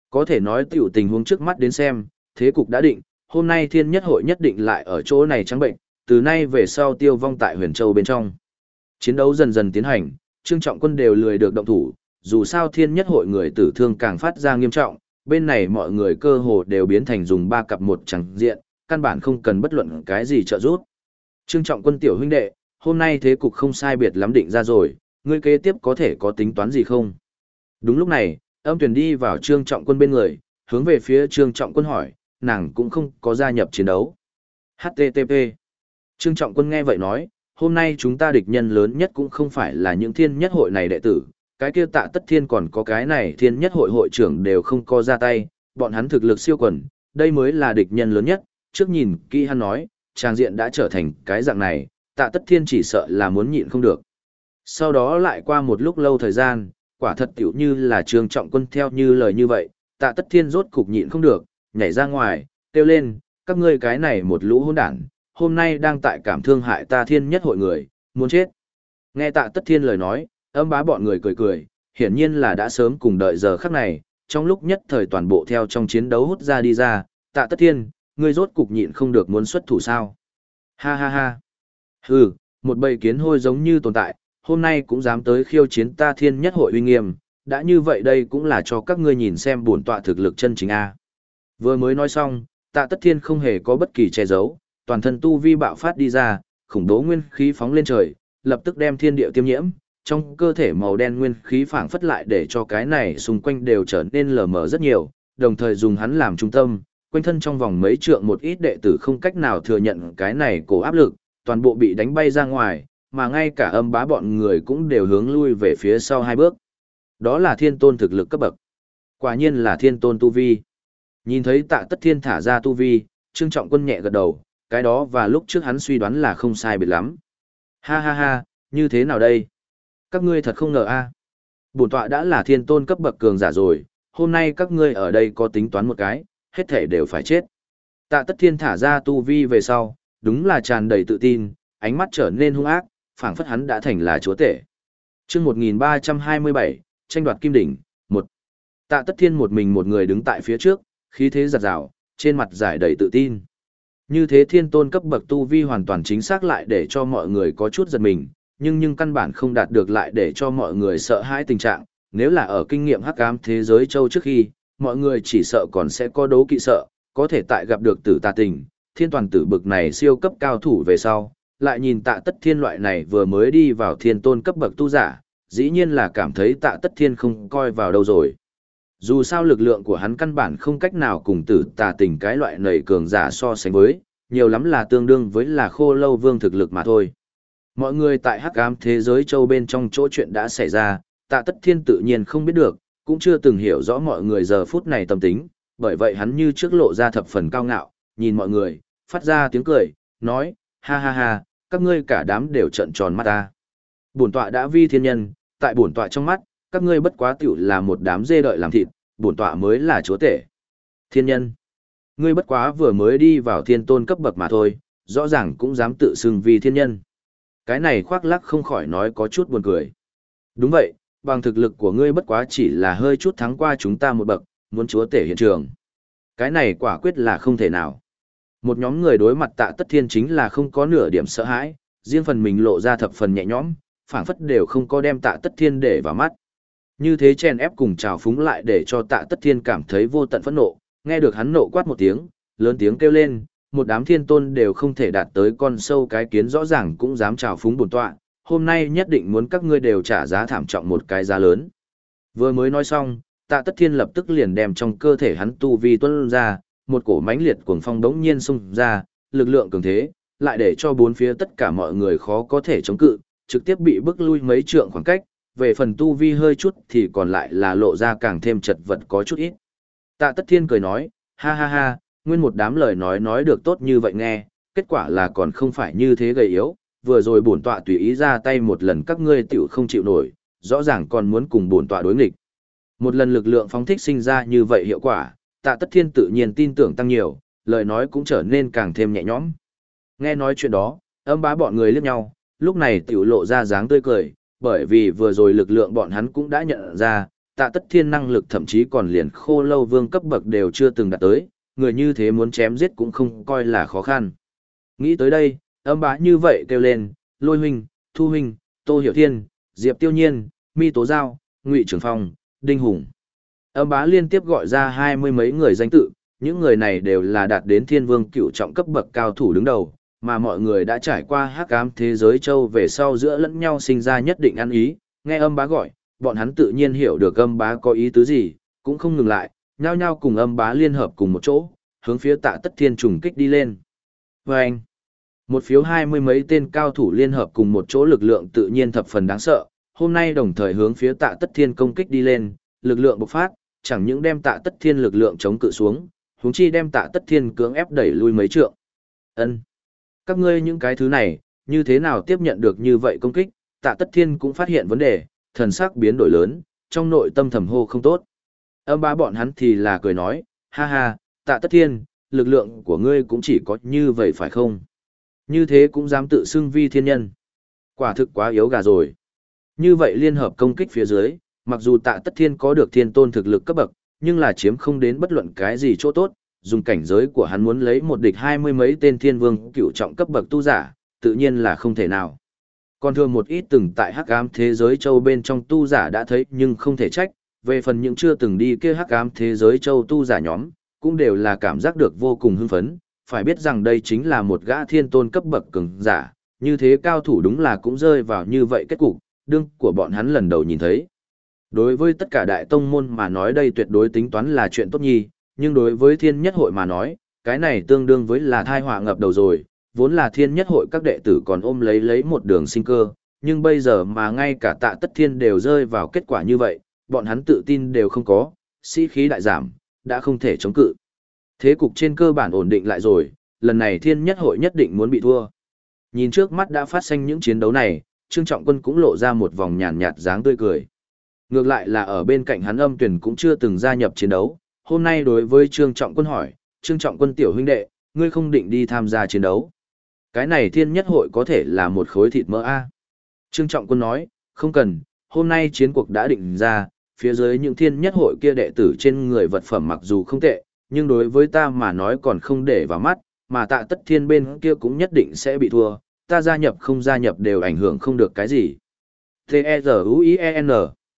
Có thể nói tiểu tình huống trước mắt đến xem, thế cục đã định, hôm nay thiên nhất hội nhất định lại ở chỗ này trắng bệnh, từ nay về sau tiêu vong tại Huyền Châu bên trong. Chiến đấu dần dần tiến hành, Trương Trọng Quân đều lười được động thủ, dù sao thiên nhất hội người tử thương càng phát ra nghiêm trọng, bên này mọi người cơ hồ đều biến thành dùng 3 cặp một chẳng diện, căn bản không cần bất luận cái gì trợ giúp. Trương Trọng Quân tiểu huynh đệ, hôm nay thế cục không sai biệt lắm định ra rồi, ngươi kế tiếp có thể có tính toán gì không? Đúng lúc này, Âm Tuyền đi vào Trương Trọng Quân bên người, hướng về phía Trương Trọng Quân hỏi, nàng cũng không có gia nhập chiến đấu. HTTP. Trương Trọng Quân nghe vậy nói, hôm nay chúng ta địch nhân lớn nhất cũng không phải là những thiên nhất hội này đệ tử, cái kia Tạ Tất Thiên còn có cái này thiên nhất hội hội trưởng đều không có ra tay, bọn hắn thực lực siêu quần, đây mới là địch nhân lớn nhất, trước nhìn kỹ hắn nói, trang diện đã trở thành cái dạng này, Tạ Tất Thiên chỉ sợ là muốn nhịn không được. Sau đó lại qua một lúc lâu thời gian, quả thật tiểu như là Trương Trọng Quân theo như lời như vậy, Tạ Tất Thiên rốt cục nhịn không được, nhảy ra ngoài, kêu lên, các ngươi cái này một lũ hỗn đản, hôm nay đang tại cảm thương hại ta thiên nhất hội người, muốn chết. Nghe Tạ Tất Thiên lời nói, Âm Bá bọn người cười cười, hiển nhiên là đã sớm cùng đợi giờ khắc này, trong lúc nhất thời toàn bộ theo trong chiến đấu hút ra đi ra, Tạ Tất Thiên, ngươi rốt cục nhịn không được muốn xuất thủ sao. Ha ha ha. Hừ, một bầy kiến hôi giống như tồn tại, hôm nay cũng dám tới khiêu chiến ta thiên nhất hội uy nghiêm, đã như vậy đây cũng là cho các ngươi nhìn xem bổn tọa thực lực chân chính a. Vừa mới nói xong, Tạ Tất Thiên không hề có bất kỳ che giấu, toàn thân tu vi bạo phát đi ra, khủng bố nguyên khí phóng lên trời, lập tức đem thiên địa tiêm nhiễm, trong cơ thể màu đen nguyên khí phảng phất lại để cho cái này xung quanh đều trở nên lờ mờ rất nhiều, đồng thời dùng hắn làm trung tâm, quanh thân trong vòng mấy trượng một ít đệ tử không cách nào thừa nhận cái này cổ áp lực, toàn bộ bị đánh bay ra ngoài, mà ngay cả Âm Bá bọn người cũng đều hướng lui về phía sau 2 bước. Đó là thiên tôn thực lực cấp bậc. Quả nhiên là thiên tôn tu vi. Nhìn thấy Tạ Tất Thiên thả ra tu vi, Trương Trọng Quân nhẹ gật đầu, cái đó và lúc trước hắn suy đoán là không sai biệt lắm. Ha ha ha, như thế nào đây? Các ngươi thật không ngờ a. Bổn tọa đã là thiên tôn cấp bậc cường giả rồi, hôm nay các ngươi ở đây có tính toán một cái, hết thể đều phải chết. Tạ Tất Thiên thả ra tu vi về sau, đúng là tràn đầy tự tin, ánh mắt trở nên hung ác, phảng phất hắn đã thành là chúa tể. Chương 1327, tranh đoạt kim đỉnh, 1. Tạ Tất Thiên một mình một người đứng tại phía trước, khí thế giật giảo, trên mặt giải đầy tự tin. Như thế thiên tôn cấp bậc tu vi hoàn toàn chính xác lại để cho mọi người có chút giật mình, nhưng căn bản không đạt được lại để cho mọi người sợ hãi tình trạng, nếu là ở kinh nghiệm hắc ám thế giới châu trước khi, mọi người chỉ sợ còn sẽ có đấu kỵ sợ, có thể tại gặp được Tử Tà Tình, thiên toàn tử bực này siêu cấp cao thủ về sau, lại nhìn Tạ Tất Thiên loại này vừa mới đi vào thiên tôn cấp bậc tu giả, dĩ nhiên là cảm thấy Tạ Tất Thiên không coi vào đâu rồi. Dù sao lực lượng của hắn căn bản không cách nào cùng Tử Tà Tình cái loại nầy cường giả so sánh với, nhiều lắm là tương đương với là Khô Lâu Vương thực lực mà thôi. Mọi người tại hắc ám thế giới châu bên trong chỗ chuyện đã xảy ra, Tạ Tất Thiên tự nhiên không biết được, cũng chưa từng hiểu rõ mọi người giờ phút này tâm tính, bởi vậy hắn như trước lộ ra thập phần cao ngạo, nhìn mọi người, phát ra tiếng cười, nói, ha ha ha, các ngươi cả đám đều trợn tròn mắt ta. Bổn tọa đã vi thiên nhân, tại bổn tọa trong mắt, các ngươi bất quá tiểu là một đám dê đợi làm thịt, bổn tọa mới là chúa tể. Thiên nhân, ngươi bất quá vừa mới đi vào thiên tôn cấp bậc mà thôi, rõ ràng cũng dám tự xưng vì thiên nhân. Cái này khoác lác không khỏi nói có chút buồn cười. Đúng vậy, bằng thực lực của ngươi bất quá chỉ là hơi chút thắng qua chúng ta một bậc, muốn chúa tể hiện trường. Cái này quả quyết là không thể nào. Một nhóm người đối mặt Tạ Tất Thiên chính là không có nửa điểm sợ hãi, riêng phần mình lộ ra thập phần nhẹ nhõm, phảng phất đều không có đem Tạ Tất Thiên để vào mắt. Như thế chèn ép cùng trào phúng lại để cho Tạ Tất Thiên cảm thấy vô tận phẫn nộ, nghe được hắn nộ quát một tiếng, lớn tiếng kêu lên, một đám thiên tôn đều không thể đạt tới con sâu cái kiến rõ ràng cũng dám trào phúng bổn tọa, hôm nay nhất định muốn các ngươi đều trả giá thảm trọng một cái giá lớn. Vừa mới nói xong, Tạ Tất Thiên lập tức liền đem trong cơ thể hắn tu vi tuôn ra, một cổ mãnh liệt cuồng phong đống nhiên xung ra, lực lượng cường thế, lại để cho bốn phía tất cả mọi người khó có thể chống cự, trực tiếp bị bức lui mấy trượng khoảng cách, về phần tu vi hơi chút thì còn lại là lộ ra càng thêm chật vật có chút ít. Tạ Tất Thiên cười nói, ha ha ha, nguyên một đám lời nói được tốt như vậy nghe, kết quả là còn không phải như thế gầy yếu, vừa rồi bổn tọa tùy ý ra tay một lần các ngươi tiểu không chịu nổi, rõ ràng còn muốn cùng bổn tọa đối nghịch. Một lần lực lượng phóng thích sinh ra như vậy hiệu quả, Tạ Tất Thiên tự nhiên tin tưởng tăng nhiều, lời nói cũng trở nên càng thêm nhẹ nhõm. Nghe nói chuyện đó, Âm Bá bọn người liếc nhau, lúc này tiểu lộ ra dáng tươi cười, bởi vì vừa rồi lực lượng bọn hắn cũng đã nhận ra, Tạ Tất Thiên năng lực thậm chí còn liền Khô Lâu Vương cấp bậc đều chưa từng đạt tới, người như thế muốn chém giết cũng không coi là khó khăn. Nghĩ tới đây, Âm Bá như vậy kêu lên, Lôi huynh, Thu huynh, Tô Hiểu Thiên, Diệp Tiêu Nhiên, Mi Tố Giao, Ngụy Trường Phong, Đinh Hùng. Âm Bá liên tiếp gọi ra 20 mấy người danh tự, những người này đều là đạt đến Thiên Vương cửu trọng cấp bậc cao thủ đứng đầu, mà mọi người đã trải qua hắc ám thế giới châu về sau giữa lẫn nhau sinh ra nhất định ăn ý, nghe Âm Bá gọi, bọn hắn tự nhiên hiểu được Âm Bá có ý tứ gì, cũng không ngừng lại, nhao nhao cùng Âm Bá liên hợp cùng một chỗ, hướng phía Tạ Tất Thiên trùng kích đi lên. Vâng! Một phiếu 20 mấy tên cao thủ liên hợp cùng một chỗ lực lượng tự nhiên thập phần đáng sợ, hôm nay đồng thời hướng phía Tạ Tất Thiên công kích đi lên, lực lượng bộc phát, chẳng những đem Tạ Tất Thiên lực lượng chống cự xuống, huống chi đem Tạ Tất Thiên cưỡng ép đẩy lui mấy trượng. Ân, các ngươi những cái thứ này, như thế nào tiếp nhận được như vậy công kích? Tạ Tất Thiên cũng phát hiện vấn đề, thần sắc biến đổi lớn, trong nội tâm thầm hô không tốt. Âm Bá bọn hắn thì là cười nói, ha ha, Tạ Tất Thiên, lực lượng của ngươi cũng chỉ có như vậy phải không? Như thế cũng dám tự xưng vi thiên nhân. Quả thực quá yếu gà rồi. Như vậy liên hợp công kích phía dưới, mặc dù Tạ Tất Thiên có được thiên tôn thực lực cấp bậc, nhưng là chiếm không đến bất luận cái gì chỗ tốt, dùng cảnh giới của hắn muốn lấy một địch 20 mấy tên thiên vương cửu trọng cấp bậc tu giả, tự nhiên là không thể nào. Còn thường một ít từng tại hắc ám thế giới châu bên trong tu giả đã thấy nhưng không thể trách, về phần những chưa từng đi kia hắc ám thế giới châu tu giả nhóm, cũng đều là cảm giác được vô cùng hưng phấn, phải biết rằng đây chính là một gã thiên tôn cấp bậc cường giả, như thế cao thủ đúng là cũng rơi vào như vậy kết cục, đương của bọn hắn lần đầu nhìn thấy. Đối với tất cả đại tông môn mà nói đây tuyệt đối tính toán là chuyện tốt nhi, nhưng đối với thiên nhất hội mà nói, cái này tương đương với là thai họa ngập đầu rồi, vốn là thiên nhất hội các đệ tử còn ôm lấy một đường sinh cơ, nhưng bây giờ mà ngay cả Tạ Tất Thiên đều rơi vào kết quả như vậy, bọn hắn tự tin đều không có, sĩ khí đại giảm, đã không thể chống cự. Thế cục trên cơ bản ổn định lại rồi, lần này thiên nhất hội nhất định muốn bị thua. Nhìn trước mắt đã phát sinh những chiến đấu này, Trương Trọng Quân cũng lộ ra một vòng nhàn nhạt dáng tươi cười. Ngược lại là ở bên cạnh hắn Âm Tuyển cũng chưa từng gia nhập chiến đấu, hôm nay đối với Trương Trọng Quân hỏi, Trương Trọng Quân tiểu huynh đệ, ngươi không định đi tham gia chiến đấu. Cái này thiên nhất hội có thể là một khối thịt mỡ a. Trương Trọng Quân nói, không cần, hôm nay chiến cuộc đã định ra, phía dưới những thiên nhất hội kia đệ tử trên người vật phẩm mặc dù không tệ, nhưng đối với ta mà nói còn không để vào mắt, mà Tạ Tất Thiên bên kia cũng nhất định sẽ bị thua, ta gia nhập không gia nhập đều ảnh hưởng không được cái gì. T-E-Z-U-I-E-N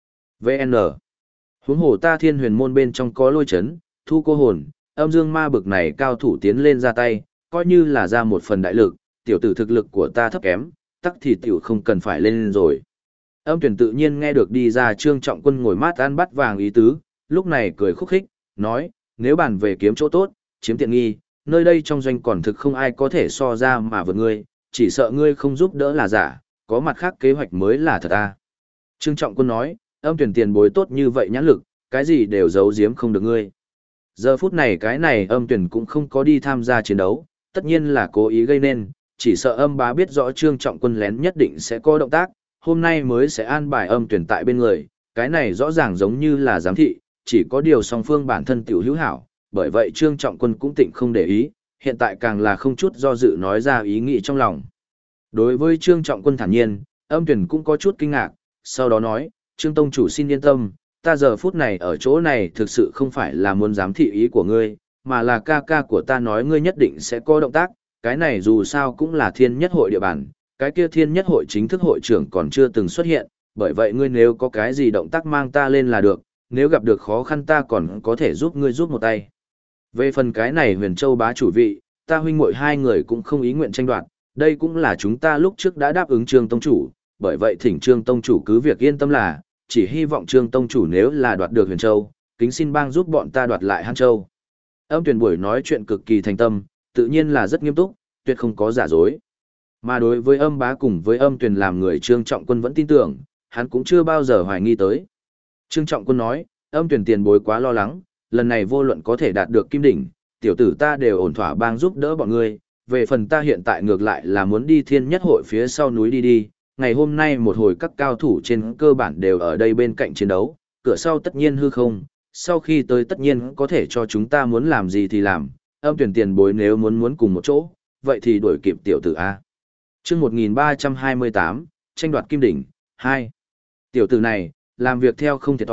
V-N Huống hồ ta thiên huyền môn bên trong có lôi chấn, thu cô hồn, âm dương ma bực này cao thủ tiến lên ra tay, coi như là ra một phần đại lực, tiểu tử thực lực của ta thấp kém, tắc thì tiểu không cần phải lên rồi. Âm Tuyển tự nhiên nghe được đi ra Trương Trọng Quân ngồi mát ăn bắt vàng ý tứ, lúc này cười khúc khích, nói, nếu bàn về kiếm chỗ tốt, chiếm tiện nghi, nơi đây trong doanh còn thực không ai có thể so ra mà vượt ngươi, chỉ sợ ngươi không giúp đỡ là giả, có mặt khác kế hoạch mới là thật à. Trương Trọng Quân nói, Âm Tuyển tiền bối tốt như vậy nhãn lực, cái gì đều giấu giếm không được ngươi. Giờ phút này cái này Âm Tuyển cũng không có đi tham gia chiến đấu, tất nhiên là cố ý gây nên, chỉ sợ Âm Bá biết rõ Trương Trọng Quân lén nhất định sẽ có động tác, hôm nay mới sẽ an bài Âm Tuyển tại bên người, cái này rõ ràng giống như là giám thị, chỉ có điều song phương bản thân tiểu hữu hảo, bởi vậy Trương Trọng Quân cũng tịnh không để ý, hiện tại càng là không chút do dự nói ra ý nghĩ trong lòng. Đối với Trương Trọng Quân thản nhiên, Âm Tuyển cũng có chút kinh ngạc, sau đó nói, Trương Tông Chủ xin yên tâm, ta giờ phút này ở chỗ này thực sự không phải là muốn giám thị ý của ngươi, mà là ca ca của ta nói ngươi nhất định sẽ có động tác, cái này dù sao cũng là thiên nhất hội địa bàn, cái kia thiên nhất hội chính thức hội trưởng còn chưa từng xuất hiện, bởi vậy ngươi nếu có cái gì động tác mang ta lên là được, nếu gặp được khó khăn ta còn có thể giúp ngươi giúp một tay. Về phần cái này Huyền Châu bá chủ vị, ta huynh muội hai người cũng không ý nguyện tranh đoạt, đây cũng là chúng ta lúc trước đã đáp ứng Trương Tông Chủ, bởi vậy thỉnh Trương Tông Chủ cứ việc yên tâm là, chỉ hy vọng Trương Tông Chủ nếu là đoạt được Huyền Châu, kính xin bang giúp bọn ta đoạt lại Hán Châu. Âm Tuyển buổi nói chuyện cực kỳ thành tâm, tự nhiên là rất nghiêm túc, tuyệt không có giả dối. Mà đối với Âm Bá cùng với Âm Tuyển làm người Trương Trọng Quân vẫn tin tưởng, hắn cũng chưa bao giờ hoài nghi tới. Trương Trọng Quân nói, Âm Tuyển tiền bối quá lo lắng, lần này vô luận có thể đạt được kim đỉnh, tiểu tử ta đều ổn thỏa bang giúp đỡ bọn ngươi, về phần ta hiện tại ngược lại là muốn đi thiên nhất hội phía sau núi đi, ngày hôm nay một hồi các cao thủ trên cơ bản đều ở đây bên cạnh chiến đấu, cửa sau tất nhiên hư không, sau khi tới tất nhiên có thể cho chúng ta muốn làm gì thì làm, Âm Tuyển tiền bối nếu muốn cùng một chỗ, vậy thì đuổi kịp tiểu tử A. Chương 1328, tranh đoạt kim đỉnh, 2. Tiểu tử này, làm việc theo không thiệt thòi,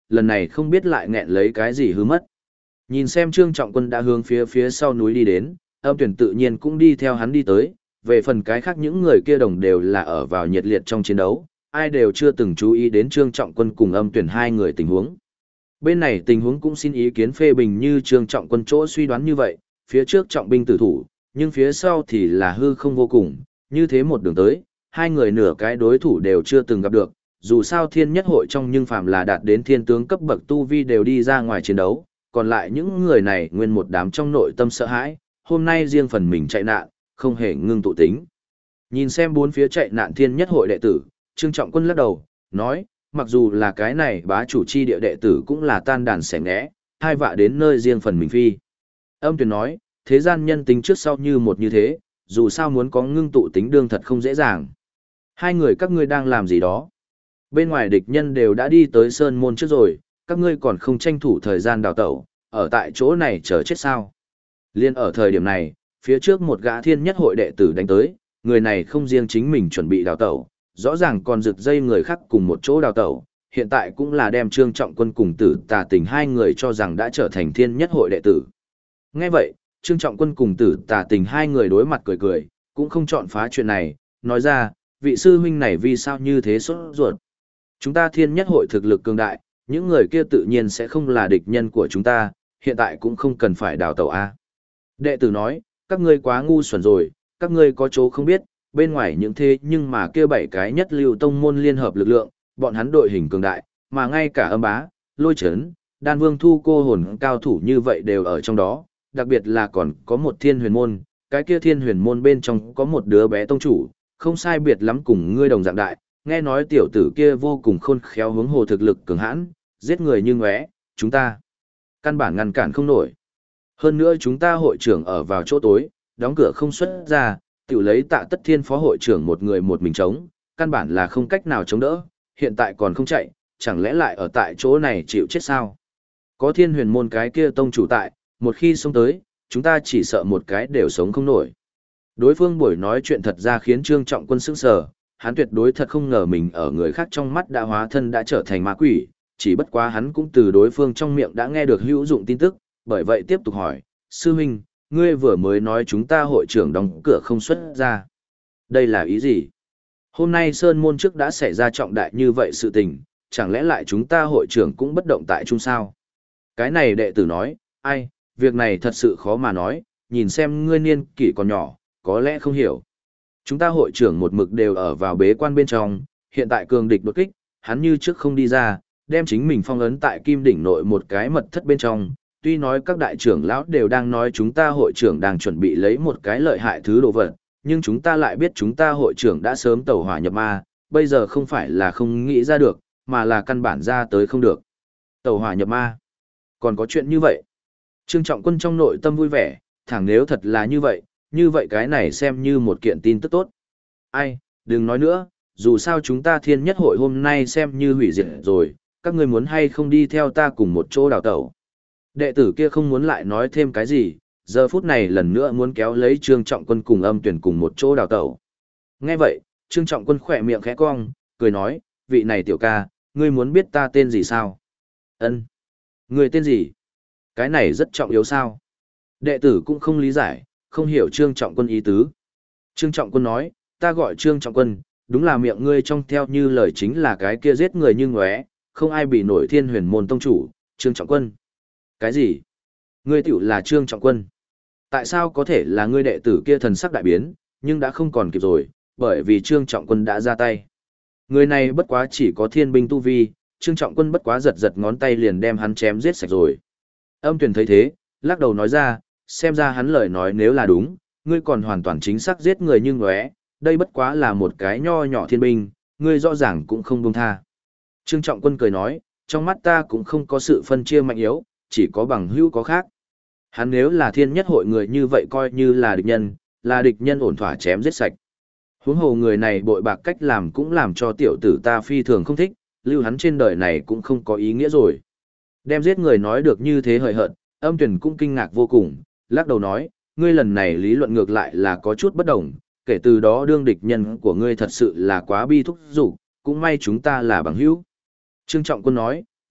lần này không biết lại nghẹn lấy cái gì hư mất. Nhìn xem Trương Trọng Quân đã hướng phía sau núi đi đến, Âm Tuyển tự nhiên cũng đi theo hắn đi tới, về phần cái khác những người kia đồng đều là ở vào nhiệt liệt trong chiến đấu, ai đều chưa từng chú ý đến Trương Trọng Quân cùng Âm Tuyển hai người tình huống. Bên này tình huống cũng xin ý kiến phê bình như Trương Trọng Quân chỗ suy đoán như vậy, phía trước trọng binh tử thủ, nhưng phía sau thì là hư không vô cùng, như thế một đường tới, hai người nửa cái đối thủ đều chưa từng gặp được, dù sao thiên nhất hội trong nhưng phàm là đạt đến thiên tướng cấp bậc tu vi đều đi ra ngoài chiến đấu, còn lại những người này nguyên một đám trong nội tâm sợ hãi, hôm nay riêng phần mình chạy nạn, không hề ngưng tụ tính. Nhìn xem bốn phía chạy nạn thiên nhất hội đệ tử, Trương Trọng Quân lắc đầu, nói, mặc dù là cái này bá chủ chi địa đệ tử cũng là tan đàn xẻ ngẽ, hai vạ đến nơi riêng phần mình phi. Âm Tuyền nói, thế gian nhân tính trước sau như một như thế, dù sao muốn có ngưng tụ tính đương thật không dễ dàng. Hai người các ngươi đang làm gì đó? Bên ngoài địch nhân đều đã đi tới sơn môn trước rồi, các ngươi còn không tranh thủ thời gian đào tẩu, ở tại chỗ này chờ chết sao? Liên ở thời điểm này, phía trước một gã thiên nhất hội đệ tử đánh tới, người này không riêng chính mình chuẩn bị đào tẩu, rõ ràng còn rực dây người khác cùng một chỗ đào tẩu, hiện tại cũng là đem Trương Trọng Quân cùng Tử Tà Tình hai người cho rằng đã trở thành thiên nhất hội đệ tử. Nghe vậy, Trương Trọng Quân cùng Tử Tà Tình hai người đối mặt cười cười, cũng không chọn phá chuyện này, nói ra, vị sư huynh này vì sao như thế sốt ruột. Chúng ta thiên nhất hội thực lực cường đại, những người kia tự nhiên sẽ không là địch nhân của chúng ta, hiện tại cũng không cần phải đào tẩu A. Đệ tử nói, các ngươi quá ngu xuẩn rồi, các ngươi có chỗ không biết, bên ngoài những thế nhưng mà kia bảy cái nhất lưu tông môn liên hợp lực lượng, bọn hắn đội hình cường đại, mà ngay cả âm bá, lôi chấn, đan vương thu cô hồn cao thủ như vậy đều ở trong đó, đặc biệt là còn có một thiên huyền môn, cái kia thiên huyền môn bên trong có một đứa bé tông chủ, không sai biệt lắm cùng ngươi đồng dạng đại, nghe nói tiểu tử kia vô cùng khôn khéo hướng hồ thực lực cường hãn, giết người như ngóe, chúng ta căn bản ngăn cản không nổi. Hơn nữa chúng ta hội trưởng ở vào chỗ tối, đóng cửa không xuất ra, tự lấy Tạ Tất Thiên phó hội trưởng một người một mình chống, căn bản là không cách nào chống đỡ, hiện tại còn không chạy, chẳng lẽ lại ở tại chỗ này chịu chết sao? Có thiên huyền môn cái kia tông chủ tại, một khi xông tới, chúng ta chỉ sợ một cái đều sống không nổi. Đối phương buổi nói chuyện thật ra khiến Trương Trọng Quân sững sờ, hắn tuyệt đối thật không ngờ mình ở người khác trong mắt đã hóa thân đã trở thành ma quỷ, chỉ bất quá hắn cũng từ đối phương trong miệng đã nghe được hữu dụng tin tức, bởi vậy tiếp tục hỏi, sư huynh, ngươi vừa mới nói chúng ta hội trưởng đóng cửa không xuất ra. Đây là ý gì? Hôm nay Sơn Môn trước đã xảy ra trọng đại như vậy sự tình, chẳng lẽ lại chúng ta hội trưởng cũng bất động tại chung sao? Cái này đệ tử nói, ai, việc này thật sự khó mà nói, nhìn xem ngươi niên kỷ còn nhỏ, có lẽ không hiểu. Chúng ta hội trưởng một mực đều ở vào bế quan bên trong, hiện tại cường địch đột kích, hắn như trước không đi ra, đem chính mình phong ấn tại kim đỉnh nội một cái mật thất bên trong. Tuy nói các đại trưởng lão đều đang nói chúng ta hội trưởng đang chuẩn bị lấy một cái lợi hại thứ đồ vật, nhưng chúng ta lại biết chúng ta hội trưởng đã sớm tẩu hỏa nhập ma, bây giờ không phải là không nghĩ ra được, mà là căn bản ra tới không được. Tẩu hỏa nhập ma. Còn có chuyện như vậy. Trương Trọng Quân trong nội tâm vui vẻ, thẳng nếu thật là như vậy cái này xem như một kiện tin tức tốt. Ai, đừng nói nữa, dù sao chúng ta thiên nhất hội hôm nay xem như hủy diệt rồi, các ngươi muốn hay không đi theo ta cùng một chỗ đào tẩu. Đệ tử kia không muốn lại nói thêm cái gì, giờ phút này lần nữa muốn kéo lấy Trương Trọng Quân cùng Âm Tuyển cùng một chỗ đào tẩu. Nghe vậy, Trương Trọng Quân khỏe miệng khẽ cong, cười nói, vị này tiểu ca, ngươi muốn biết ta tên gì sao? Ân, ngươi tên gì? Cái này rất trọng yếu sao? Đệ tử cũng không lý giải, không hiểu Trương Trọng Quân ý tứ. Trương Trọng Quân nói, ta gọi Trương Trọng Quân, đúng là miệng ngươi trong theo như lời chính là cái kia giết người như ngóe, không ai bị nổi thiên huyền môn tông chủ, Trương Trọng Quân. Cái gì? Ngươi tiểu là Trương Trọng Quân. Tại sao có thể là ngươi đệ tử kia thần sắc đại biến, nhưng đã không còn kịp rồi, bởi vì Trương Trọng Quân đã ra tay. Người này bất quá chỉ có thiên binh tu vi, Trương Trọng Quân bất quá giật giật ngón tay liền đem hắn chém giết sạch rồi. Âm Tuyền thấy thế, lắc đầu nói ra, xem ra hắn lời nói nếu là đúng, ngươi còn hoàn toàn chính xác giết người như ngóe, đây bất quá là một cái nho nhỏ thiên binh, ngươi rõ ràng cũng không buông tha. Trương Trọng Quân cười nói, trong mắt ta cũng không có sự phân chia mạnh yếu, chỉ có bằng hữu có khác. Hắn nếu là thiên nhất hội người như vậy coi như là địch nhân ổn thỏa chém giết sạch. Huống hồ người này bội bạc cách làm cũng làm cho tiểu tử ta phi thường không thích, lưu hắn trên đời này cũng không có ý nghĩa rồi. Đem giết người nói được như thế hời hợt, Âm Tuyền cũng kinh ngạc vô cùng, lắc đầu nói, ngươi lần này lý luận ngược lại là có chút bất đồng, kể từ đó đương địch nhân của ngươi thật sự là quá bi thúc dục, cũng may chúng ta là bằng hữu. Trương Trọng Quân nói,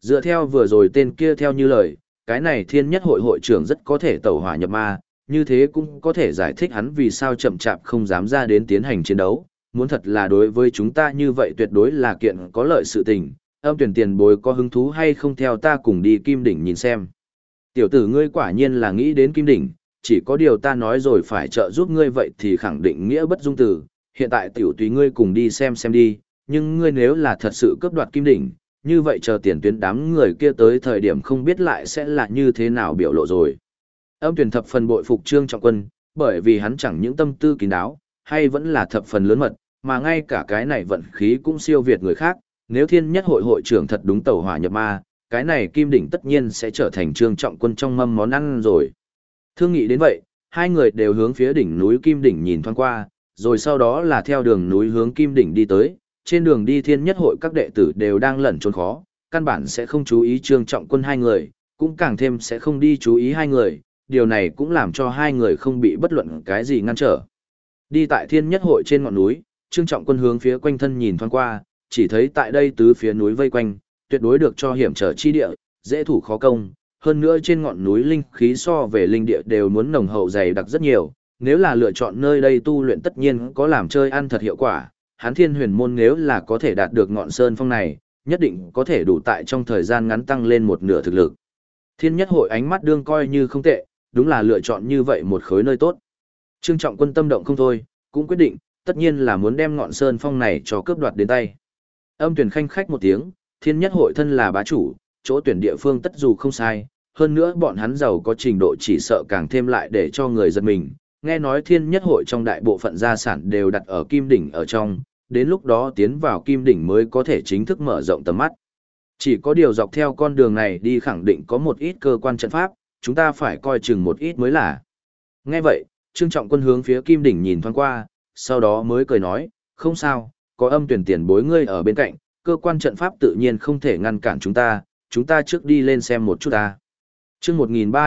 Dựa theo vừa rồi tên kia theo như lời, cái này thiên nhất hội hội trưởng rất có thể tẩu hỏa nhập ma, như thế cũng có thể giải thích hắn vì sao chậm chạp không dám ra đến tiến hành chiến đấu. Muốn thật là đối với chúng ta như vậy tuyệt đối là kiện có lợi sự tình, âm tuyển tiền bối có hứng thú hay không theo ta cùng đi Kim Đỉnh nhìn xem. Tiểu tử ngươi quả nhiên là nghĩ đến Kim Đỉnh, chỉ có điều ta nói rồi phải trợ giúp ngươi vậy thì khẳng định nghĩa bất dung từ, hiện tại tiểu tùy ngươi cùng đi xem đi, nhưng ngươi nếu là thật sự cướp đoạt Kim Đỉnh, như vậy chờ tiền tuyến đám người kia tới thời điểm không biết lại sẽ là như thế nào biểu lộ rồi. Âm tuyển thập phần bội phục Trương Trọng Quân, bởi vì hắn chẳng những tâm tư kín đáo, hay vẫn là thập phần lớn mật, mà ngay cả cái này vận khí cũng siêu việt người khác, nếu thiên nhất hội hội trưởng thật đúng tẩu hỏa nhập ma, cái này Kim Đỉnh tất nhiên sẽ trở thành Trương Trọng Quân trong mâm món ăn rồi. Thương nghị đến vậy, hai người đều hướng phía đỉnh núi Kim Đỉnh nhìn thoáng qua, rồi sau đó là theo đường núi hướng Kim Đỉnh đi tới, trên đường đi thiên nhất hội các đệ tử đều đang lẩn trốn khó, căn bản sẽ không chú ý Trương Trọng Quân hai người, cũng càng thêm sẽ không đi chú ý hai người, điều này cũng làm cho hai người không bị bất luận cái gì ngăn trở. Đi tại thiên nhất hội trên ngọn núi, Trương Trọng Quân hướng phía quanh thân nhìn thoáng qua, chỉ thấy tại đây tứ phía núi vây quanh, tuyệt đối được cho hiểm trở chi địa, dễ thủ khó công, hơn nữa trên ngọn núi linh khí so về linh địa đều muốn nồng hậu dày đặc rất nhiều, nếu là lựa chọn nơi đây tu luyện tất nhiên có làm chơi ăn thật hiệu quả, Hán Thiên Huyền môn nếu là có thể đạt được ngọn sơn phong này, nhất định có thể đủ tại trong thời gian ngắn tăng lên một nửa thực lực. Thiên Nhất hội ánh mắt đương coi như không tệ, đúng là lựa chọn như vậy một khối nơi tốt. Trương Trọng Quân tâm động không thôi, cũng quyết định, tất nhiên là muốn đem ngọn sơn phong này cho cướp đoạt đến tay. Âm tuyển khanh khách một tiếng, Thiên Nhất hội thân là bá chủ, chỗ tuyển địa phương tất dù không sai, hơn nữa bọn hắn giàu có trình độ chỉ sợ càng thêm lại để cho người giật mình. Nghe nói Thiên Nhất hội trong đại bộ phận gia sản đều đặt ở Kim Đỉnh ở trong, đến lúc đó tiến vào Kim Đỉnh mới có thể chính thức mở rộng tầm mắt. Chỉ có điều dọc theo con đường này đi khẳng định có một ít cơ quan trận pháp, chúng ta phải coi chừng một ít mới là. Nghe vậy, Trương Trọng Quân hướng phía Kim Đỉnh nhìn thoáng qua, sau đó mới cười nói, không sao, có âm tuyển tiền bối ngươi ở bên cạnh, cơ quan trận pháp tự nhiên không thể ngăn cản chúng ta trước đi lên xem một chút ta. Chương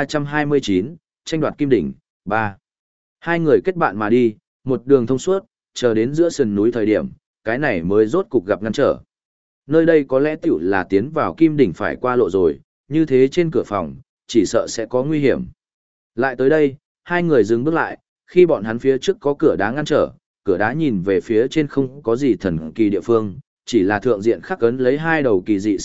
1329, tranh đoạt Kim Đỉnh, 3. Hai người kết bạn mà đi, một đường thông suốt, chờ đến giữa sườn núi thời điểm, cái này mới rốt cục gặp ngăn trở. Nơi đây có lẽ tiểu là tiến vào Kim Đỉnh phải qua lộ rồi, như thế trên cửa phòng, chỉ sợ sẽ có nguy hiểm. Lại tới đây, hai người dừng bước lại, khi bọn hắn phía trước có cửa đá ngăn trở, cửa đá nhìn về phía trên không có gì thần kỳ địa phương, chỉ là thượng diện khắc ấn lấy hai đầu kỳ dị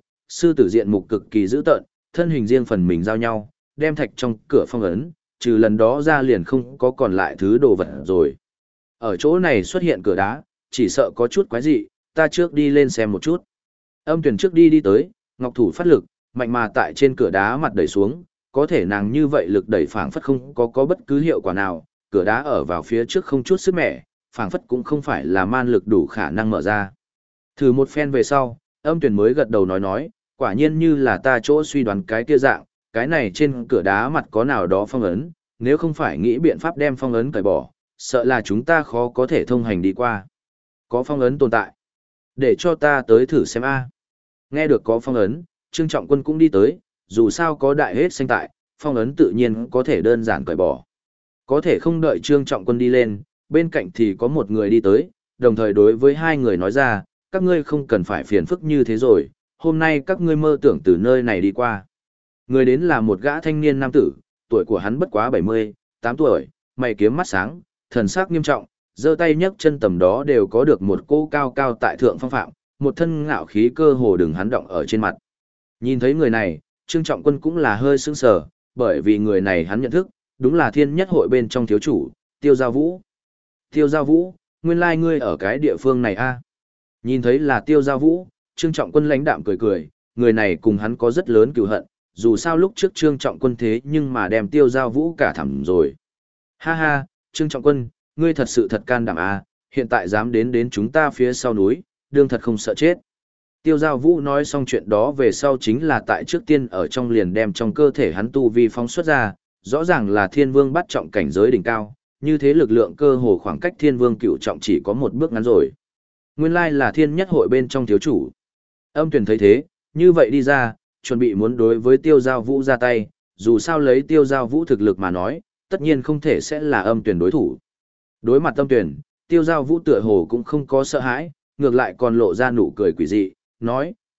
sư tử diện mục cực kỳ dữ tợn, thân hình riêng phần mình giao nhau, đem thạch trong cửa phong ấn, trừ lần đó ra liền không có còn lại thứ đồ vật rồi. Ở chỗ này xuất hiện cửa đá, chỉ sợ có chút quái dị, ta trước đi lên xem một chút. Âm tuyển trước đi tới, ngọc thủ phát lực, mạnh mà tại trên cửa đá mặt đẩy xuống, có thể nàng như vậy lực đẩy phảng phất không có bất cứ hiệu quả nào, cửa đá ở vào phía trước không chút sức mẻ, phảng phất cũng không phải là man lực đủ khả năng mở ra. Thử một phen về sau, âm tuyển mới gật đầu nói, quả nhiên như là ta chỗ suy đoán cái kia dạng, cái này trên cửa đá mặt có nào đó phong ấn, nếu không phải nghĩ biện pháp đem phong ấn cởi bỏ, sợ là chúng ta khó có thể thông hành đi qua. Có phong ấn tồn tại. Để cho ta tới thử xem a. Nghe được có phong ấn, Trương Trọng Quân cũng đi tới, dù sao có đại hết xanh tại, phong ấn tự nhiên có thể đơn giản cởi bỏ. Có thể không đợi Trương Trọng Quân đi lên, bên cạnh thì có một người đi tới, đồng thời đối với hai người nói ra, các ngươi không cần phải phiền phức như thế rồi, hôm nay các ngươi mơ tưởng từ nơi này đi qua. Người đến là một gã thanh niên nam tử, tuổi của hắn bất quá 78 tuổi, mày kiếm mắt sáng, thần sắc nghiêm trọng, giơ tay nhấc chân tầm đó đều có được một cô cao cao tại thượng phong phạm, một thân ngạo khí cơ hồ đừng hắn động ở trên mặt. Nhìn thấy người này, Trương Trọng Quân cũng là hơi sững sờ, bởi vì người này hắn nhận thức, đúng là Thiên Nhất hội bên trong thiếu chủ, Tiêu Giao Vũ. Tiêu Giao Vũ, nguyên lai ngươi ở cái địa phương này a? Nhìn thấy là Tiêu Giao Vũ, Trương Trọng Quân lãnh đạm cười cười, người này cùng hắn có rất lớn cừu hận, dù sao lúc trước Trương Trọng Quân thế nhưng mà đem Tiêu Giao Vũ cả thẳm rồi. Ha ha, Trương Trọng Quân, ngươi thật sự thật can đảm a, hiện tại dám đến chúng ta phía sau núi, đương thật không sợ chết. Tiêu Giao Vũ nói xong chuyện đó về sau chính là tại trước tiên ở trong liền đem trong cơ thể hắn tu vi phóng xuất ra, rõ ràng là Thiên Vương bắt trọng cảnh giới đỉnh cao, như thế lực lượng cơ hồ khoảng cách Thiên Vương cựu trọng chỉ có một bước ngắn rồi. Nguyên lai là Thiên Nhất hội bên trong thiếu chủ. Âm Tuyển thấy thế, như vậy đi ra, chuẩn bị muốn đối với Tiêu Giao Vũ ra tay, dù sao lấy Tiêu Giao Vũ thực lực mà nói, tất nhiên không thể sẽ là Âm Tuyển đối thủ. Đối mặt Âm Tuyển, Tiêu Giao Vũ tựa hồ cũng không có sợ hãi, ngược lại còn lộ ra nụ cười quỷ dị, nói,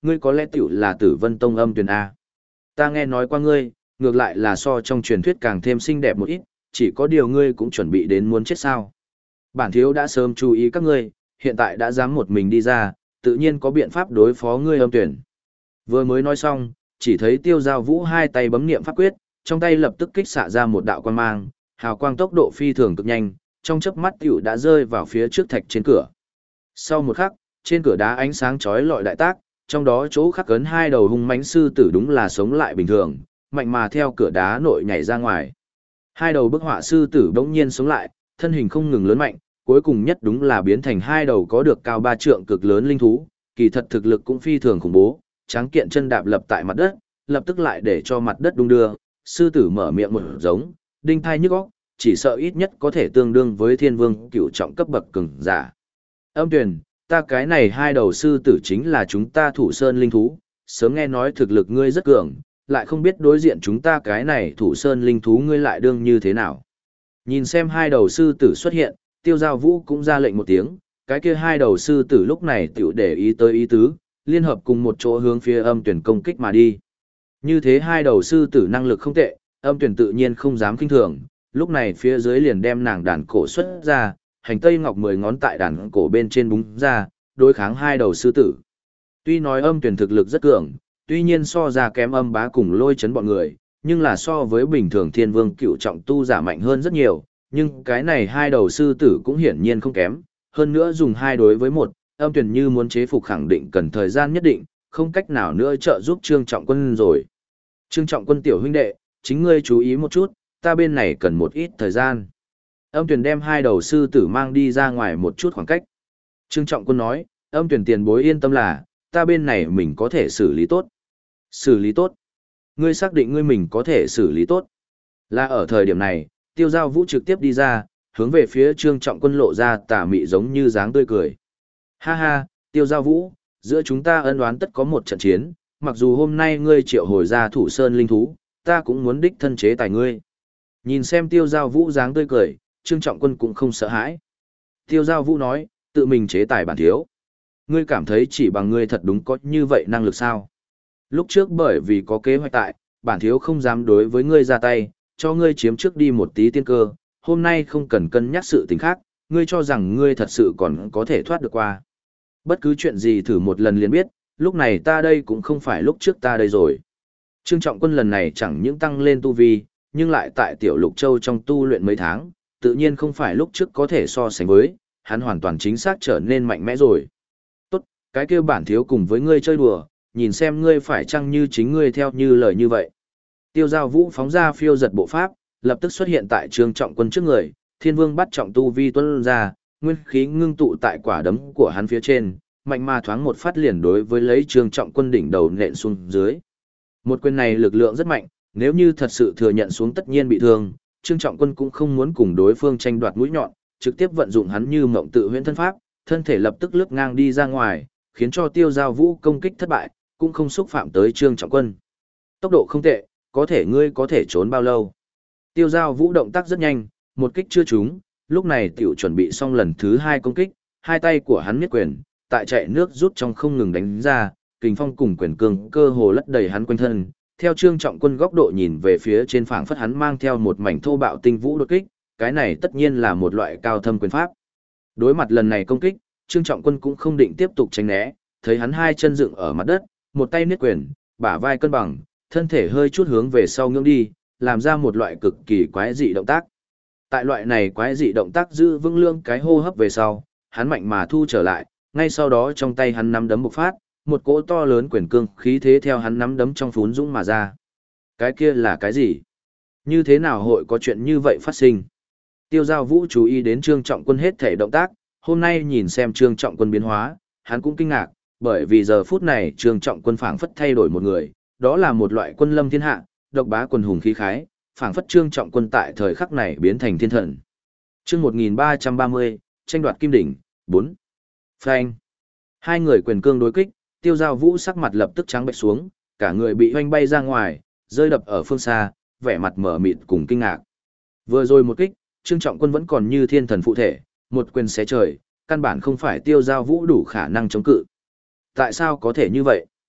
ngươi có lẽ tiểu là Tử Vân Tông Âm Tuyền A. Ta nghe nói qua ngươi, ngược lại là so trong truyền thuyết càng thêm xinh đẹp một ít, chỉ có điều ngươi cũng chuẩn bị đến muốn chết sao. Bản thiếu đã sớm chú ý các ngươi, hiện tại đã dám một mình đi ra, tự nhiên có biện pháp đối phó ngươi Âm Tuyền. Vừa mới nói xong, chỉ thấy Tiêu Giao Vũ hai tay bấm niệm pháp quyết, trong tay lập tức kích xạ ra một đạo quang mang, hào quang tốc độ phi thường cực nhanh, trong chớp mắt tiểu đã rơi vào phía trước thạch trên cửa. Sau một khắc, trên cửa đá ánh sáng chói lọi đại tác, trong đó chỗ khắc cấn hai đầu hung mãnh sư tử đúng là sống lại bình thường, mạnh mà theo cửa đá nội nhảy ra ngoài. Hai đầu bức họa sư tử bỗng nhiên sống lại, thân hình không ngừng lớn mạnh, cuối cùng nhất đúng là biến thành hai đầu có được cao 3 trượng cực lớn linh thú, kỳ thật thực lực cũng phi thường khủng bố, tráng kiện chân đạp lập tại mặt đất, lập tức lại để cho mặt đất đung đưa, sư tử mở miệng một giống, đinh thai nhức óc, chỉ sợ ít nhất có thể tương đương với thiên vương cửu trọng cấp bậc cường giả. Âm Tuyền, ta cái này hai đầu sư tử chính là chúng ta Thủ Sơn linh thú, sớm nghe nói thực lực ngươi rất cường, lại không biết đối diện chúng ta cái này Thủ Sơn linh thú ngươi lại đương như thế nào. Nhìn xem hai đầu sư tử xuất hiện, Tiêu Giao Vũ cũng ra lệnh một tiếng, cái kia hai đầu sư tử lúc này tiểu để ý tới ý tứ, liên hợp cùng một chỗ hướng phía Âm Tuyền công kích mà đi. Như thế hai đầu sư tử năng lực không tệ, Âm Tuyền tự nhiên không dám kinh thường, lúc này phía dưới liền đem nàng đàn cổ xuất ra, hành tây ngọc 10 ngón tại đàn cổ bên trên búng ra, đối kháng hai đầu sư tử. Tuy nói Âm Tuyền thực lực rất cường, tuy nhiên so ra kém Âm Bá cùng Lôi Chấn bọn người, nhưng là so với bình thường thiên vương cựu trọng tu giả mạnh hơn rất nhiều, nhưng cái này hai đầu sư tử cũng hiển nhiên không kém, hơn nữa dùng hai đối với một, Âm Tuyền như muốn chế phục khẳng định cần thời gian nhất định, không cách nào nữa trợ giúp Trương Trọng Quân rồi. Trương Trọng Quân tiểu huynh đệ, chính ngươi chú ý một chút, ta bên này cần một ít thời gian. Âm Tuyền đem hai đầu sư tử mang đi ra ngoài một chút khoảng cách. Trương Trọng Quân nói, Âm Tuyền tiền bối yên tâm là, ta bên này mình có thể xử lý tốt. Xử lý tốt. Ngươi xác định ngươi mình có thể xử lý tốt. Là ở thời điểm này, Tiêu Giao Vũ trực tiếp đi ra, hướng về phía Trương Trọng Quân lộ ra tà mị giống như dáng tươi cười. Ha ha, Tiêu Giao Vũ, giữa chúng ta ân oán tất có một trận chiến, mặc dù hôm nay ngươi triệu hồi ra Thủ Sơn linh thú, ta cũng muốn đích thân chế tài ngươi. Nhìn xem Tiêu Giao Vũ dáng tươi cười, Trương Trọng Quân cũng không sợ hãi. Tiêu Giao Vũ nói, tự mình chế tài bản thiếu. Ngươi cảm thấy chỉ bằng ngươi thật đúng có như vậy năng lực sao? Lúc trước bởi vì có kế hoạch tại, bản thiếu không dám đối với ngươi ra tay, cho ngươi chiếm trước đi một tí tiên cơ, hôm nay không cần cân nhắc sự tình khác, ngươi cho rằng ngươi thật sự còn có thể thoát được qua. Bất cứ chuyện gì thử một lần liền biết, lúc này ta đây cũng không phải lúc trước ta đây rồi. Trương Trọng Quân lần này chẳng những tăng lên tu vi, nhưng lại tại Tiểu Lục Châu trong tu luyện mấy tháng, tự nhiên không phải lúc trước có thể so sánh với, hắn hoàn toàn chính xác trở nên mạnh mẽ rồi. Tốt, cái kia bản thiếu cùng với ngươi chơi đùa, nhìn xem ngươi phải chăng như chính ngươi theo như lời như vậy. Tiêu Giao Vũ phóng ra phiêu giật bộ pháp, lập tức xuất hiện tại Trương Trọng Quân trước người, Thiên Vương bắt trọng tu vi tuôn ra, nguyên khí ngưng tụ tại quả đấm của hắn phía trên, mạnh mà thoáng một phát liền đối với lấy Trương Trọng Quân đỉnh đầu nện xuống dưới. Một quyền này lực lượng rất mạnh, nếu như thật sự thừa nhận xuống tất nhiên bị thương, Trương Trọng Quân cũng không muốn cùng đối phương tranh đoạt mũi nhọn, trực tiếp vận dụng hắn như mộng tự huyễn thân pháp, thân thể lập tức lướt ngang đi ra ngoài, khiến cho Tiêu Giao Vũ công kích thất bại, cũng không xúc phạm tới Trương Trọng Quân. Tốc độ không tệ, có thể ngươi có thể trốn bao lâu? Tiêu Giao Vũ động tác rất nhanh, một kích chưa trúng, lúc này tiểu chuẩn bị xong lần thứ hai công kích, hai tay của hắn miết quyền, tại chạy nước rút trong không ngừng đánh ra, kình phong cùng quyền cương cơ hồ lấp đầy hắn quanh thân. Theo Trương Trọng Quân góc độ nhìn về phía trên phảng phất hắn mang theo một mảnh thô bạo tinh vũ đột kích, cái này tất nhiên là một loại cao thâm quyền pháp. Đối mặt lần này công kích, Trương Trọng Quân cũng không định tiếp tục tránh né, thấy hắn hai chân dựng ở mặt đất, một tay niết quyền, bả vai cân bằng, thân thể hơi chút hướng về sau ngưỡng đi, làm ra một loại cực kỳ quái dị động tác. Tại loại này quái dị động tác giữ vững lương cái hô hấp về sau, hắn mạnh mà thu trở lại, ngay sau đó trong tay hắn nắm đấm bộc phát, một cỗ to lớn quyền cương khí thế theo hắn nắm đấm trong phún dũng mà ra. Cái kia là cái gì? Như thế nào hội có chuyện như vậy phát sinh? Tiêu Giao Vũ chú ý đến Trương Trọng Quân hết thể động tác, hôm nay nhìn xem Trương Trọng Quân biến hóa, hắn cũng kinh ngạc, bởi vì giờ phút này Trương Trọng Quân phảng phất thay đổi một người, đó là một loại quân lâm thiên hạ, độc bá quần hùng khí khái, phảng phất Trương Trọng Quân tại thời khắc này biến thành thiên thần. Chương 1330, tranh đoạt kim đỉnh, 4. Phanh. Hai người quyền cương đối kích, Tiêu Giao Vũ sắc mặt lập tức trắng bệch xuống, cả người bị hoanh bay ra ngoài, rơi đập ở phương xa, vẻ mặt mở mịt cùng kinh ngạc. Vừa rồi một kích, Trương Trọng Quân vẫn còn như thiên thần phụ thể, một quyền xé trời, căn bản không phải Tiêu Giao Vũ đủ khả năng chống cự. Tại sao có thể như vậy?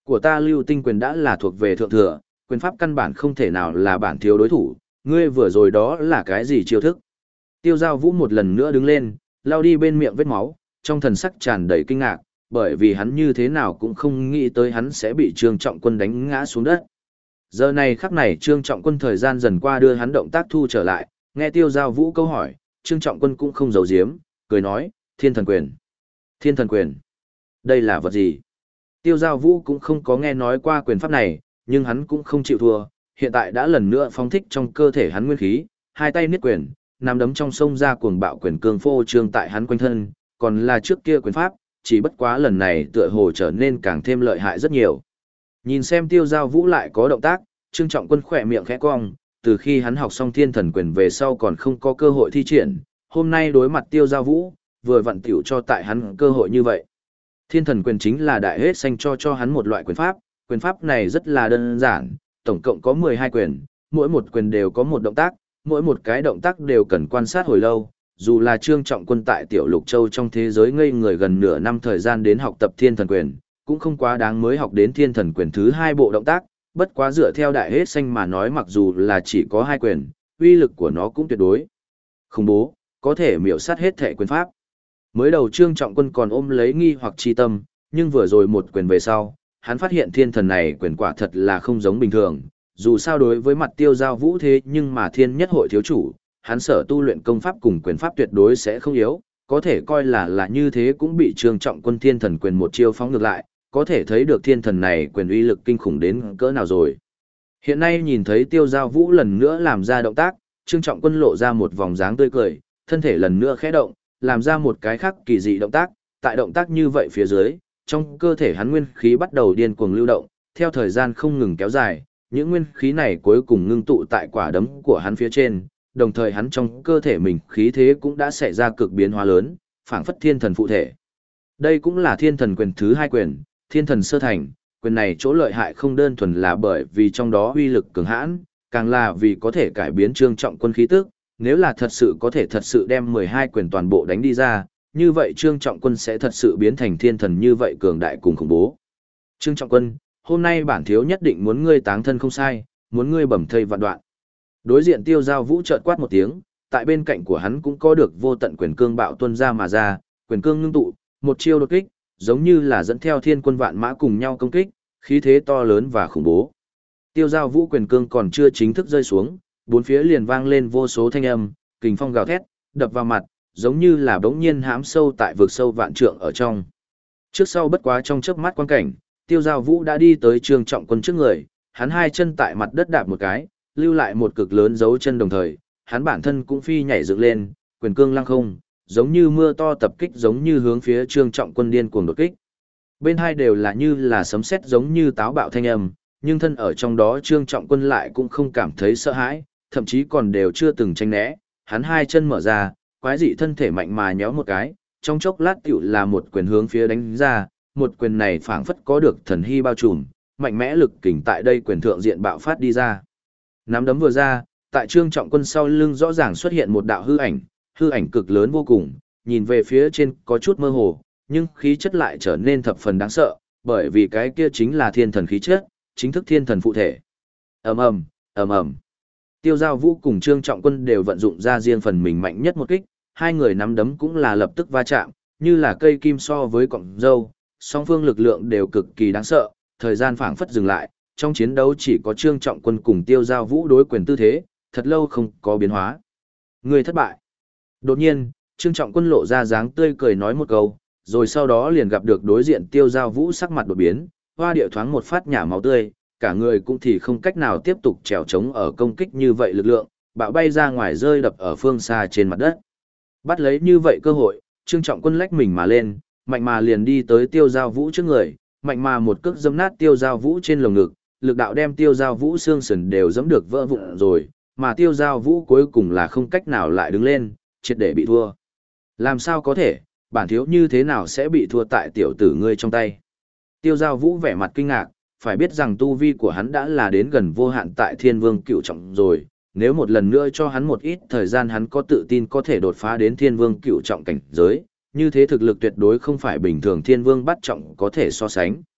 Của ta lưu tinh quyền đã là thuộc về thượng thừa, quyền pháp căn bản không thể nào là bản thiếu đối thủ, ngươi vừa rồi đó là cái gì chiêu thức? Tiêu Giao Vũ một lần nữa đứng lên, lau đi bên miệng vết máu, trong thần sắc tràn đầy kinh ngạc, bởi vì hắn như thế nào cũng không nghĩ tới hắn sẽ bị Trương Trọng Quân đánh ngã xuống đất. Giờ này khắc này Trương Trọng Quân thời gian dần qua đưa hắn động tác thu trở lại, nghe Tiêu Giao Vũ câu hỏi, Trương Trọng Quân cũng không giấu giếm, cười nói, Thiên Thần Quyền. Thiên Thần Quyền. Đây là vật gì? Tiêu Giao Vũ cũng không có nghe nói qua quyền pháp này, nhưng hắn cũng không chịu thua, hiện tại đã lần nữa phóng thích trong cơ thể hắn nguyên khí, hai tay niết quyền, nắm đấm trong sông ra cuồng bạo quyền cương phô trương tại hắn quanh thân, còn là trước kia quyền pháp, chỉ bất quá lần này tựa hồ trở nên càng thêm lợi hại rất nhiều. Nhìn xem Tiêu Giao Vũ lại có động tác, Trương Trọng Quân khỏe miệng khẽ cong, từ khi hắn học xong Thiên Thần Quyền về sau còn không có cơ hội thi triển, hôm nay đối mặt Tiêu Giao Vũ, vừa vặn tiểu cho tại hắn cơ hội như vậy. Thiên Thần Quyền chính là đại hết xanh cho hắn một loại quyền pháp này rất là đơn giản, tổng cộng có 12 quyền, mỗi một quyền đều có một động tác, mỗi một cái động tác đều cần quan sát hồi lâu, dù là Trương Trọng Quân tại Tiểu Lục Châu trong thế giới ngây người gần nửa năm thời gian đến học tập Thiên Thần Quyền, cũng không quá đáng mới học đến Thiên Thần Quyền thứ 2 bộ động tác, bất quá dựa theo đại hết xanh mà nói mặc dù là chỉ có 2 quyền, uy lực của nó cũng tuyệt đối khủng bố, có thể miểu sát hết thể quyền pháp. Mới đầu Trương Trọng Quân còn ôm lấy nghi hoặc chi tâm, nhưng vừa rồi một quyền về sau, hắn phát hiện thiên thần này quyền quả thật là không giống bình thường, dù sao đối với mặt Tiêu Giao Vũ thế nhưng mà thiên nhất hội thiếu chủ, hắn sở tu luyện công pháp cùng quyền pháp tuyệt đối sẽ không yếu, có thể coi là như thế cũng bị Trương Trọng Quân thiên thần quyền một chiêu phóng ngược lại, có thể thấy được thiên thần này quyền uy lực kinh khủng đến cỡ nào rồi. Hiện nay nhìn thấy Tiêu Giao Vũ lần nữa làm ra động tác, Trương Trọng Quân lộ ra một vòng dáng tươi cười, thân thể lần nữa khẽ động, làm ra một cái khác kỳ dị động tác, tại động tác như vậy phía dưới, trong cơ thể hắn nguyên khí bắt đầu điên cuồng lưu động, theo thời gian không ngừng kéo dài, những nguyên khí này cuối cùng ngưng tụ tại quả đấm của hắn phía trên, đồng thời hắn trong cơ thể mình khí thế cũng đã xảy ra cực biến hóa lớn, phảng phất thiên thần phụ thể. Đây cũng là thiên thần quyền thứ 2 quyền, thiên thần sơ thành, quyền này chỗ lợi hại không đơn thuần là bởi vì trong đó uy lực cường hãn, càng là vì có thể cải biến Trương Trọng Quân khí tức, nếu là thật sự có thể thật sự đem 12 quyền toàn bộ đánh đi ra, như vậy Trương Trọng Quân sẽ thật sự biến thành thiên thần như vậy cường đại cùng khủng bố. Trương Trọng Quân, hôm nay bản thiếu nhất định muốn ngươi táng thân không sai, muốn ngươi bầm thây vạn đoạn. Đối diện Tiêu Giao Vũ chợt quát một tiếng, tại bên cạnh của hắn cũng có được vô tận quyền cương bạo tuôn ra mà ra, quyền cương ngưng tụ, một chiêu đột kích, giống như là dẫn theo thiên quân vạn mã cùng nhau công kích, khí thế to lớn và khủng bố. Tiêu Giao Vũ quyền cương còn chưa chính thức rơi xuống, bốn phía liền vang lên vô số thanh âm, kình phong gào thét, đập vào mặt, giống như là bỗng nhiên hãm sâu tại vực sâu vạn trượng ở trong. Trước sau bất quá trong chớp mắt quan cảnh, Tiêu Giao Vũ đã đi tới Trương Trọng Quân trước người, hắn hai chân tại mặt đất đạp một cái, lưu lại một cực lớn dấu chân đồng thời, hắn bản thân cũng phi nhảy dựng lên, quyền cương lăng không, giống như mưa to tập kích giống như hướng phía Trương Trọng Quân điên cuồng đột kích. Bên hai đều là như là sấm sét giống như táo bạo thanh âm, nhưng thân ở trong đó Trương Trọng Quân lại cũng không cảm thấy sợ hãi, thậm chí còn đều chưa từng tránh né, hắn hai chân mở ra, quái dị thân thể mạnh mà nhéo một cái, trong chốc lát tiểu là một quyền hướng phía đánh ra, một quyền này phảng phất có được thần hy bao trùm, mạnh mẽ lực kình tại đây quyền thượng diện bạo phát đi ra. Nắm đấm vừa ra, tại Trương Trọng Quân sau lưng rõ ràng xuất hiện một đạo hư ảnh cực lớn vô cùng, nhìn về phía trên có chút mơ hồ, nhưng khí chất lại trở nên thập phần đáng sợ, bởi vì cái kia chính là thiên thần khí chất, chính thức thiên thần phụ thể. Ầm ầm, ầm ầm. Tiêu Giao Vũ cùng Trương Trọng Quân đều vận dụng ra riêng phần mình mạnh nhất một kích, hai người nắm đấm cũng là lập tức va chạm, như là cây kim so với cọng dâu, song phương lực lượng đều cực kỳ đáng sợ, thời gian phảng phất dừng lại, trong chiến đấu chỉ có Trương Trọng Quân cùng Tiêu Giao Vũ đối quyền tư thế, thật lâu không có biến hóa. Người thất bại. Đột nhiên, Trương Trọng Quân lộ ra dáng tươi cười nói một câu, rồi sau đó liền gặp được đối diện Tiêu Giao Vũ sắc mặt đột biến, hoa điệu thoáng một phát nhả máu tươi, cả người cũng thì không cách nào tiếp tục trèo trống ở công kích như vậy lực lượng, bạo bay ra ngoài rơi đập ở phương xa trên mặt đất. Bắt lấy như vậy cơ hội, Trương Trọng Quân lách mình mà lên, mạnh mà liền đi tới Tiêu Giao Vũ trước người, mạnh mà một cước giẫm nát Tiêu Giao Vũ trên lồng ngực, lực đạo đem Tiêu Giao Vũ xương sườn đều giẫm được vỡ vụn rồi, mà Tiêu Giao Vũ cuối cùng là không cách nào lại đứng lên, triệt để bị thua. Làm sao có thể, bản thiếu như thế nào sẽ bị thua tại tiểu tử ngươi trong tay? Tiêu Giao Vũ vẻ mặt kinh ngạc, phải biết rằng tu vi của hắn đã là đến gần vô hạn tại Thiên Vương Cựu Trọng rồi, nếu một lần nữa cho hắn một ít thời gian hắn có tự tin có thể đột phá đến Thiên Vương Cựu Trọng cảnh giới, như thế thực lực tuyệt đối không phải bình thường Thiên Vương bắt trọng có thể so sánh.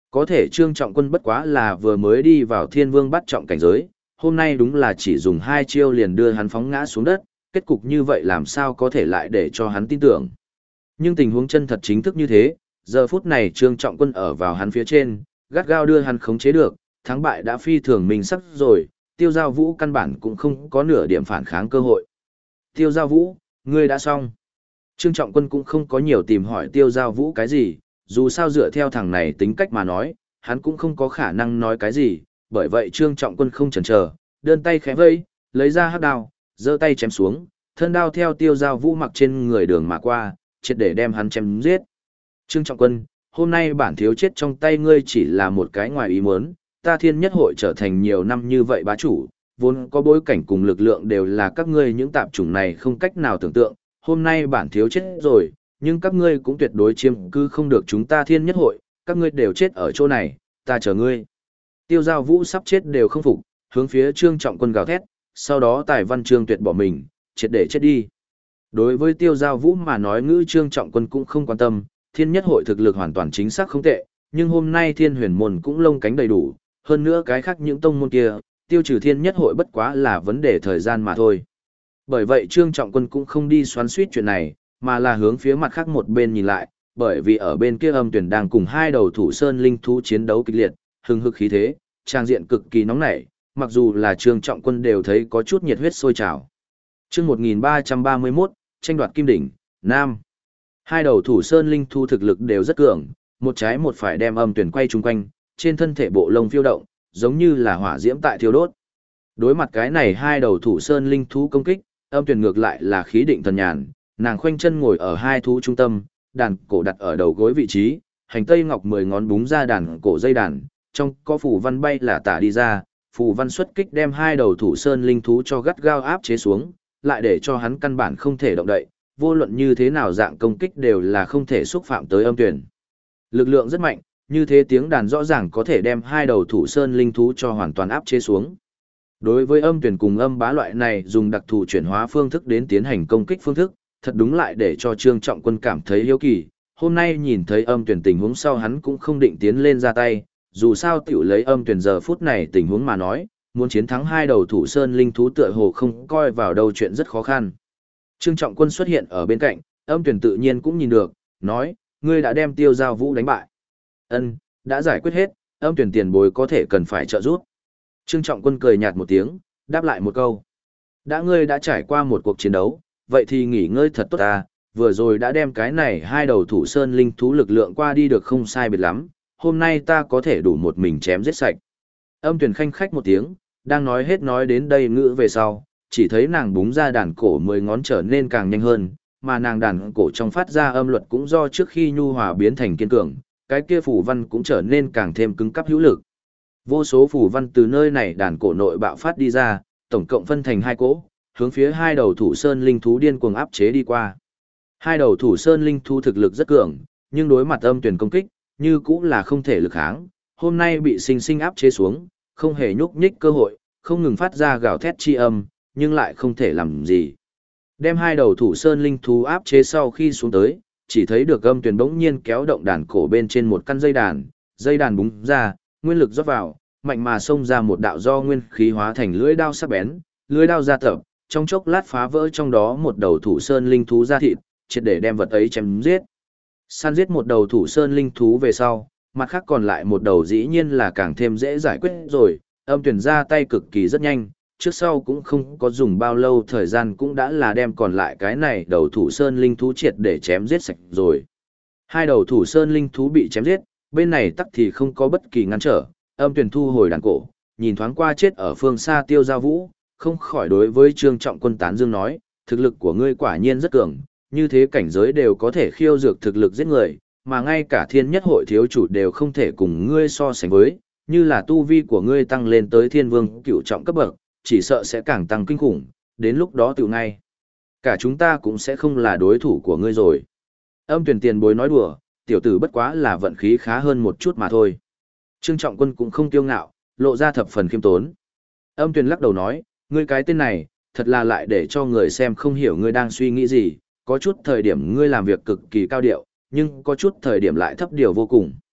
Có thể Trương Trọng Quân bất quá là vừa mới đi vào Thiên Vương bắt trọng cảnh giới, hôm nay đúng là chỉ dùng 2 chiêu liền đưa hắn phóng ngã xuống đất, kết cục như vậy làm sao có thể lại để cho hắn tin tưởng. Nhưng tình huống chân thật chính thức như thế, giờ phút này Trương Trọng Quân ở vào hắn phía trên, gắt gao đưa hắn khống chế được, thắng bại đã phi thường mình sắc rồi, Tiêu Giao Vũ căn bản cũng không có nửa điểm phản kháng cơ hội. Tiêu Giao Vũ, ngươi đã xong. Trương Trọng Quân cũng không có nhiều tìm hỏi Tiêu Giao Vũ cái gì, dù sao dựa theo thằng này tính cách mà nói, hắn cũng không có khả năng nói cái gì, bởi vậy Trương Trọng Quân không chần chờ, đơn tay khẽ vây, lấy ra hắc đao, giơ tay chém xuống, thân đao theo Tiêu Giao Vũ mặc trên người đường mà qua, triệt để đem hắn chém giết. Trương Trọng Quân, hôm nay bản thiếu chết trong tay ngươi chỉ là một cái ngoài ý muốn, ta Thiên Nhất Hội trở thành nhiều năm như vậy bá chủ, vốn có bối cảnh cùng lực lượng đều là các ngươi những tạp chủng này không cách nào tưởng tượng, hôm nay bản thiếu chết rồi, nhưng các ngươi cũng tuyệt đối chiếm cứ không được chúng ta Thiên Nhất Hội, các ngươi đều chết ở chỗ này, ta chờ ngươi. Tiêu Giao Vũ sắp chết đều không phục, hướng phía Trương Trọng Quân gào thét, sau đó Tài Văn Trương Tuyệt bỏ mình, triệt để chết đi. Đối với Tiêu Giao Vũ mà nói ngữ Trương Trọng Quân cũng không quan tâm, Thiên Nhất Hội thực lực hoàn toàn chính xác không tệ, nhưng hôm nay Thiên Huyền môn cũng lông cánh đầy đủ, hơn nữa cái khác những tông môn kia, tiêu trừ Thiên Nhất Hội bất quá là vấn đề thời gian mà thôi. Bởi vậy Trương Trọng Quân cũng không đi xoắn xuýt chuyện này, mà là hướng phía mặt khác một bên nhìn lại, bởi vì ở bên kia Âm Tuyển đang cùng 2 đầu thủ sơn linh thú chiến đấu kịch liệt, hừng hực khí thế, trang diện cực kỳ nóng nảy, mặc dù là Trương Trọng Quân đều thấy có chút nhiệt huyết sôi trào. Chương 1331, tranh đoạt kim đỉnh, Nam. 2 đầu thủ sơn linh thú thực lực đều rất cường, một trái một phải đem Âm Tuyển quay chung quanh, trên thân thể bộ lông phiêu động, giống như là hỏa diễm tại thiêu đốt. Đối mặt cái này 2 đầu thủ sơn linh thú công kích, Âm Tuyển ngược lại là khí định thần nhàn, nàng khoanh chân ngồi ở 2 thú trung tâm, đàn cổ đặt ở đầu gối vị trí, hành tây ngọc 10 ngón búng ra đàn cổ dây đàn, trong có phù văn bay là tả đi ra, phù văn xuất kích đem 2 đầu thủ sơn linh thú cho gắt gao áp chế xuống, lại để cho hắn căn bản không thể động đậy, vô luận như thế nào dạng công kích đều là không thể xúc phạm tới Âm Tuyển. Lực lượng rất mạnh, như thế tiếng đàn rõ ràng có thể đem 2 đầu thủ sơn linh thú cho hoàn toàn áp chế xuống. Đối với Âm Tuyển cùng âm bá loại này dùng đặc thù chuyển hóa phương thức đến tiến hành công kích phương thức, thật đúng lại để cho Trương Trọng Quân cảm thấy hiếu kỳ. Hôm nay nhìn thấy Âm Tuyển tình huống sau hắn cũng không định tiến lên ra tay, dù sao tiểu lấy Âm Tuyển giờ phút này tình huống mà nói, muốn chiến thắng 2 đầu thủ sơn linh thú tựa hồ không coi vào đâu chuyện rất khó khăn. Trương Trọng Quân xuất hiện ở bên cạnh, Âm Tuyển tự nhiên cũng nhìn được, nói, ngươi đã đem Tiêu Giao Vũ đánh bại. Ân, đã giải quyết hết, Âm Tuyển tiền bối có thể cần phải trợ giúp. Trương Trọng Quân cười nhạt một tiếng, đáp lại một câu. Ngươi đã trải qua một cuộc chiến đấu, vậy thì nghỉ ngơi thật tốt ta, vừa rồi đã đem cái này 2 đầu thủ sơn linh thú lực lượng qua đi được không sai biệt lắm, hôm nay ta có thể đủ một mình chém giết sạch. Âm Tuyển khanh khách một tiếng, đang nói hết nói đến đây ngữ về sau, chỉ thấy nàng búng ra đàn cổ 10 ngón trở nên càng nhanh hơn, mà nàng đàn cổ trong phát ra âm luật cũng do trước khi nhu hòa biến thành kiên cường, cái kia phù văn cũng trở nên càng thêm cứng cáp hữu lực. Vô số phù văn từ nơi này đàn cổ nội bạo phát đi ra, tổng cộng phân thành 2 cỗ, hướng phía 2 đầu thủ sơn linh thú điên cuồng áp chế đi qua. 2 đầu thủ sơn linh thú thực lực rất cường, nhưng đối mặt Âm Tuyển công kích, như cũng là không thể lực kháng, hôm nay bị sinh sinh áp chế xuống, không hề nhúc nhích cơ hội, không ngừng phát ra gào thét chi âm, nhưng lại không thể làm gì. Đem 2 đầu thủ sơn linh thú áp chế sau khi xuống tới, chỉ thấy được Âm Tuyển bỗng nhiên kéo động đàn cổ bên trên một căn dây đàn búng ra, nguyên lực rót vào, mạnh mà xông ra một đạo do nguyên khí hóa thành lưỡi đao sắc bén, lưỡi đao ra tập, trong chốc lát phá vỡ trong đó một đầu thủ sơn linh thú ra thịt, triệt để đem vật ấy chém giết. Săn giết một đầu thủ sơn linh thú về sau, mặt khác còn lại một đầu dĩ nhiên là càng thêm dễ giải quyết rồi, Âm Tuyển ra tay cực kỳ rất nhanh, trước sau cũng không có dùng bao lâu thời gian cũng đã là đem còn lại cái này đầu thủ sơn linh thú triệt để chém giết sạch rồi. 2 đầu thủ sơn linh thú bị chém giết, bên này tắc thì không có bất kỳ ngăn trở, Âm Tuyển thu hồi đàn cổ, nhìn thoáng qua chết ở phương xa Tiêu Giao Vũ, không khỏi đối với Trương Trọng Quân tán dương nói, thực lực của ngươi quả nhiên rất cường, như thế cảnh giới đều có thể khiêu dược thực lực giết người, mà ngay cả Thiên Nhất Hội thiếu chủ đều không thể cùng ngươi so sánh với, như là tu vi của ngươi tăng lên tới Thiên Vương cửu trọng cấp bậc, chỉ sợ sẽ càng tăng kinh khủng, đến lúc đó tự ngay. Cả chúng ta cũng sẽ không là đối thủ của ngươi rồi. Âm Tuyển tiền bối nói đùa, tiểu tử bất quá là vận khí khá hơn một chút mà thôi. Trương Trọng Quân cũng không kiêu ngạo, lộ ra thập phần khiêm tốn. Âm Tuyển lắc đầu nói, ngươi cái tên này, thật là lại để cho người xem không hiểu ngươi đang suy nghĩ gì, có chút thời điểm ngươi làm việc cực kỳ cao điệu, nhưng có chút thời điểm lại thấp điều vô cùng.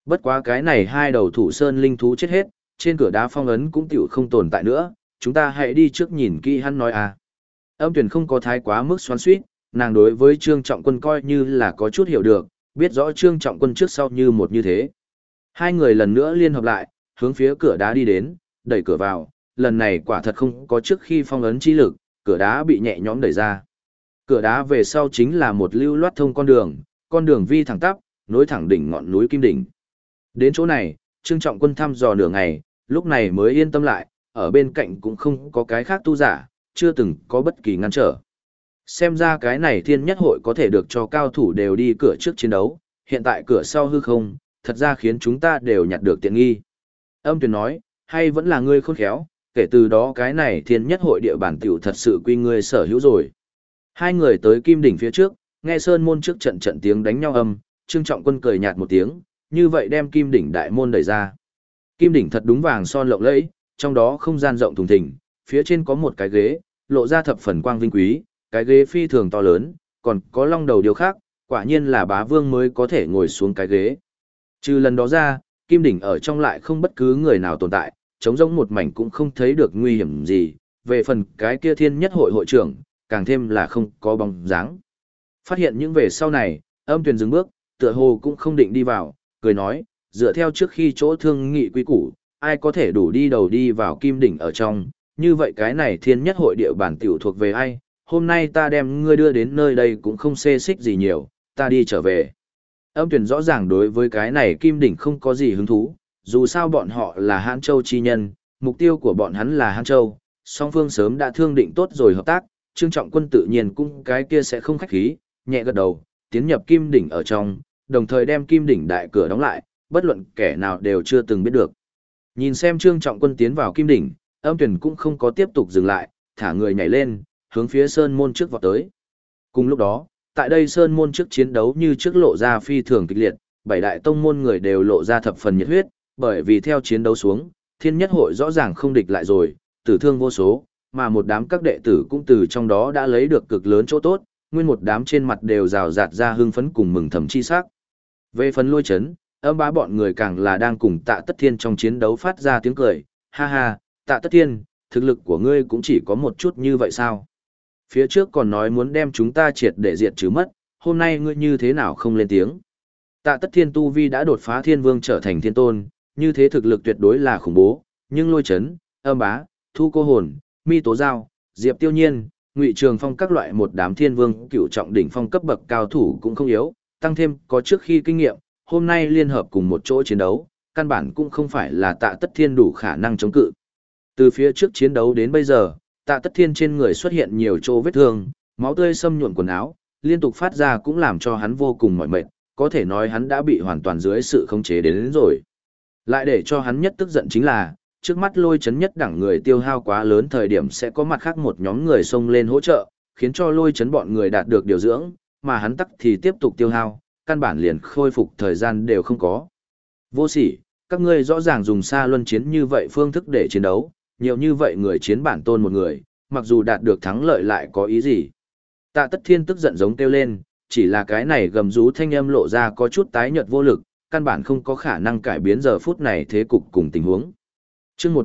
Bất quá cái này hai đầu thủ sơn linh thú chết hết, trên cửa đá phong ấn cũng tiểu không tồn tại nữa, chúng ta hãy đi trước nhìn kỹ hắn nói à. Âm Tuyền không có thái quá mức xoắn xuýt, nàng đối với Trương Trọng Quân coi như là có chút hiểu được, biết rõ Trương Trọng Quân trước sau như một như thế. Hai người lần nữa liên hợp lại, hướng phía cửa đá đi đến, đẩy cửa vào, lần này quả thật không có trước khi phong ấn chi lực, cửa đá bị nhẹ nhõm đẩy ra. Cửa đá về sau chính là một lưu loát thông con đường vi thẳng tắp, nối thẳng đỉnh ngọn núi Kim Đỉnh. Đến chỗ này, Trương Trọng Quân thăm dò nửa ngày, lúc này mới yên tâm lại, ở bên cạnh cũng không có cái khác tu giả, chưa từng có bất kỳ ngăn trở. Xem ra cái này thiên nhất hội có thể được cho cao thủ đều đi cửa trước chiến đấu, hiện tại cửa sau hư không, thật ra khiến chúng ta đều nhặt được tiện nghi. Âm Tuyền nói, hay vẫn là ngươi khôn khéo, kể từ đó cái này thiên nhất hội địa bản tiểu thật sự quy ngươi sở hữu rồi. Hai người tới Kim Đỉnh phía trước, nghe sơn môn trước trận trận tiếng đánh nhau âm, Trương Trọng Quân cười nhạt một tiếng, như vậy đem Kim Đỉnh đại môn đẩy ra. Kim Đỉnh thật đúng vàng son lộng lẫy, trong đó không gian rộng thùng thình, phía trên có một cái ghế, lộ ra thập phần quang vinh quý, cái ghế phi thường to lớn, còn có long đầu điêu khác, quả nhiên là bá vương mới có thể ngồi xuống cái ghế. Trừ lần đó ra, Kim Đỉnh ở trong lại không bất cứ người nào tồn tại, trống rỗng một mảnh cũng không thấy được nguy hiểm gì, về phần cái kia thiên nhất hội hội trưởng, càng thêm là không có bóng dáng. Phát hiện những về sau này, Âm Tuyền dừng bước, tựa hồ cũng không định đi vào, cười nói, dựa theo trước khi chỗ thương nghị quy củ, ai có thể đủ đi đầu đi vào Kim Đỉnh ở trong, như vậy cái này thiên nhất hội địa bản tiểu thuộc về ai, hôm nay ta đem ngươi đưa đến nơi đây cũng không xê xích gì nhiều, ta đi trở về. Âm Tuyền rõ ràng đối với cái này Kim Đỉnh không có gì hứng thú, dù sao bọn họ là Hãn Châu chi nhân, mục tiêu của bọn hắn là Hãn Châu, song phương sớm đã thương định tốt rồi hợp tác, Trương Trọng Quân tự nhiên cũng cái kia sẽ không khách khí, nhẹ gật đầu, tiến nhập Kim Đỉnh ở trong, đồng thời đem Kim Đỉnh đại cửa đóng lại, bất luận kẻ nào đều chưa từng biết được. Nhìn xem Trương Trọng Quân tiến vào Kim Đỉnh, Âm Tuyền cũng không có tiếp tục dừng lại, thả người nhảy lên, hướng phía sơn môn trước vọt tới. Cùng lúc đó, tại đây sơn môn trước chiến đấu như trước lộ ra phi thường kịch liệt, bảy đại tông môn người đều lộ ra thập phần nhiệt huyết, bởi vì theo chiến đấu xuống, thiên nhất hội rõ ràng không địch lại rồi, tử thương vô số, mà một đám các đệ tử cũng từ trong đó đã lấy được cực lớn chỗ tốt, nguyên một đám trên mặt đều rào rạt ra hưng phấn cùng mừng thầm chi sắc. Về phần Lôi Chấn, Âm Bá bọn người càng là đang cùng Tạ Tất Thiên trong chiến đấu phát ra tiếng cười, ha ha, Tạ Tất Thiên, thực lực của ngươi cũng chỉ có một chút như vậy sao? Phía trước còn nói muốn đem chúng ta triệt để diệt trừ mất, hôm nay ngươi như thế nào không lên tiếng? Tạ Tất Thiên tu vi đã đột phá thiên vương trở thành thiên tôn, như thế thực lực tuyệt đối là khủng bố, nhưng Lôi Chấn, Âm Bá, Thu Cô Hồn, Mi Tố Giao, Diệp Tiêu Nhiên, Ngụy Trường Phong các loại một đám thiên vương cựu trọng đỉnh phong cấp bậc cao thủ cũng không yếu, tăng thêm có trước khi kinh nghiệm, hôm nay liên hợp cùng một chỗ chiến đấu, căn bản cũng không phải là Tạ Tất Thiên đủ khả năng chống cự. Từ phía trước chiến đấu đến bây giờ, Tạ Tất Thiên trên người xuất hiện nhiều chỗ vết thương, máu tươi xâm nhuộm quần áo, liên tục phát ra cũng làm cho hắn vô cùng mỏi mệt, có thể nói hắn đã bị hoàn toàn dưới sự khống chế đến rồi. Lại để cho hắn nhất tức giận chính là, trước mắt Lôi Chấn nhất đẳng người tiêu hao quá lớn thời điểm sẽ có mặt khác một nhóm người xông lên hỗ trợ, khiến cho Lôi Chấn bọn người đạt được điều dưỡng, mà hắn tắc thì tiếp tục tiêu hao, căn bản liền khôi phục thời gian đều không có. Vô sỉ, các ngươi rõ ràng dùng xa luân chiến như vậy phương thức để chiến đấu, nhiều như vậy người chiến bản tôn một người, mặc dù đạt được thắng lợi lại có ý gì. Tạ Tất Thiên tức giận giống kêu lên, chỉ là cái này gầm rú thanh âm lộ ra có chút tái nhợt vô lực, căn bản không có khả năng cải biến giờ phút này thế cục cùng tình huống. Chương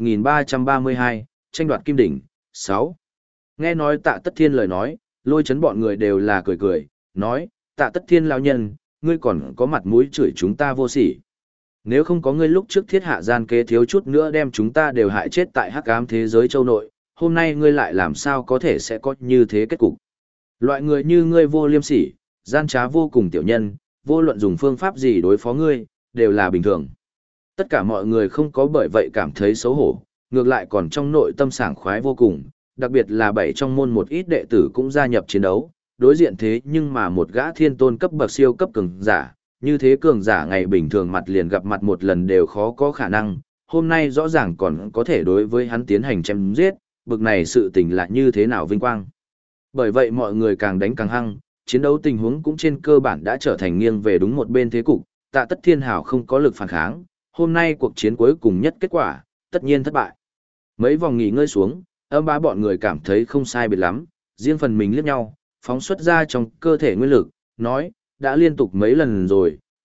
1332, tranh đoạt Kim Đỉnh, 6. Nghe nói Tạ Tất Thiên lời nói, Lôi Chấn bọn người đều là cười cười, nói, Tạ Tất Thiên lão nhân, ngươi còn có mặt mũi chửi chúng ta vô sỉ. Nếu không có ngươi lúc trước thiết hạ gian kế thiếu chút nữa đem chúng ta đều hại chết tại hắc ám thế giới châu nội, hôm nay ngươi lại làm sao có thể sẽ có như thế kết cục. Loại người như ngươi vô liêm sỉ, gian trá vô cùng tiểu nhân, vô luận dùng phương pháp gì đối phó ngươi, đều là bình thường. Tất cả mọi người không có bởi vậy cảm thấy xấu hổ, ngược lại còn trong nội tâm sảng khoái vô cùng, đặc biệt là bảy trong môn một ít đệ tử cũng gia nhập chiến đấu, đối diện thế nhưng mà một gã thiên tôn cấp bậc siêu cấp cường giả, như thế cường giả ngày bình thường mặt liền gặp mặt một lần đều khó có khả năng, hôm nay rõ ràng còn có thể đối với hắn tiến hành chém giết, bực này sự tình là như thế nào vinh quang. Bởi vậy mọi người càng đánh càng hăng, chiến đấu tình huống cũng trên cơ bản đã trở thành nghiêng về đúng một bên thế cục, Tạ Tất Thiên hảo không có lực phản kháng, hôm nay cuộc chiến cuối cùng nhất kết quả, tất nhiên thất bại. Mấy vòng nghỉ ngơi xuống, Âm Bá bọn người cảm thấy không sai biệt lắm, riêng phần mình liếc nhau, phóng xuất ra trong cơ thể nguyên lực, nói, đã liên tục mấy lần rồi,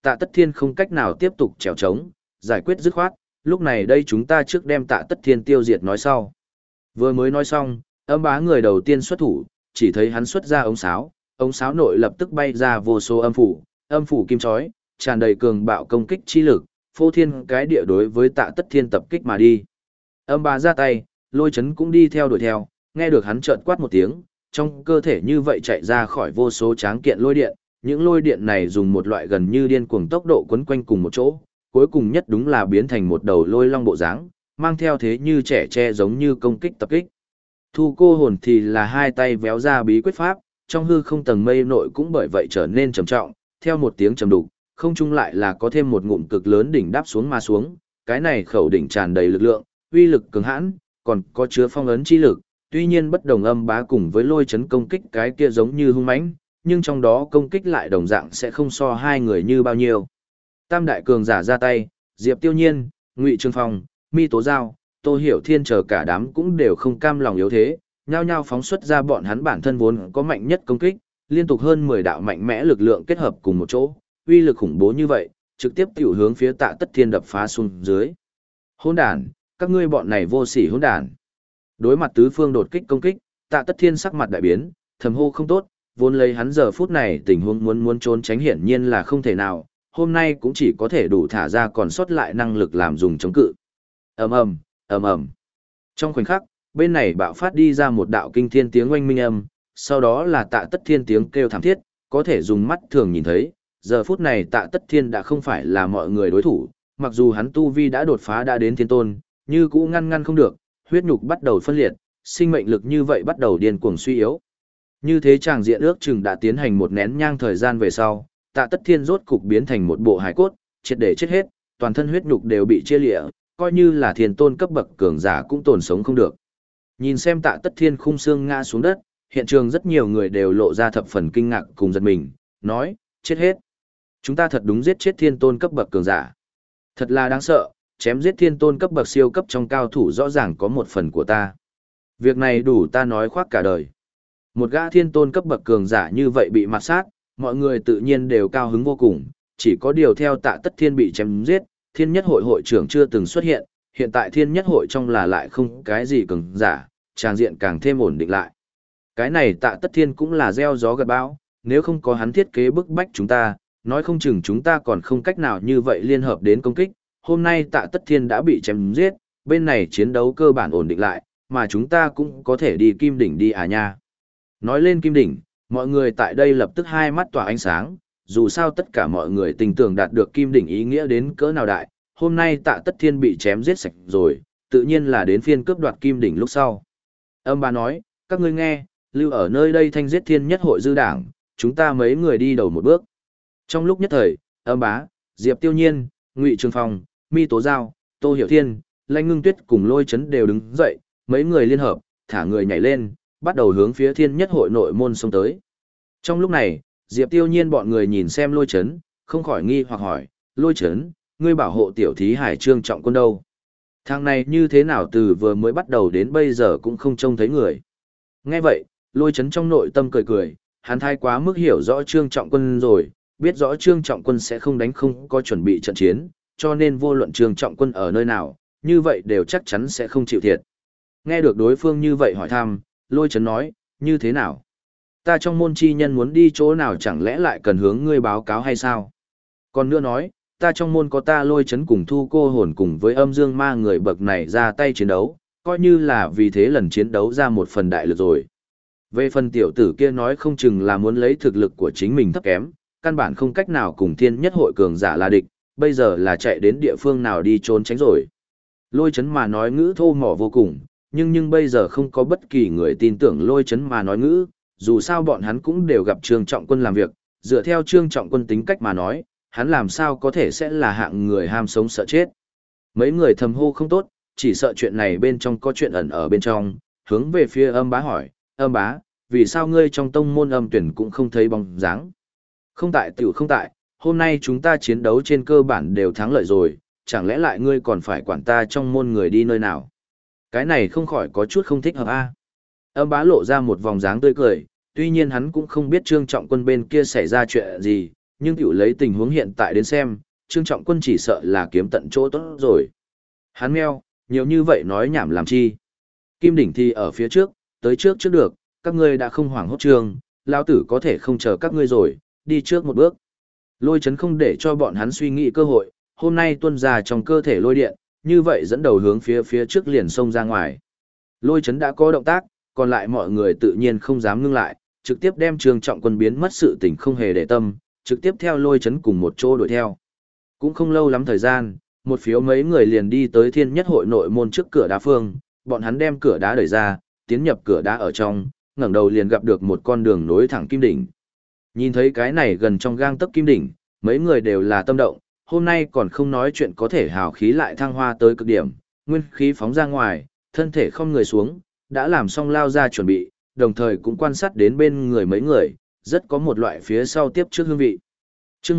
Tạ Tất Thiên không cách nào tiếp tục trèo trống, giải quyết dứt khoát, lúc này đây chúng ta trước đem Tạ Tất Thiên tiêu diệt nói sau. Vừa mới nói xong, Âm Bá người đầu tiên xuất thủ, chỉ thấy hắn xuất ra ống sáo nội lập tức bay ra vô số âm phủ kim chói, tràn đầy cường bạo công kích chi lực, phô thiên cái địa đối với Tạ Tất Thiên tập kích mà đi. Âm Bá ra tay, Lôi Chấn cũng đi theo đuổi theo, nghe được hắn chợt quát một tiếng, trong cơ thể như vậy chạy ra khỏi vô số tráng kiện lôi điện, những lôi điện này dùng một loại gần như điên cuồng tốc độ quấn quanh cùng một chỗ, cuối cùng nhất đúng là biến thành một đầu lôi long bộ dáng, mang theo thế như trẻ tre giống như công kích tập kích. Thu cô hồn thì là hai tay véo ra bí quyết pháp, trong hư không tầng mây nội cũng bởi vậy trở nên trầm trọng, theo một tiếng trầm đục, không trung lại là có thêm một ngụm cực lớn đỉnh đáp xuống mà xuống, cái này khẩu đỉnh tràn đầy lực lượng, uy lực cường hãn, còn có chứa phong ấn chi lực, tuy nhiên bất đồng Âm Bá cùng với Lôi Chấn công kích cái kia giống như hung mãnh, nhưng trong đó công kích lại đồng dạng sẽ không so hai người như bao nhiêu. Tam đại cường giả ra tay, Diệp Tiêu Nhiên, Ngụy Trương Phong, Mi Tố Giao, Tô Hiểu Thiên chờ cả đám cũng đều không cam lòng yếu thế, nhao nhao phóng xuất ra bọn hắn bản thân vốn có mạnh nhất công kích, liên tục hơn 10 đạo mạnh mẽ lực lượng kết hợp cùng một chỗ, uy lực khủng bố như vậy, trực tiếp tiểu hướng phía Tạ Tất Thiên đập phá xuống dưới. Hỗn đản, các ngươi bọn này vô sỉ hỗn đản. Đối mặt tứ phương đột kích công kích, Tạ Tất Thiên sắc mặt đại biến, thầm hô không tốt, vốn lấy hắn giờ phút này tình huống muốn trốn tránh hiển nhiên là không thể nào, hôm nay cũng chỉ có thể đủ thả ra còn sót lại năng lực làm dùng chống cự. Ầm ầm, ầm ầm. Trong khoảnh khắc, bên này bạo phát đi ra một đạo kinh thiên tiếng oanh minh âm, sau đó là Tạ Tất Thiên tiếng kêu thảm thiết, có thể dùng mắt thường nhìn thấy, giờ phút này Tạ Tất Thiên đã không phải là mọi người đối thủ, mặc dù hắn tu vi đã đột phá đã đến thiên tôn, như cũ ngăn không được, huyết nhục bắt đầu phân liệt, sinh mệnh lực như vậy bắt đầu điên cuồng suy yếu. Như thế chàng diện ước chừng đã tiến hành một nén nhang thời gian về sau, Tạ Tất Thiên rốt cục biến thành một bộ hải cốt, triệt để chết hết, toàn thân huyết nhục đều bị chia lịa, coi như là thiên tôn cấp bậc cường giả cũng tồn sống không được. Nhìn xem Tạ Tất Thiên khung xương ngã xuống đất, hiện trường rất nhiều người đều lộ ra thập phần kinh ngạc cùng giật mình, nói, chết hết. Chúng ta thật đúng giết chết thiên tôn cấp bậc cường giả. Thật là đáng sợ, chém giết thiên tôn cấp bậc siêu cấp trong cao thủ rõ ràng có một phần của ta. Việc này đủ ta nói khoác cả đời. Một gã thiên tôn cấp bậc cường giả như vậy bị mặt sát, mọi người tự nhiên đều cao hứng vô cùng, chỉ có điều theo Tạ Tất Thiên bị chém giết, thiên nhất hội hội trưởng chưa từng xuất hiện, hiện tại thiên nhất hội trong là lại không cái gì cường giả, tràng diện càng thêm ổn định lại. Cái này Tạ Tất Thiên cũng là gieo gió gặt bão, nếu không có hắn thiết kế bức bách chúng ta, nói không chừng chúng ta còn không cách nào như vậy liên hợp đến công kích, hôm nay Tạ Tất Thiên đã bị chém giết, bên này chiến đấu cơ bản ổn định lại, mà chúng ta cũng có thể đi Kim Đỉnh đi à nha. Nói lên Kim Đỉnh, mọi người tại đây lập tức hai mắt tỏa ánh sáng, dù sao tất cả mọi người tình tưởng đạt được Kim Đỉnh ý nghĩa đến cỡ nào đại, hôm nay Tạ Tất Thiên bị chém giết sạch rồi, tự nhiên là đến phiên cướp đoạt Kim Đỉnh lúc sau. Âm Bá nói, các ngươi nghe, lưu ở nơi đây thanh giết thiên nhất hội dư đảng, chúng ta mấy người đi đầu một bước. Trong lúc nhất thời, Âm Bá, Diệp Tiêu Nhiên, Ngụy Trương Phong, Mi Tố Giao, Tô Hiểu Thiên, Lãnh Ngưng Tuyết cùng Lôi Chấn đều đứng dậy, mấy người liên hợp, thả người nhảy lên, bắt đầu hướng phía thiên nhất hội nội môn xông tới. Trong lúc này, Diệp Tiêu Nhiên bọn người nhìn xem Lôi Chấn, không khỏi nghi hoặc hỏi, Lôi Chấn, ngươi bảo hộ tiểu thí hải Trương Trọng Quân đâu? Thằng này như thế nào từ vừa mới bắt đầu đến bây giờ cũng không trông thấy người. Nghe vậy, Lôi Chấn trong nội tâm cười cười, hắn thái quá mức hiểu rõ Trương Trọng Quân rồi, biết rõ Trương Trọng Quân sẽ không đánh không có chuẩn bị trận chiến, cho nên vô luận Trương Trọng Quân ở nơi nào, như vậy đều chắc chắn sẽ không chịu thiệt. Nghe được đối phương như vậy hỏi thăm, Lôi Chấn nói, như thế nào? Ta trong môn chi nhân muốn đi chỗ nào chẳng lẽ lại cần hướng ngươi báo cáo hay sao? Còn nữa nói, ta trong môn có ta Lôi Chấn cùng Thu Cô Hồn cùng với Âm Dương Ma người bậc này ra tay chiến đấu, coi như là vì thế lần chiến đấu ra một phần đại lực rồi. Về phần tiểu tử kia nói không chừng là muốn lấy thực lực của chính mình thấp kém, căn bản không cách nào cùng thiên nhất hội cường giả là địch, bây giờ là chạy đến địa phương nào đi trốn tránh rồi. Lôi Chấn mà nói ngữ thô mỏ vô cùng, nhưng bây giờ không có bất kỳ người tin tưởng Lôi Chấn mà nói ngữ, dù sao bọn hắn cũng đều gặp Trương Trọng Quân làm việc, dựa theo Trương Trọng Quân tính cách mà nói, hắn làm sao có thể sẽ là hạng người ham sống sợ chết. Mấy người thầm hô không tốt, chỉ sợ chuyện này bên trong có chuyện ẩn ở bên trong, hướng về phía Âm Bá hỏi, Âm Bá, vì sao ngươi trong tông môn âm tuyển cũng không thấy bóng dáng? Không tại tiểu không tại, hôm nay chúng ta chiến đấu trên cơ bản đều thắng lợi rồi, chẳng lẽ lại ngươi còn phải quản ta trong môn người đi nơi nào? Cái này không khỏi có chút không thích hợp a. Âm Bá lộ ra một vòng dáng tươi cười, tuy nhiên hắn cũng không biết Trương Trọng Quân bên kia xảy ra chuyện gì, nhưng tiểu lấy tình huống hiện tại đến xem, Trương Trọng Quân chỉ sợ là kiếm tận chỗ tốt rồi. Hắn meo, nhiều như vậy nói nhảm làm chi. Kim đỉnh thì ở phía trước, tới trước trước được, các ngươi đã không hoảng hốt trường, lão tử có thể không chờ các ngươi rồi, đi trước một bước. Lôi chấn không để cho bọn hắn suy nghĩ cơ hội, hôm nay tuôn ra trong cơ thể lôi điện, như vậy dẫn đầu hướng phía trước liền xông ra ngoài. Lôi chấn đã có động tác, còn lại mọi người tự nhiên không dám ngưng lại, trực tiếp đem Trương Trọng Quân biến mất sự tình không hề để tâm, trực tiếp theo lôi chấn cùng một chỗ đuổi theo. Cũng không lâu lắm thời gian, một phiếu mấy người liền đi tới Thiên Nhất Hội nội môn trước cửa đá phương, bọn hắn đem cửa đá đẩy ra, tiến nhập cửa đá ở trong, ngẩng đầu liền gặp được một con đường nối thẳng kim đỉnh. Nhìn thấy cái này gần trong gang tấc kim đỉnh, mấy người đều là tâm động, hôm nay còn không nói chuyện có thể hào khí lại thăng hoa tới cực điểm, nguyên khí phóng ra ngoài, thân thể không người xuống, đã làm xong lao ra chuẩn bị, đồng thời cũng quan sát đến bên người mấy người, rất có một loại phía sau tiếp trước hương vị. Chương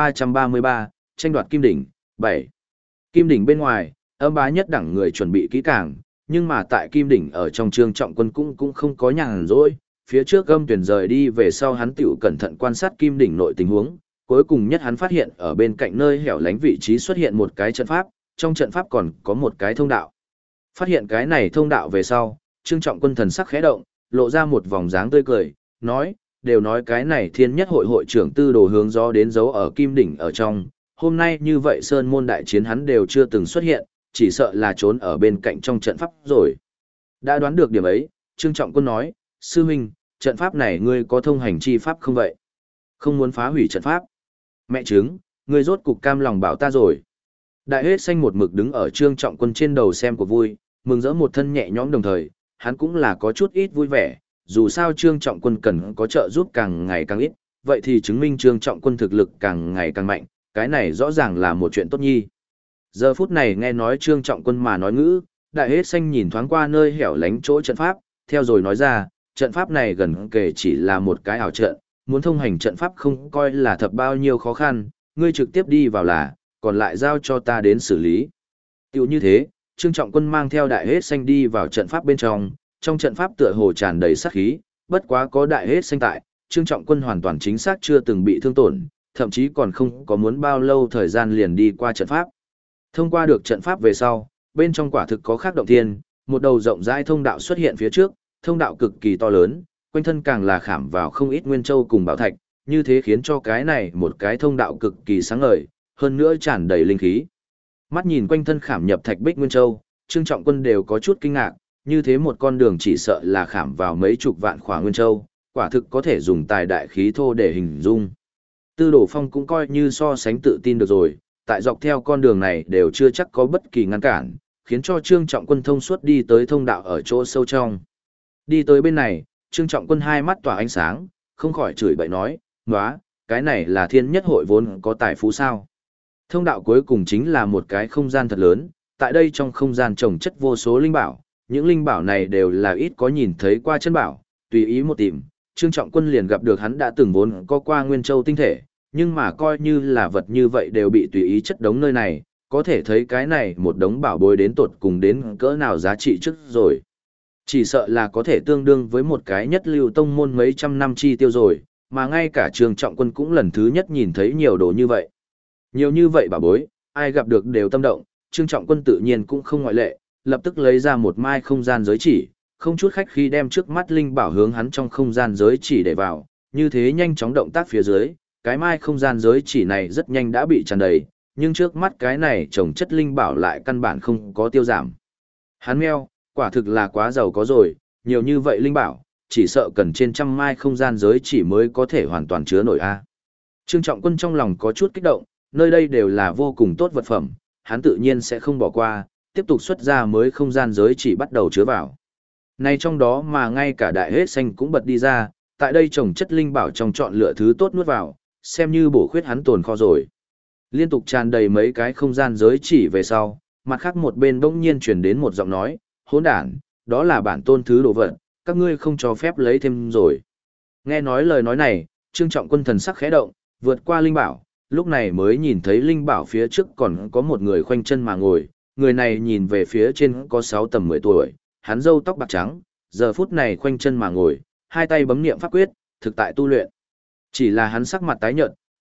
1333, tranh đoạt kim đỉnh, 7. Kim đỉnh bên ngoài, âm bá nhất đẳng người chuẩn bị kỹ càng, nhưng mà tại kim đỉnh ở trong Trương Trọng Quân cũng không có nhàn rỗi, phía trước âm tuyển rời đi về sau hắn tiểu cẩn thận quan sát kim đỉnh nội tình huống, cuối cùng nhất hắn phát hiện ở bên cạnh nơi hẻo lánh vị trí xuất hiện một cái trận pháp, trong trận pháp còn có một cái thông đạo. Phát hiện cái này thông đạo về sau, Trương Trọng Quân thần sắc khẽ động, lộ ra một vòng dáng tươi cười, nói, đều nói cái này Thiên Nhất Hội hội trưởng Tư Đồ hướng gió đến dấu ở kim đỉnh ở trong, hôm nay như vậy sơn môn đại chiến hắn đều chưa từng xuất hiện, chỉ sợ là trốn ở bên cạnh trong trận pháp rồi. Đã đoán được điểm ấy, Trương Trọng Quân nói, sư huynh, trận pháp này ngươi có thông hành chi pháp không vậy? Không muốn phá hủy trận pháp. Mẹ chứng, ngươi rốt cục cam lòng bảo ta rồi. Đại hết xanh một mực đứng ở Trương Trọng Quân trên đầu xem của vui, mừng rỡ một thân nhẹ nhõm đồng thời, hắn cũng là có chút ít vui vẻ, dù sao Trương Trọng Quân cần có trợ giúp càng ngày càng ít, vậy thì chứng minh Trương Trọng Quân thực lực càng ngày càng mạnh, cái này rõ ràng là một chuyện tốt nhi. Giờ phút này nghe nói Trương Trọng Quân mà nói ngữ, đại hết xanh nhìn thoáng qua nơi hẻo lánh chỗ trận pháp, theo rồi nói ra, trận pháp này gần kể chỉ là một cái ảo trận, muốn thông hành trận pháp không coi là thật bao nhiêu khó khăn, ngươi trực tiếp đi vào là, còn lại giao cho ta đến xử lý. Tiểu như thế, Trương Trọng Quân mang theo đại hết xanh đi vào trận pháp bên trong trận pháp tựa hồ tràn đầy sát khí, bất quá có đại hết xanh tại, Trương Trọng Quân hoàn toàn chính xác chưa từng bị thương tổn, thậm chí còn không có muốn bao lâu thời gian liền đi qua trận pháp. Thông qua được trận pháp về sau, bên trong quả thực có khác động thiên, một đầu rộng rãi thông đạo xuất hiện phía trước, thông đạo cực kỳ to lớn, quanh thân càng là khảm vào không ít nguyên châu cùng bảo thạch, như thế khiến cho cái này một cái thông đạo cực kỳ sáng ngời, hơn nữa tràn đầy linh khí. Mắt nhìn quanh thân khảm nhập thạch bích nguyên châu, Trương Trọng Quân đều có chút kinh ngạc, như thế một con đường chỉ sợ là khảm vào mấy chục vạn khỏa nguyên châu, quả thực có thể dùng tài đại khí thô để hình dung. Tư Đồ Phong cũng coi như so sánh tự tin được rồi, tại dọc theo con đường này đều chưa chắc có bất kỳ ngăn cản, khiến cho Trương Trọng Quân thông suốt đi tới thông đạo ở chỗ sâu trong. Đi tới bên này, Trương Trọng Quân hai mắt tỏa ánh sáng, không khỏi chửi bậy nói, "Nóa, cái này là Thiên Nhất Hội vốn có tài phú sao?" Thông đạo cuối cùng chính là một cái không gian thật lớn, tại đây trong không gian trồng chất vô số linh bảo, những linh bảo này đều là ít có nhìn thấy qua chân bảo, tùy ý một tìm, Trương Trọng Quân liền gặp được hắn đã từng vốn có qua Nguyên Châu tinh thể, nhưng mà coi như là vật như vậy đều bị tùy ý chất đống nơi này, có thể thấy cái này một đống bảo bối đến tột cùng đến cỡ nào giá trị trước rồi. Chỉ sợ là có thể tương đương với một cái nhất lưu tông môn mấy trăm năm chi tiêu rồi, mà ngay cả Trương Trọng Quân cũng lần thứ nhất nhìn thấy nhiều đồ như vậy. Nhiều như vậy bảo bối, ai gặp được đều tâm động, Trương Trọng Quân tự nhiên cũng không ngoại lệ, lập tức lấy ra một mai không gian giới chỉ, không chút khách khí đem trước mắt linh bảo hướng hắn trong không gian giới chỉ để vào, như thế nhanh chóng động tác phía dưới, cái mai không gian giới chỉ này rất nhanh đã bị tràn đầy, nhưng trước mắt cái này trồng chất linh bảo lại căn bản không có tiêu giảm. Hắn meo, quả thực là quá giàu có rồi, nhiều như vậy linh bảo, chỉ sợ cần trên trăm mai không gian giới chỉ mới có thể hoàn toàn chứa nổi a. Trương Trọng Quân trong lòng có chút kích động, nơi đây đều là vô cùng tốt vật phẩm, hắn tự nhiên sẽ không bỏ qua, tiếp tục xuất ra mới không gian giới chỉ bắt đầu chứa vào. Này trong đó mà ngay cả đại hết xanh cũng bật đi ra, tại đây trồng chất linh bảo trong chọn lựa thứ tốt nuốt vào, xem như bổ khuyết hắn tồn kho rồi. Liên tục tràn đầy mấy cái không gian giới chỉ về sau, mặt khác một bên bỗng nhiên truyền đến một giọng nói, hỗn đản, đó là bản tôn thứ đồ vật, các ngươi không cho phép lấy thêm rồi. Nghe nói lời nói này, Trương Trọng Quân thần sắc khẽ động, vượt qua linh bảo, lúc này mới nhìn thấy linh bảo phía trước còn có một người khoanh chân mà ngồi, người này nhìn về phía trên có 6 tầm 10 tuổi, hắn râu tóc bạc trắng, giờ phút này khoanh chân mà ngồi, hai tay bấm niệm pháp quyết, thực tại tu luyện. Chỉ là hắn sắc mặt tái nhợt,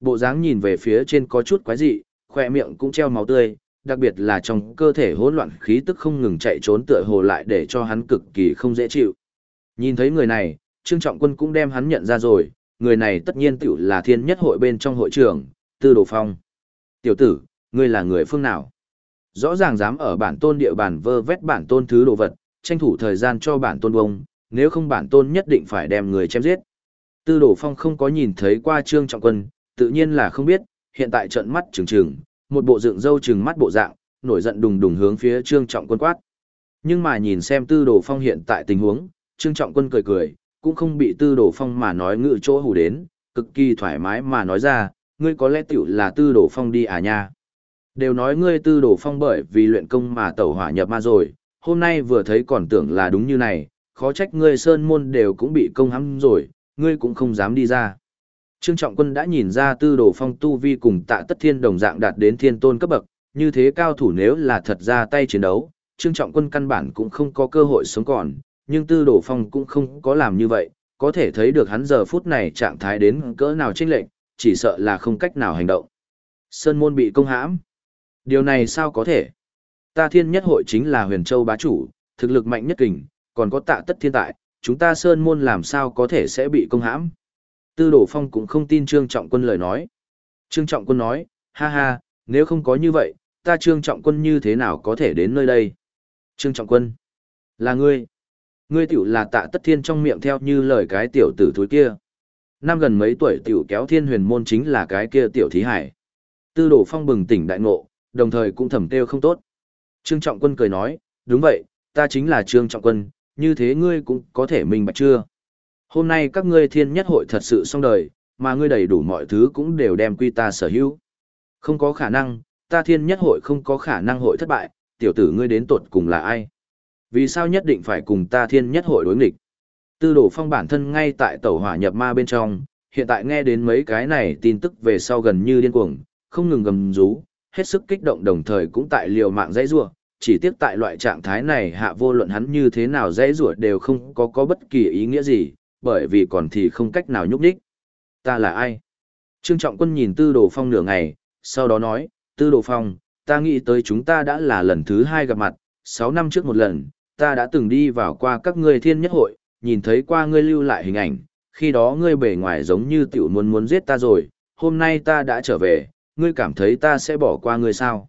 Bộ dáng nhìn về phía trên có chút quái dị, khoe miệng cũng treo máu tươi, đặc biệt là trong cơ thể hỗn loạn khí tức không ngừng chạy trốn tựa hồ lại để cho hắn cực kỳ không dễ chịu. Nhìn thấy người này, Trương Trọng Quân cũng đem hắn nhận ra rồi, người này tất nhiên tiểu là thiên nhất hội bên trong hội trưởng, Tư Đồ Phong. Tiểu tử, ngươi là người phương nào? Rõ ràng dám ở bản tôn địa bàn vơ vét bản tôn thứ đồ vật, tranh thủ thời gian cho bản tôn bông, nếu không bản tôn nhất định phải đem người chém giết. Tư Đồ Phong không có nhìn thấy qua Trương Trọng Quân, tự nhiên là không biết, hiện tại trợn mắt trừng trừng, một bộ dựng râu trừng mắt bộ dạng, nổi giận đùng đùng hướng phía Trương Trọng Quân quát. Nhưng mà nhìn xem Tư Đồ Phong hiện tại tình huống, Trương Trọng Quân cười cười, cũng không bị Tư Đồ Phong mà nói ngự chỗ hù đến, cực kỳ thoải mái mà nói ra, ngươi có lẽ tiểu là Tư Đồ Phong đi à nha. Đều nói ngươi Tư Đồ Phong bởi vì luyện công mà tẩu hỏa nhập ma rồi, hôm nay vừa thấy còn tưởng là đúng như này, khó trách ngươi sơn môn đều cũng bị công hãm rồi, ngươi cũng không dám đi ra. Trương Trọng Quân đã nhìn ra Tư Đồ Phong tu vi cùng Tạ Tất Thiên đồng dạng đạt đến thiên tôn cấp bậc, như thế cao thủ nếu là thật ra tay chiến đấu, Trương Trọng Quân căn bản cũng không có cơ hội sống còn, nhưng Tư Đồ Phong cũng không có làm như vậy, có thể thấy được hắn giờ phút này trạng thái đến cỡ nào chênh lệch, chỉ sợ là không cách nào hành động. Sơn môn bị công hãm. Điều này sao có thể? Ta Thiên Nhất Hội chính là Huyền Châu bá chủ, thực lực mạnh nhất kình, còn có Tạ Tất Thiên tại, chúng ta Sơn môn làm sao có thể sẽ bị công hãm? Tư Đồ Phong cũng không tin Trương Trọng Quân lời nói. Trương Trọng Quân nói, ha ha, nếu không có như vậy, ta Trương Trọng Quân như thế nào có thể đến nơi đây? Trương Trọng Quân, là ngươi. Ngươi tiểu là Tạ Tất Thiên trong miệng theo như lời cái tiểu tử thúi kia. Năm gần mấy tuổi tiểu kéo Thiên Huyền môn chính là cái kia tiểu thí hải. Tư Đồ Phong bừng tỉnh đại ngộ, đồng thời cũng thầm kêu không tốt. Trương Trọng Quân cười nói, đúng vậy, ta chính là Trương Trọng Quân, như thế ngươi cũng có thể minh bạch chưa? Hôm nay các ngươi Thiên Nhất Hội thật sự xong đời, mà ngươi đầy đủ mọi thứ cũng đều đem quy ta sở hữu. Không có khả năng, ta Thiên Nhất Hội không có khả năng hội thất bại, tiểu tử ngươi đến tột cùng là ai? Vì sao nhất định phải cùng ta Thiên Nhất Hội đối nghịch? Tư Đồ Phong bản thân ngay tại tẩu hỏa nhập ma bên trong, hiện tại nghe đến mấy cái này tin tức về sau gần như điên cuồng, không ngừng gầm rú, hết sức kích động đồng thời cũng tại liều mạng dãy rủa, chỉ tiếc tại loại trạng thái này hạ vô luận hắn như thế nào dãy rủa đều không có bất kỳ ý nghĩa gì, bởi vì còn thì không cách nào nhúc nhích. Ta là ai? Trương Trọng Quân nhìn Tư Đồ Phong nửa ngày, sau đó nói, Tư Đồ Phong, ta nghĩ tới chúng ta đã là lần thứ 2 gặp mặt, 6 năm trước một lần, ta đã từng đi vào qua các ngươi Thiên Nhất Hội, nhìn thấy qua ngươi lưu lại hình ảnh, khi đó ngươi bề ngoài giống như tiểu muốn giết ta rồi, hôm nay ta đã trở về, ngươi cảm thấy ta sẽ bỏ qua ngươi sao?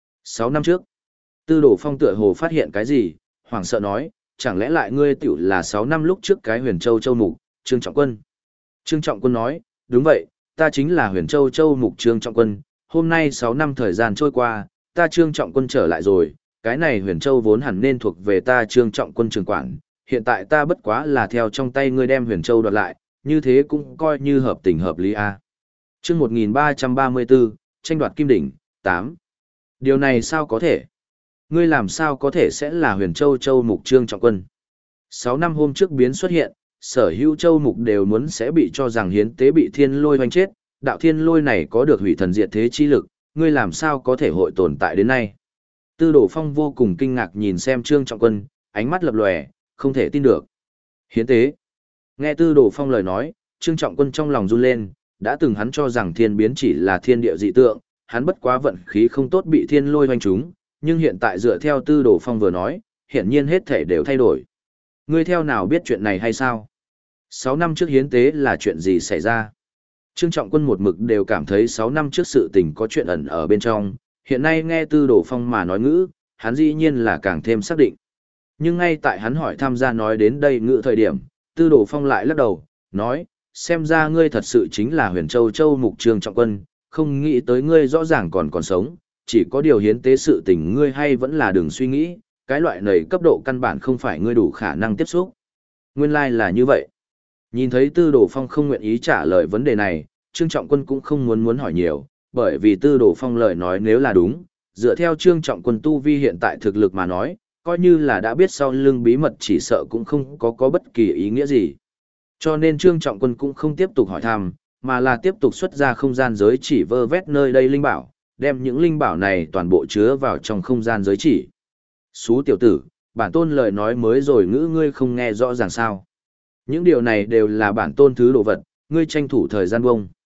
6 năm trước, Tư Đồ Phong tựa hồ phát hiện cái gì, hoảng sợ nói, chẳng lẽ lại ngươi tiểu là 6 năm lúc trước cái Huyền Châu Châu Mục, Trương Trọng Quân? Trương Trọng Quân nói, đúng vậy, ta chính là Huyền Châu Châu Mục Trương Trọng Quân, hôm nay 6 năm thời gian trôi qua, ta Trương Trọng Quân trở lại rồi, cái này Huyền Châu vốn hẳn nên thuộc về ta Trương Trọng Quân trường quản, hiện tại ta bất quá là theo trong tay ngươi đem Huyền Châu đoạt lại, như thế cũng coi như hợp tình hợp lý a. Chương 1334, tranh đoạt kim đỉnh, 8. Điều này sao có thể? Ngươi làm sao có thể sẽ là Huyền Châu Châu Mục Trương Trọng Quân? 6 năm hôm trước biến xuất hiện, sở hữu châu mục đều muốn sẽ bị cho rằng hiến tế bị thiên lôi hoành chết, đạo thiên lôi này có được hủy thần diệt thế chi lực, ngươi làm sao có thể hội tồn tại đến nay? Tư Đồ Phong vô cùng kinh ngạc nhìn xem Trương Trọng Quân, ánh mắt lập lòe, không thể tin được. Hiến tế. Nghe Tư Đồ Phong lời nói, Trương Trọng Quân trong lòng run lên, đã từng hắn cho rằng thiên biến chỉ là thiên địa dị tượng, hắn bất quá vận khí không tốt bị thiên lôi hoành trúng, nhưng hiện tại dựa theo Tư Đồ Phong vừa nói, hiển nhiên hết thể đều thay đổi. Ngươi theo nào biết chuyện này hay sao? 6 năm trước hiến tế là chuyện gì xảy ra? Trương Trọng Quân một mực đều cảm thấy 6 năm trước sự tình có chuyện ẩn ở bên trong, hiện nay nghe Tư Đồ Phong mà nói ngữ, hắn dĩ nhiên là càng thêm xác định. Nhưng ngay tại hắn hỏi tham gia nói đến đây ngữ thời điểm, Tư Đồ Phong lại lắc đầu, nói, xem ra ngươi thật sự chính là Huyền Châu Châu Mục Trương Trọng Quân, không nghĩ tới ngươi rõ ràng còn sống, chỉ có điều hiến tế sự tình ngươi hay vẫn là đừng suy nghĩ, cái loại này cấp độ căn bản không phải ngươi đủ khả năng tiếp xúc. Nguyên lai là như vậy. Nhìn thấy Tư Đồ Phong không nguyện ý trả lời vấn đề này, Trương Trọng Quân cũng không muốn hỏi nhiều, bởi vì Tư Đồ Phong lời nói nếu là đúng, dựa theo Trương Trọng Quân tu vi hiện tại thực lực mà nói, coi như là đã biết sau lưng bí mật chỉ sợ cũng không có bất kỳ ý nghĩa gì. Cho nên Trương Trọng Quân cũng không tiếp tục hỏi thăm, mà là tiếp tục xuất ra không gian giới chỉ vơ vét nơi đây linh bảo, đem những linh bảo này toàn bộ chứa vào trong không gian giới chỉ. Xú tiểu tử, bản tôn lời nói mới rồi ngữ ngươi không nghe rõ ràng sao. Những điều này đều là bản tôn thứ đồ vật, ngươi tranh thủ thời gian bông.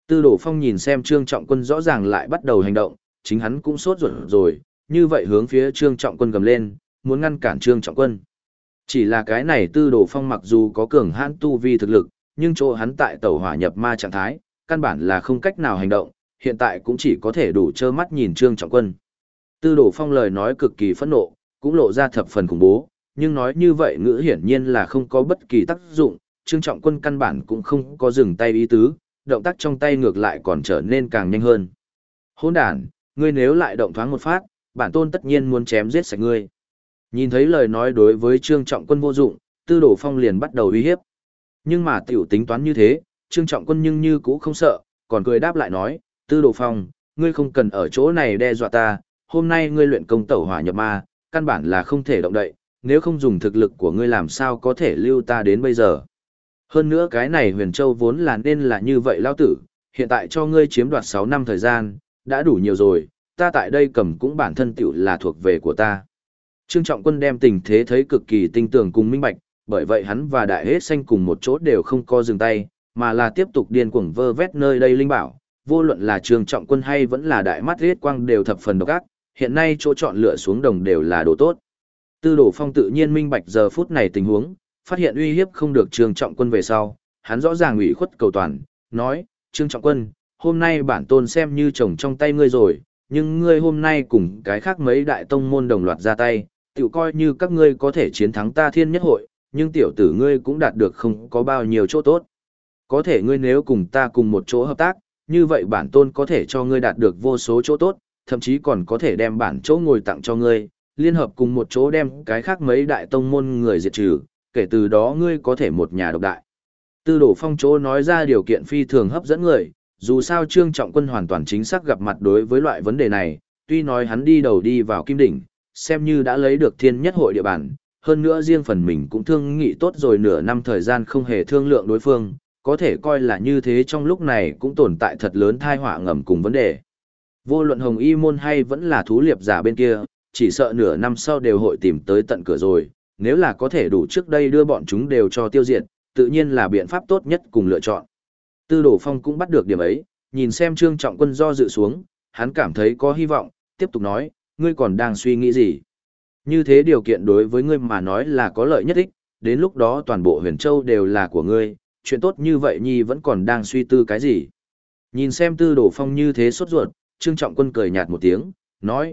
Tư Đồ Phong nhìn xem Trương Trọng Quân rõ ràng lại bắt đầu hành động, chính hắn cũng sốt ruột rồi, như vậy hướng phía Trương Trọng Quân gầm lên, muốn ngăn cản Trương Trọng Quân. Chỉ là cái này Tư Đồ Phong mặc dù có cường hãn tu vi thực lực, nhưng chỗ hắn tại tẩu hỏa nhập ma trạng thái, căn bản là không cách nào hành động, hiện tại cũng chỉ có thể đủ trơ mắt nhìn Trương Trọng Quân. Tư Đồ Phong lời nói cực kỳ phẫn nộ, cũng lộ ra thập phần khủng bố, nhưng nói như vậy ngữ hiển nhiên là không có bất kỳ tác dụng, Trương Trọng Quân căn bản cũng không có dừng tay ý tứ, động tác trong tay ngược lại còn trở nên càng nhanh hơn. Hỗn đản, ngươi nếu lại động thoáng một phát, bản tôn tất nhiên muốn chém giết sạch ngươi. Nhìn thấy lời nói đối với Trương Trọng Quân vô dụng, Tư Đồ Phong liền bắt đầu uy hiếp. Nhưng mà tiểu tính toán như thế, Trương Trọng Quân nhưng như cũ không sợ, còn cười đáp lại nói, Tư Đồ Phong, ngươi không cần ở chỗ này đe dọa ta, hôm nay ngươi luyện công tẩu hỏa nhập ma, căn bản là không thể động đậy, nếu không dùng thực lực của ngươi làm sao có thể lưu ta đến bây giờ. Hơn nữa cái này Huyền Châu vốn là nên là như vậy lao tử, hiện tại cho ngươi chiếm đoạt 6 năm thời gian, đã đủ nhiều rồi, ta tại đây cầm cũng bản thân tiểu là thuộc về của ta. Trương Trọng Quân đem tình thế thấy cực kỳ tinh tường cùng minh bạch, bởi vậy hắn và Đại Hết Xanh cùng một chỗ đều không co dừng tay, mà là tiếp tục điên cuồng vơ vét nơi đây linh bảo, vô luận là Trương Trọng Quân hay vẫn là Đại Mắt Huyết Quang đều thập phần độc ác, hiện nay chỗ chọn lựa xuống đồng đều là đồ tốt. Tư Đồ Phong tự nhiên minh bạch giờ phút này tình huống, phát hiện uy hiếp không được Trương Trọng Quân về sau, hắn rõ ràng ủy khuất cầu toàn, nói, Trương Trọng Quân, hôm nay bản tôn xem như chồng trong tay ngươi rồi, nhưng ngươi hôm nay cùng cái khác mấy đại tông môn đồng loạt ra tay, tiểu coi như các ngươi có thể chiến thắng ta Thiên Nhất Hội, nhưng tiểu tử ngươi cũng đạt được không có bao nhiêu chỗ tốt. Có thể ngươi nếu cùng ta cùng một chỗ hợp tác, như vậy bản tôn có thể cho ngươi đạt được vô số chỗ tốt, thậm chí còn có thể đem bản chỗ ngồi tặng cho ngươi, liên hợp cùng một chỗ đem cái khác mấy đại tông môn người diệt trừ, kể từ đó ngươi có thể một nhà độc đại. Tư Đồ Phong chỗ nói ra điều kiện phi thường hấp dẫn người, dù sao Trương Trọng Quân hoàn toàn chính xác gặp mặt đối với loại vấn đề này, tuy nói hắn đi đầu đi vào Kim Đỉnh, xem như đã lấy được Thiên Nhất Hội địa bàn, hơn nữa riêng phần mình cũng thương nghị tốt rồi nửa năm thời gian không hề thương lượng đối phương, có thể coi là như thế trong lúc này cũng tồn tại thật lớn thai họa ngầm cùng vấn đề. Vô luận Hồng Y môn hay vẫn là thú liệp giả bên kia, chỉ sợ nửa năm sau đều hội tìm tới tận cửa rồi, nếu là có thể đủ trước đây đưa bọn chúng đều cho tiêu diệt, tự nhiên là biện pháp tốt nhất cùng lựa chọn. Tư Đồ Phong cũng bắt được điểm ấy, nhìn xem Trương Trọng Quân do dự xuống, hắn cảm thấy có hy vọng, tiếp tục nói, ngươi còn đang suy nghĩ gì? Như thế điều kiện đối với ngươi mà nói là có lợi nhất ích, đến lúc đó toàn bộ Huyền Châu đều là của ngươi, chuyện tốt như vậy nhi vẫn còn đang suy tư cái gì? Nhìn xem Tư Đồ Phong như thế sốt ruột, Trương Trọng Quân cười nhạt một tiếng, nói,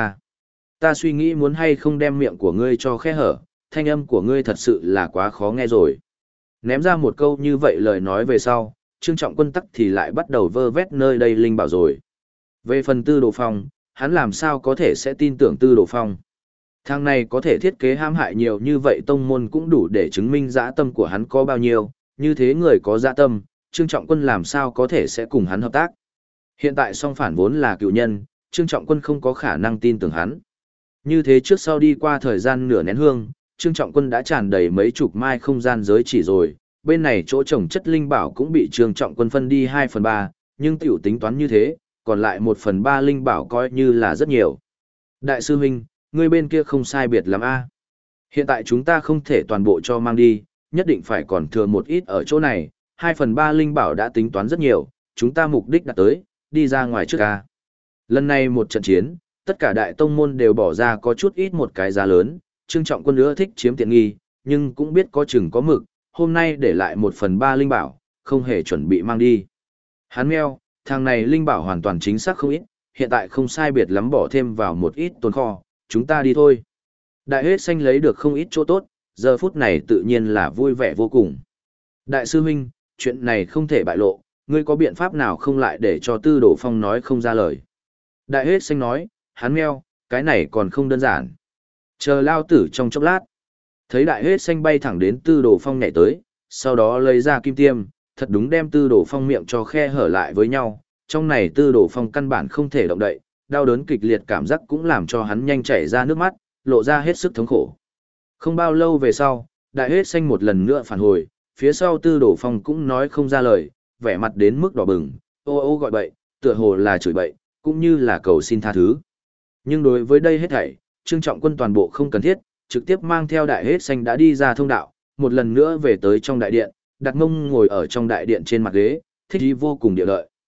ta suy nghĩ muốn hay không đem miệng của ngươi cho khe hở, thanh âm của ngươi thật sự là quá khó nghe rồi. Ném ra một câu như vậy lời nói về sau, Trương Trọng Quân tắc thì lại bắt đầu vơ vét nơi đây linh bảo rồi. Về phần Tư Đồ Phong, hắn làm sao có thể sẽ tin tưởng Tư Đồ Phong. Thằng này có thể thiết kế hãm hại nhiều như vậy tông môn cũng đủ để chứng minh dã tâm của hắn có bao nhiêu, như thế người có dã tâm, Trương Trọng Quân làm sao có thể sẽ cùng hắn hợp tác. Hiện tại song phản vốn là cựu nhân, Trương Trọng Quân không có khả năng tin tưởng hắn. Như thế trước sau đi qua thời gian nửa nén hương, Trương Trọng Quân đã tràn đầy mấy chục mai không gian giới chỉ rồi, bên này chỗ trồng chất linh bảo cũng bị Trương Trọng Quân phân đi 2/3, nhưng tiểu tính toán như thế, còn lại 1/3 linh bảo coi như là rất nhiều. Đại sư huynh, ngươi bên kia không sai biệt lắm a. Hiện tại chúng ta không thể toàn bộ cho mang đi, nhất định phải còn thừa một ít ở chỗ này, 2/3 linh bảo đã tính toán rất nhiều, chúng ta mục đích đã tới, đi ra ngoài trước a. Lần này một trận chiến, tất cả đại tông môn đều bỏ ra có chút ít một cái giá lớn, Trương Trọng Quân ưa thích chiếm tiện nghi, nhưng cũng biết có chừng có mực, hôm nay để lại 1/3 linh bảo, không hề chuẩn bị mang đi. Hắn meo, thằng này linh bảo hoàn toàn chính xác không ít, hiện tại không sai biệt lắm bỏ thêm vào một ít tồn kho, chúng ta đi thôi. Đại Hết Xanh lấy được không ít chỗ tốt, giờ phút này tự nhiên là vui vẻ vô cùng. Đại sư huynh, chuyện này không thể bại lộ, ngươi có biện pháp nào không lại để cho Tư Đồ Phong nói không ra lời. Đại Hết Xanh nói, hắn meo, cái này còn không đơn giản. Chờ lao tử trong chốc lát. Thấy Đại Hết Xanh bay thẳng đến Tư Đồ Phong nhảy tới, sau đó lấy ra kim tiêm, thật đúng đem Tư Đồ Phong miệng cho khe hở lại với nhau. Trong này Tư Đồ Phong căn bản không thể động đậy, đau đớn kịch liệt cảm giác cũng làm cho hắn nhanh chảy ra nước mắt, lộ ra hết sức thống khổ. Không bao lâu về sau, Đại Hết Xanh một lần nữa phản hồi, phía sau Tư Đồ Phong cũng nói không ra lời, vẻ mặt đến mức đỏ bừng, ô ô gọi bậy, tựa hồ là chửi bậy, cũng như là cầu xin tha thứ. Nhưng đối với đây hết thảy, Trương Trọng Quân toàn bộ không cần thiết, trực tiếp mang theo Đại Hết Xanh đã đi ra thông đạo, một lần nữa về tới trong đại điện, đặt mông ngồi ở trong đại điện trên mặt ghế, thích ý vô cùng địa lợi.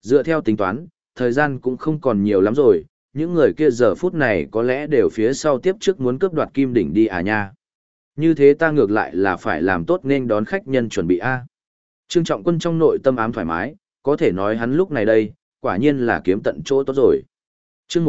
Dựa theo tính toán, thời gian cũng không còn nhiều lắm rồi, những người kia giờ phút này có lẽ đều phía sau tiếp trước muốn cướp đoạt kim đỉnh đi à nha. Như thế ta ngược lại là phải làm tốt nên đón khách nhân chuẩn bị a. Trương Trọng Quân trong nội tâm ám thoải mái, có thể nói hắn lúc này đây, quả nhiên là kiếm tận chỗ tốt rồi. Chương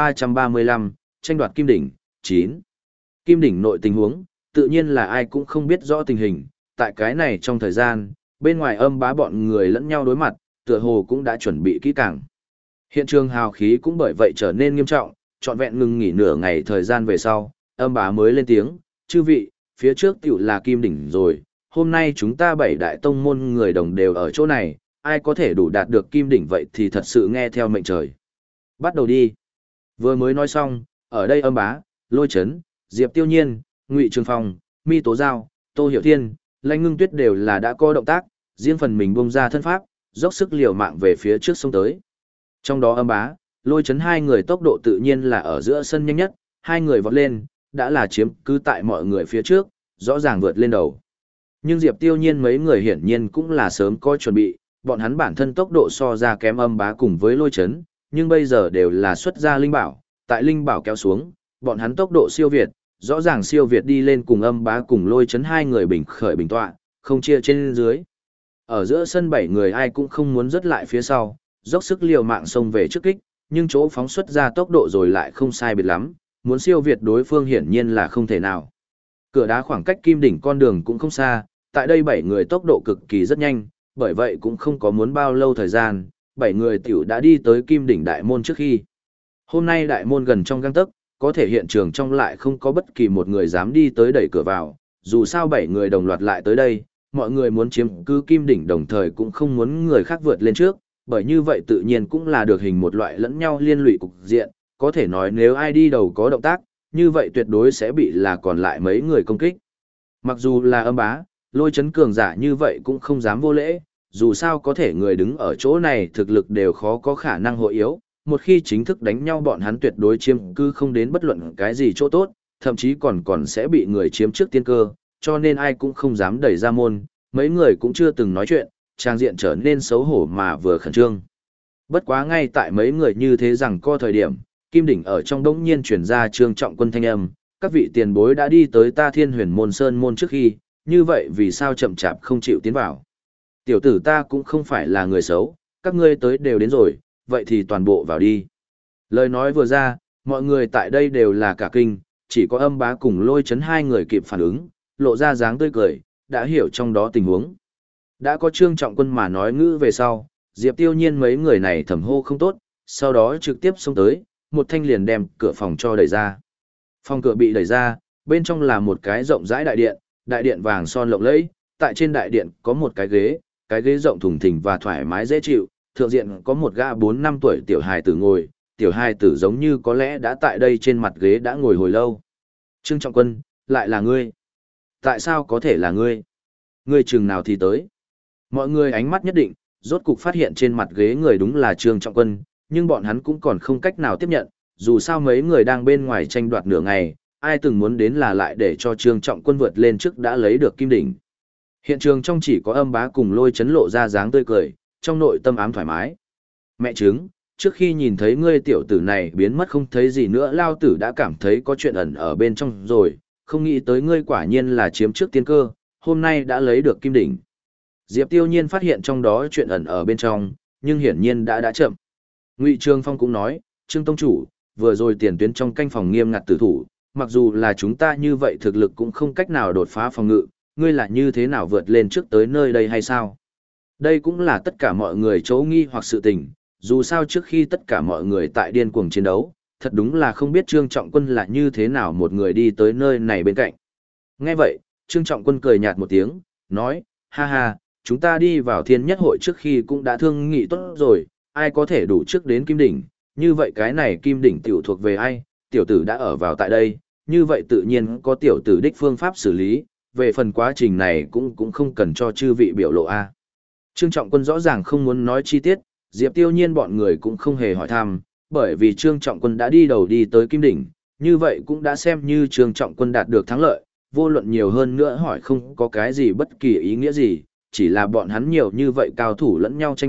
1335, tranh đoạt kim đỉnh, 9. Kim đỉnh nội tình huống, tự nhiên là ai cũng không biết rõ tình hình, tại cái này trong thời gian, bên ngoài Âm Bá bọn người lẫn nhau đối mặt, tựa hồ cũng đã chuẩn bị kỹ càng. Hiện trường hào khí cũng bởi vậy trở nên nghiêm trọng, trọn vẹn ngừng nghỉ nửa ngày thời gian về sau, Âm Bá mới lên tiếng, chư vị, phía trước tiểu là kim đỉnh rồi, hôm nay chúng ta 7 đại tông môn người đồng đều ở chỗ này, ai có thể đủ đạt được kim đỉnh vậy thì thật sự nghe theo mệnh trời. Bắt đầu đi. Vừa mới nói xong, ở đây Âm Bá, Lôi Chấn, Diệp Tiêu Nhiên, Ngụy Trường Phong, Mi Tố Giao, Tô Hiểu Thiên, Lãnh Ngưng Tuyết đều là đã có động tác, riêng phần mình bung ra thân pháp, dốc sức liều mạng về phía trước sông tới. Trong đó Âm Bá, Lôi Chấn hai người tốc độ tự nhiên là ở giữa sân nhanh nhất, hai người vọt lên, đã là chiếm cứ tại mọi người phía trước, rõ ràng vượt lên đầu. Nhưng Diệp Tiêu Nhiên mấy người hiển nhiên cũng là sớm có chuẩn bị, bọn hắn bản thân tốc độ so ra kém Âm Bá cùng với Lôi Chấn, nhưng bây giờ đều là xuất ra linh bảo, tại linh bảo kéo xuống, bọn hắn tốc độ siêu việt, rõ ràng siêu việt đi lên cùng Âm Bá cùng Lôi Chấn hai người bình khởi bình tọa, không chia trên dưới. Ở giữa sân 7 người ai cũng không muốn rớt lại phía sau, dốc sức liều mạng xông về trước kích, nhưng chỗ phóng xuất ra tốc độ rồi lại không sai biệt lắm, muốn siêu việt đối phương hiển nhiên là không thể nào. Cửa đá khoảng cách kim đỉnh con đường cũng không xa, tại đây 7 người tốc độ cực kỳ rất nhanh, bởi vậy cũng không có muốn bao lâu thời gian, 7 người tiểu đã đi tới kim đỉnh đại môn trước khi. Hôm nay đại môn gần trong gang tấc, có thể hiện trường trong lại không có bất kỳ một người dám đi tới đẩy cửa vào, dù sao 7 người đồng loạt lại tới đây, mọi người muốn chiếm cứ kim đỉnh đồng thời cũng không muốn người khác vượt lên trước, bởi như vậy tự nhiên cũng là được hình một loại lẫn nhau liên lụy cục diện, có thể nói nếu ai đi đầu có động tác, như vậy tuyệt đối sẽ bị là còn lại mấy người công kích. Mặc dù là Âm Bá, Lôi Chấn cường giả như vậy cũng không dám vô lễ, dù sao có thể người đứng ở chỗ này thực lực đều khó có khả năng hội yếu, một khi chính thức đánh nhau bọn hắn tuyệt đối chiếm cứ không đến bất luận cái gì chỗ tốt, thậm chí còn sẽ bị người chiếm trước tiên cơ, cho nên ai cũng không dám đẩy ra môn, mấy người cũng chưa từng nói chuyện, trang diện trở nên xấu hổ mà vừa khẩn trương. Bất quá ngay tại mấy người như thế rằng co thời điểm, kim đỉnh ở trong đống nhiên chuyển ra Trương Trọng Quân thanh âm, các vị tiền bối đã đi tới ta Thiên Huyền Môn Sơn môn trước khi, như vậy vì sao chậm chạp không chịu tiến vào? Tiểu tử ta cũng không phải là người xấu, các ngươi tới đều đến rồi, vậy thì toàn bộ vào đi. Lời nói vừa ra, mọi người tại đây đều là cả kinh, chỉ có Âm Bá cùng Lôi Chấn hai người kịp phản ứng, lộ ra dáng tươi cười, đã hiểu trong đó tình huống. Đã có Trương Trọng Quân mà nói ngữ về sau, Diệp Tiêu Nhiên mấy người này thầm hô không tốt, sau đó trực tiếp xông tới, một thanh liền đem cửa phòng cho đẩy ra. Phòng cửa bị đẩy ra, bên trong là một cái rộng rãi đại điện vàng son lộng lẫy, tại trên đại điện có một cái ghế rộng thùng thình và thoải mái dễ chịu, thượng diện có một gã 4-5 tuổi tiểu hài tử ngồi, tiểu hài tử giống như có lẽ đã tại đây trên mặt ghế đã ngồi hồi lâu. Trương Trọng Quân, lại là ngươi? Tại sao có thể là ngươi? Ngươi chừng nào thì tới? Mọi người ánh mắt nhất định, rốt cục phát hiện trên mặt ghế người đúng là Trương Trọng Quân, nhưng bọn hắn cũng còn không cách nào tiếp nhận, dù sao mấy người đang bên ngoài tranh đoạt nửa ngày, ai từng muốn đến là lại để cho Trương Trọng Quân vượt lên trước đã lấy được kim đỉnh. Hiện trường trong chỉ có Âm Bá cùng Lôi Chấn lộ ra dáng tươi cười, trong nội tâm ám thoải mái. Mẹ chứng, trước khi nhìn thấy ngươi tiểu tử này biến mất không thấy gì nữa, lao tử đã cảm thấy có chuyện ẩn ở bên trong rồi, không nghĩ tới ngươi quả nhiên là chiếm trước tiên cơ, hôm nay đã lấy được kim đỉnh. Diệp Tiêu Nhiên phát hiện trong đó chuyện ẩn ở bên trong, nhưng hiển nhiên đã chậm. Ngụy Trường Phong cũng nói, Trương Tông Chủ, vừa rồi tiền tuyến trong canh phòng nghiêm ngặt tử thủ, mặc dù là chúng ta như vậy thực lực cũng không cách nào đột phá phòng ngự, ngươi là như thế nào vượt lên trước tới nơi đây hay sao? Đây cũng là tất cả mọi người chấu nghi hoặc sự tình, dù sao trước khi tất cả mọi người tại điên cuồng chiến đấu, thật đúng là không biết Trương Trọng Quân là như thế nào một người đi tới nơi này bên cạnh. Nghe vậy, Trương Trọng Quân cười nhạt một tiếng, nói, ha ha, chúng ta đi vào thiên nhất hội trước khi cũng đã thương nghị tốt rồi, ai có thể đủ trước đến kim đỉnh, như vậy cái này kim đỉnh tiểu thuộc về ai, tiểu tử đã ở vào tại đây, như vậy tự nhiên có tiểu tử đích phương pháp xử lý, về phần quá trình này cũng không cần cho chư vị biểu lộ a. Trương Trọng Quân rõ ràng không muốn nói chi tiết, Diệp Tiêu Nhiên bọn người cũng không hề hỏi thăm, bởi vì Trương Trọng Quân đã đi đầu đi tới kim đỉnh, như vậy cũng đã xem như Trương Trọng Quân đạt được thắng lợi, vô luận nhiều hơn nữa hỏi không có cái gì bất kỳ ý nghĩa gì, chỉ là bọn hắn nhiều như vậy cao thủ lẫn nhau tranh đoạt,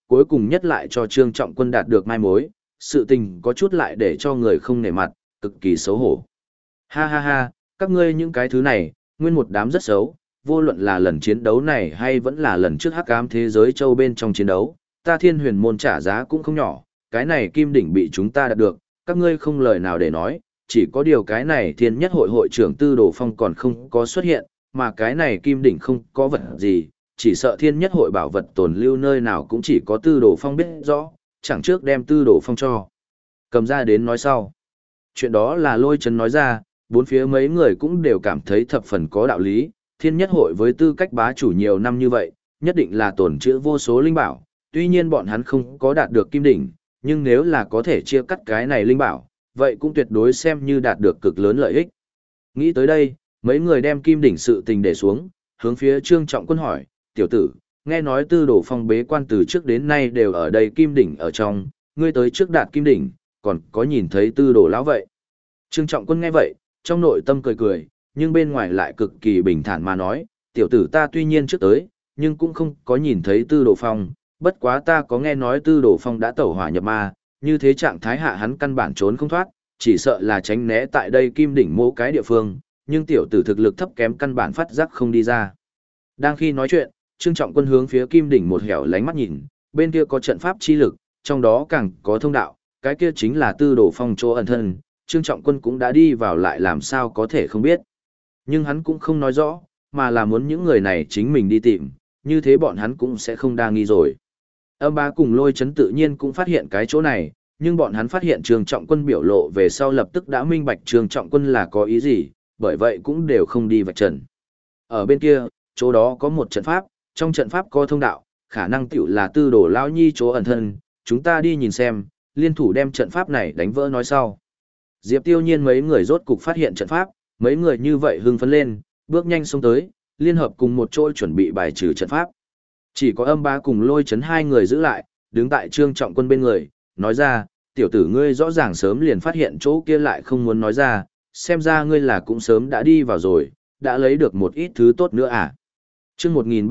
cuối cùng nhất lại cho Trương Trọng Quân đạt được mai mối, sự tình có chút lại để cho người không nể mặt, cực kỳ xấu hổ. Ha ha ha, các ngươi những cái thứ này, nguyên một đám rất xấu, vô luận là lần chiến đấu này hay vẫn là lần trước Hắc Ám Thế Giới Châu bên trong chiến đấu, ta Thiên Huyền môn trả giá cũng không nhỏ, cái này kim đỉnh bị chúng ta đạt được, các ngươi không lời nào để nói, chỉ có điều cái này Thiên Nhất hội hội trưởng Tư Đồ Phong còn không có xuất hiện, mà cái này kim đỉnh không có vật gì, chỉ sợ Thiên Nhất hội bảo vật tồn lưu nơi nào cũng chỉ có Tư Đồ Phong biết rõ, chẳng trước đem Tư Đồ Phong cho cầm ra đến nói sau. Chuyện đó là Lôi Chấn nói ra, bốn phía mấy người cũng đều cảm thấy thập phần có đạo lý, Thiên Nhất hội với tư cách bá chủ nhiều năm như vậy, nhất định là tồn trữ vô số linh bảo, tuy nhiên bọn hắn không có đạt được kim đỉnh, nhưng nếu là có thể chia cắt cái này linh bảo, vậy cũng tuyệt đối xem như đạt được cực lớn lợi ích. Nghĩ tới đây, mấy người đem kim đỉnh sự tình để xuống, hướng phía Trương Trọng Quân hỏi, tiểu tử, nghe nói Tư Đồ Phong bế quan từ trước đến nay đều ở đây kim đỉnh ở trong, ngươi tới trước đạt kim đỉnh, còn có nhìn thấy Tư Đồ lão vậy. Trương Trọng Quân nghe vậy, trong nội tâm cười cười, nhưng bên ngoài lại cực kỳ bình thản mà nói, tiểu tử ta tuy nhiên trước tới, nhưng cũng không có nhìn thấy Tư Đồ Phong, bất quá ta có nghe nói Tư Đồ Phong đã tẩu hỏa nhập ma, như thế trạng thái hạ hắn căn bản trốn không thoát, chỉ sợ là tránh né tại đây kim đỉnh mỗ cái địa phương, nhưng tiểu tử thực lực thấp kém căn bản phát giác không đi ra. Đang khi nói chuyện, Trương Trọng Quân hướng phía kim đỉnh một hẻo lánh mắt nhìn, bên kia có trận pháp chi lực, trong đó càng có thông đạo, cái kia chính là Tư Đồ Phong chỗ ẩn thân, Trương Trọng Quân cũng đã đi vào lại làm sao có thể không biết. Nhưng hắn cũng không nói rõ, mà là muốn những người này chính mình đi tìm, như thế bọn hắn cũng sẽ không đa nghi rồi. Âm Bá cùng Lôi Chấn tự nhiên cũng phát hiện cái chỗ này, nhưng bọn hắn phát hiện Trương Trọng Quân biểu lộ về sau lập tức đã minh bạch Trương Trọng Quân là có ý gì, bởi vậy cũng đều không đi vạch trần. Ở bên kia, chỗ đó có một trận pháp, trong trận pháp có thông đạo, khả năng tiểu là Tư Đồ lão nhi chỗ ẩn thân, chúng ta đi nhìn xem, liên thủ đem trận pháp này đánh vỡ nói sau. Diệp Tiêu Nhiên mấy người rốt cục phát hiện trận pháp, mấy người như vậy hưng phấn lên, bước nhanh xông tới, liên hợp cùng một chỗ chuẩn bị bài trừ trận pháp. Chỉ có Âm Bá cùng Lôi Chấn hai người giữ lại, đứng tại Trương Trọng Quân bên người, nói ra, tiểu tử ngươi rõ ràng sớm liền phát hiện chỗ kia lại không muốn nói ra, xem ra ngươi là cũng sớm đã đi vào rồi, đã lấy được một ít thứ tốt nữa à. Chương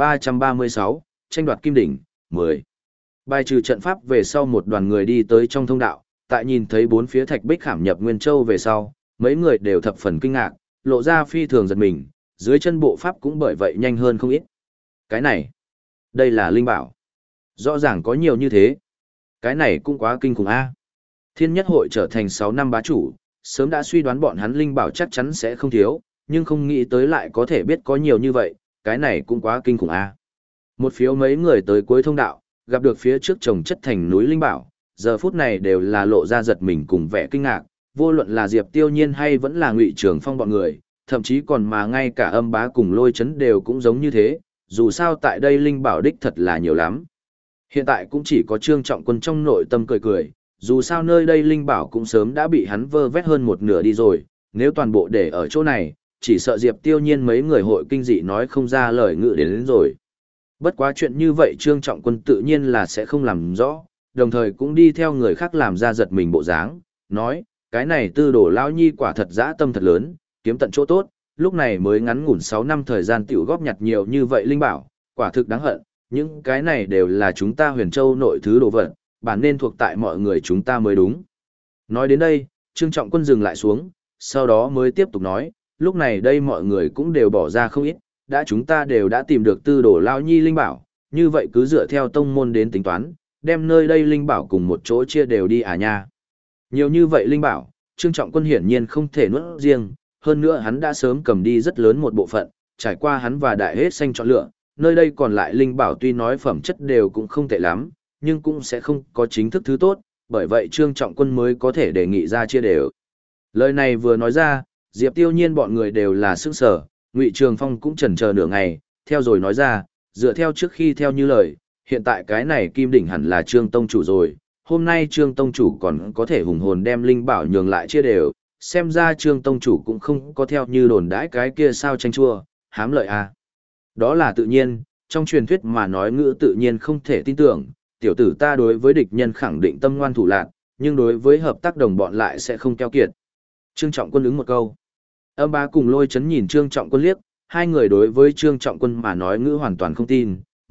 1336, tranh đoạt kim đỉnh, 10. Bài trừ trận pháp về sau một đoàn người đi tới trong thông đạo, tại nhìn thấy bốn phía thạch bích khảm nhập Nguyên Châu về sau, mấy người đều thập phần kinh ngạc, lộ ra phi thường giật mình, dưới chân bộ pháp cũng bởi vậy nhanh hơn không ít. Cái này, đây là linh bảo. Rõ ràng có nhiều như thế. Cái này cũng quá kinh khủng a. Thiên Nhất hội trở thành 6 năm bá chủ, sớm đã suy đoán bọn hắn linh bảo chắc chắn sẽ không thiếu, nhưng không nghĩ tới lại có thể biết có nhiều như vậy, cái này cũng quá kinh khủng a. Một phiếu mấy người tới cuối thông đạo, gặp được phía trước chồng chất thành núi linh bảo, giờ phút này đều là lộ ra giật mình cùng vẻ kinh ngạc, vô luận là Diệp Tiêu Nhiên hay vẫn là Ngụy Trường Phong bọn người, thậm chí còn mà ngay cả Âm Bá cùng Lôi Chấn đều cũng giống như thế, dù sao tại đây linh bảo đích thật là nhiều lắm. Hiện tại cũng chỉ có Trương Trọng Quân trong nội tâm cười cười, dù sao nơi đây linh bảo cũng sớm đã bị hắn vơ vét hơn một nửa đi rồi, nếu toàn bộ để ở chỗ này, chỉ sợ Diệp Tiêu Nhiên mấy người hội kinh dị nói không ra lời ngự đến rồi. Bất quá chuyện như vậy Trương Trọng Quân tự nhiên là sẽ không làm rõ, đồng thời cũng đi theo người khác làm ra giật mình bộ dáng, nói, cái này Tư Đồ lão nhi quả thật dã tâm thật lớn, kiếm tận chỗ tốt, lúc này mới ngắn ngủn 6 năm thời gian tiểu góp nhặt nhiều như vậy linh bảo, quả thực đáng hận, những cái này đều là chúng ta Huyền Châu nội thứ đồ vật, bản nên thuộc tại mọi người chúng ta mới đúng. Nói đến đây, Trương Trọng Quân dừng lại xuống, sau đó mới tiếp tục nói, lúc này đây mọi người cũng đều bỏ ra không ít, đã chúng ta đều đã tìm được Tư Đồ lão nhi linh bảo, như vậy cứ dựa theo tông môn đến tính toán, đem nơi đây linh bảo cùng một chỗ chia đều đi à nha. Nhiều như vậy linh bảo, Trương Trọng Quân hiển nhiên không thể nuốt riêng, hơn nữa hắn đã sớm cầm đi rất lớn một bộ phận, trải qua hắn và đại hết xanh chọn lựa, nơi đây còn lại linh bảo tuy nói phẩm chất đều cũng không tệ lắm, nhưng cũng sẽ không có chính thức thứ tốt, bởi vậy Trương Trọng Quân mới có thể đề nghị ra chia đều. Lời này vừa nói ra, Diệp Tiêu Nhiên bọn người đều là sững sờ, Ngụy Trường Phong cũng chần chờ nửa ngày, theo rồi nói ra, dựa theo trước khi theo như lời, hiện tại cái này kim đỉnh hẳn là Trương Tông Chủ rồi, hôm nay Trương Tông Chủ còn có thể hùng hồn đem linh bảo nhường lại chia đều, xem ra Trương Tông Chủ cũng không có theo như đồn đãi cái kia sao tranh chua, hám lợi à. Đó là tự nhiên, trong truyền thuyết mà nói ngữ tự nhiên không thể tin tưởng, tiểu tử ta đối với địch nhân khẳng định tâm ngoan thủ lạn, nhưng đối với hợp tác đồng bọn lại sẽ không keo kiệt. Trương Trọng Quân ứng một câu. Âm Bá cùng Lôi Chấn nhìn Trương Trọng Quân liếc, hai người đối với Trương Trọng Quân mà nói ngữ hoàn toàn không tin,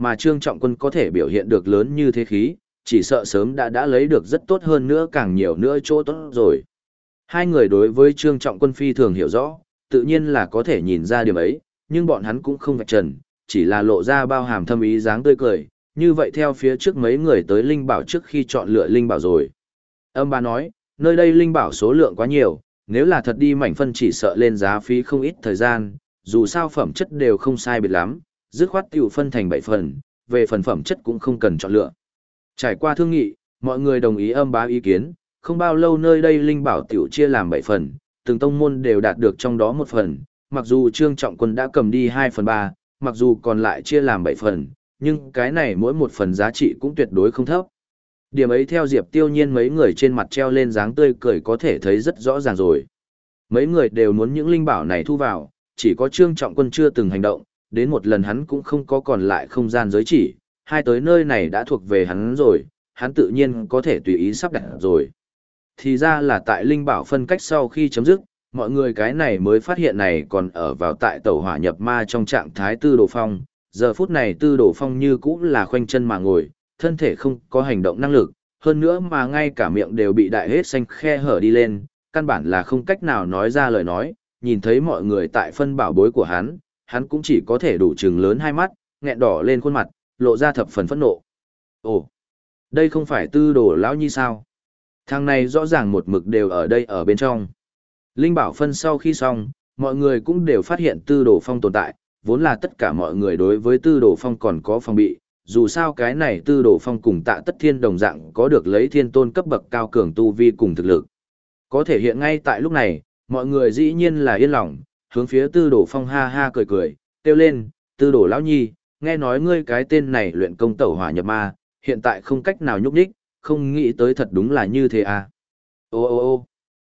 mà Trương Trọng Quân có thể biểu hiện được lớn như thế khí, chỉ sợ sớm đã lấy được rất tốt hơn nữa càng nhiều nữa chỗ tốt rồi. Hai người đối với Trương Trọng Quân phi thường hiểu rõ, tự nhiên là có thể nhìn ra điểm ấy, nhưng bọn hắn cũng không vạch trần, chỉ là lộ ra bao hàm thâm ý dáng tươi cười, như vậy theo phía trước mấy người tới Linh Bảo trước khi chọn lựa Linh Bảo rồi. Âm Bá nói, nơi đây Linh Bảo số lượng quá nhiều, nếu là thật đi mảnh phân chỉ sợ lên giá phí không ít thời gian, dù sao phẩm chất đều không sai biệt lắm, dứt khoát tiểu phân thành 7 phần, về phần phẩm chất cũng không cần chọn lựa. Trải qua thương nghị, mọi người đồng ý Âm Bá ý kiến, không bao lâu nơi đây Linh Bảo tiểu chia làm 7 phần, từng tông môn đều đạt được trong đó một phần, mặc dù Trương Trọng Quân đã cầm đi 2/3, mặc dù còn lại chia làm 7 phần, nhưng cái này mỗi một phần giá trị cũng tuyệt đối không thấp. Điểm ấy theo Diệp Tiêu Nhiên mấy người trên mặt treo lên dáng tươi cười có thể thấy rất rõ ràng rồi. Mấy người đều muốn những linh bảo này thu vào, chỉ có Trương Trọng Quân chưa từng hành động, đến một lần hắn cũng không có còn lại không gian giới chỉ, hai tới nơi này đã thuộc về hắn rồi, hắn tự nhiên có thể tùy ý sắp đặt rồi. Thì ra là tại linh bảo phân cách sau khi chấm dứt, mọi người cái này mới phát hiện này còn ở vào tại tẩu hỏa nhập ma trong trạng thái Tư Đồ Phong. Giờ phút này Tư Đồ Phong như cũ là khoanh chân mà ngồi, thân thể không có hành động năng lực, hơn nữa mà ngay cả miệng đều bị đại hết xanh khe hở đi lên, căn bản là không cách nào nói ra lời nói, nhìn thấy mọi người tại phân bảo bối của hắn cũng chỉ có thể đủ trừng lớn hai mắt, nghẹn đỏ lên khuôn mặt, lộ ra thập phần phẫn nộ. Ồ, đây không phải Tư Đồ lão nhi sao? Thằng này rõ ràng một mực đều ở đây ở bên trong. Linh bảo phân sau khi xong, mọi người cũng đều phát hiện Tư Đồ Phong tồn tại, vốn là tất cả mọi người đối với Tư Đồ Phong còn có phòng bị, dù sao cái này Tư Đồ Phong cùng Tạ Tất Thiên đồng dạng có được lấy thiên tôn cấp bậc cao cường tu vi cùng thực lực. Có thể hiện ngay tại lúc này, mọi người dĩ nhiên là yên lòng, hướng phía Tư Đồ Phong ha ha cười cười, kêu lên, Tư Đồ lão nhi, nghe nói ngươi cái tên này luyện công tẩu hỏa nhập ma, hiện tại không cách nào nhúc nhích, không nghĩ tới thật đúng là như thế à. Ô ô ô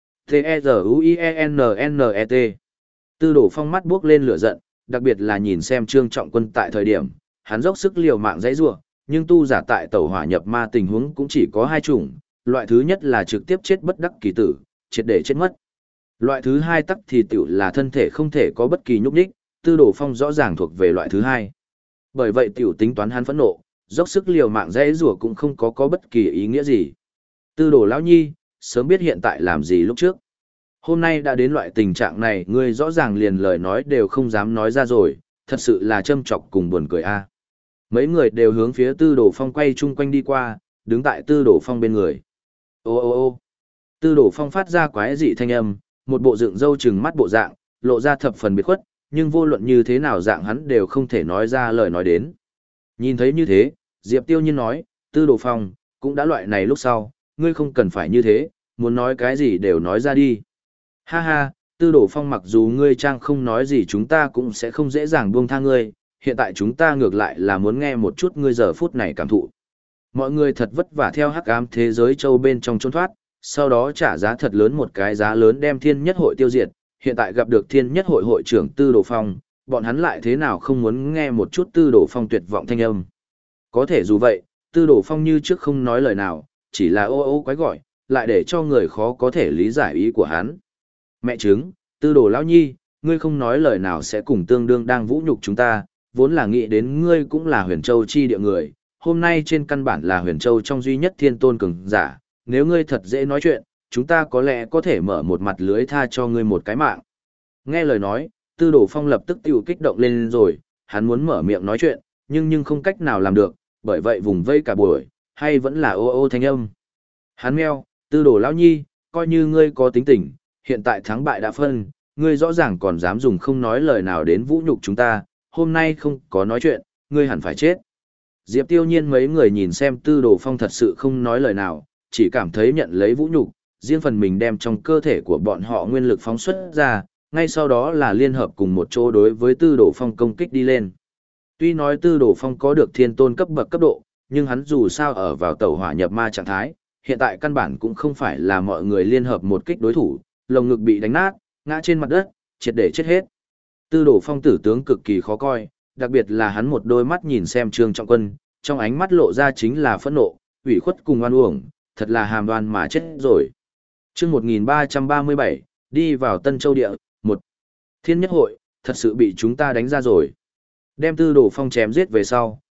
T-E-Z-U-I-E-N-N-E-T. Tư Đồ Phong mắt buốc lên lửa giận, đặc biệt là nhìn xem Trương Trọng Quân tại thời điểm, hắn dốc sức liều mạng dãy rủa, nhưng tu giả tại tẩu hỏa nhập ma tình huống cũng chỉ có hai chủng, loại thứ nhất là trực tiếp chết bất đắc kỳ tử, triệt để chết mất. Loại thứ hai tắc thì tiểu là thân thể không thể có bất kỳ nhúc nhích, Tư Đồ Phong rõ ràng thuộc về loại thứ hai. Bởi vậy tiểu tính toán hắn phẫn nộ, dốc sức liều mạng dãy rủa cũng không có bất kỳ ý nghĩa gì. Tư Đồ lão nhi, sớm biết hiện tại làm gì lúc trước. Hôm nay đã đến loại tình trạng này, ngươi rõ ràng liền lời nói đều không dám nói ra rồi, thật sự là châm chọc cùng buồn cười a. Mấy người đều hướng phía Tư Đồ Phong quay chung quanh đi qua, đứng tại Tư Đồ Phong bên người. Ô ô ô Tư Đồ Phong phát ra quái dị thanh âm, một bộ dựng râu trừng mắt bộ dạng, lộ ra thập phần biệt khuất, nhưng vô luận như thế nào dạng hắn đều không thể nói ra lời nói đến. Nhìn thấy như thế, Diệp Tiêu Nhiên nói, Tư Đồ Phong, cũng đã loại này lúc sau, ngươi không cần phải như thế, muốn nói cái gì đều nói ra đi. Ha ha, Tư Đồ Phong, mặc dù ngươi trang không nói gì chúng ta cũng sẽ không dễ dàng buông tha ngươi, hiện tại chúng ta ngược lại là muốn nghe một chút ngươi giờ phút này cảm thụ. Mọi người thật vất vả theo hắc ám thế giới châu bên trong trốn thoát, sau đó trả giá thật lớn một cái giá lớn đem Thiên Nhất Hội tiêu diệt, hiện tại gặp được Thiên Nhất Hội hội trưởng Tư Đồ Phong, bọn hắn lại thế nào không muốn nghe một chút Tư Đồ Phong tuyệt vọng thanh âm. Có thể dù vậy, Tư Đồ Phong như trước không nói lời nào, chỉ là ô ô quái gọi, lại để cho người khó có thể lý giải ý của hắn. Mẹ chứng, Tư Đồ lão nhi, ngươi không nói lời nào sẽ cùng tương đương đang vũ nhục chúng ta, vốn là nghĩ đến ngươi cũng là Huyền Châu chi địa người, hôm nay trên căn bản là Huyền Châu trong duy nhất thiên tôn cường giả, nếu ngươi thật dễ nói chuyện, chúng ta có lẽ có thể mở một mặt lưới tha cho ngươi một cái mạng. Nghe lời nói, Tư Đồ Phong lập tức tiểu kích động lên rồi, hắn muốn mở miệng nói chuyện, nhưng không cách nào làm được, bởi vậy vùng vây cả buổi, hay vẫn là ô ô thanh âm. Hắn meo, Tư Đồ lão nhi, coi như ngươi có tính tình, hiện tại thắng bại đã phân, ngươi rõ ràng còn dám dùng không nói lời nào đến vũ nhục chúng ta, hôm nay không có nói chuyện, ngươi hẳn phải chết. Diệp Tiêu Nhiên mấy người nhìn xem Tư Đồ Phong thật sự không nói lời nào, chỉ cảm thấy nhận lấy vũ nhục, riêng phần mình đem trong cơ thể của bọn họ nguyên lực phóng xuất ra, ngay sau đó là liên hợp cùng một chỗ đối với Tư Đồ Phong công kích đi lên. Tuy nói Tư Đồ Phong có được thiên tôn cấp bậc cấp độ, nhưng hắn dù sao ở vào tẩu hỏa nhập ma trạng thái, hiện tại căn bản cũng không phải là mọi người liên hợp một kích đối thủ, lồng ngực bị đánh nát, ngã trên mặt đất, triệt để chết hết. Tư Đồ Phong tử tướng cực kỳ khó coi, đặc biệt là hắn một đôi mắt nhìn xem Trương Trọng Quân, trong ánh mắt lộ ra chính là phẫn nộ, ủy khuất cùng oan uổng, thật là hàm đoan mà chết rồi. Chương 1337, đi vào Tân Châu địa, 1. Thiên Nhất Hội, thật sự bị chúng ta đánh ra rồi. Đem Tư Đồ Phong chém giết về sau,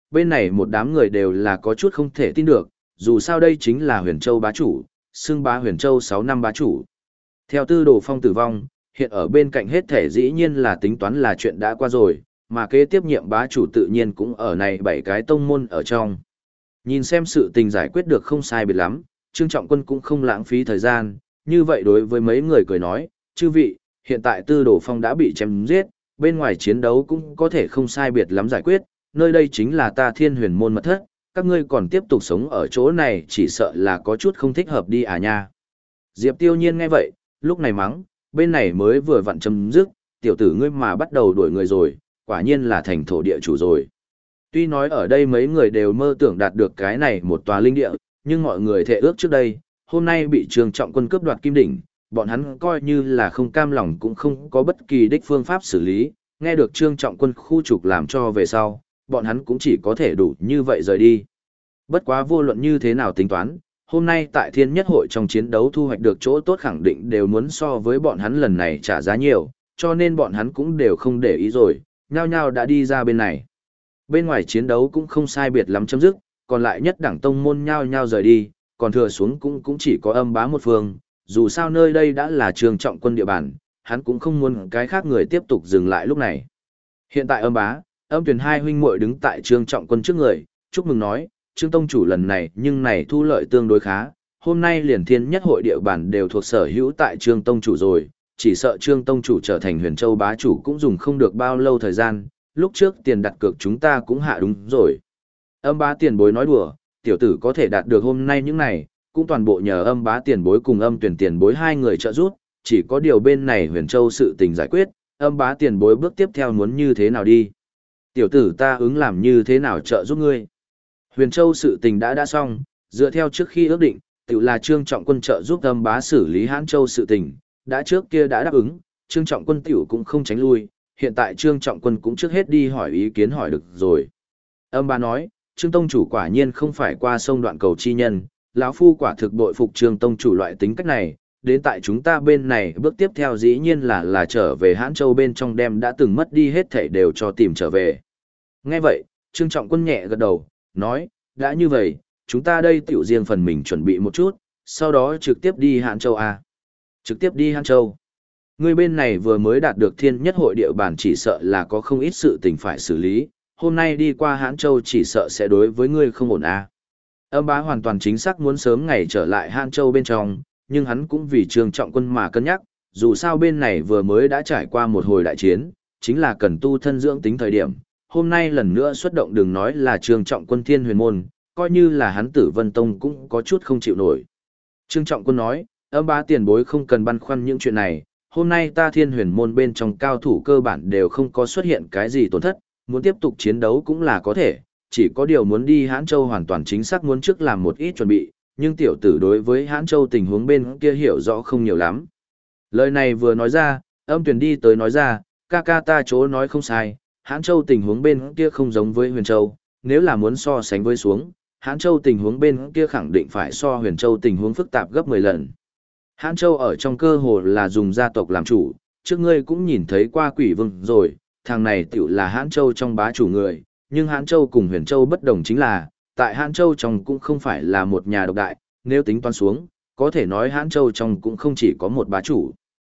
bên này một đám người đều là có chút không thể tin được, dù sao đây chính là Huyền Châu bá chủ, xưng bá Huyền Châu 6 năm bá chủ. Theo Tư Đồ Phong tử vong, hiện ở bên cạnh hết thể dĩ nhiên là tính toán là chuyện đã qua rồi, mà kế tiếp nhiệm bá chủ tự nhiên cũng ở này 7 cái tông môn ở trong. Nhìn xem sự tình giải quyết được không sai biệt lắm, Trương Trọng Quân cũng không lãng phí thời gian, như vậy đối với mấy người cười nói, chư vị, hiện tại Tư Đồ Phong đã bị chém giết, bên ngoài chiến đấu cũng có thể không sai biệt lắm giải quyết, nơi đây chính là ta Thiên Huyền môn mật thất, các ngươi còn tiếp tục sống ở chỗ này chỉ sợ là có chút không thích hợp đi à nha. Diệp Tiêu Nhiên nghe vậy, lúc này mắng, bên này mới vừa vặn chấm dứt, tiểu tử ngươi mà bắt đầu đuổi người rồi, quả nhiên là thành thổ địa chủ rồi. Tuy nói ở đây mấy người đều mơ tưởng đạt được cái này một tòa linh địa, nhưng mọi người thệ ước trước đây, hôm nay bị Trương Trọng Quân cướp đoạt kim đỉnh, bọn hắn coi như là không cam lòng cũng không có bất kỳ đích phương pháp xử lý, nghe được Trương Trọng Quân khu trục làm cho về sau, bọn hắn cũng chỉ có thể đủ như vậy rời đi. Bất quá vô luận như thế nào tính toán, hôm nay tại Thiên Nhất Hội trong chiến đấu thu hoạch được chỗ tốt khẳng định đều muốn so với bọn hắn lần này trả giá nhiều, cho nên bọn hắn cũng đều không để ý rồi, nhao nhao đã đi ra bên này. Bên ngoài chiến đấu cũng không sai biệt lắm chấm dứt, còn lại nhất đẳng tông môn nhao nhao rời đi, còn thừa xuống cũng chỉ có Âm Bá một phương, dù sao nơi đây đã là Trương Trọng Quân địa bàn, hắn cũng không muốn cái khác người tiếp tục dừng lại lúc này. Hiện tại Âm Bá, Âm Tuyền hai huynh muội đứng tại Trương Trọng Quân trước người, chúc mừng nói, Trương Tông chủ lần này nhưng này thu lợi tương đối khá, hôm nay liền Thiên Nhất Hội địa bàn đều thuộc sở hữu tại Trương Tông chủ rồi, chỉ sợ Trương Tông chủ trở thành Huyền Châu bá chủ cũng dùng không được bao lâu thời gian, lúc trước tiền đặt cược chúng ta cũng hạ đúng rồi. Âm Bá tiền bối nói đùa, tiểu tử có thể đạt được hôm nay những này, cũng toàn bộ nhờ Âm Bá tiền bối cùng Âm Tuyển tiền bối hai người trợ giúp, chỉ có điều bên này Huyền Châu sự tình giải quyết, Âm Bá tiền bối bước tiếp theo muốn như thế nào đi. Tiểu tử ta ứng làm như thế nào trợ giúp ngươi. Huyền Châu sự tình đã xong, dựa theo trước khi ước định, tự là Trương Trọng Quân trợ giúp Âm Bá xử lý Hãn Châu sự tình, đã trước kia đã đáp ứng, Trương Trọng Quân tiểu cũng không tránh lui, hiện tại Trương Trọng Quân cũng trước hết đi hỏi ý kiến hỏi được rồi. Âm Bá nói, Trương Tông chủ quả nhiên không phải qua sông đoạn cầu chi nhân, lão phu quả thực bội phục Trương Tông chủ loại tính cách này, đến tại chúng ta bên này bước tiếp theo dĩ nhiên là trở về Hãn Châu bên trong đem đã từng mất đi hết thảy đều cho tìm trở về. Nghe vậy, Trương Trọng Quân nhẹ gật đầu, nói, đã như vậy, chúng ta đây tiểu riêng phần mình chuẩn bị một chút, sau đó trực tiếp đi Hãn Châu à. Trực tiếp đi Hãn Châu. Người bên này vừa mới đạt được Thiên Nhất Hội địa bàn chỉ sợ là có không ít sự tình phải xử lý, hôm nay đi qua Hãn Châu chỉ sợ sẽ đối với ngươi không ổn à. Âm Bá hoàn toàn chính xác muốn sớm ngày trở lại Hãn Châu bên trong, nhưng hắn cũng vì Trương Trọng Quân mà cân nhắc, dù sao bên này vừa mới đã trải qua một hồi đại chiến, chính là cần tu thân dưỡng tính thời điểm. Hôm nay lần nữa xuất động đừng nói là Trương Trọng Quân Thiên Huyền môn, coi như là hắn Tử Vân Tông cũng có chút không chịu nổi. Trương Trọng Quân nói, Âm Bá tiền bối không cần băn khoăn những chuyện này, hôm nay ta Thiên Huyền môn bên trong cao thủ cơ bản đều không có xuất hiện cái gì tổn thất, muốn tiếp tục chiến đấu cũng là có thể, chỉ có điều muốn đi Hãn Châu hoàn toàn chính xác muốn trước làm một ít chuẩn bị, nhưng tiểu tử đối với Hãn Châu tình huống bên kia hiểu rõ không nhiều lắm. Lời này vừa nói ra, Âm Tuyền đi tới nói ra, ca ca ta chỗ nói không sai, Hãn Châu tình huống bên kia không giống với Huyền Châu, nếu là muốn so sánh với xuống, Hãn Châu tình huống bên kia khẳng định phải so Huyền Châu tình huống phức tạp gấp 10 lần. Hãn Châu ở trong cơ hồ là dùng gia tộc làm chủ, trước ngươi cũng nhìn thấy qua Quỷ Vương rồi, thằng này tiểu là Hãn Châu trong bá chủ người, nhưng Hãn Châu cùng Huyền Châu bất đồng chính là, tại Hãn Châu trong cũng không phải là một nhà độc đại, nếu tính toán xuống, có thể nói Hãn Châu trong cũng không chỉ có một bá chủ.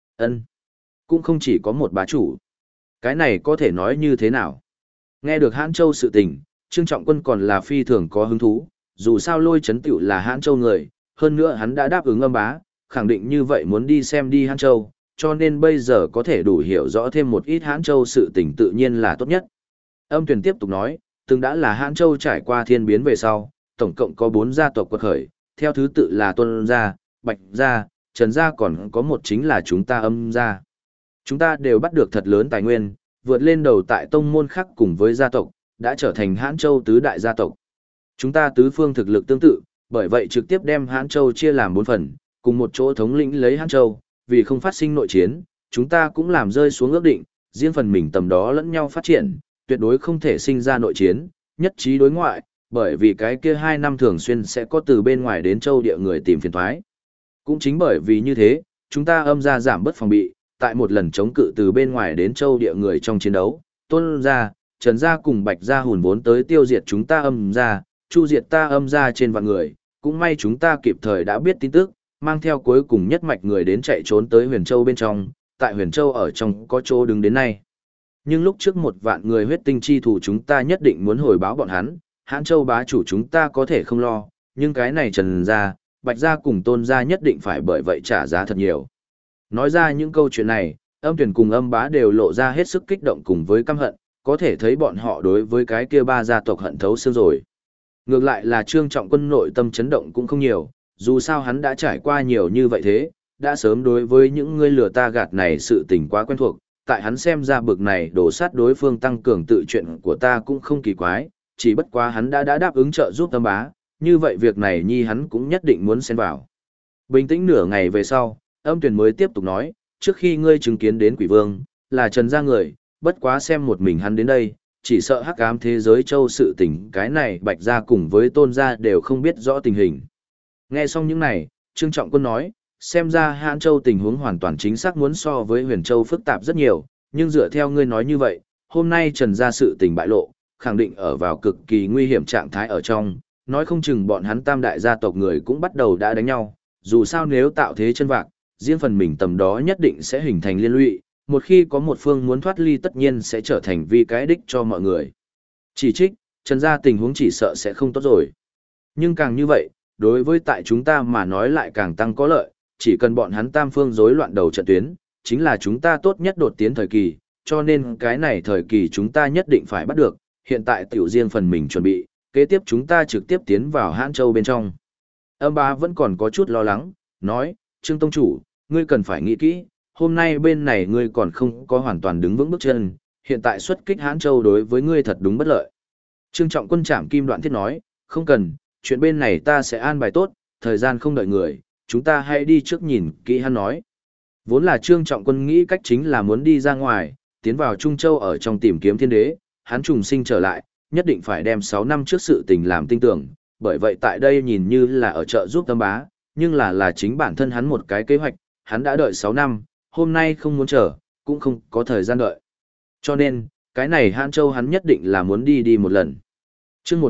Cũng không chỉ có một bá chủ. Cái này có thể nói như thế nào? Nghe được Hãn Châu sự tình, Trương Trọng Quân còn là phi thường có hứng thú, dù sao Lôi Chấn tiểu là Hãn Châu người, hơn nữa hắn đã đáp ứng Âm Bá, khẳng định như vậy muốn đi xem đi Hãn Châu, cho nên bây giờ có thể đủ hiểu rõ thêm một ít Hãn Châu sự tình tự nhiên là tốt nhất. Âm Tuyền tiếp tục nói, từng đã là Hãn Châu trải qua thiên biến về sau, tổng cộng có 4 gia tộc quật khởi, theo thứ tự là Tuân gia, Bạch gia, Trần gia còn có một chính là chúng ta Âm gia. Chúng ta đều bắt được thật lớn tài nguyên, vượt lên đầu tại tông môn khác cùng với gia tộc, đã trở thành Hãn Châu tứ đại gia tộc. Chúng ta tứ phương thực lực tương tự, bởi vậy trực tiếp đem Hãn Châu chia làm 4 phần, cùng một chỗ thống lĩnh lấy Hãn Châu, vì không phát sinh nội chiến, chúng ta cũng làm rơi xuống ước định, riêng phần mình tầm đó lẫn nhau phát triển, tuyệt đối không thể sinh ra nội chiến, nhất trí đối ngoại, bởi vì cái kia 2 năm thường xuyên sẽ có từ bên ngoài đến châu địa người tìm phiền toái. Cũng chính bởi vì như thế, chúng ta Âm gia giảm bất phòng bị, tại một lần chống cự từ bên ngoài đến châu địa người trong chiến đấu, Tuân gia, Trần gia cùng Bạch gia hùn vốn tới tiêu diệt chúng ta Âm gia, chu diệt ta Âm gia trên vạn người, cũng may chúng ta kịp thời đã biết tin tức, mang theo cuối cùng nhất mạch người đến chạy trốn tới Huyền Châu bên trong, tại Huyền Châu ở trong có chỗ đứng đến nay. Nhưng lúc trước 1 vạn người huyết tinh chi thủ chúng ta nhất định muốn hồi báo bọn hắn, Hãn Châu bá chủ chúng ta có thể không lo, nhưng cái này Trần gia, Bạch gia cùng Tôn gia nhất định phải bởi vậy trả giá thật nhiều. Nói ra những câu chuyện này, Âm Tuyển cùng Âm Bá đều lộ ra hết sức kích động cùng với căm hận, có thể thấy bọn họ đối với cái kia 3 gia tộc hận thấu xương rồi. Ngược lại là Trương Trọng Quân nội tâm chấn động cũng không nhiều, dù sao hắn đã trải qua nhiều như vậy thế, đã sớm đối với những ngươi lừa ta gạt này sự tình quá quen thuộc, tại hắn xem ra bực này đổ sát đối phương tăng cường tự chuyện của ta cũng không kỳ quái, chỉ bất quá hắn đã đáp ứng trợ giúp Âm Bá, như vậy việc này nhi hắn cũng nhất định muốn xen vào. Bình tĩnh nửa ngày về sau, Âm Tuyền mới tiếp tục nói, trước khi ngươi chứng kiến đến Quỷ Vương, là Trần gia người, bất quá xem một mình hắn đến đây, chỉ sợ hắc ám thế giới châu sự tình cái này Bạch gia cùng với Tôn gia đều không biết rõ tình hình. Nghe xong những này, Trương Trọng Quân nói, xem ra Hãn Châu tình huống hoàn toàn chính xác muốn so với Huyền Châu phức tạp rất nhiều, nhưng dựa theo ngươi nói như vậy, hôm nay Trần gia sự tình bại lộ, khẳng định ở vào cực kỳ nguy hiểm trạng thái ở trong, nói không chừng bọn hắn tam đại gia tộc người cũng bắt đầu đã đánh nhau, dù sao nếu tạo thế chân vạc, riêng phần mình tầm đó nhất định sẽ hình thành liên lụy, một khi có một phương muốn thoát ly tất nhiên sẽ trở thành vi cái đích cho mọi người. Chỉ trích, Trần gia tình huống chỉ sợ sẽ không tốt rồi. Nhưng càng như vậy, đối với tại chúng ta mà nói lại càng tăng có lợi, chỉ cần bọn hắn tam phương rối loạn đầu trận tuyến, chính là chúng ta tốt nhất đột tiến thời kỳ, cho nên cái này thời kỳ chúng ta nhất định phải bắt được, hiện tại tiểu riêng phần mình chuẩn bị, kế tiếp chúng ta trực tiếp tiến vào Hãn Châu bên trong. Âm Bá vẫn còn có chút lo lắng, nói, Trương Tông Chủ, ngươi cần phải nghĩ kỹ, hôm nay bên này ngươi còn không có hoàn toàn đứng vững bước chân, hiện tại xuất kích Hãn Châu đối với ngươi thật đúng bất lợi. Trương Trọng Quân chạm kim đoạn thiết nói, không cần, chuyện bên này ta sẽ an bài tốt, thời gian không đợi người, chúng ta hãy đi trước nhìn kỹ hắn nói. Vốn là Trương Trọng Quân nghĩ cách chính là muốn đi ra ngoài, tiến vào Trung Châu ở trong tìm kiếm thiên đế, hắn trùng sinh trở lại, nhất định phải đem 6 năm trước sự tình làm tinh tưởng, bởi vậy tại đây nhìn như là ở chợ giúp Âm Bá, nhưng là chính bản thân hắn một cái kế hoạch, hắn đã đợi 6 năm, hôm nay không muốn chờ, cũng không có thời gian đợi. Cho nên, cái này Hãn Châu hắn nhất định là muốn đi một lần. Chương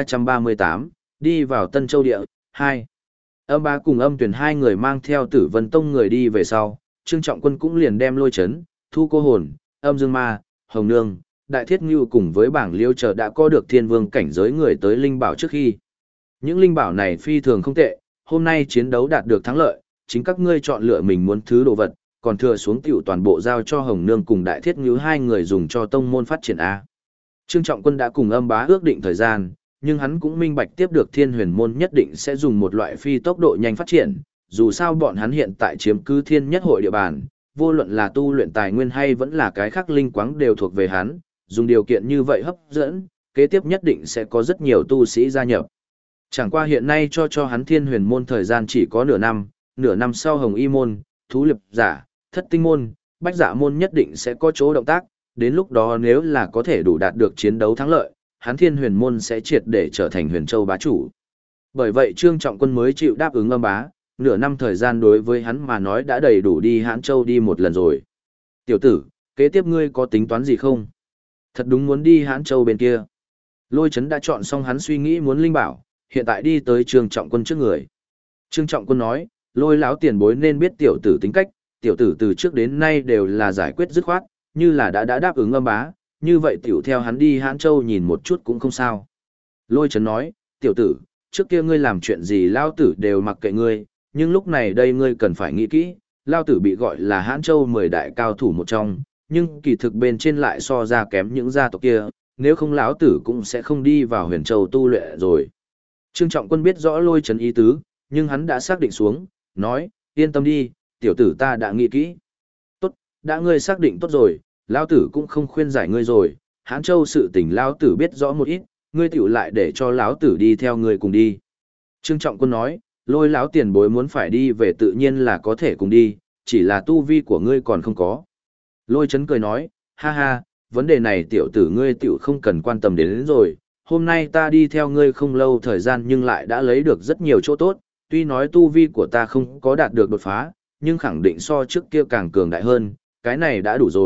1338, đi vào Tân Châu địa, 2. Âm Bá cùng Âm Tuyền hai người mang theo Tử Vân Tông người đi về sau, Trương Trọng Quân cũng liền đem Lôi Chấn, Thu Cô Hồn, Âm Dương Ma, Hồng Nương, Đại Thiết Ngưu cùng với bảng Liêu Chờ đã có được thiên vương cảnh giới người tới linh bảo trước khi. Những linh bảo này phi thường không tệ, hôm nay chiến đấu đạt được thắng lợi, chính các ngươi chọn lựa mình muốn thứ đồ vật, còn thừa xuống tiểu toàn bộ giao cho Hồng Nương cùng Đại Thiết Ngưu hai người dùng cho tông môn phát triển A. Trương Trọng Quân đã cùng Âm Bá ước định thời gian, nhưng hắn cũng minh bạch tiếp được Thiên Huyền môn nhất định sẽ dùng một loại phi tốc độ nhanh phát triển, dù sao bọn hắn hiện tại chiếm cứ Thiên Nhất hội địa bàn, vô luận là tu luyện tài nguyên hay vẫn là cái khác linh quáng đều thuộc về hắn, dùng điều kiện như vậy hấp dẫn, kế tiếp nhất định sẽ có rất nhiều tu sĩ gia nhập. Chẳng qua hiện nay cho hắn Thiên Huyền môn thời gian chỉ có nửa năm sau Hồng Y môn, Thú Liệp giả, Thất Tinh môn, Bách Dạ môn nhất định sẽ có chỗ động tác, đến lúc đó nếu là có thể đủ đạt được chiến đấu thắng lợi, hắn Thiên Huyền môn sẽ triệt để trở thành Huyền Châu bá chủ. Bởi vậy Trương Trọng Quân mới chịu đáp ứng Âm Bá, nửa năm thời gian đối với hắn mà nói đã đầy đủ đi Hãn Châu đi một lần rồi. Tiểu tử, kế tiếp ngươi có tính toán gì không? Thật đúng muốn đi Hãn Châu bên kia. Lôi Chấn đã chọn xong hắn suy nghĩ muốn linh bảo, hiện tại đi tới Trương Trọng Quân trước người. Trương Trọng Quân nói, Lôi lão tiền bối nên biết tiểu tử tính cách, tiểu tử từ trước đến nay đều là giải quyết dứt khoát, như là đã đáp ứng Âm Bá, như vậy tiểu theo hắn đi Hãn Châu nhìn một chút cũng không sao. Lôi Chấn nói, tiểu tử, trước kia ngươi làm chuyện gì lao tử đều mặc kệ ngươi, nhưng lúc này đây ngươi cần phải nghĩ kỹ, lao tử bị gọi là Hãn Châu 10 đại cao thủ một trong, nhưng kỳ thực bên trên lại so ra kém những gia tộc kia, nếu không lão tử cũng sẽ không đi vào Huyền Châu tu luyện rồi. Trương Trọng Quân biết rõ Lôi Chấn ý tứ, nhưng hắn đã xác định xuống, nói, yên tâm đi, tiểu tử ta đã nghĩ kỹ. Tốt, đã ngươi xác định tốt rồi, lão tử cũng không khuyên giải ngươi rồi, Hãn Châu sự tình lão tử biết rõ một ít, ngươi tiểu lại để cho lão tử đi theo ngươi cùng đi. Trương Trọng Quân nói, Lôi lão tiền bối muốn phải đi về tự nhiên là có thể cùng đi, chỉ là tu vi của ngươi còn không có. Lôi Chấn cười nói, ha ha, vấn đề này tiểu tử ngươi tiểu không cần quan tâm đến rồi, hôm nay ta đi theo ngươi không lâu thời gian nhưng lại đã lấy được rất nhiều chỗ tốt, tuy nói tu vi của ta không có đạt được đột phá, nhưng khẳng định so trước kia càng cường đại hơn, cái này đã đủ rồi,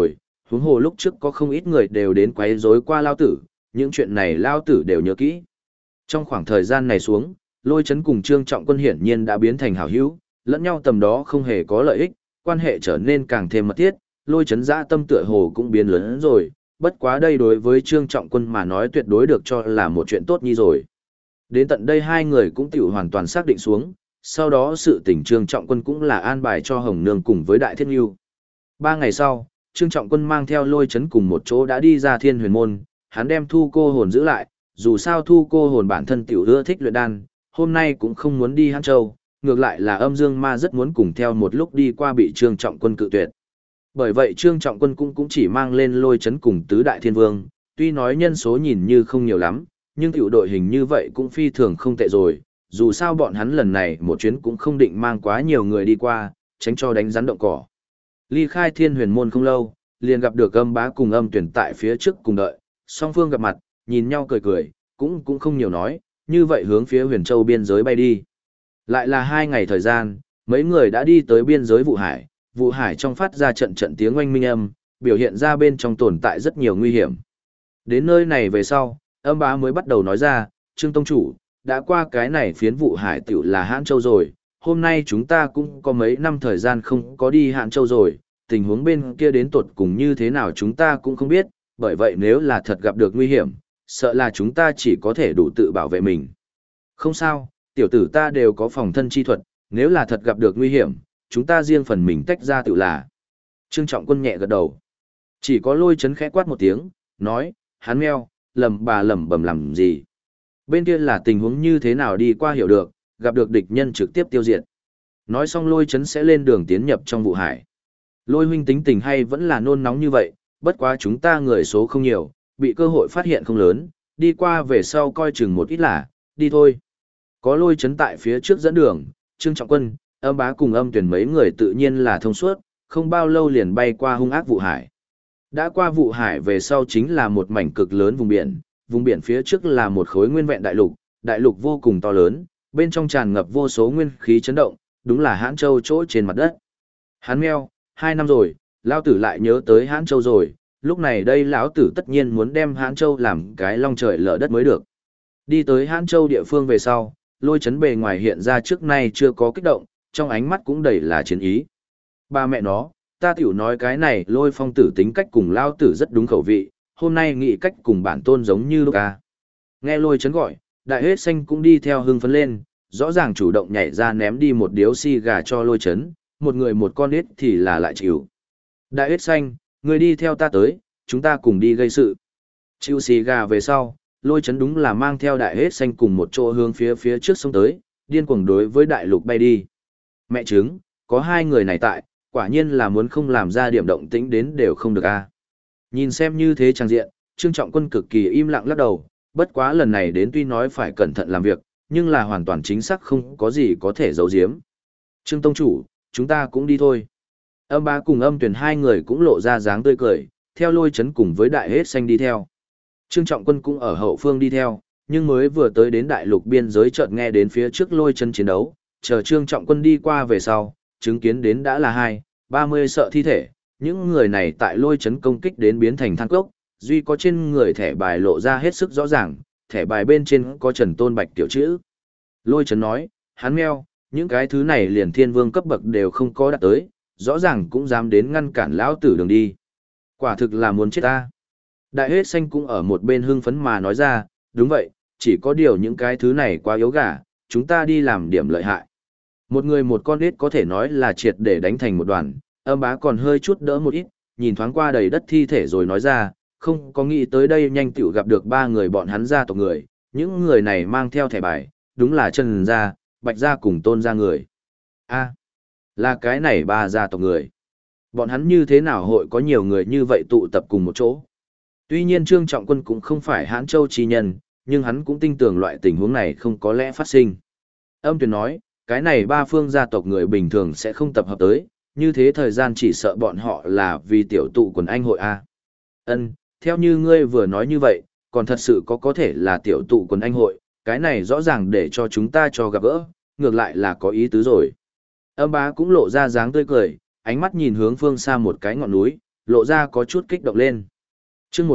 huống hồ lúc trước có không ít người đều đến quấy rối qua lao tử, những chuyện này lao tử đều nhớ kỹ. Trong khoảng thời gian này xuống, Lôi Chấn cùng Trương Trọng Quân hiển nhiên đã biến thành hảo hữu, lẫn nhau tầm đó không hề có lợi ích, quan hệ trở nên càng thêm mật thiết, Lôi Chấn dã tâm tựa hồ cũng biến lớn rồi, bất quá đây đối với Trương Trọng Quân mà nói tuyệt đối được cho là một chuyện tốt nhi rồi. Đến tận đây hai người cũng tiểu hoàn toàn xác định xuống, sau đó sự tình Trương Trọng Quân cũng là an bài cho Hồng Nương cùng với Đại Thiết Nhu. 3 ngày sau, Trương Trọng Quân mang theo Lôi Chấn cùng một chỗ đã đi ra Thiên Huyền Môn, hắn đem Thu Cô Hồn giữ lại, dù sao Thu Cô Hồn bản thân tiểu ưa thích luyện đan, hôm nay cũng không muốn đi Hán Châu, ngược lại là Âm Dương Ma rất muốn cùng theo một lúc đi qua bị Trương Trọng Quân cự tuyệt. Bởi vậy Trương Trọng Quân cũng chỉ mang lên Lôi Chấn cùng tứ đại thiên vương, tuy nói nhân số nhìn như không nhiều lắm, nhưng tiểu đội hình như vậy cũng phi thường không tệ rồi, dù sao bọn hắn lần này một chuyến cũng không định mang quá nhiều người đi qua, tránh cho đánh rắn động cỏ. Ly khai Thiên Huyền Môn không lâu, liền gặp được Âm Bá cùng Âm Tuyển tại phía trước cùng đợi, song phương gặp mặt, nhìn nhau cười cười, cũng không nhiều nói, như vậy hướng phía Huyền Châu biên giới bay đi. Lại là 2 ngày thời gian, mấy người đã đi tới biên giới Vụ Hải trong phát ra trận trận tiếng oanh minh âm, biểu hiện ra bên trong tồn tại rất nhiều nguy hiểm. Đến nơi này về sau, Âm Bá mới bắt đầu nói ra, Trương Tông Chủ, đã qua cái này phiến Vụ Hải tiểu là Hãn Châu rồi, hôm nay chúng ta cũng có mấy năm thời gian không có đi Hãn Châu rồi, tình huống bên kia đến tột cùng như thế nào chúng ta cũng không biết, bởi vậy nếu là thật gặp được nguy hiểm, sợ là chúng ta chỉ có thể đủ tự bảo vệ mình. Không sao, tiểu tử ta đều có phòng thân chi thuật, nếu là thật gặp được nguy hiểm, chúng ta riêng phần mình tách ra tự là. Trương Trọng Quân nhẹ gật đầu. Chỉ có Lôi Chấn khẽ quát một tiếng, nói, hắn meo, lầm bầm làm gì. Bên kia là tình huống như thế nào đi qua hiểu được, gặp được địch nhân trực tiếp tiêu diệt. Nói xong Lôi Chấn sẽ lên đường tiến nhập trong Vụ Hải. Lôi huynh tính tình hay vẫn là nôn nóng như vậy, bất quá chúng ta người số không nhiều, bị cơ hội phát hiện không lớn, đi qua về sau coi chừng một ít là, đi thôi. Có Lôi Chấn tại phía trước dẫn đường, Trương Trọng Quân, Âm Bá cùng Âm Tuyển mấy người tự nhiên là thông suốt, không bao lâu liền bay qua hung ác Vụ Hải. Đã qua Vụ Hải về sau chính là một mảnh cực lớn vùng biển phía trước là một khối nguyên vẹn đại lục vô cùng to lớn, bên trong tràn ngập vô số nguyên khí chấn động, đúng là Hãn Châu chỗ trên mặt đất. Hắn meo, 2 năm rồi, lão tử lại nhớ tới Hãn Châu rồi, lúc này đây lão tử tất nhiên muốn đem Hãn Châu làm cái long trời lở đất mới được. Đi tới Hãn Châu địa phương về sau, Lôi Chấn bề ngoài hiện ra trước nay chưa có kích động, trong ánh mắt cũng đầy là chiến ý. Ba mẹ nó, ta tiểu nói cái này Lôi Phong tử tính cách cùng lão tử rất đúng khẩu vị, hôm nay nghĩ cách cùng bản tôn giống như lúc à. Nghe Lôi Chấn gọi, Đại Hết Xanh cũng đi theo hưng phấn lên, rõ ràng chủ động nhảy ra ném đi một điếu xì gà cho Lôi Chấn, một người một con ít thì là lại chịu. Đại Hết Xanh, người đi theo ta tới, chúng ta cùng đi gây sự. Chịu xì gà về sau, Lôi Chấn đúng là mang theo Đại Hết Xanh cùng một chỗ hướng phía trước sông tới, điên cuồng đối với đại lục bay đi. Mẹ chứng, có 2 người này tại, quả nhiên là muốn không làm ra điểm động tĩnh đến đều không được a. Nhìn xem như thế trang diện, Trương Trọng Quân cực kỳ im lặng lắc đầu, bất quá lần này đến tuy nói phải cẩn thận làm việc, nhưng là hoàn toàn chính xác không có gì có thể giấu giếm. Trương Tông Chủ, chúng ta cũng đi thôi. Âm Bá cùng Âm Tuyển 2 người cũng lộ ra dáng tươi cười, theo Lôi Chấn cùng với Đại Hết Xanh đi theo. Trương Trọng Quân cũng ở hậu phương đi theo, nhưng mới vừa tới đến đại lục biên giới chợt nghe đến phía trước Lôi Chấn chiến đấu, chờ Trương Trọng Quân đi qua về sau, chứng kiến đến đã là 20-30 sợ thi thể, những người này tại Lôi Chấn công kích đến biến thành than cốc, duy có trên người thẻ bài lộ ra hết sức rõ ràng, thẻ bài bên trên có Trần Tôn Bạch tiểu chữ. Lôi Chấn nói, hắn meo, những cái thứ này liền thiên vương cấp bậc đều không có đạt tới, rõ ràng cũng dám đến ngăn cản lão tử đường đi. Quả thực là muốn chết ta. Đại Hết Xanh cũng ở một bên hưng phấn mà nói ra, đúng vậy, chỉ có điều những cái thứ này quá yếu gà, chúng ta đi làm điểm lợi hại. Một người một con ít có thể nói là triệt để đánh thành một đoàn, Âm Bá còn hơi chút đỡ một ít, nhìn thoáng qua đầy đất thi thể rồi nói ra, không có nghĩ tới đây nhanh tiểu gặp được 3 người bọn hắn gia tộc người, những người này mang theo thẻ bài, đúng là Trần gia, Bạch gia cùng Tôn gia người. A, là cái này 3 gia tộc người. Bọn hắn như thế nào hội có nhiều người như vậy tụ tập cùng một chỗ? Tuy nhiên Trương Trọng Quân cũng không phải Hãn Châu chi nhân, nhưng hắn cũng tin tưởng loại tình huống này không có lẽ phát sinh. Âm Tuyền nói, cái này 3 phương gia tộc người bình thường sẽ không tập hợp tới, như thế thời gian chỉ sợ bọn họ là vì tiểu tụ quần anh hội A. Ân, theo như ngươi vừa nói như vậy, còn thật sự có thể là tiểu tụ quần anh hội, cái này rõ ràng để cho chúng ta cho gặp gỡ, ngược lại là có ý tứ rồi. Âm Bá cũng lộ ra dáng tươi cười, ánh mắt nhìn hướng phương xa một cái ngọn núi, lộ ra có chút kích động lên. Chương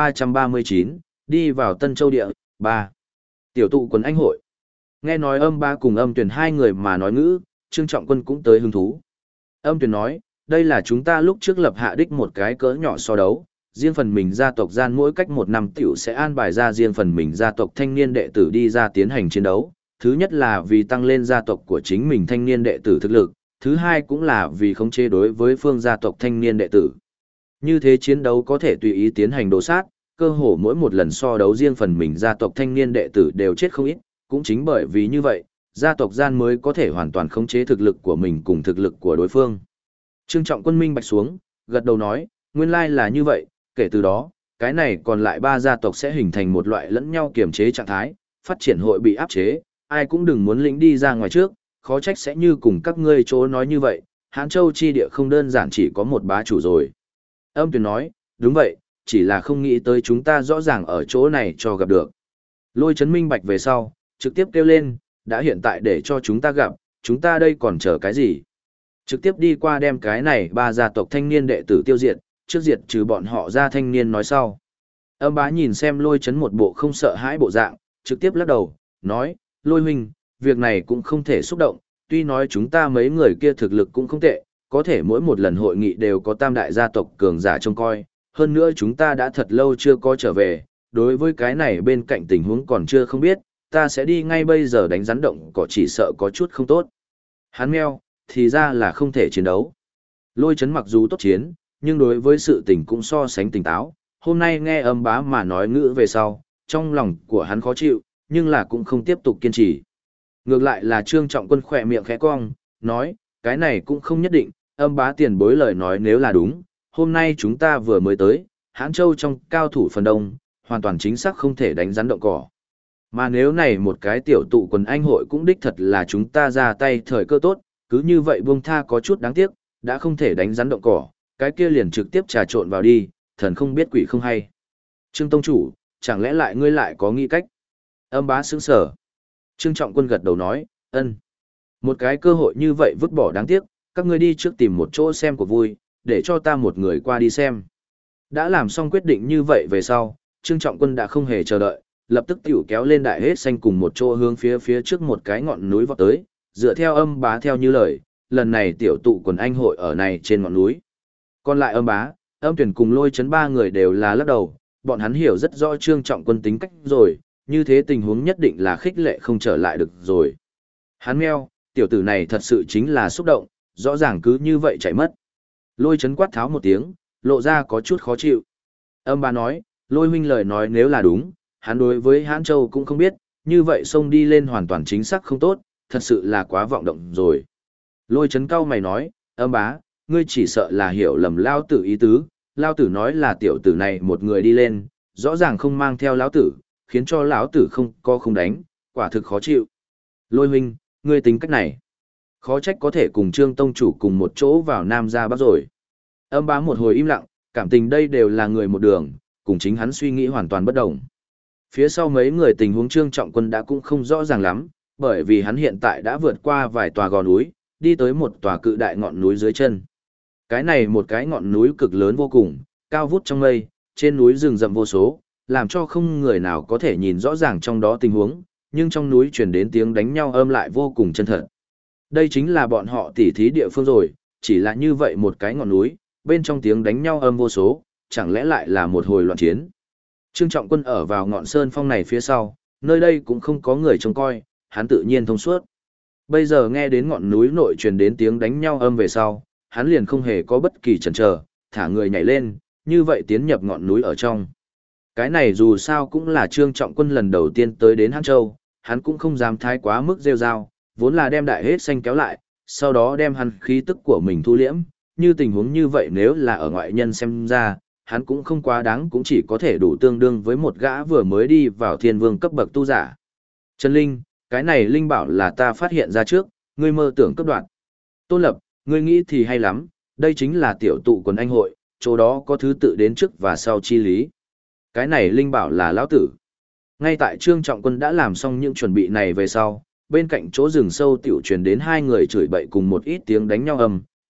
1339, đi vào Tân Châu Địa, 3. Tiểu tụ quần anh hội. Nghe nói Âm Bá cùng Âm Tuyền hai người mà nói ngữ, Trương Trọng Quân cũng tới hứng thú. Âm Tuyền nói, đây là chúng ta lúc trước lập hạ đích một cái cỡ nhỏ so đấu, riêng phần mình gia tộc gian mỗi cách một năm tiểu sẽ an bài ra riêng phần mình gia tộc thanh niên đệ tử đi ra tiến hành chiến đấu. Thứ nhất là vì tăng lên gia tộc của chính mình thanh niên đệ tử thực lực, thứ hai cũng là vì khống chế đối với phương gia tộc thanh niên đệ tử. Như thế chiến đấu có thể tùy ý tiến hành đồ sát, cơ hồ mỗi một lần so đấu riêng phần mình gia tộc thanh niên đệ tử đều chết không ít, cũng chính bởi vì như vậy, gia tộc gian mới có thể hoàn toàn khống chế thực lực của mình cùng thực lực của đối phương. Trương Trọng Quân minh bạch xuống, gật đầu nói, nguyên lai là như vậy, kể từ đó, cái này còn lại ba gia tộc sẽ hình thành một loại lẫn nhau kiềm chế trạng thái, phát triển hội bị áp chế, ai cũng đừng muốn lĩnh đi ra ngoài trước, khó trách sẽ như cùng các ngươi chỗ nói như vậy, Hán Châu chi địa không đơn giản chỉ có một bá chủ rồi. Âm Tuyền nói, đúng vậy, chỉ là không nghĩ tới chúng ta rõ ràng ở chỗ này cho gặp được. Lôi Chấn minh bạch về sau, trực tiếp kêu lên, đã hiện tại để cho chúng ta gặp, chúng ta đây còn chờ cái gì? Trực tiếp đi qua đem cái này ba gia tộc thanh niên đệ tử tiêu diệt, trước diệt trừ bọn họ ra thanh niên nói sau. Âm Bá nhìn xem Lôi Chấn một bộ không sợ hãi bộ dạng, trực tiếp lắc đầu, nói, Lôi huynh, việc này cũng không thể xúc động, tuy nói chúng ta mấy người kia thực lực cũng không tệ, có thể mỗi một lần hội nghị đều có tam đại gia tộc cường giả trông coi, hơn nữa chúng ta đã thật lâu chưa có trở về, đối với cái này bên cạnh tình huống còn chưa không biết, ta sẽ đi ngay bây giờ đánh rắn động cỏ chỉ sợ có chút không tốt. Hắn meo, thì ra là không thể chiến đấu. Lôi Chấn mặc dù tốt chiến, nhưng đối với sự tình cũng so sánh tỉnh táo, hôm nay nghe Âm Bá mà nói ngữ về sau, trong lòng của hắn khó chịu, nhưng là cũng không tiếp tục kiên trì. Ngược lại là Trương Trọng Quân khỏe miệng khẽ cong, nói, cái này cũng không nhất định, Âm Bá tiền bối lời nói nếu là đúng, hôm nay chúng ta vừa mới tới, Hán Châu trong cao thủ phần đông, hoàn toàn chính xác không thể đánh rắn động cỏ. Mà nếu này một cái tiểu tụ quần anh hội cũng đích thật là chúng ta ra tay thời cơ tốt, cứ như vậy buông tha có chút đáng tiếc, đã không thể đánh rắn động cỏ, cái kia liền trực tiếp trà trộn vào đi, thần không biết quỷ không hay. Trương Tông Chủ, chẳng lẽ lại ngươi lại có nghĩ cách? Âm Bá sững sờ. Trương Trọng Quân gật đầu nói, ân. Một cái cơ hội như vậy vứt bỏ đáng tiếc, các ngươi đi trước tìm một chỗ xem của vui, để cho ta một người qua đi xem. Đã làm xong quyết định như vậy về sau, Trương Trọng Quân đã không hề chờ đợi, lập tức tiểu kéo lên đại hết xanh cùng một chỗ hướng phía trước một cái ngọn núi vọt tới, dựa theo Âm Bá theo như lời, lần này tiểu tụ quần anh hội ở này trên ngọn núi. Còn lại Âm Bá, Âm Tuyển cùng Lôi Chấn ba người đều là lắc đầu, bọn hắn hiểu rất rõ Trương Trọng Quân tính cách rồi, như thế tình huống nhất định là khích lệ không trở lại được rồi. Hắn meo, tiểu tử này thật sự chính là xúc động, rõ ràng cứ như vậy chạy mất. Lôi Chấn quát tháo một tiếng, lộ ra có chút khó chịu. Âm Bá nói, Lôi huynh lời nói nếu là đúng, hắn đối với Hán Châu cũng không biết, như vậy xông đi lên hoàn toàn chính xác không tốt, thật sự là quá vọng động rồi. Lôi Chấn cau mày nói, Âm Bá, ngươi chỉ sợ là hiểu lầm lao tử ý tứ, lao tử nói là tiểu tử này một người đi lên, rõ ràng không mang theo lão tử, khiến cho lão tử không đánh, quả thực khó chịu. Lôi huynh, ngươi tính cách này, khó trách có thể cùng Trương Tông Chủ cùng một chỗ vào Nam ra Bắc rồi. Âm Bá một hồi im lặng, cảm tình đây đều là người một đường, cùng chính hắn suy nghĩ hoàn toàn bất đồng. Phía sau mấy người tình huống Trương Trọng Quân đã cũng không rõ ràng lắm, bởi vì hắn hiện tại đã vượt qua vài tòa gò núi, đi tới một tòa cự đại ngọn núi dưới chân. Cái này một cái ngọn núi cực lớn vô cùng, cao vút trong mây, trên núi rừng rậm vô số, làm cho không người nào có thể nhìn rõ ràng trong đó tình huống, nhưng trong núi truyền đến tiếng đánh nhau âm lại vô cùng chân thật. Đây chính là bọn họ tỉ thí địa phương rồi, chỉ là như vậy một cái ngọn núi, bên trong tiếng đánh nhau âm vô số, chẳng lẽ lại là một hồi loạn chiến. Trương Trọng Quân ở vào ngọn sơn phong này phía sau, nơi đây cũng không có người trông coi, hắn tự nhiên thông suốt. Bây giờ nghe đến ngọn núi nội truyền đến tiếng đánh nhau âm về sau, hắn liền không hề có bất kỳ chần chờ, thả người nhảy lên, như vậy tiến nhập ngọn núi ở trong. Cái này dù sao cũng là Trương Trọng Quân lần đầu tiên tới đến Hán Châu, hắn cũng không dám thái quá mức rêu rao, vốn là đem đại hết xanh kéo lại, sau đó đem hắn khí tức của mình thu liễm, như tình huống như vậy nếu là ở ngoại nhân xem ra, hắn cũng không quá đáng cũng chỉ có thể đủ tương đương với một gã vừa mới đi vào thiên vương cấp bậc tu giả. Trần Linh, cái này Linh bảo là ta phát hiện ra trước, ngươi mơ tưởng cấp đoạn. Tôn Lập, ngươi nghĩ thì hay lắm, đây chính là tiểu tụ quần anh hội, chỗ đó có thứ tự đến trước và sau chi lý. Cái này Linh bảo là lão tử. Ngay tại Trương Trọng Quân đã làm xong những chuẩn bị này về sau, bên cạnh chỗ rừng sâu tiểu truyền đến hai người chửi bậy cùng một ít tiếng đánh nhau ầm,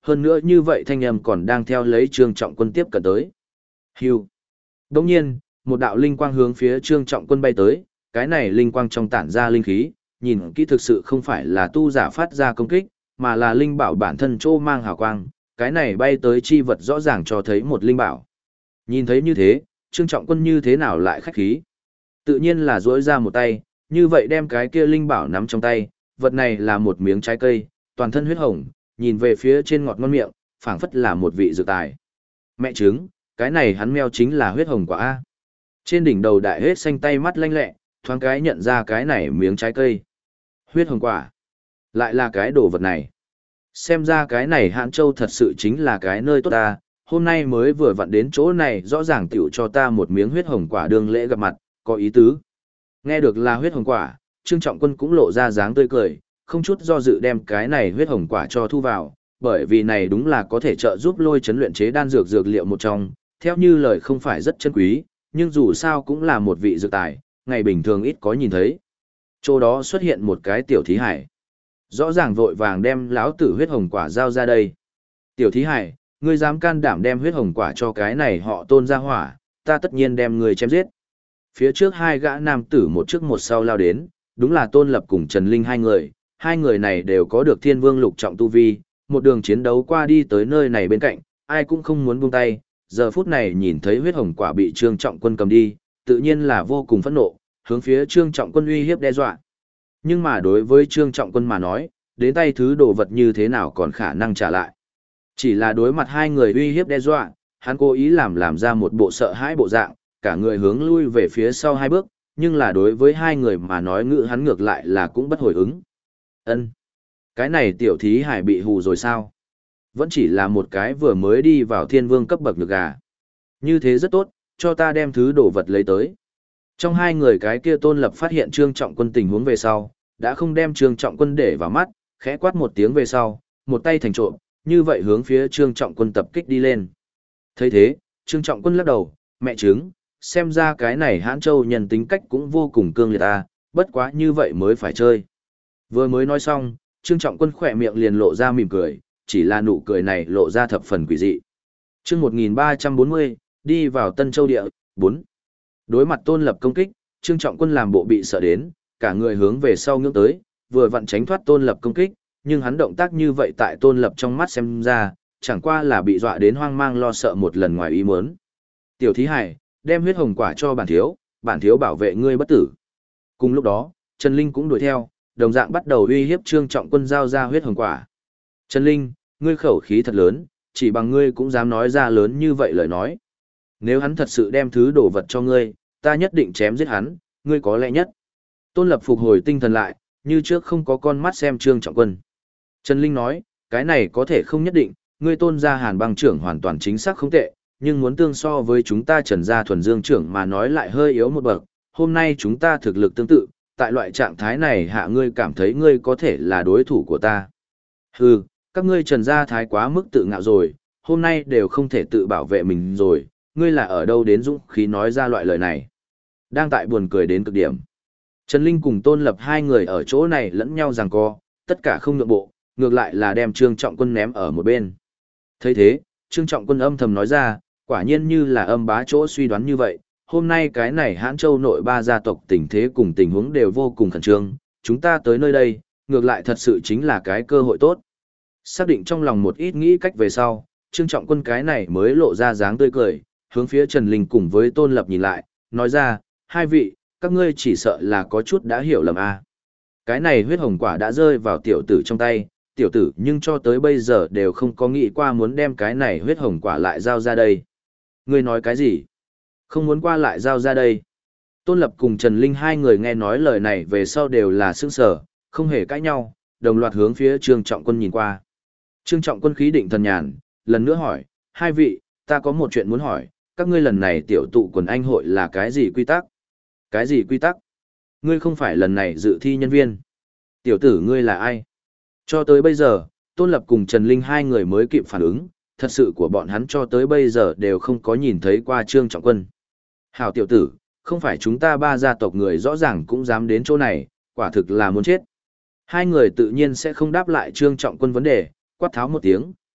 hơn nữa như vậy thanh âm còn đang theo lấy Trương Trọng Quân tiếp cận tới. Hưu. Đồng nhiên, một đạo linh quang hướng phía Trương Trọng Quân bay tới, cái này linh quang trong tản ra linh khí, nhìn kỹ thực sự không phải là tu giả phát ra công kích, mà là linh bảo bản thân trô mang hào quang, cái này bay tới chi vật rõ ràng cho thấy một linh bảo. Nhìn thấy như thế, Trương Trọng Quân như thế nào lại khách khí? Tự nhiên là duỗi ra một tay, như vậy đem cái kia linh bảo nắm trong tay, vật này là một miếng trái cây, toàn thân huyết hồng, nhìn về phía trên ngọt ngon miệng, phảng phất là một vị dược tài. Mẹ trứng, cái này hắn meo chính là huyết hồng quả A. Trên đỉnh đầu đại hết xanh tay mắt lanh lẹ, thoáng cái nhận ra cái này miếng trái cây. Huyết hồng quả. Lại là cái đồ vật này. Xem ra cái này Hãn Châu thật sự chính là cái nơi tốt ta, hôm nay mới vừa vặn đến chỗ này rõ ràng tiểu cho ta một miếng huyết hồng quả đương lễ gặp mặt, có ý tứ. Nghe được là huyết hồng quả, Trương Trọng Quân cũng lộ ra dáng tươi cười, không chút do dự đem cái này huyết hồng quả cho thu vào, bởi vì này đúng là có thể trợ giúp Lôi Chấn luyện chế đan dược dược liệu một trong, theo như lời không phải rất chân quý, nhưng dù sao cũng là một vị dược tài, ngày bình thường ít có nhìn thấy. Chỗ đó xuất hiện một cái tiểu thí hải. Rõ ràng vội vàng đem lão tử huyết hồng quả giao ra đây. Tiểu thí hải, ngươi dám can đảm đem huyết hồng quả cho cái này họ Tôn ra hỏa, ta tất nhiên đem ngươi chém giết. Phía trước hai gã nam tử một trước một sau lao đến, đúng là Tôn Lập cùng Trần Linh hai người này đều có được Thiên Vương lục trọng tu vi, một đường chiến đấu qua đi tới nơi này bên cạnh, ai cũng không muốn buông tay, giờ phút này nhìn thấy huyết hồng quả bị Trương Trọng Quân cầm đi, tự nhiên là vô cùng phẫn nộ, hướng phía Trương Trọng Quân uy hiếp đe dọa. Nhưng mà đối với Trương Trọng Quân mà nói, đến tay thứ đồ vật như thế nào còn khả năng trả lại. Chỉ là đối mặt hai người uy hiếp đe dọa, hắn cố ý làm ra một bộ sợ hãi bộ dạng, cả người hướng lui về phía sau hai bước, nhưng là đối với hai người mà nói ngữ hắn ngược lại là cũng bất hồi ứng. Ân, cái này tiểu thí hải bị hù rồi sao? Vẫn chỉ là một cái vừa mới đi vào Thiên Vương cấp bậc được gà. Như thế rất tốt, cho ta đem thứ đồ vật lấy tới. Trong hai người cái kia Tôn Lập phát hiện Trương Trọng Quân tình huống về sau, đã không đem Trương Trọng Quân để vào mắt, khẽ quát một tiếng về sau, một tay thành trộm, như vậy hướng phía Trương Trọng Quân tập kích đi lên. Thấy thế, Trương Trọng Quân lắc đầu, mẹ trứng, xem ra cái này Hãn Châu nhân tính cách cũng vô cùng cương liệt ta, bất quá như vậy mới phải chơi. Vừa mới nói xong, Trương Trọng Quân khỏe miệng liền lộ ra mỉm cười, chỉ là nụ cười này lộ ra thập phần quỷ dị. Chương 1340, đi vào Tân Châu địa, 4. Đối mặt Tôn Lập công kích, Trương Trọng Quân làm bộ bị sợ đến, cả người hướng về sau ngưỡng tới, vừa vặn tránh thoát Tôn Lập công kích, nhưng hắn động tác như vậy tại Tôn Lập trong mắt xem ra, chẳng qua là bị dọa đến hoang mang lo sợ một lần ngoài ý muốn. Tiểu thí hải, đem huyết hồng quả cho bản thiếu bảo vệ ngươi bất tử. Cùng lúc đó, Trần Linh cũng đuổi theo, đồng dạng bắt đầu uy hiếp Trương Trọng Quân giao ra huyết hồng quả. Trần Linh, ngươi khẩu khí thật lớn, chỉ bằng ngươi cũng dám nói ra lớn như vậy lời nói. Nếu hắn thật sự đem thứ đồ vật cho ngươi, ta nhất định chém giết hắn, ngươi có lẽ nhất. Tôn Lập phục hồi tinh thần lại, như trước không có con mắt xem Trương Trọng Quân. Trần Linh nói, cái này có thể không nhất định, ngươi Tôn gia Hàn băng trưởng hoàn toàn chính xác không tệ, nhưng muốn tương so với chúng ta Trần gia thuần dương trưởng mà nói lại hơi yếu một bậc. Hôm nay chúng ta thực lực tương tự, tại loại trạng thái này hạ ngươi cảm thấy ngươi có thể là đối thủ của ta. Hừ, các ngươi Trần gia thái quá mức tự ngạo rồi, hôm nay đều không thể tự bảo vệ mình rồi, ngươi là ở đâu đến dũng khí nói ra loại lời này. Đang tại buồn cười đến cực điểm. Trần Linh cùng Tôn Lập hai người ở chỗ này lẫn nhau giằng co, tất cả không nhượng bộ, ngược lại là đem Trương Trọng Quân ném ở một bên. Thấy thế, Trương Trọng Quân âm thầm nói ra, quả nhiên như là âm bá chỗ suy đoán như vậy, hôm nay cái này Hãn Châu nội ba gia tộc tình thế cùng tình huống đều vô cùng khẩn trương, chúng ta tới nơi đây, ngược lại thật sự chính là cái cơ hội tốt. Xác định trong lòng một ít nghĩ cách về sau, Trương Trọng Quân cái này mới lộ ra dáng tươi cười, hướng phía Trần Linh cùng với Tôn Lập nhìn lại, nói ra, hai vị, các ngươi chỉ sợ là có chút đã hiểu lầm a. Cái này huyết hồng quả đã rơi vào tiểu tử trong tay, tiểu tử nhưng cho tới bây giờ đều không có nghĩ qua muốn đem cái này huyết hồng quả lại giao ra đây. Ngươi nói cái gì? Không muốn qua lại giao ra đây. Tôn Lập cùng Trần Linh hai người nghe nói lời này về sau đều là sững sờ, không hề cãi nhau, đồng loạt hướng phía Trương Trọng Quân nhìn qua. Trương Trọng Quân khí định thần nhàn, lần nữa hỏi, hai vị, ta có một chuyện muốn hỏi, các ngươi lần này tiểu tụ quần anh hội là cái gì quy tắc? Cái gì quy tắc? Ngươi không phải lần này dự thi nhân viên. Tiểu tử ngươi là ai? Cho tới bây giờ, Tôn Lập cùng Trần Linh hai người mới kịp phản ứng, thật sự của bọn hắn cho tới bây giờ đều không có nhìn thấy qua Trương Trọng Quân. Hảo tiểu tử, không phải chúng ta ba gia tộc người rõ ràng cũng dám đến chỗ này, quả thực là muốn chết. Hai người tự nhiên sẽ không đáp lại Trương Trọng Quân vấn đề, quát tháo một tiếng,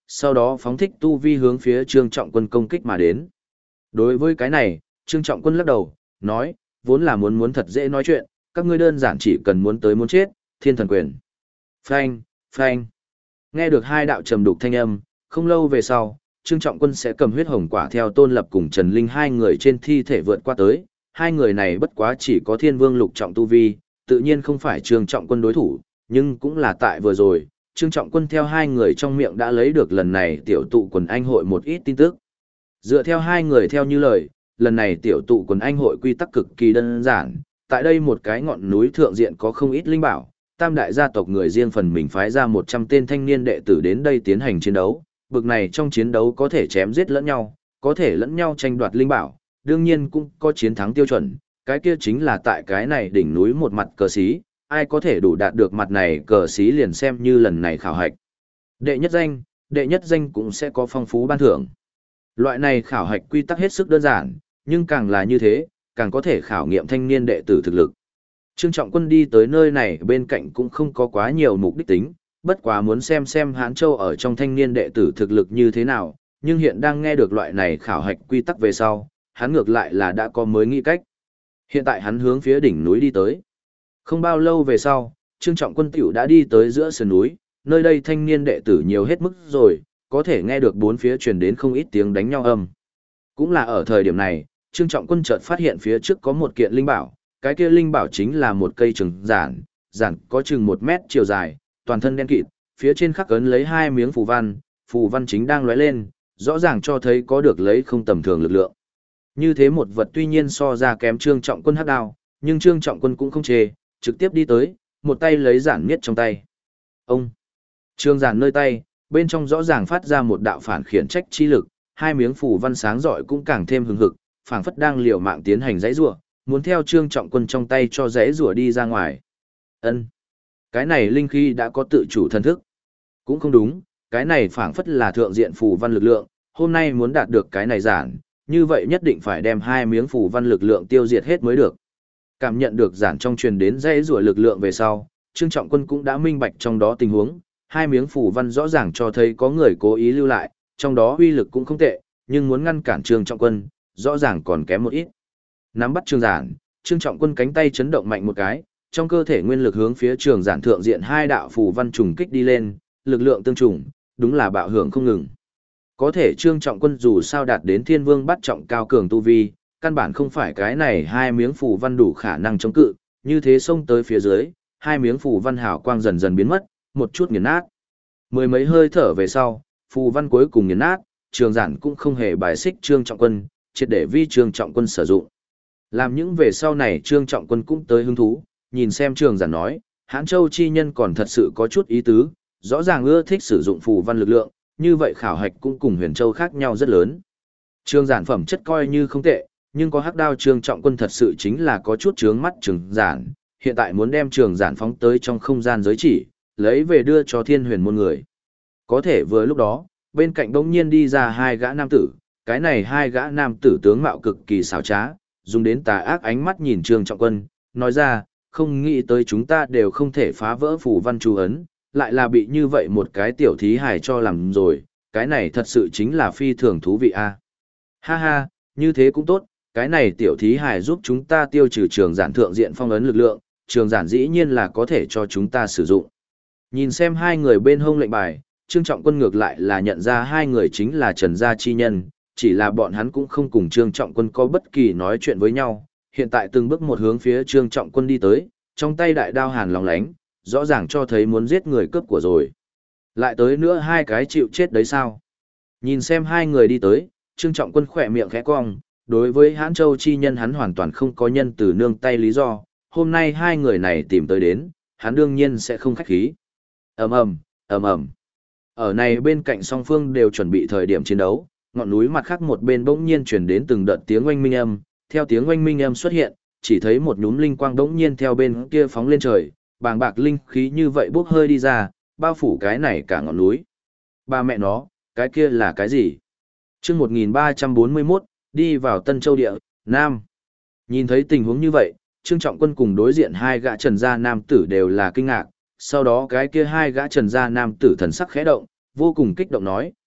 sau đó phóng thích tu vi hướng phía Trương Trọng Quân công kích mà đến. Đối với cái này, Trương Trọng Quân lắc đầu, nói, vốn là muốn thật dễ nói chuyện, các ngươi đơn giản chỉ cần muốn tới muốn chết, thiên thần quyền. Phanh, phanh. Nghe được hai đạo trầm đục thanh âm, không lâu về sau, Trương Trọng Quân sẽ cầm huyết hồng quả theo Tôn Lập cùng Trần Linh hai người trên thi thể vượt qua tới, hai người này bất quá chỉ có Thiên Vương lục trọng tu vi, tự nhiên không phải Trương Trọng Quân đối thủ, nhưng cũng là tại vừa rồi, Trương Trọng Quân theo hai người trong miệng đã lấy được lần này tiểu tụ quần anh hội một ít tin tức. Dựa theo hai người theo như lời, lần này tiểu tụ quần anh hội quy tắc cực kỳ đơn giản, tại đây một cái ngọn núi thượng diện có không ít linh bảo, tam đại gia tộc người riêng phần mình phái ra 100 tên thanh niên đệ tử đến đây tiến hành chiến đấu, bực này trong chiến đấu có thể chém giết lẫn nhau, có thể lẫn nhau tranh đoạt linh bảo, đương nhiên cũng có chiến thắng tiêu chuẩn, cái kia chính là tại cái này đỉnh núi một mặt cờ xí, ai có thể đủ đạt được mặt này cờ xí liền xem như lần này khảo hạch. Đệ nhất danh cũng sẽ có phong phú ban thưởng. Loại này khảo hạch quy tắc hết sức đơn giản, nhưng càng là như thế, càng có thể khảo nghiệm thanh niên đệ tử thực lực. Trương Trọng Quân đi tới nơi này bên cạnh cũng không có quá nhiều mục đích tính, bất quá muốn xem Hán Châu ở trong thanh niên đệ tử thực lực như thế nào, nhưng hiện đang nghe được loại này khảo hạch quy tắc về sau, hắn ngược lại là đã có mới nghĩ cách. Hiện tại hắn hướng phía đỉnh núi đi tới. Không bao lâu về sau, Trương Trọng Quân tiểu đã đi tới giữa sườn núi, nơi đây thanh niên đệ tử nhiều hết mức rồi, có thể nghe được bốn phía truyền đến không ít tiếng đánh nhau âm. Cũng là ở thời điểm này, Trương Trọng Quân chợt phát hiện phía trước có một kiện linh bảo, cái kia linh bảo chính là một cây trường giản có chừng 1 mét chiều dài, toàn thân đen kịt, phía trên khắc ấn lấy 2 miếng phù văn chính đang lóe lên, rõ ràng cho thấy có được lấy không tầm thường lực lượng. Như thế một vật tuy nhiên so ra kém Trương Trọng Quân hắc đao, nhưng Trương Trọng Quân cũng không chê, trực tiếp đi tới, một tay lấy giản miết trong tay. Ông! Trường giản nơi tay, bên trong rõ ràng phát ra một đạo phản khiển trách chi lực, 2 miếng phù văn sáng rọi cũng càng thêm hừng hực, phảng phất đang liều mạng tiến hành giãy giụa, muốn theo Trương Trọng Quân trong tay cho giãy giụa đi ra ngoài. Ân, cái này linh khí đã có tự chủ thần thức. Cũng không đúng, cái này phảng phất là thượng diện phù văn lực lượng, hôm nay muốn đạt được cái này giản, như vậy nhất định phải đem 2 miếng phù văn lực lượng tiêu diệt hết mới được. Cảm nhận được giản trong truyền đến giãy giụa lực lượng về sau, Trương Trọng Quân cũng đã minh bạch trong đó tình huống, 2 miếng phù văn rõ ràng cho thấy có người cố ý lưu lại, trong đó uy lực cũng không tệ, nhưng muốn ngăn cản Trương Trọng Quân, rõ ràng còn kém một ít. Nắm bắt trường giản, Trương Trọng Quân cánh tay chấn động mạnh một cái, trong cơ thể nguyên lực hướng phía trường giản thượng diện 2 đạo phù văn trùng kích đi lên, lực lượng tương trùng, đúng là bạo hưởng không ngừng. Có thể Trương Trọng Quân dù sao đạt đến Thiên Vương bắt trọng cao cường tu vi, căn bản không phải cái này 2 miếng phù văn đủ khả năng chống cự, như thế xông tới phía dưới, 2 miếng phù văn hào quang dần dần biến mất, một chút nghiền nát. Mười mấy hơi thở về sau, phù văn cuối cùng nghiền nát, trường giản cũng không hề bài xích Trương Trọng Quân, triệt để vi Trương Trọng Quân sử dụng. Làm những về sau này Trương Trọng Quân cũng tới hứng thú, nhìn xem trường giản nói, Hán Châu chi nhân còn thật sự có chút ý tứ, rõ ràng ưa thích sử dụng phù văn lực lượng, như vậy khảo hạch cũng cùng Huyền Châu khác nhau rất lớn. Trường giản phẩm chất coi như không tệ, nhưng có hắc đao Trương Trọng Quân thật sự chính là có chút chướng mắt trường giản, hiện tại muốn đem trường giản phóng tới trong không gian giới chỉ, lấy về đưa cho Thiên Huyền môn người. Có thể vừa lúc đó, bên cạnh đống nhiên đi ra 2 gã nam tử, cái này 2 gã nam tử tướng mạo cực kỳ xảo trá, dùng đến tà ác ánh mắt nhìn Trương Trọng Quân, nói ra, không nghĩ tới chúng ta đều không thể phá vỡ phù văn chú ấn, lại là bị như vậy một cái tiểu thí hài cho làm rồi, cái này thật sự chính là phi thường thú vị a. Ha ha, như thế cũng tốt, cái này tiểu thí hài giúp chúng ta tiêu trừ trường giản thượng diện phong ấn lực lượng, trường giản dĩ nhiên là có thể cho chúng ta sử dụng. Nhìn xem 2 người bên hông lệnh bài, Trương Trọng Quân ngược lại là nhận ra 2 người chính là Trần Gia chi nhân, chỉ là bọn hắn cũng không cùng Trương Trọng Quân có bất kỳ nói chuyện với nhau, hiện tại từng bước một hướng phía Trương Trọng Quân đi tới, trong tay đại đao hàn lóng lánh, rõ ràng cho thấy muốn giết người cướp của rồi. Lại tới nữa 2 cái chịu chết đấy sao? Nhìn xem 2 người đi tới, Trương Trọng Quân khỏe miệng khẽ cong, đối với Hán Châu chi nhân hắn hoàn toàn không có nhân từ nương tay lý do, hôm nay 2 người này tìm tới đến, hắn đương nhiên sẽ không khách khí. Ầm ầm, ầm ầm. Ở này bên cạnh song phương đều chuẩn bị thời điểm chiến đấu, ngọn núi mặt khác một bên bỗng nhiên truyền đến từng đợt tiếng oanh minh âm, theo tiếng oanh minh âm xuất hiện, chỉ thấy một nhúm linh quang bỗng nhiên theo bên kia phóng lên trời, bàng bạc linh khí như vậy bốc hơi đi ra, bao phủ cái này cả ngọn núi. Ba mẹ nó, cái kia là cái gì? Chương 1341, đi vào Tân Châu địa, Nam. Nhìn thấy tình huống như vậy, Trương Trọng Quân cùng đối diện 2 gã Trần gia nam tử đều là kinh ngạc, sau đó cái kia 2 gã Trần gia nam tử thần sắc khẽ động, vô cùng kích động nói,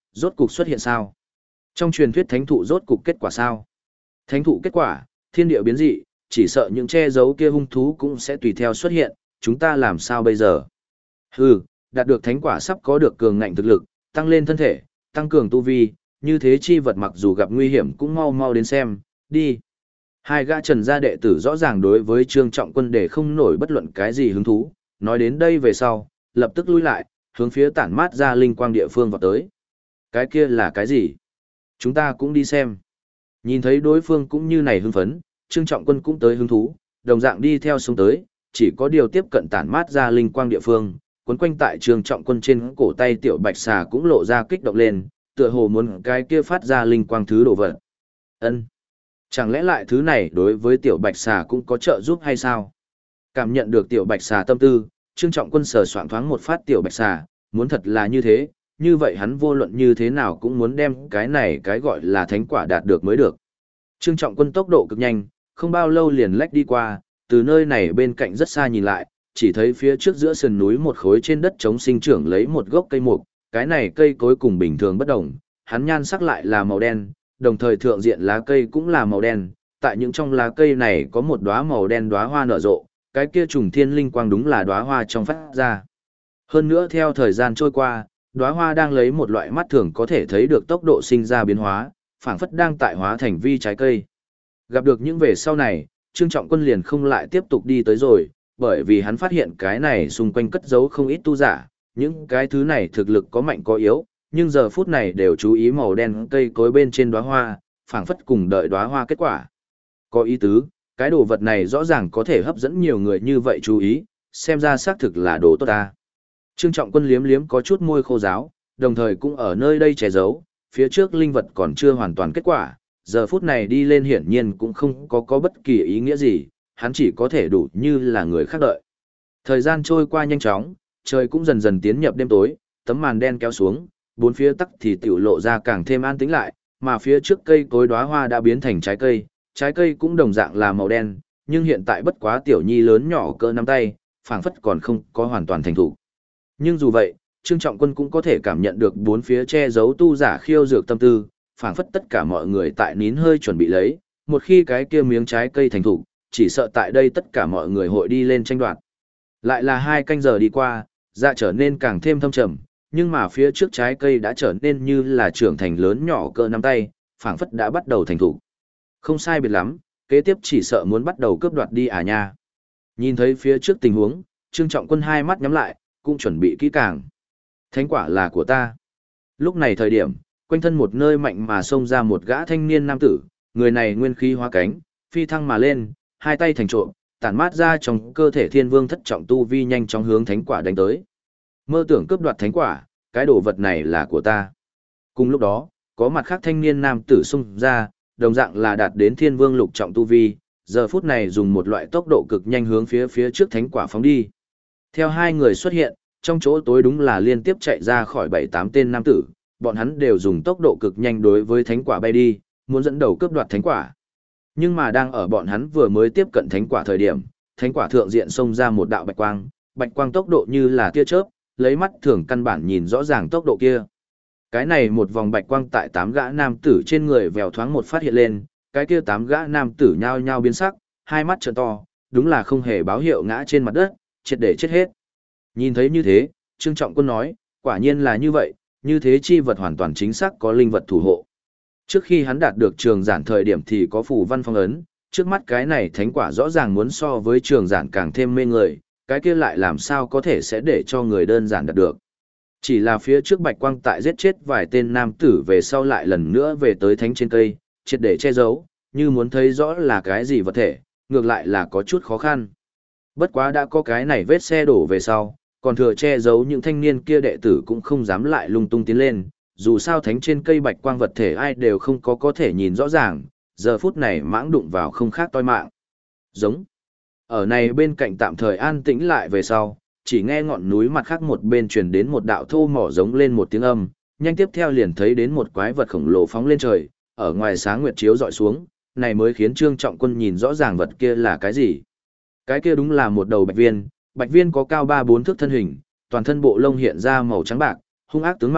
rốt cục xuất hiện sao? Trong truyền thuyết thánh thụ rốt cục kết quả sao? Thánh thụ kết quả, thiên địa biến dị, chỉ sợ những che giấu kia hung thú cũng sẽ tùy theo xuất hiện, chúng ta làm sao bây giờ? Hừ, đạt được thánh quả sắp có được cường ngạnh thực lực, tăng lên thân thể, tăng cường tu vi, như thế chi vật mặc dù gặp nguy hiểm cũng mau mau đến xem, đi. Hai gã Trần gia đệ tử rõ ràng đối với Trương Trọng Quân để không nổi bất luận cái gì hứng thú, nói đến đây về sau, lập tức lui lại, hướng phía tản mát ra linh quang địa phương vào tới. Cái kia là cái gì? Chúng ta cũng đi xem. Nhìn thấy đối phương cũng như này hưng phấn, Trương Trọng Quân cũng tới hứng thú, đồng dạng đi theo xuống tới, chỉ có điều tiếp cận tản mát ra linh quang địa phương, quấn quanh tại Trương Trọng Quân trên cổ tay tiểu bạch xà cũng lộ ra kích động lên, tựa hồ muốn cái kia phát ra linh quang thứ đồ vật. Ân, chẳng lẽ lại thứ này đối với tiểu bạch xà cũng có trợ giúp hay sao? Cảm nhận được tiểu bạch xà tâm tư, Trương Trọng Quân sờ soạng thoáng một phát tiểu bạch xà, muốn thật là như thế, như vậy hắn vô luận như thế nào cũng muốn đem cái này cái gọi là thánh quả đạt được mới được. Trương Trọng Quân tốc độ cực nhanh, không bao lâu liền lách đi qua, từ nơi này bên cạnh rất xa nhìn lại, chỉ thấy phía trước giữa sườn núi một khối trên đất trống sinh trưởng lấy một gốc cây mục, cái này cây cối cùng bình thường bất đồng, hắn nhan sắc lại là màu đen, đồng thời thượng diện lá cây cũng là màu đen, tại những trong lá cây này có một đóa màu đen đóa hoa nở rộ, cái kia trùng thiên linh quang đúng là đóa hoa trong phát ra. Hơn nữa theo thời gian trôi qua, đóa hoa đang lấy một loại mắt thường có thể thấy được tốc độ sinh ra biến hóa, phảng phất đang tại hóa thành vi trái cây. Gặp được những về sau này, Trương Trọng Quân liền không lại tiếp tục đi tới rồi, bởi vì hắn phát hiện cái này xung quanh cất giấu không ít tu giả, những cái thứ này thực lực có mạnh có yếu, nhưng giờ phút này đều chú ý màu đen cây cối bên trên đóa hoa, phảng phất cùng đợi đóa hoa kết quả. Có ý tứ, cái đồ vật này rõ ràng có thể hấp dẫn nhiều người như vậy chú ý, xem ra xác thực là đồ tốt ta. Trương Trọng Quân liếm liếm có chút môi khô ráo, đồng thời cũng ở nơi đây che giấu, phía trước linh vật còn chưa hoàn toàn kết quả, giờ phút này đi lên hiển nhiên cũng không có bất kỳ ý nghĩa gì, hắn chỉ có thể đủ như là người khác đợi. Thời gian trôi qua nhanh chóng, trời cũng dần dần tiến nhập đêm tối, tấm màn đen kéo xuống, bốn phía tắc thì tiểu lộ ra càng thêm an tĩnh lại, mà phía trước cây cối đóa hoa đã biến thành trái cây cũng đồng dạng là màu đen, nhưng hiện tại bất quá tiểu nhi lớn nhỏ cỡ nắm tay, phảng phất còn không có hoàn toàn thành thủ. Nhưng dù vậy, Trương Trọng Quân cũng có thể cảm nhận được bốn phía che giấu tu giả khiêu dược tâm tư, phảng phất tất cả mọi người tại nín hơi chuẩn bị lấy, một khi cái kia miếng trái cây thành thủ, chỉ sợ tại đây tất cả mọi người hội đi lên tranh đoạt. Lại là 2 canh giờ đi qua, dạ trở nên càng thêm thâm trầm, nhưng mà phía trước trái cây đã trở nên như là trưởng thành lớn nhỏ cỡ nắm tay, phảng phất đã bắt đầu thành thủ. Không sai biệt lắm, kế tiếp chỉ sợ muốn bắt đầu cướp đoạt đi à nha. Nhìn thấy phía trước tình huống, Trương Trọng Quân hai mắt nhắm lại, cũng chuẩn bị kỹ càng. Thánh quả là của ta. Lúc này thời điểm, quanh thân một nơi mạnh mà xông ra một gã thanh niên nam tử, người này nguyên khí hóa cánh, phi thăng mà lên, hai tay thành trộm, tản mát ra trong cơ thể thiên vương thất trọng tu vi nhanh chóng hướng thánh quả đánh tới. Mơ tưởng cướp đoạt thánh quả, cái đồ vật này là của ta. Cùng lúc đó, có mặt khác thanh niên nam tử xông ra, đồng dạng là đạt đến thiên vương lục trọng tu vi, giờ phút này dùng một loại tốc độ cực nhanh hướng phía trước thánh quả phóng đi. Theo hai người xuất hiện, trong chỗ tối đúng là liên tiếp chạy ra khỏi 7-8 tên nam tử, bọn hắn đều dùng tốc độ cực nhanh đối với thánh quả bay đi, muốn dẫn đầu cướp đoạt thánh quả. Nhưng mà đang ở bọn hắn vừa mới tiếp cận thánh quả thời điểm, thánh quả thượng diện xông ra một đạo bạch quang tốc độ như là tia chớp, lấy mắt thường căn bản nhìn rõ ràng tốc độ kia. Cái này một vòng bạch quang tại 8 gã nam tử trên người vèo thoáng một phát hiện lên, cái kia 8 gã nam tử nhao nhao biến sắc, hai mắt trợn to, đúng là không hề báo hiệu ngã trên mặt đất, triệt để chết hết. Nhìn thấy như thế, Trương Trọng Quân nói, quả nhiên là như vậy, như thế chi vật hoàn toàn chính xác có linh vật thủ hộ. Trước khi hắn đạt được trường giản thời điểm thì có phù văn phong ấn, trước mắt cái này thánh quả rõ ràng muốn so với trường giản càng thêm mê người, cái kia lại làm sao có thể sẽ để cho người đơn giản đạt được. Chỉ là phía trước bạch quang tại giết chết vài tên nam tử về sau lại lần nữa về tới thánh trên cây, triệt để che giấu, như muốn thấy rõ là cái gì vật thể, ngược lại là có chút khó khăn. Bất quá đã có cái này vết xe đổ về sau, còn thừa che giấu những thanh niên kia đệ tử cũng không dám lại lung tung tiến lên, dù sao thánh trên cây bạch quang vật thể ai đều không có thể nhìn rõ ràng, giờ phút này mãng đụng vào không khác toi mạng. Giống. Ở này bên cạnh tạm thời an tĩnh lại về sau, chỉ nghe ngọn núi mặt khác một bên truyền đến một đạo thô mỏ giống lên một tiếng âm, nhanh tiếp theo liền thấy đến một quái vật khổng lồ phóng lên trời, ở ngoài sáng nguyệt chiếu dọi xuống, này mới khiến Trương Trọng Quân nhìn rõ ràng vật kia là cái gì. Cái kia đúng là một đầu bạch viên có cao 3-4 thước thân hình, toàn thân bộ lông hiện ra màu trắng bạc, hung ác tướng mạo,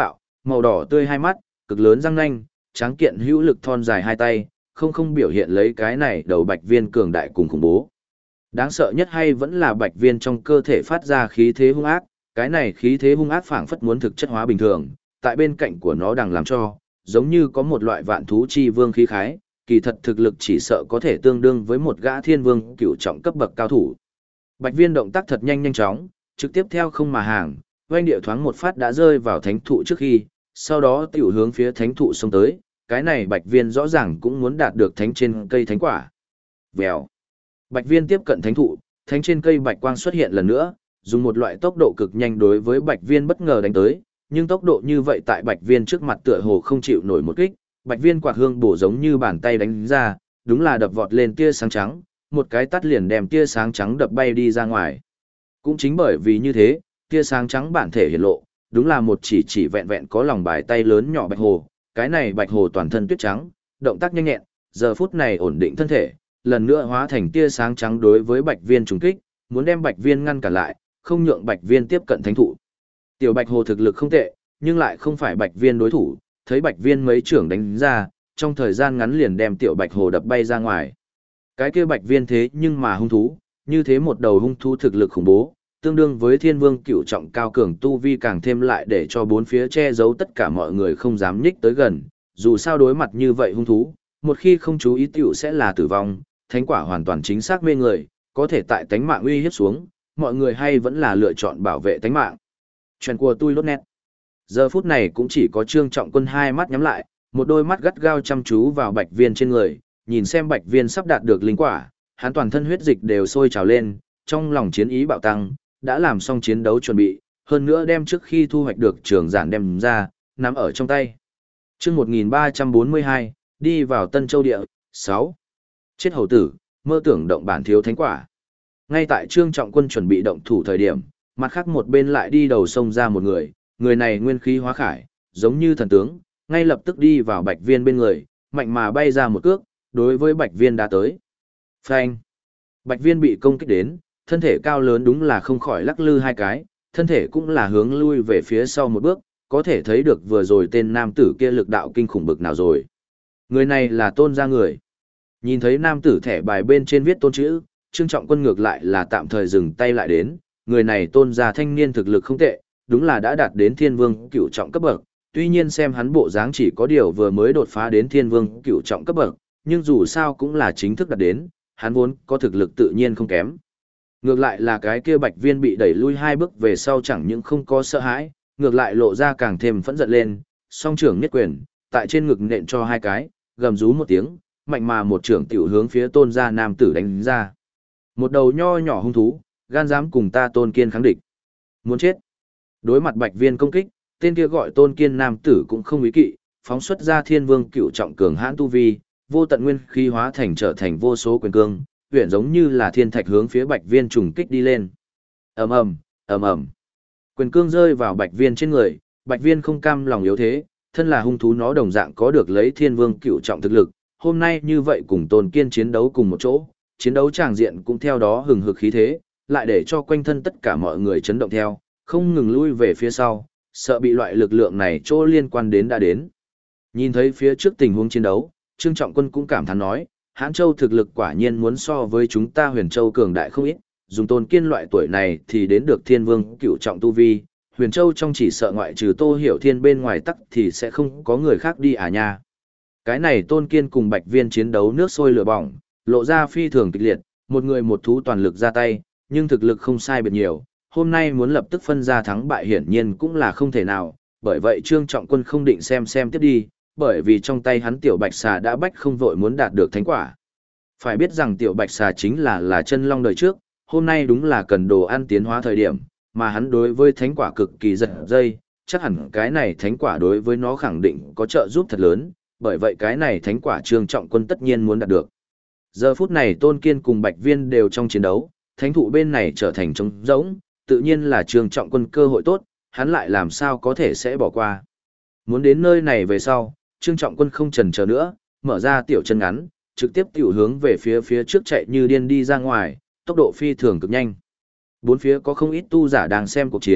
màu đỏ tươi hai mắt, cực lớn răng nanh, tráng kiện hữu lực thon dài hai tay, không biểu hiện lấy cái này đầu bạch viên cường đại cùng khủng bố. Đáng sợ nhất hay vẫn là bạch viên trong cơ thể phát ra khí thế hung ác, cái này khí thế hung ác phảng phất muốn thực chất hóa bình thường, tại bên cạnh của nó đang làm cho, giống như có một loại vạn thú chi vương khí khái, kỳ thật thực lực chỉ sợ có thể tương đương với một gã thiên vương cửu trọng cấp bậc cao thủ. Bạch viên động tác thật nhanh chóng, trực tiếp theo không mà hàng, oanh địa thoáng một phát đã rơi vào thánh thụ trước khi, sau đó tiểu hướng phía thánh thụ xông tới, cái này bạch viên rõ ràng cũng muốn đạt được thánh trên cây thánh quả. Vèo. Bạch viên tiếp cận thánh thụ, thánh trên cây bạch quang xuất hiện lần nữa, dùng một loại tốc độ cực nhanh đối với bạch viên bất ngờ đánh tới, nhưng tốc độ như vậy tại bạch viên trước mặt tựa hồ không chịu nổi một kích, bạch viên quạt hương bổ giống như bàn tay đánh ra, đúng là đập vọt lên tia sáng trắng, một cái tát liền đem tia sáng trắng đập bay đi ra ngoài. Cũng chính bởi vì như thế, tia sáng trắng bản thể hiện lộ, đúng là một chỉ vẹn vẹn có lòng bài tay lớn nhỏ bạch hồ, cái này bạch hồ toàn thân tuyết trắng, động tác nhanh nhẹn, giờ phút này ổn định thân thể, lần nữa hóa thành tia sáng trắng đối với bạch viên trùng kích, muốn đem bạch viên ngăn cản lại, không nhượng bạch viên tiếp cận thánh thụ. Tiểu bạch hồ thực lực không tệ, nhưng lại không phải bạch viên đối thủ, thấy bạch viên mấy trưởng đánh ra, trong thời gian ngắn liền đem tiểu bạch hồ đập bay ra ngoài. Cái kia bạch viên thế nhưng mà hung thú, như thế một đầu hung thú thực lực khủng bố, tương đương với thiên vương cửu trọng cao cường tu vi càng thêm lại để cho bốn phía che giấu tất cả mọi người không dám nhích tới gần, dù sao đối mặt như vậy hung thú, một khi không chú ý tiểu sẽ là tử vong, thánh quả hoàn toàn chính xác mê người, có thể tại tánh mạng uy hiếp xuống, mọi người hay vẫn là lựa chọn bảo vệ tánh mạng. Chuyện của tôi lốt nét. Giờ phút này cũng chỉ có Trương Trọng Quân hai mắt nhắm lại, một đôi mắt gắt gao chăm chú vào bạch viên trên người, nhìn xem bạch viên sắp đạt được linh quả, hắn toàn thân huyết dịch đều sôi trào lên, trong lòng chiến ý bạo tăng, đã làm xong chiến đấu chuẩn bị, hơn nữa đem trước khi thu hoạch được trường giản đem ra, nắm ở trong tay. Chương 1342, đi vào Tân Châu Địa, 6. Chết hầu tử, mơ tưởng động bản thiếu thánh quả. Ngay tại Trương Trọng Quân chuẩn bị động thủ thời điểm, mặt khác một bên lại đi đầu sông ra một người này nguyên khí hóa khải, giống như thần tướng, ngay lập tức đi vào bạch viên bên người, mạnh mà bay ra một cước, đối với bạch viên đã tới. Phanh! Bạch viên bị công kích đến, thân thể cao lớn đúng là không khỏi lắc lư hai cái, thân thể cũng là hướng lui về phía sau một bước, có thể thấy được vừa rồi tên nam tử kia lực đạo kinh khủng bực nào rồi. Người này là Tôn gia người. Nhìn thấy nam tử thẻ bài bên trên viết Tôn chữ, Trương Trọng Quân ngược lại là tạm thời dừng tay lại đến, người này Tôn gia thanh niên thực lực không tệ, đúng là đã đạt đến thiên vương cửu trọng cấp bậc, tuy nhiên xem hắn bộ dáng chỉ có điều vừa mới đột phá đến thiên vương cửu trọng cấp bậc, nhưng dù sao cũng là chính thức đạt đến, hắn vốn có thực lực tự nhiên không kém. Ngược lại là cái kia bạch viên bị đẩy lui hai bước về sau chẳng những không có sợ hãi, ngược lại lộ ra càng thêm phẫn giận lên, song trưởng nhất quyền, tại trên ngực nện cho hai cái, gầm rú một tiếng, mạnh mà một trưởng tiểu hướng phía Tôn gia nam tử đánh ra. Một đầu nho nhỏ hung thú, gan dám cùng ta Tôn Kiên kháng địch. Muốn chết. Đối mặt bạch viên công kích, tên kia gọi Tôn Kiên nam tử cũng không ý kỵ, phóng xuất ra thiên vương cửu trọng cường hãn tu vi, vô tận nguyên khí hóa thành trở thành vô số quyền cương, huyện giống như là thiên thạch hướng phía bạch viên trùng kích đi lên. Ầm ầm, ầm ầm. Quyền cương rơi vào bạch viên trên người, bạch viên không cam lòng yếu thế, thân là hung thú nó đồng dạng có được lấy thiên vương cửu trọng thực lực, hôm nay như vậy cùng Tôn Kiên chiến đấu cùng một chỗ, chiến đấu tràng diện cũng theo đó hừng hực khí thế, lại để cho quanh thân tất cả mọi người chấn động theo, không ngừng lui về phía sau, sợ bị loại lực lượng này chỗ liên quan đến đã đến. Nhìn thấy phía trước tình huống chiến đấu, Trương Trọng Quân cũng cảm thán nói, Hãn Châu thực lực quả nhiên muốn so với chúng ta Huyền Châu cường đại không ít, dùng Tôn Kiên loại tuổi này thì đến được thiên vương cửu trọng tu vi, Huyền Châu trong chỉ sợ ngoại trừ Tô Hiểu Thiên bên ngoài tắc thì sẽ không có người khác đi à nha. Cái này Tôn Kiên cùng Bạch Viên chiến đấu nước sôi lửa bỏng, lộ ra phi thường kịch liệt, một người một thú toàn lực ra tay, nhưng thực lực không sai biệt nhiều, hôm nay muốn lập tức phân ra thắng bại hiển nhiên cũng là không thể nào, bởi vậy Trương Trọng Quân không định xem tiếp đi, bởi vì trong tay hắn tiểu bạch xà đã bách không vội muốn đạt được thánh quả. Phải biết rằng tiểu bạch xà chính là chân long đời trước, hôm nay đúng là cần đồ ăn tiến hóa thời điểm, mà hắn đối với thánh quả cực kỳ giật dây, chắc hẳn cái này thánh quả đối với nó khẳng định có trợ giúp thật lớn, bởi vậy cái này thánh quả Trương Trọng Quân tất nhiên muốn đạt được. Giờ phút này Tôn Kiên cùng Bạch Viên đều trong chiến đấu, thánh thụ bên này trở thành trống rỗng, tự nhiên là Trương Trọng Quân cơ hội tốt, hắn lại làm sao có thể sẽ bỏ qua. Muốn đến nơi này về sau, Trương Trọng Quân không chần chờ nữa, mở ra tiểu chân ngắn, trực tiếp tiểu hướng về phía trước chạy như điên đi ra ngoài, tốc độ phi thường cực nhanh. Bốn phía có không ít tu giả đang xem cuộc chiến,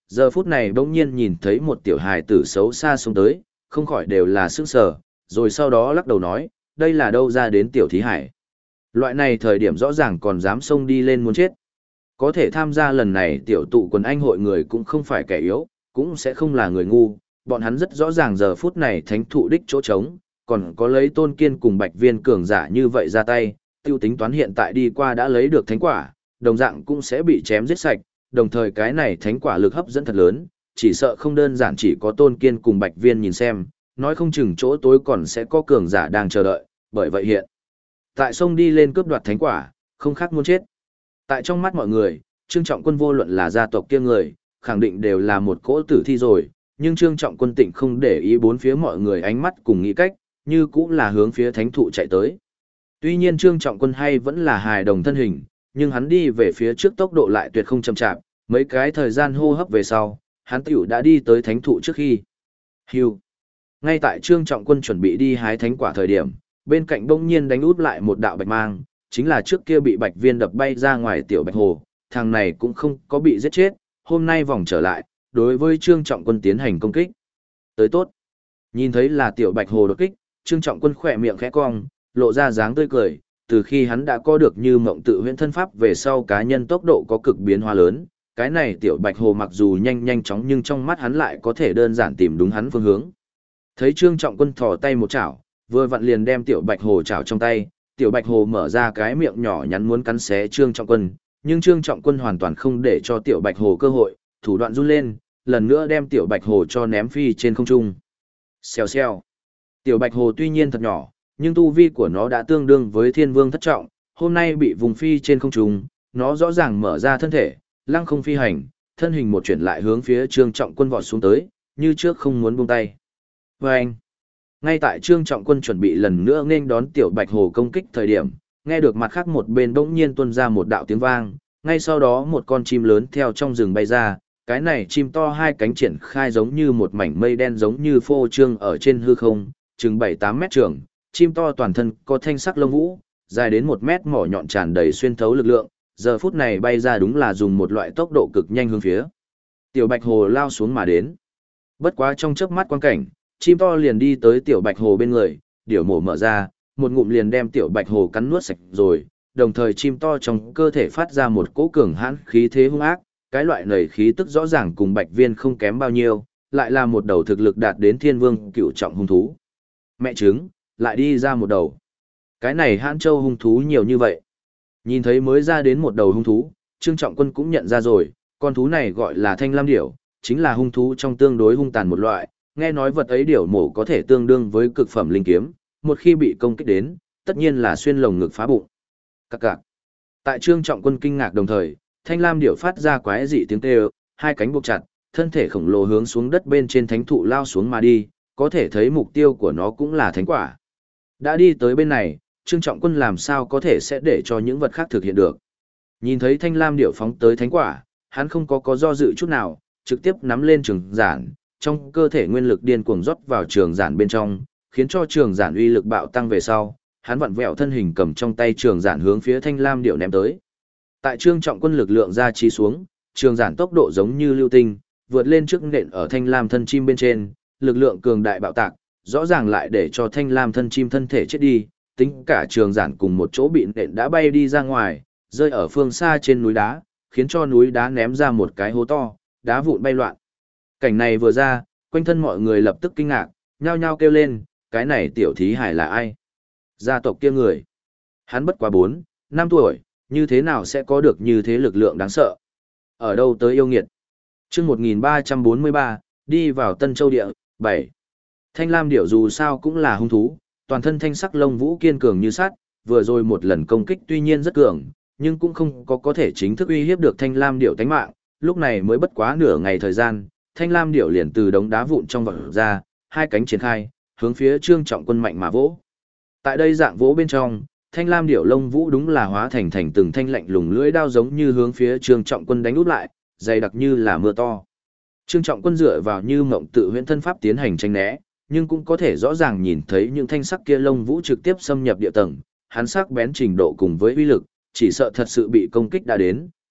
giờ phút này bỗng nhiên nhìn thấy một tiểu hài tử xấu xa xông tới, không khỏi đều là sững sờ, rồi sau đó lắc đầu nói, đây là đâu ra đến tiểu thí hải. Loại này thời điểm rõ ràng còn dám xông đi lên muốn chết. Có thể tham gia lần này tiểu tụ quần anh hội người cũng không phải kẻ yếu, cũng sẽ không là người ngu, bọn hắn rất rõ ràng giờ phút này thánh thụ đích chỗ trống, còn có lấy Tôn Kiên cùng Bạch Viên cường giả như vậy ra tay, tiêu tính toán hiện tại đi qua đã lấy được thánh quả, đồng dạng cũng sẽ bị chém giết sạch, đồng thời cái này thánh quả lực hấp dẫn thật lớn, chỉ sợ không đơn giản chỉ có Tôn Kiên cùng Bạch Viên nhìn xem, nói không chừng chỗ tối còn sẽ có cường giả đang chờ đợi, bởi vậy hiện tại sông đi lên cướp đoạt thánh quả, không khác muốn chết. Tại trong mắt mọi người, Trương Trọng Quân vô luận là gia tộc kia người, khẳng định đều là một cỗ tử thi rồi, nhưng Trương Trọng Quân tịnh không để ý bốn phía mọi người ánh mắt cùng nghĩ cách, như cũng là hướng phía thánh thụ chạy tới. Tuy nhiên Trương Trọng Quân hay vẫn là hài đồng thân hình, nhưng hắn đi về phía trước tốc độ lại tuyệt không chậm chạp, mấy cái thời gian hô hấp về sau, hắn tiểu đã đi tới thánh thụ trước khi. Hưu. Ngay tại Trương Trọng Quân chuẩn bị đi hái thánh quả thời điểm, bên cạnh bỗng nhiên đánh út lại một đạo bạch mang, chính là trước kia bị Bạch Viên đập bay ra ngoài tiểu Bạch Hồ, thằng này cũng không có bị giết chết, hôm nay vòng trở lại, đối với Trương Trọng Quân tiến hành công kích. Tới tốt. Nhìn thấy là tiểu Bạch Hồ đột kích, Trương Trọng Quân khỏe miệng khẽ cong, lộ ra dáng tươi cười, từ khi hắn đã có được như mộng tự huyễn thân pháp về sau cá nhân tốc độ có cực biến hóa lớn, cái này tiểu Bạch Hồ mặc dù nhanh nhanh chóng nhưng trong mắt hắn lại có thể đơn giản tìm đúng hắn phương hướng. Thấy Trương Trọng Quân thò tay một chảo, vừa vặn liền đem tiểu Bạch Hồ chảo trong tay, tiểu Bạch Hồ mở ra cái miệng nhỏ nhắn muốn cắn xé Trương Trọng Quân, nhưng Trương Trọng Quân hoàn toàn không để cho tiểu Bạch Hồ cơ hội, thủ đoạn run lên, lần nữa đem tiểu Bạch Hồ cho ném phi trên không trung. Xèo xèo. Tiểu Bạch Hồ tuy nhiên thật nhỏ, nhưng tu vi của nó đã tương đương với Thiên Vương thất trọng, hôm nay bị vùng phi trên không trung, nó rõ ràng mở ra thân thể, lăng không phi hành, thân hình một chuyển lại hướng phía Trương Trọng Quân vọt xuống tới, như trước không muốn buông tay. Và anh, ngay tại Trương Trọng Quân chuẩn bị lần nữa nên đón tiểu Bạch Hồ công kích thời điểm, nghe được mặt khác một bên bỗng nhiên tuôn ra một đạo tiếng vang, ngay sau đó một con chim lớn theo trong rừng bay ra, cái này chim to hai cánh triển khai giống như một mảnh mây đen giống như phô trương ở trên hư không, chừng 7-8 mét trường, chim to toàn thân có thanh sắc lông vũ, dài đến 1 mét mỏ nhọn tràn đầy xuyên thấu lực lượng, giờ phút này bay ra đúng là dùng một loại tốc độ cực nhanh hướng phía tiểu Bạch Hồ lao xuống mà đến. Bất quá trong chớp mắt quang cảnh, chim to liền đi tới tiểu Bạch Hồ bên người, điểu mổ mở ra, một ngụm liền đem tiểu Bạch Hồ cắn nuốt sạch rồi, đồng thời chim to trong cơ thể phát ra một cỗ cường hãn khí thế hung ác, cái loại nảy khí tức rõ ràng cùng Bạch Viên không kém bao nhiêu, lại là một đầu thực lực đạt đến Thiên Vương cựu trọng hung thú. Mẹ trứng, lại đi ra một đầu. Cái này hãn châu hung thú nhiều như vậy. Nhìn thấy mới ra đến một đầu hung thú, Trương Trọng Quân cũng nhận ra rồi, con thú này gọi là thanh lam điểu, chính là hung thú trong tương đối hung tàn một loại, nghe nói vật ấy điểu mổ có thể tương đương với cực phẩm linh kiếm, một khi bị công kích đến, tất nhiên là xuyên lồng ngực phá bụng. Cặc cặc. Tại Trương Trọng Quân kinh ngạc đồng thời, thanh lam điểu phát ra quái dị tiếng kêu, hai cánh buộc chặt, thân thể khổng lồ hướng xuống đất bên trên thánh thụ lao xuống mà đi, có thể thấy mục tiêu của nó cũng là thánh quả. Đã đi tới bên này, Trương Trọng Quân làm sao có thể sẽ để cho những vật khác thực hiện được. Nhìn thấy thanh lam điểu phóng tới thánh quả, hắn không có do dự chút nào, trực tiếp nắm lên trường giản, trong cơ thể nguyên lực điên cuồng rót vào trường giản bên trong, khiến cho trường giản uy lực bạo tăng về sau, hắn vặn vẹo thân hình cầm trong tay trường giản hướng phía thanh lam điểu ném tới. Tại Trương Trọng Quân lực lượng ra chi xuống, trường giản tốc độ giống như lưu tinh, vượt lên trước nện ở thanh lam thân chim bên trên, lực lượng cường đại bạo tạc, rõ ràng lại để cho thanh lam thân chim thân thể chết đi, tính cả trường giản cùng một chỗ bị nện đã bay đi ra ngoài, rơi ở phương xa trên núi đá, khiến cho núi đá ném ra một cái hố to, đá vụn bay loạn. Cảnh này vừa ra, quanh thân mọi người lập tức kinh ngạc, nhao nhao kêu lên, cái này tiểu thí hải là ai? Gia tộc kia người. Hắn bất quá 4-5 tuổi, như thế nào sẽ có được như thế lực lượng đáng sợ? Ở đâu tới yêu nghiệt? Chương 1343, đi vào Tân Châu Địa, 7. Thanh lam điểu dù sao cũng là hung thú, toàn thân thanh sắc lông vũ kiên cường như sắt, vừa rồi một lần công kích tuy nhiên rất cường, nhưng cũng không có thể chính thức uy hiếp được thanh lam điểu tánh mạng, lúc này mới bất quá nửa ngày thời gian, thanh lam điểu liền từ đống đá vụn trong vọt ra, hai cánh triển khai, hướng phía Trương Trọng Quân mạnh mà vỗ. Tại đây dạng vỗ bên trong, thanh lam điểu lông vũ đúng là hóa thành từng thanh lạnh lùng lưỡi đao giống như hướng phía Trương Trọng Quân đánh úp lại, dày đặc như là mưa to. Trương Trọng Quân dựa vào như mộng tự huyễn thân pháp tiến hành tranh né, nhưng cũng có thể rõ ràng nhìn thấy những thanh sắc kia lông vũ trực tiếp xâm nhập địa tầng, hắn sắc bén trình độ cùng với uy lực, chỉ sợ thật sự bị công kích đã đến,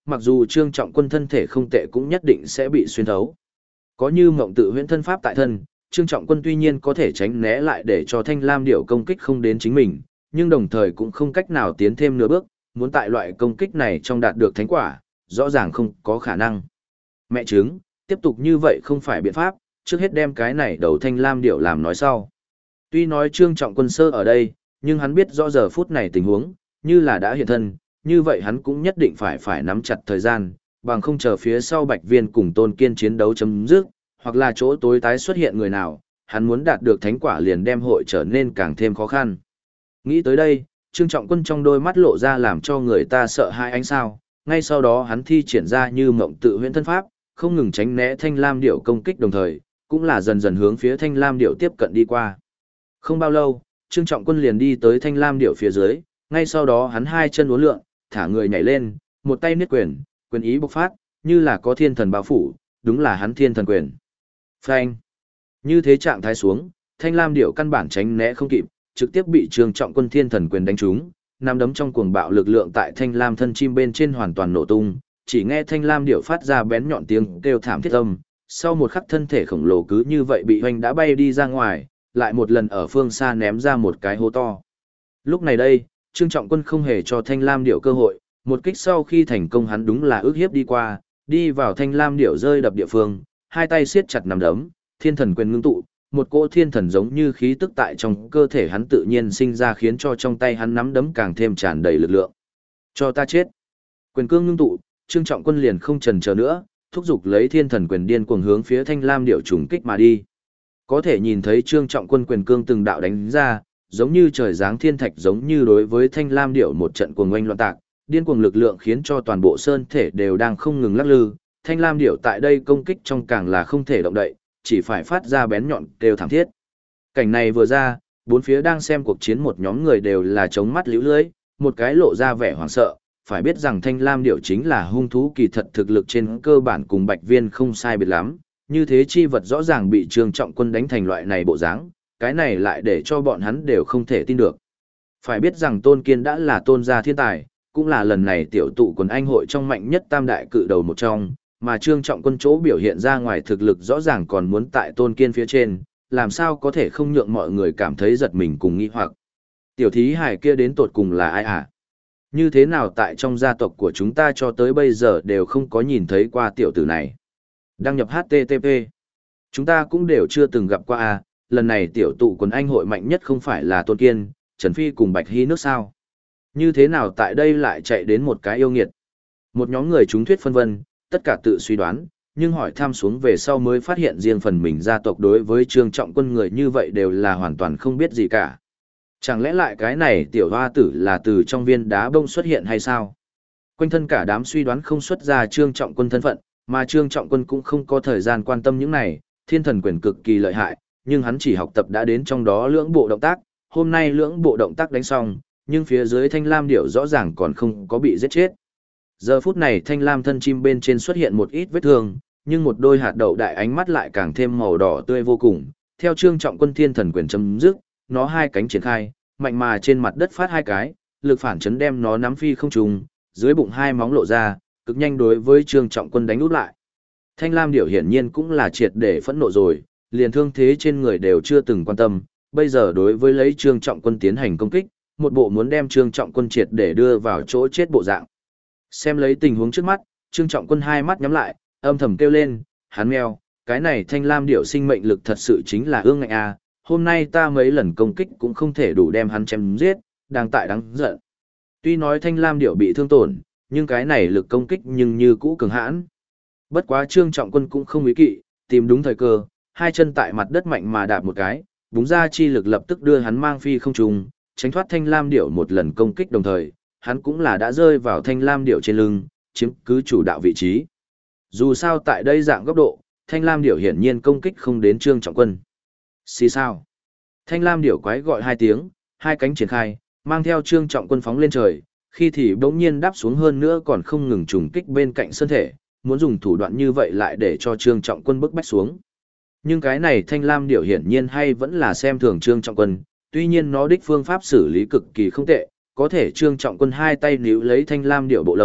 mặc dù Trương Trọng Quân thân thể không tệ cũng nhất định sẽ bị xuyên thấu. Có như mộng tự huyễn thân pháp tại thân, Trương Trọng Quân tuy nhiên có thể tránh né lại để cho Thanh Lam điểu công kích không đến chính mình, nhưng đồng thời cũng không cách nào tiến thêm nửa bước, muốn tại loại công kích này trong đạt được thánh quả, rõ ràng không có khả năng. Mẹ chứng, tiếp tục như vậy không phải biện pháp, trước hết đem cái này đầu Thanh Lam điểu làm nói sau. Tuy nói Trương Trọng Quân sơ ở đây, nhưng hắn biết rõ giờ phút này tình huống, như là đã hiện thân, như vậy hắn cũng nhất định phải nắm chặt thời gian, bằng không chờ phía sau Bạch Viên cùng Tôn Kiên chiến đấu chấm dứt, hoặc là chỗ tối tái xuất hiện người nào, hắn muốn đạt được thánh quả liền đem hội trở nên càng thêm khó khăn. Nghĩ tới đây, Trương Trọng Quân trong đôi mắt lộ ra làm cho người ta sợ hãi ánh sao, ngay sau đó hắn thi triển ra như mộng tự huyễn thân pháp, không ngừng tránh né Thanh Lam điểu công kích đồng thời, cũng là dần dần hướng phía Thanh Lam điểu tiếp cận đi qua. Không bao lâu, Trương Trọng Quân liền đi tới Thanh Lam điểu phía dưới, ngay sau đó hắn hai chân uốn lượn, thả người nhảy lên, một tay niết quyền, quyền ý bộc phát, như là có thiên thần bao phủ, đúng là hắn thiên thần quyền. Phanh. Như thế trạng thái xuống, Thanh Lam điểu căn bản tránh né không kịp, trực tiếp bị Trương Trọng Quân thiên thần quyền đánh trúng, nắm đấm trong cuồng bạo lực lượng tại Thanh Lam thân chim bên trên hoàn toàn nổ tung, chỉ nghe Thanh Lam điểu phát ra bén nhọn tiếng kêu thảm thiết âm, sau một khắc thân thể khổng lồ cứ như vậy bị hoành đã bay đi ra ngoài, lại một lần ở phương xa ném ra một cái hố to. Lúc này đây, Trương Trọng Quân không hề cho Thanh Lam điểu cơ hội, một kích sau khi thành công hắn đúng là ước hiếp đi qua, đi vào Thanh Lam điểu rơi đập địa phương, hai tay siết chặt nắm đấm, thiên thần quyền ngưng tụ, một cỗ thiên thần giống như khí tức tại trong cơ thể hắn tự nhiên sinh ra khiến cho trong tay hắn nắm đấm càng thêm tràn đầy lực lượng. Cho ta chết. Quyền cương ngưng tụ, Trương Trọng Quân liền không chần chờ nữa, thúc giục lấy thiên thần quyền điên cuồng hướng phía Thanh Lam điểu trùng kích mà đi. Có thể nhìn thấy Trương Trọng Quân quyền cương từng đạo đánh ra, giống như trời giáng thiên thạch giống như đối với Thanh Lam điểu một trận cuồng oanh loạn tạc, điên cuồng lực lượng khiến cho toàn bộ sơn thể đều đang không ngừng lắc lư. Thanh Lam điểu tại đây công kích trong càng là không thể động đậy, chỉ phải phát ra bén nhọn kêu thảm thiết. Cảnh này vừa ra, bốn phía đang xem cuộc chiến một nhóm người đều là chống mắt liễu lưỡi, một cái lộ ra vẻ hoảng sợ, phải biết rằng Thanh Lam điểu chính là hung thú kỳ thật thực lực trên cơ bản cùng Bạch Viên không sai biệt lắm, như thế chi vật rõ ràng bị Trương Trọng Quân đánh thành loại này bộ dáng, cái này lại để cho bọn hắn đều không thể tin được. Phải biết rằng Tôn Kiên đã là tôn gia thiên tài, cũng là lần này tiểu tụ quần anh hội trong mạnh nhất tam đại cự đầu một trong, mà Trương Trọng Quân chỗ biểu hiện ra ngoài thực lực rõ ràng còn muốn tại Tôn Kiên phía trên, làm sao có thể không nhượng mọi người cảm thấy giật mình cùng nghi hoặc. Tiểu thí hải kia đến tột cùng là ai à? Như thế nào tại trong gia tộc của chúng ta cho tới bây giờ đều không có nhìn thấy qua tiểu tử này? Đăng nhập HTTP. Chúng ta cũng đều chưa từng gặp qua à, lần này tiểu tụ quần anh hội mạnh nhất không phải là Tôn Kiên, Trần Phi cùng Bạch Hy nước sao? Như thế nào tại đây lại chạy đến một cái yêu nghiệt? Một nhóm người chúng thuyết phân vân, tất cả tự suy đoán, nhưng hỏi thăm xuống về sau mới phát hiện riêng phần mình gia tộc đối với Trương Trọng Quân người như vậy đều là hoàn toàn không biết gì cả. Chẳng lẽ lại cái này tiểu hoa tử là từ trong viên đá bông xuất hiện hay sao? Quanh thân cả đám suy đoán không xuất ra Trương Trọng Quân thân phận, mà Trương Trọng Quân cũng không có thời gian quan tâm những này, thiên thần quyền cực kỳ lợi hại, nhưng hắn chỉ học tập đã đến trong đó lưỡng bộ động tác, hôm nay lưỡng bộ động tác đánh xong, nhưng phía dưới Thanh Lam điểu rõ ràng còn không có bị giết chết. Giờ phút này Thanh Lam thân chim bên trên xuất hiện một ít vết thương, nhưng một đôi hạt đậu đại ánh mắt lại càng thêm màu đỏ tươi vô cùng. Theo Trương Trọng Quân thiên thần quyền chấm dứt, nó hai cánh triển khai, mạnh mà trên mặt đất phát hai cái, lực phản chấn đem nó nắm phi không trùng, dưới bụng hai móng lộ ra, cực nhanh đối với Trương Trọng Quân đánh úp lại. Thanh Lam điểu hiển nhiên cũng là triệt để phẫn nộ rồi, liền thương thế trên người đều chưa từng quan tâm, bây giờ đối với lấy Trương Trọng Quân tiến hành công kích, một bộ muốn đem Trương Trọng Quân triệt để đưa vào chỗ chết bộ dạng. Xem lấy tình huống trước mắt, Trương Trọng Quân hai mắt nhắm lại, âm thầm kêu lên, hắn mèo, cái này Thanh Lam điểu sinh mệnh lực thật sự chính là ương ngạnh a, hôm nay ta mấy lần công kích cũng không thể đủ đem hắn chém giết, đang tại đáng giận. Tuy nói Thanh Lam điểu bị thương tổn, nhưng cái này lực công kích nhưng như cũ cường hãn. Bất quá Trương Trọng Quân cũng không ý kỵ, tìm đúng thời cơ, hai chân tại mặt đất mạnh mà đạp một cái, búng ra chi lực lập tức đưa hắn mang phi không trùng, tránh thoát Thanh Lam điểu một lần công kích đồng thời, hắn cũng là đã rơi vào Thanh Lam điểu trên lưng, chiếm cứ chủ đạo vị trí. Dù sao tại đây dạng góc độ, Thanh Lam điểu hiển nhiên công kích không đến Trương Trọng Quân. Xì sao? Thanh Lam điểu quái gọi hai tiếng, hai cánh triển khai, mang theo Trương Trọng Quân phóng lên trời, khi thì bỗng nhiên đáp xuống hơn nữa còn không ngừng trùng kích bên cạnh thân thể, muốn dùng thủ đoạn như vậy lại để cho Trương Trọng Quân bức bách xuống. Nhưng cái này Thanh Lam điểu hiển nhiên hay vẫn là xem thường Trương Trọng Quân, tuy nhiên nó đích phương pháp xử lý cực kỳ không tệ, có thể Trương Trọng Quân hai tay níu lấy Thanh Lam điểu bộ lông,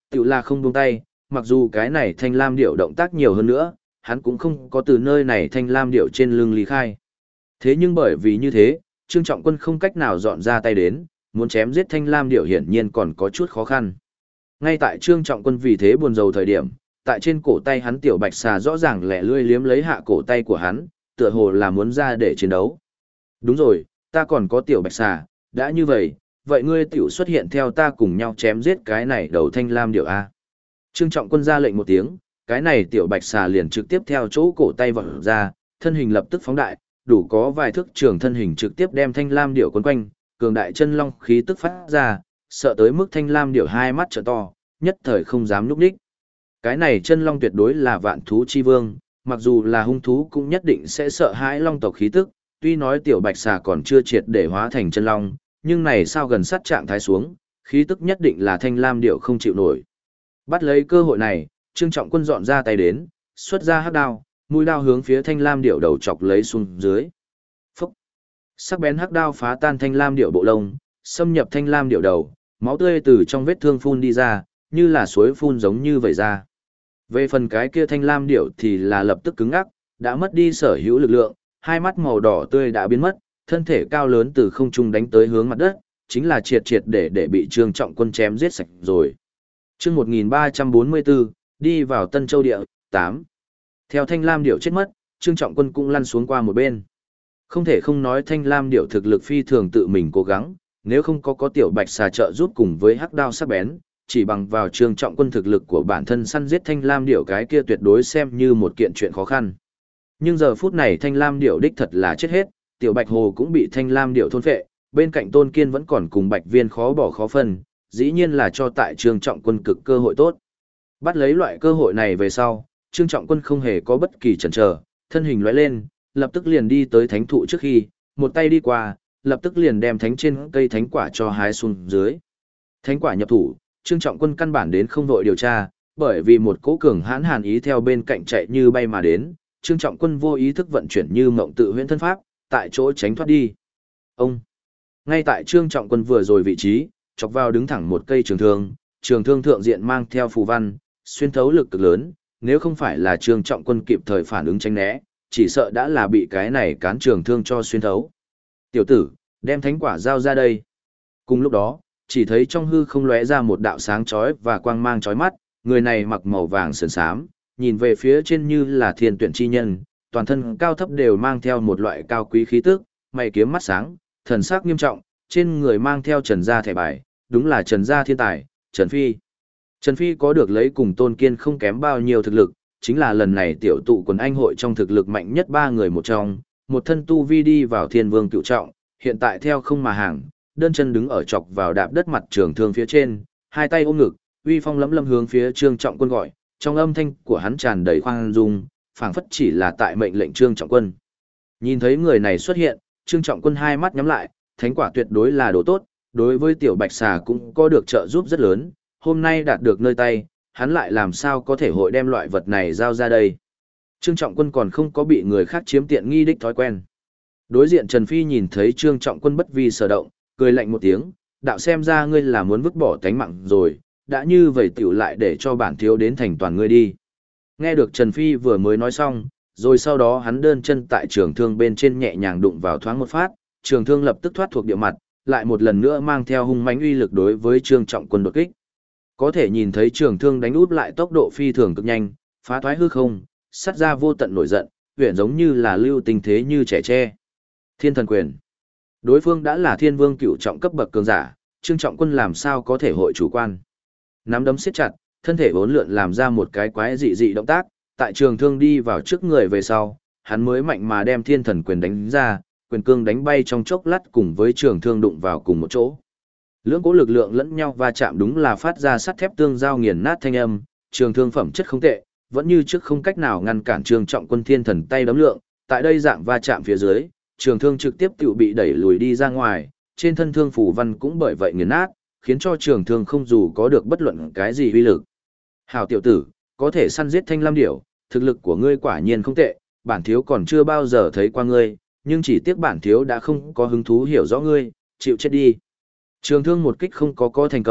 Tự là không buông tay, mặc dù cái này thanh lam điểu động tác nhiều hơn nữa, hắn cũng không có từ nơi này thanh lam điểu trên lưng lý khai. Thế nhưng bởi vì như thế, Trương Trọng Quân không cách nào dọn ra tay đến, muốn chém giết thanh lam điểu hiển nhiên còn có chút khó khăn. Ngay tại Trương Trọng Quân vì thế buồn rầu thời điểm, tại trên cổ tay hắn tiểu bạch xà rõ ràng lẻ lươi liếm lấy hạ cổ tay của hắn, tựa hồ là muốn ra để chiến đấu. Đúng rồi, ta còn có tiểu bạch xà, đã như vậy, vậy ngươi tiểu xuất hiện theo ta cùng nhau chém giết cái này đầu thanh lam điểu A. Trương Trọng Quân ra lệnh một tiếng, cái này tiểu bạch xà liền trực tiếp theo chỗ cổ tay vọt ra, thân hình lập tức phóng đại, đủ có vài thước trường thân hình trực tiếp đem thanh lam điểu quấn quanh, cường đại chân long khí tức phát ra, sợ tới mức thanh lam điểu hai mắt trợ to, nhất thời không dám nhúc nhích. Cái này chân long tuyệt đối là vạn thú chi vương, mặc dù là hung thú cũng nhất định sẽ sợ hãi long tộc khí tức, tuy nói tiểu bạch xà còn chưa triệt để hóa thành chân long, nhưng này sao gần sát trạng thái xuống, khí tức nhất định là thanh lam điểu không chịu nổi. Bắt lấy cơ hội này, Trương Trọng Quân dọn ra tay đến, xuất ra hắc đao, mũi đao hướng phía thanh lam điểu đầu chọc lấy xuống dưới. Phúc! Sắc bén hắc đao phá tan thanh lam điểu bộ lông, xâm nhập thanh lam điểu đầu, máu tươi từ trong vết thương phun đi ra, như là suối phun giống như vậy ra. Về phần cái kia thanh lam điểu thì là lập tức cứng ngắc, đã mất đi sở hữu lực lượng, hai mắt màu đỏ tươi đã biến mất, thân thể cao lớn từ không trung đánh tới hướng mặt đất, chính là triệt triệt để bị Trương Trọng Quân chém giết sạch rồi. Chương 1344, đi vào Tân Châu địa, 8. Theo thanh lam điểu chết mất, Trương Trọng Quân cũng lăn xuống qua một bên. Không thể không nói thanh lam điểu thực lực phi thường tự mình cố gắng, nếu không có tiểu bạch xà trợ giúp cùng với hắc đao sắc bén, chỉ bằng vào Trương Trọng Quân thực lực của bản thân săn giết thanh lam điểu cái kia tuyệt đối xem như một kiện chuyện khó khăn. Nhưng giờ phút này thanh lam điểu đích thật là chết hết, tiểu bạch hồ cũng bị thanh lam điểu thôn phệ, bên cạnh Tôn Kiên vẫn còn cùng bạch viên khó bỏ khó phân, dĩ nhiên là cho tại Trương Trọng Quân cực cơ hội tốt. Bắt lấy loại cơ hội này về sau, Trương Trọng Quân không hề có bất kỳ chần chờ, thân hình lóe lên, lập tức liền đi tới thánh thụ trước khi, một tay đi qua, lập tức liền đem thánh trên cây thánh quả cho hái xuống dưới. Thánh quả nhập thủ, Trương Trọng Quân căn bản đến không vội điều tra, bởi vì một cỗ cường hãn hàn ý theo bên cạnh chạy như bay mà đến, Trương Trọng Quân vô ý thức vận chuyển như mộng tự huyễn thân pháp, tại chỗ tránh thoát đi. Ông! Ngay tại Trương Trọng Quân vừa rồi vị trí, chọc vào đứng thẳng một cây trường thương thượng diện mang theo phù văn, xuyên thấu lực cực lớn, nếu không phải là Trương Trọng Quân kịp thời phản ứng tránh né, chỉ sợ đã là bị cái này cán trường thương cho xuyên thấu. Tiểu tử, đem thánh quả giao ra đây. Cùng lúc đó, chỉ thấy trong hư không lóe ra một đạo sáng chói và quang mang chói mắt, người này mặc màu vàng sườn xám, nhìn về phía trên như là thiên tuyển chi nhân, toàn thân cao thấp đều mang theo một loại cao quý khí tức, mày kiếm mắt sáng, thần sắc nghiêm trọng, trên người mang theo Trần gia thẻ bài, đúng là Trần gia thiên tài, Trần Phi. Trần Phi có được lấy cùng Tôn Kiên không kém bao nhiêu thực lực, chính là lần này tiểu tụ quần anh hội trong thực lực mạnh nhất ba người một trong, một thân tu vi đi vào thiên vương cựu trọng, hiện tại theo không mà hàng, đơn chân đứng ở chọc vào đạp đất mặt trường thương phía trên, hai tay ôm ngực, uy phong lẫm lâm hướng phía Trương Trọng Quân gọi, trong âm thanh của hắn tràn đầy khoan dung, phảng phất chỉ là tại mệnh lệnh Trương Trọng Quân. Nhìn thấy người này xuất hiện, Trương Trọng Quân hai mắt nhắm lại, thánh quả tuyệt đối là đồ tốt, đối với tiểu bạch xà cũng có được trợ giúp rất lớn, hôm nay đạt được nơi tay, hắn lại làm sao có thể hội đem loại vật này giao ra đây. Trương Trọng Quân còn không có bị người khác chiếm tiện nghi đích thói quen. Đối diện Trần Phi nhìn thấy Trương Trọng Quân bất vi sở động, cười lạnh một tiếng, đạo xem ra ngươi là muốn vứt bỏ tánh mạng rồi, đã như vậy tiểu lại để cho bản thiếu đến thành toàn ngươi đi. Nghe được Trần Phi vừa mới nói xong, rồi sau đó hắn đơn chân tại trường thương bên trên nhẹ nhàng đụng vào thoáng một phát, trường thương lập tức thoát thuộc địa mặt, lại một lần nữa mang theo hung mãnh uy lực đối với Trương Trọng Quân đột kích. Có thể nhìn thấy trường thương đánh út lại tốc độ phi thường cực nhanh, phá thoái hư không, sắt ra vô tận nổi giận, huyền giống như là lưu tình thế như trẻ tre. Thiên thần quyền. Đối phương đã là thiên vương cựu trọng cấp bậc cường giả, Trương Trọng Quân làm sao có thể hội chủ quan. Nắm đấm siết chặt, thân thể vốn lượn làm ra một cái quái dị dị động tác, tại trường thương đi vào trước người về sau, hắn mới mạnh mà đem thiên thần quyền đánh ra, quyền cương đánh bay trong chốc lát cùng với trường thương đụng vào cùng một chỗ. Lưỡng cố lực lượng lẫn nhau va chạm đúng là phát ra sắt thép tương giao nghiền nát thanh âm, trường thương phẩm chất không tệ, vẫn như trước không cách nào ngăn cản Trương Trọng Quân thiên thần tay đấm lượng, tại đây dạng va chạm phía dưới, trường thương trực tiếp tự bị đẩy lùi đi ra ngoài, trên thân thương phủ văn cũng bởi vậy nghiền nát, khiến cho trường thương không dù có được bất luận cái gì uy lực. Hảo tiểu tử, có thể săn giết thanh lam điểu, thực lực của ngươi quả nhiên không tệ, bản thiếu còn chưa bao giờ thấy qua ngươi, nhưng chỉ tiếc bản thiếu đã không có hứng thú hiểu rõ ngươi, chịu chết đi. Trường thương một kích không có thành công,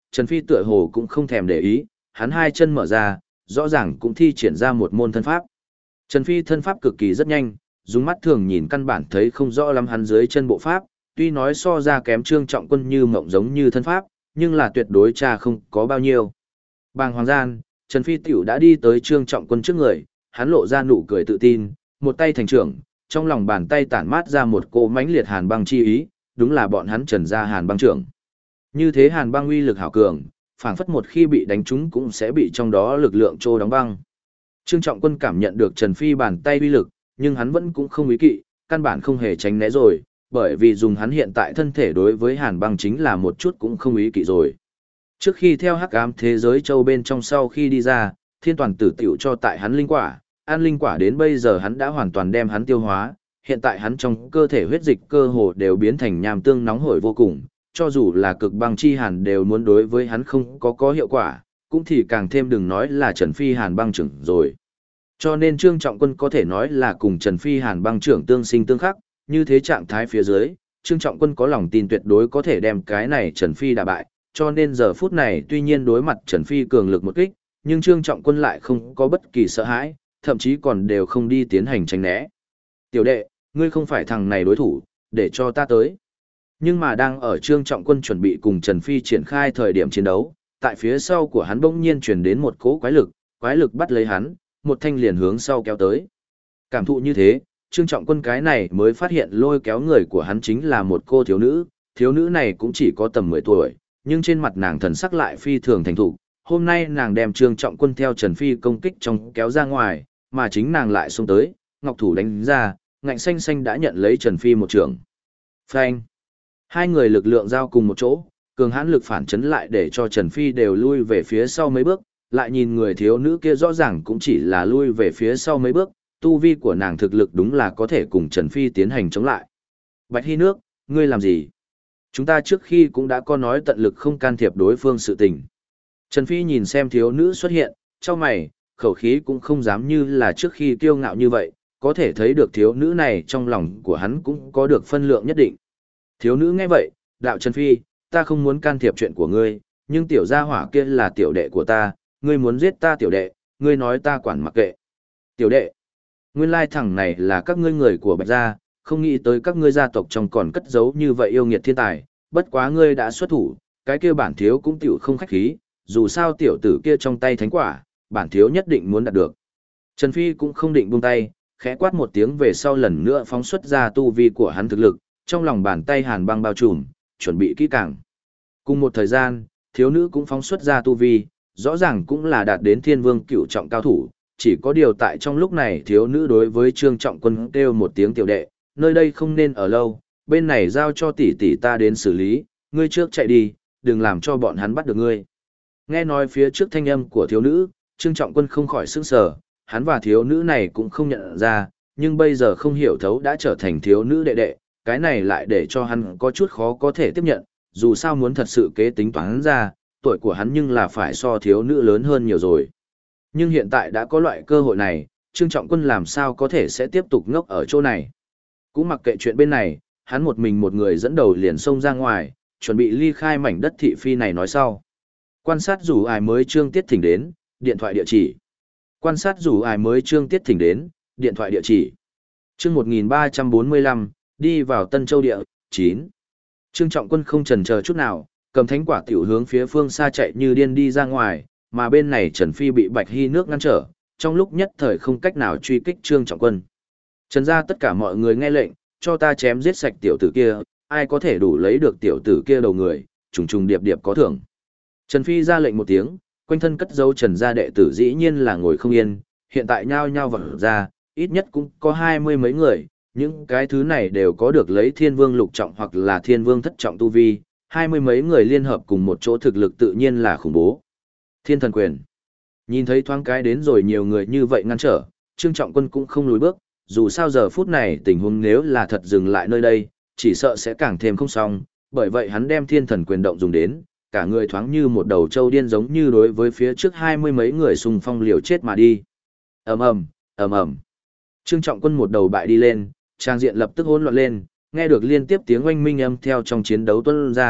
Trần Phi tựa hồ cũng không thèm để ý, hắn hai chân mở ra, rõ ràng cũng thi triển ra một môn thân pháp. Trần Phi thân pháp cực kỳ rất nhanh, dùng mắt thường nhìn căn bản thấy không rõ lắm hắn dưới chân bộ pháp, tuy nói so ra kém Trương Trọng Quân như mộng giống như thân pháp, nhưng là tuyệt đối cha không có bao nhiêu. Bàng hoàng gian, Trần Phi tiểu đã đi tới Trương Trọng Quân trước người, hắn lộ ra nụ cười tự tin, một tay thành trưởng, trong lòng bàn tay tản mát ra một cỗ mãnh liệt hàn băng chi ý, đúng là bọn hắn Trần gia hàn băng trưởng. Như thế hàn băng uy lực hảo cường, phảng phất một khi bị đánh trúng cũng sẽ bị trong đó lực lượng trô đóng băng. Trương Trọng Quân cảm nhận được Trần Phi bàn tay uy lực, nhưng hắn vẫn cũng không ý kỵ, căn bản không hề tránh né rồi, bởi vì dùng hắn hiện tại thân thể đối với hàn băng chính là một chút cũng không ý kỵ rồi. Trước khi theo hắc ám thế giới châu bên trong sau khi đi ra, thiên toàn tử tiểu cho tại hắn linh quả, ăn linh quả đến bây giờ hắn đã hoàn toàn đem hắn tiêu hóa, hiện tại hắn trong cơ thể huyết dịch cơ hồ đều biến thành nham tương nóng hổi vô cùng, cho dù là cực băng chi hàn đều muốn đối với hắn không có hiệu quả, cũng thì càng thêm đừng nói là Trần Phi hàn băng trưởng rồi. Cho nên Trương Trọng Quân có thể nói là cùng Trần Phi hàn băng trưởng tương sinh tương khắc, như thế trạng thái phía dưới, Trương Trọng Quân có lòng tin tuyệt đối có thể đem cái này Trần Phi đả bại, cho nên giờ phút này tuy nhiên đối mặt Trần Phi cường lực một kích, nhưng Trương Trọng Quân lại không có bất kỳ sợ hãi, thậm chí còn đều không đi tiến hành tránh né. Tiểu đệ, ngươi không phải thằng này đối thủ, để cho ta tới. Nhưng mà đang ở Trương Trọng Quân chuẩn bị cùng Trần Phi triển khai thời điểm chiến đấu, tại phía sau của hắn bỗng nhiên truyền đến một cỗ quái lực bắt lấy hắn, một thanh liền hướng sau kéo tới. Cảm thụ như thế, Trương Trọng Quân cái này mới phát hiện lôi kéo người của hắn chính là một cô thiếu nữ này cũng chỉ có tầm 10 tuổi, nhưng trên mặt nàng thần sắc lại phi thường thành thục. Hôm nay nàng đem Trương Trọng Quân theo Trần Phi công kích trong kéo ra ngoài, mà chính nàng lại xông tới, ngọc thủ đánh ra, ngạnh xanh xanh đã nhận lấy Trần Phi một trường. Phanh! Hai người lực lượng giao cùng một chỗ, cường hãn lực phản chấn lại để cho Trần Phi đều lui về phía sau mấy bước, lại nhìn người thiếu nữ kia rõ ràng cũng chỉ là lui về phía sau mấy bước, tu vi của nàng thực lực đúng là có thể cùng Trần Phi tiến hành chống lại. Bạch Hy Nước, ngươi làm gì? Chúng ta trước khi cũng đã có nói tận lực không can thiệp đối phương sự tình. Trần Phi nhìn xem thiếu nữ xuất hiện, cho mày, khẩu khí cũng không dám như là trước khi kiêu ngạo như vậy, có thể thấy được thiếu nữ này trong lòng của hắn cũng có được phân lượng nhất định. Thiếu nữ nghe vậy, đạo Trần Phi, ta không muốn can thiệp chuyện của ngươi, nhưng tiểu gia hỏa kia là tiểu đệ của ta, ngươi muốn giết ta tiểu đệ, ngươi nói ta quản mặc kệ. Tiểu đệ, nguyên lai thằng này là các ngươi người của Bạch gia, không nghĩ tới các ngươi gia tộc trong còn cất giấu như vậy yêu nghiệt thiên tài, bất quá ngươi đã xuất thủ, cái kia bản thiếu cũng tiểu không khách khí, dù sao tiểu tử kia trong tay thánh quả, bản thiếu nhất định muốn đạt được. Trần Phi cũng không định buông tay, khẽ quát một tiếng về sau lần nữa phóng xuất ra tu vi của hắn thực lực, trong lòng bàn tay hàn băng bao trùm, chuẩn bị kỹ càng. Cùng một thời gian, thiếu nữ cũng phóng xuất ra tu vi, rõ ràng cũng là đạt đến thiên vương cựu trọng cao thủ, chỉ có điều tại trong lúc này thiếu nữ đối với Trương Trọng Quân kêu một tiếng tiểu đệ, nơi đây không nên ở lâu, bên này giao cho tỷ tỷ ta đến xử lý, ngươi trước chạy đi, đừng làm cho bọn hắn bắt được ngươi. Nghe nói phía trước thanh âm của thiếu nữ, Trương Trọng Quân không khỏi sững sờ, hắn và thiếu nữ này cũng không nhận ra, nhưng bây giờ không hiểu thấu đã trở thành thiếu nữ đệ đệ, cái này lại để cho hắn có chút khó có thể tiếp nhận, dù sao muốn thật sự kế tính toán ra, tuổi của hắn nhưng là phải so thiếu nữ lớn hơn nhiều rồi. Nhưng hiện tại đã có loại cơ hội này, Trương Trọng Quân làm sao có thể sẽ tiếp tục ngốc ở chỗ này. Cũng mặc kệ chuyện bên này, hắn một mình một người dẫn đầu liền xông ra ngoài, chuẩn bị ly khai mảnh đất thị phi này nói sau. Quan sát rủ ai mới Trương Tiết thỉnh đến, điện thoại địa chỉ. Quan sát rủ ai mới Trương Tiết thỉnh đến, điện thoại địa chỉ. Chương 1345, đi vào Tân Châu địa, 9. Trương Trọng Quân không chần chờ chút nào, cầm thánh quả tiểu hướng phía phương xa chạy như điên đi ra ngoài, mà bên này Trần Phi bị Bạch Hy Nước ngăn trở, trong lúc nhất thời không cách nào truy kích Trương Trọng Quân. Trần gia tất cả mọi người nghe lệnh, cho ta chém giết sạch tiểu tử kia, ai có thể đủ lấy được tiểu tử kia đầu người, trùng trùng điệp điệp có thưởng. Trần Phi ra lệnh một tiếng, quanh thân cất dấu Trần gia đệ tử dĩ nhiên là ngồi không yên, hiện tại nhao nhao vọt ra, ít nhất cũng có 20 mấy người, những cái thứ này đều có được lấy thiên vương lục trọng hoặc là thiên vương thất trọng tu vi, 20 mấy người liên hợp cùng một chỗ thực lực tự nhiên là khủng bố. Thiên thần quyền. Nhìn thấy thoáng cái đến rồi nhiều người như vậy ngăn trở, Trương Trọng Quân cũng không lùi bước, dù sao giờ phút này tình huống nếu là thật dừng lại nơi đây, chỉ sợ sẽ càng thêm không xong, bởi vậy hắn đem thiên thần quyền động dùng đến, cả người thoáng như một đầu trâu điên giống như đối với phía trước 20 mấy người xung phong liều chết mà đi. Ầm ầm, ầm ầm. Trương Trọng Quân một đầu bại đi lên, trang diện lập tức hỗn loạn lên, nghe được liên tiếp tiếng oanh minh âm theo trong chiến đấu tuôn ra,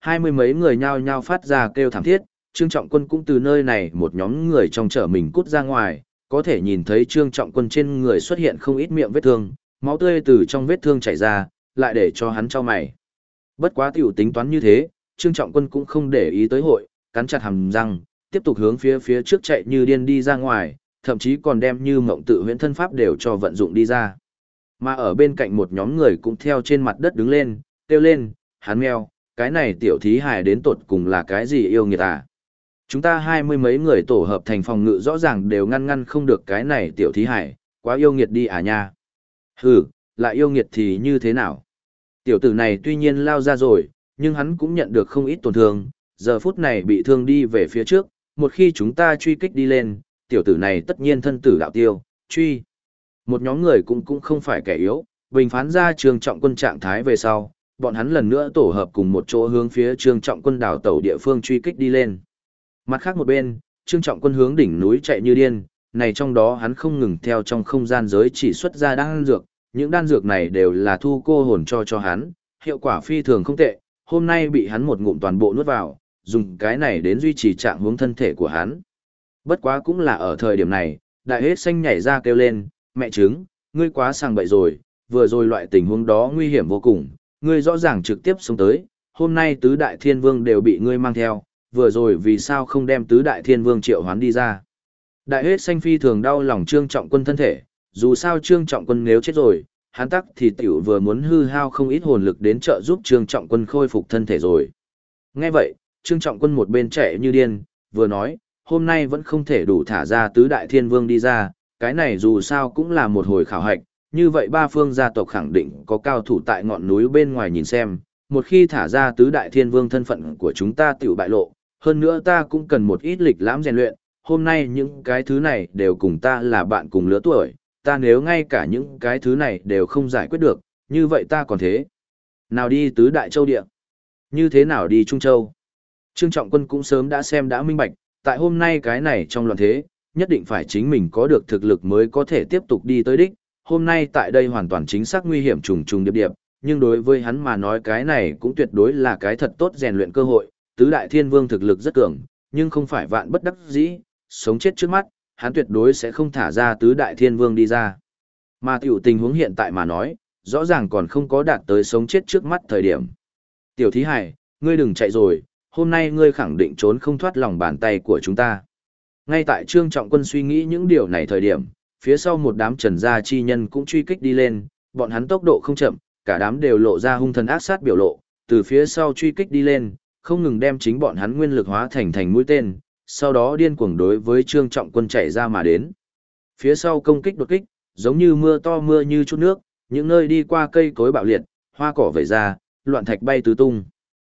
Hai mươi mấy người nhao nhao phát ra kêu thảm thiết, Trương Trọng Quân cũng từ nơi này một nhóm người trong chở mình cút ra ngoài, có thể nhìn thấy Trương Trọng Quân trên người xuất hiện không ít miệng vết thương, máu tươi từ trong vết thương chảy ra, lại để cho hắn chau mày. Bất quá tiểu tính toán như thế, Trương Trọng Quân cũng không để ý tới hội, cắn chặt hàm răng, tiếp tục hướng phía trước chạy như điên đi ra ngoài, thậm chí còn đem như mộng tự huyễn thân pháp đều cho vận dụng đi ra. Mà ở bên cạnh một nhóm người cũng theo trên mặt đất đứng lên, kêu lên, hắn mèo, cái này tiểu thí hài đến tột cùng là cái gì yêu nghiệt à? Chúng ta hai mươi mấy người tổ hợp thành phòng ngự rõ ràng đều ngăn không được cái này tiểu thí hài, quá yêu nghiệt đi à nha. Hừ, lại yêu nghiệt thì như thế nào? Tiểu tử này tuy nhiên lao ra rồi, nhưng hắn cũng nhận được không ít tổn thương, giờ phút này bị thương đi về phía trước, một khi chúng ta truy kích đi lên, tiểu tử này tất nhiên thân tử đạo tiêu, truy. Một nhóm người cũng không phải kẻ yếu, bình phán ra Trương Trọng Quân trạng thái về sau, bọn hắn lần nữa tổ hợp cùng một chỗ hướng phía Trương Trọng Quân đảo tàu địa phương truy kích đi lên. Mặt khác một bên, Trương Trọng Quân hướng đỉnh núi chạy như điên, này trong đó hắn không ngừng theo trong không gian giới chỉ xuất ra đan dược, những đan dược này đều là thu cô hồn cho hắn, hiệu quả phi thường không tệ, hôm nay bị hắn một ngụm toàn bộ nuốt vào, dùng cái này đến duy trì trạng hướng thân thể của hắn. Bất quá cũng là ở thời điểm này, đại hết xanh nhảy ra kêu lên, mẹ trứng, ngươi quá sàng bậy rồi, vừa rồi loại tình huống đó nguy hiểm vô cùng, ngươi rõ ràng trực tiếp xuống tới, hôm nay tứ đại thiên vương đều bị ngươi mang theo, vừa rồi vì sao không đem tứ đại thiên vương triệu hoán đi ra. Đại hết xanh phi thường đau lòng Trương Trọng Quân thân thể, dù sao Trương Trọng Quân nếu chết rồi, hắn tắc thì tiểu vừa muốn hư hao không ít hồn lực đến trợ giúp Trương Trọng Quân khôi phục thân thể rồi. Nghe vậy, Trương Trọng Quân một bên chạy như điên, vừa nói, hôm nay vẫn không thể đủ thả ra tứ đại thiên vương đi ra, cái này dù sao cũng là một hồi khảo hạch, như vậy ba phương gia tộc khẳng định có cao thủ tại ngọn núi bên ngoài nhìn xem, một khi thả ra tứ đại thiên vương thân phận của chúng ta tiểu bại lộ, hơn nữa ta cũng cần một ít lịch lãm rèn luyện, hôm nay những cái thứ này đều cùng ta là bạn cùng lứa tuổi, ta nếu ngay cả những cái thứ này đều không giải quyết được, như vậy ta còn thế nào đi tứ đại châu địa? Như thế nào đi Trung Châu? Trương Trọng Quân cũng sớm đã xem đã minh bạch, tại hôm nay cái này trong loạn thế, nhất định phải chính mình có được thực lực mới có thể tiếp tục đi tới đích, hôm nay tại đây hoàn toàn chính xác nguy hiểm trùng trùng điệp điệp, nhưng đối với hắn mà nói cái này cũng tuyệt đối là cái thật tốt rèn luyện cơ hội, tứ đại thiên vương thực lực rất cường, nhưng không phải vạn bất đắc dĩ, sống chết trước mắt, hắn tuyệt đối sẽ không thả ra tứ đại thiên vương đi ra. Mà tiểu tình huống hiện tại mà nói, rõ ràng còn không có đạt tới sống chết trước mắt thời điểm. Tiểu thí hải, ngươi đừng chạy rồi, hôm nay ngươi khẳng định trốn không thoát lòng bàn tay của chúng ta. Ngay tại Trương Trọng Quân suy nghĩ những điều này thời điểm, phía sau một đám trần gia chi nhân cũng truy kích đi lên, bọn hắn tốc độ không chậm, cả đám đều lộ ra hung thần ác sát biểu lộ, từ phía sau truy kích đi lên, không ngừng đem chính bọn hắn nguyên lực hóa thành mũi tên, sau đó điên cuồng đối với Trương Trọng Quân chạy ra mà đến. Phía sau công kích đột kích, giống như mưa to mưa như chút nước, những nơi đi qua cây cối bạo liệt, hoa cỏ vẩy ra, loạn thạch bay tứ tung.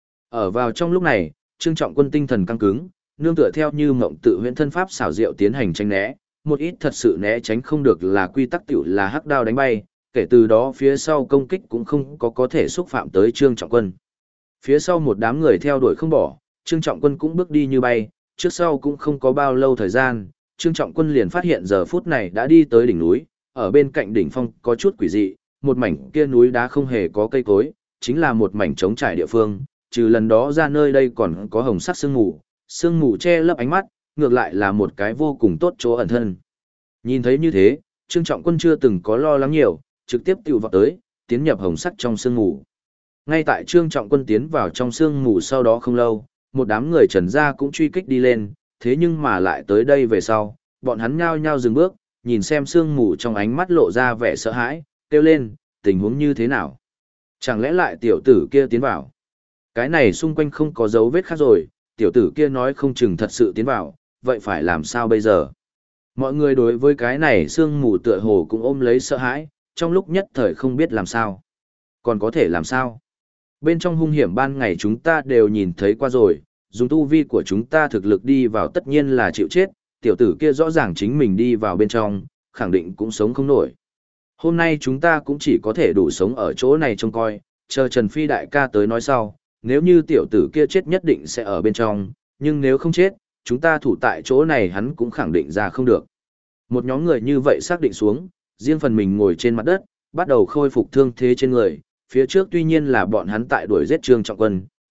Ở vào trong lúc này, Trương Trọng Quân tinh thần căng cứng, nương tựa theo như mộng tự huyễn thân pháp xảo diệu tiến hành tránh né, một ít thật sự né tránh không được là quy tắc tiểu là hắc đao đánh bay, kể từ đó phía sau công kích cũng không có thể xúc phạm tới Trương Trọng Quân. Phía sau một đám người theo đuổi không bỏ, Trương Trọng Quân cũng bước đi như bay, trước sau cũng không có bao lâu thời gian, Trương Trọng Quân liền phát hiện giờ phút này đã đi tới đỉnh núi, ở bên cạnh đỉnh phong có chút quỷ dị, một mảnh kia núi đá không hề có cây cối, chính là một mảnh trống trải địa phương, trừ lần đó ra nơi đây còn có hồng sắc sương mù che lấp ánh mắt, ngược lại là một cái vô cùng tốt chỗ ẩn thân. Nhìn thấy như thế, Trương Trọng Quân chưa từng có lo lắng nhiều, trực tiếp tiêu vọt tới, tiến nhập hồng sắc trong sương mù. Ngay tại Trương Trọng Quân tiến vào trong sương mù sau đó không lâu, một đám người Trần gia cũng truy kích đi lên, thế nhưng mà lại tới đây về sau, bọn hắn nhao nhao dừng bước, nhìn xem sương mù trong ánh mắt lộ ra vẻ sợ hãi, kêu lên, tình huống như thế nào? Chẳng lẽ lại tiểu tử kia tiến vào? Cái này xung quanh không có dấu vết khác rồi, tiểu tử kia nói không chừng thật sự tiến vào, vậy phải làm sao bây giờ? Mọi người đối với cái này sương mù tựa hồ cũng ôm lấy sợ hãi, trong lúc nhất thời không biết làm sao. Còn có thể làm sao? Bên trong hung hiểm ban ngày chúng ta đều nhìn thấy qua rồi, dùng tu vi của chúng ta thực lực đi vào tất nhiên là chịu chết, tiểu tử kia rõ ràng chính mình đi vào bên trong, khẳng định cũng sống không nổi. Hôm nay chúng ta cũng chỉ có thể đủ sống ở chỗ này trông coi, chờ Trần Phi đại ca tới nói sau, nếu như tiểu tử kia chết nhất định sẽ ở bên trong, nhưng nếu không chết, chúng ta thủ tại chỗ này hắn cũng khẳng định ra không được. Một nhóm người như vậy xác định xuống, riêng phần mình ngồi trên mặt đất, bắt đầu khôi phục thương thế trên người, phía trước tuy nhiên là bọn hắn tại đuổi giết Trương Trọng Quân,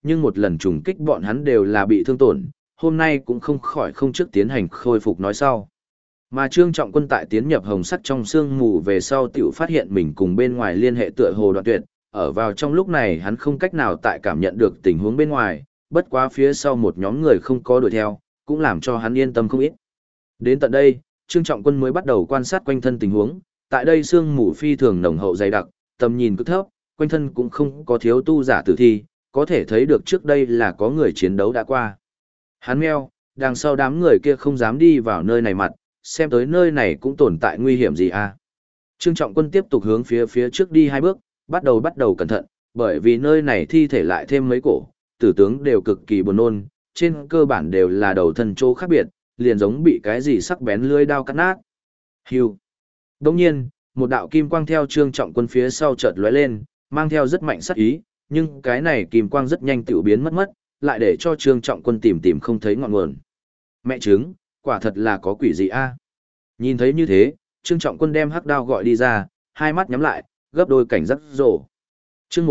nhưng một lần trùng kích bọn hắn đều là bị thương tổn, hôm nay cũng không khỏi không trước tiến hành khôi phục nói sau. Mà Trương Trọng Quân tại tiến nhập hồng sắt trong sương mù về sau tiểu phát hiện mình cùng bên ngoài liên hệ tựa hồ đoạn tuyệt, ở vào trong lúc này hắn không cách nào tại cảm nhận được tình huống bên ngoài, bất quá phía sau một nhóm người không có đuổi theo, cũng làm cho hắn yên tâm không ít. Đến tận đây, Trương Trọng Quân mới bắt đầu quan sát quanh thân tình huống, tại đây sương mù phi thường nồng hậu dày đặc, tầm nhìn cực thấp, quanh thân cũng không có thiếu tu giả tử thi, có thể thấy được trước đây là có người chiến đấu đã qua. Hắn meo, đằng sau đám người kia không dám đi vào nơi này mặt, xem tới nơi này cũng tồn tại nguy hiểm gì à. Trương Trọng Quân tiếp tục hướng phía trước đi 2 bước, bắt đầu cẩn thận, bởi vì nơi này thi thể lại thêm mấy cổ, tử tướng đều cực kỳ buồn nôn, trên cơ bản đều là đầu thân chỗ khác biệt, liền giống bị cái gì sắc bén lưỡi đao cắt nát. Hưu. Đồng nhiên, một đạo kim quang theo Trương Trọng Quân phía sau chợt lóe lên, mang theo rất mạnh sát ý, nhưng cái này kim quang rất nhanh tiểu biến mất, lại để cho Trương Trọng Quân tìm không thấy ngọn nguồn. Mẹ chứng, quả thật là có quỷ gì a? Nhìn thấy như thế, Trương Trọng Quân đem hắc đao gọi đi ra, hai mắt nhắm lại, gấp đôi cảnh giác rồ. Chương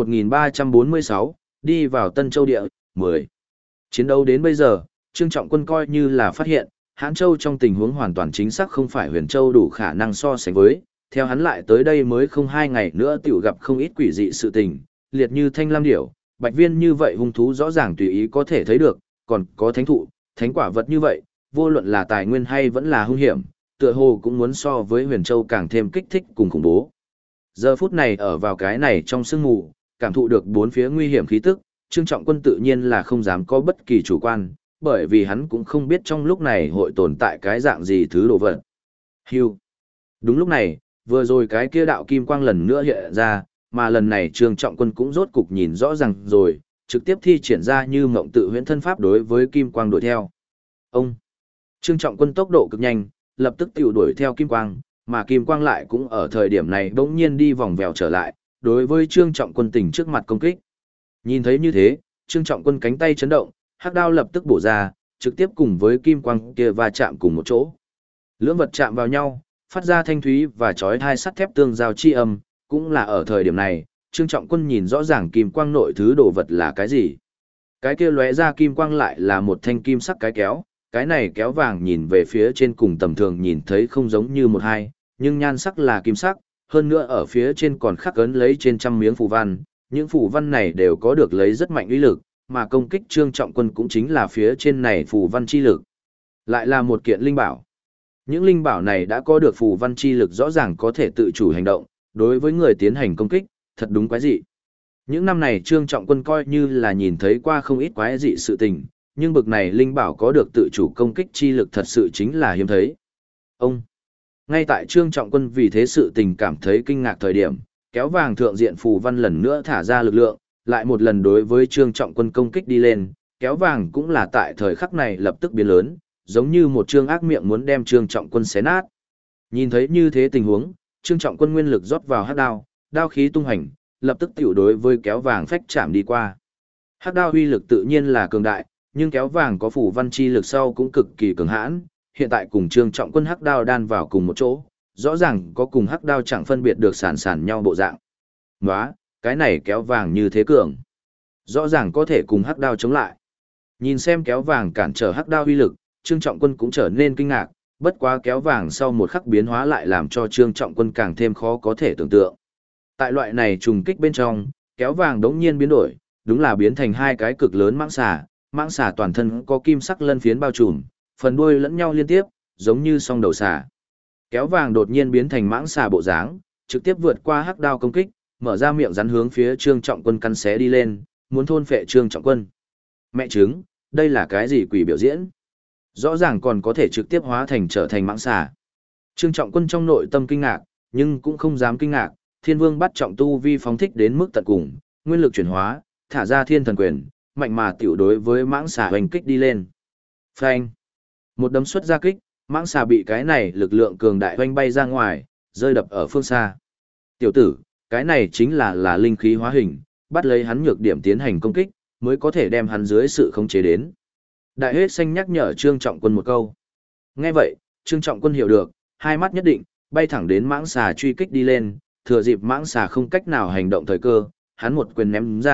1346, đi vào Tân Châu địa, 10. Chiến đấu đến bây giờ, Trương Trọng Quân coi như là phát hiện, Hán Châu trong tình huống hoàn toàn chính xác không phải Huyền Châu đủ khả năng so sánh với, theo hắn lại tới đây mới không 2 ngày nữa tiểu gặp không ít quỷ dị sự tình, liệt như thanh lam điểu, bạch viên như vậy hung thú rõ ràng tùy ý có thể thấy được, còn có thánh thụ, thánh quả vật như vậy, vô luận là tài nguyên hay vẫn là hung hiểm, tựa hồ cũng muốn so với Huyền Châu càng thêm kích thích cùng khủng bố. Giờ phút này ở vào cái này trong sương mù, cảm thụ được bốn phía nguy hiểm khí tức, Trương Trọng Quân tự nhiên là không dám có bất kỳ chủ quan, bởi vì hắn cũng không biết trong lúc này hội tồn tại cái dạng gì thứ đồ vật. Hưu. Đúng lúc này, vừa rồi cái kia đạo kim quang lần nữa hiện ra, mà lần này Trương Trọng Quân cũng rốt cục nhìn rõ ràng rồi, trực tiếp thi triển ra như mộng tự huyễn thân pháp đối với kim quang đuổi theo. Ông. Trương Trọng Quân tốc độ cực nhanh, lập tức tiểu đuổi theo kim quang, mà kim quang lại cũng ở thời điểm này bỗng nhiên đi vòng vèo trở lại, đối với Trương Trọng Quân tỉnh trước mặt công kích. Nhìn thấy như thế, Trương Trọng Quân cánh tay chấn động, hắc đao lập tức bổ ra, trực tiếp cùng với kim quang kia va chạm cùng một chỗ. Lưỡng vật chạm vào nhau, phát ra thanh thúy và chói tai sắt thép tương giao chi âm, cũng là ở thời điểm này, Trương Trọng Quân nhìn rõ ràng kim quang nội thứ đồ vật là cái gì. Cái kia lóe ra kim quang lại là một thanh kim sắc cái kéo, cái này kéo vàng nhìn về phía trên cùng tầm thường nhìn thấy không giống như một hai, nhưng nhan sắc là kim sắc, hơn nữa ở phía trên còn khắc ấn lấy trên trăm miếng phù văn, những phù văn này đều có được lấy rất mạnh uy lực, mà công kích Trương Trọng Quân cũng chính là phía trên này phù văn chi lực. Lại là một kiện linh bảo. Những linh bảo này đã có được phù văn chi lực rõ ràng có thể tự chủ hành động, đối với người tiến hành công kích, thật đúng quái dị. Những năm này Trương Trọng Quân coi như là nhìn thấy qua không ít quái dị sự tình, nhưng bực này linh bảo có được tự chủ công kích chi lực thật sự chính là hiếm thấy. Ông, ngay tại Trương Trọng Quân vì thế sự tình cảm thấy kinh ngạc thời điểm, kéo vàng thượng diện phù văn lần nữa thả ra lực lượng, lại một lần đối với Trương Trọng Quân công kích đi lên, kéo vàng cũng là tại thời khắc này lập tức biến lớn, giống như một trương ác miệng muốn đem Trương Trọng Quân xé nát. Nhìn thấy như thế tình huống, Trương Trọng Quân nguyên lực rót vào hắc đao, đao khí tung hành, lập tức tiểu đối với kéo vàng phách chạm đi qua. Hắc đao uy lực tự nhiên là cường đại, nhưng kéo vàng có phủ văn chi lực sau cũng cực kỳ cường hãn, hiện tại cùng Trương Trọng Quân hắc đao đan vào cùng một chỗ, rõ ràng có cùng hắc đao chẳng phân biệt được sản nhau bộ dạng. Nóa, cái này kéo vàng như thế cường, rõ ràng có thể cùng hắc đao chống lại. Nhìn xem kéo vàng cản trở hắc đao uy lực, Trương Trọng Quân cũng trở nên kinh ngạc, bất quá kéo vàng sau một khắc biến hóa lại làm cho Trương Trọng Quân càng thêm khó có thể tưởng tượng. Tại loại này trùng kích bên trong, kéo vàng đống nhiên biến đổi, đúng là biến thành hai cái cực lớn mãng xà toàn thân có kim sắc lân phiến bao trùm, phần đuôi lẫn nhau liên tiếp, giống như song đầu xà. Kéo vàng đột nhiên biến thành mãng xà bộ dáng, trực tiếp vượt qua hắc đao công kích, mở ra miệng rắn hướng phía Trương Trọng Quân căn xé đi lên, muốn thôn phệ Trương Trọng Quân. Mẹ chứng, đây là cái gì quỷ biểu diễn? Rõ ràng còn có thể trực tiếp hóa thành trở thành mãng xà. Trương Trọng Quân trong nội tâm kinh ngạc, nhưng cũng không dám kinh ngạc, Thiên Vương bắt trọng tu vi phóng thích đến mức tận cùng, nguyên lực chuyển hóa, thả ra Thiên Thần Quyền, mạnh mà tiểu đối với mãng xà hoành kích đi lên. Phanh! Một đấm xuất ra kích, mãng xà bị cái này lực lượng cường đại hoành bay ra ngoài, rơi đập ở phương xa. Tiểu tử, cái này chính là linh khí hóa hình, bắt lấy hắn nhược điểm tiến hành công kích, mới có thể đem hắn dưới sự khống chế đến. Đại Hết Xanh nhắc nhở Trương Trọng Quân một câu. Nghe vậy, Trương Trọng Quân hiểu được, hai mắt nhất định, bay thẳng đến mãng xà truy kích đi lên, thừa dịp mãng xà không cách nào hành động thời cơ, hắn một quyền ném ra,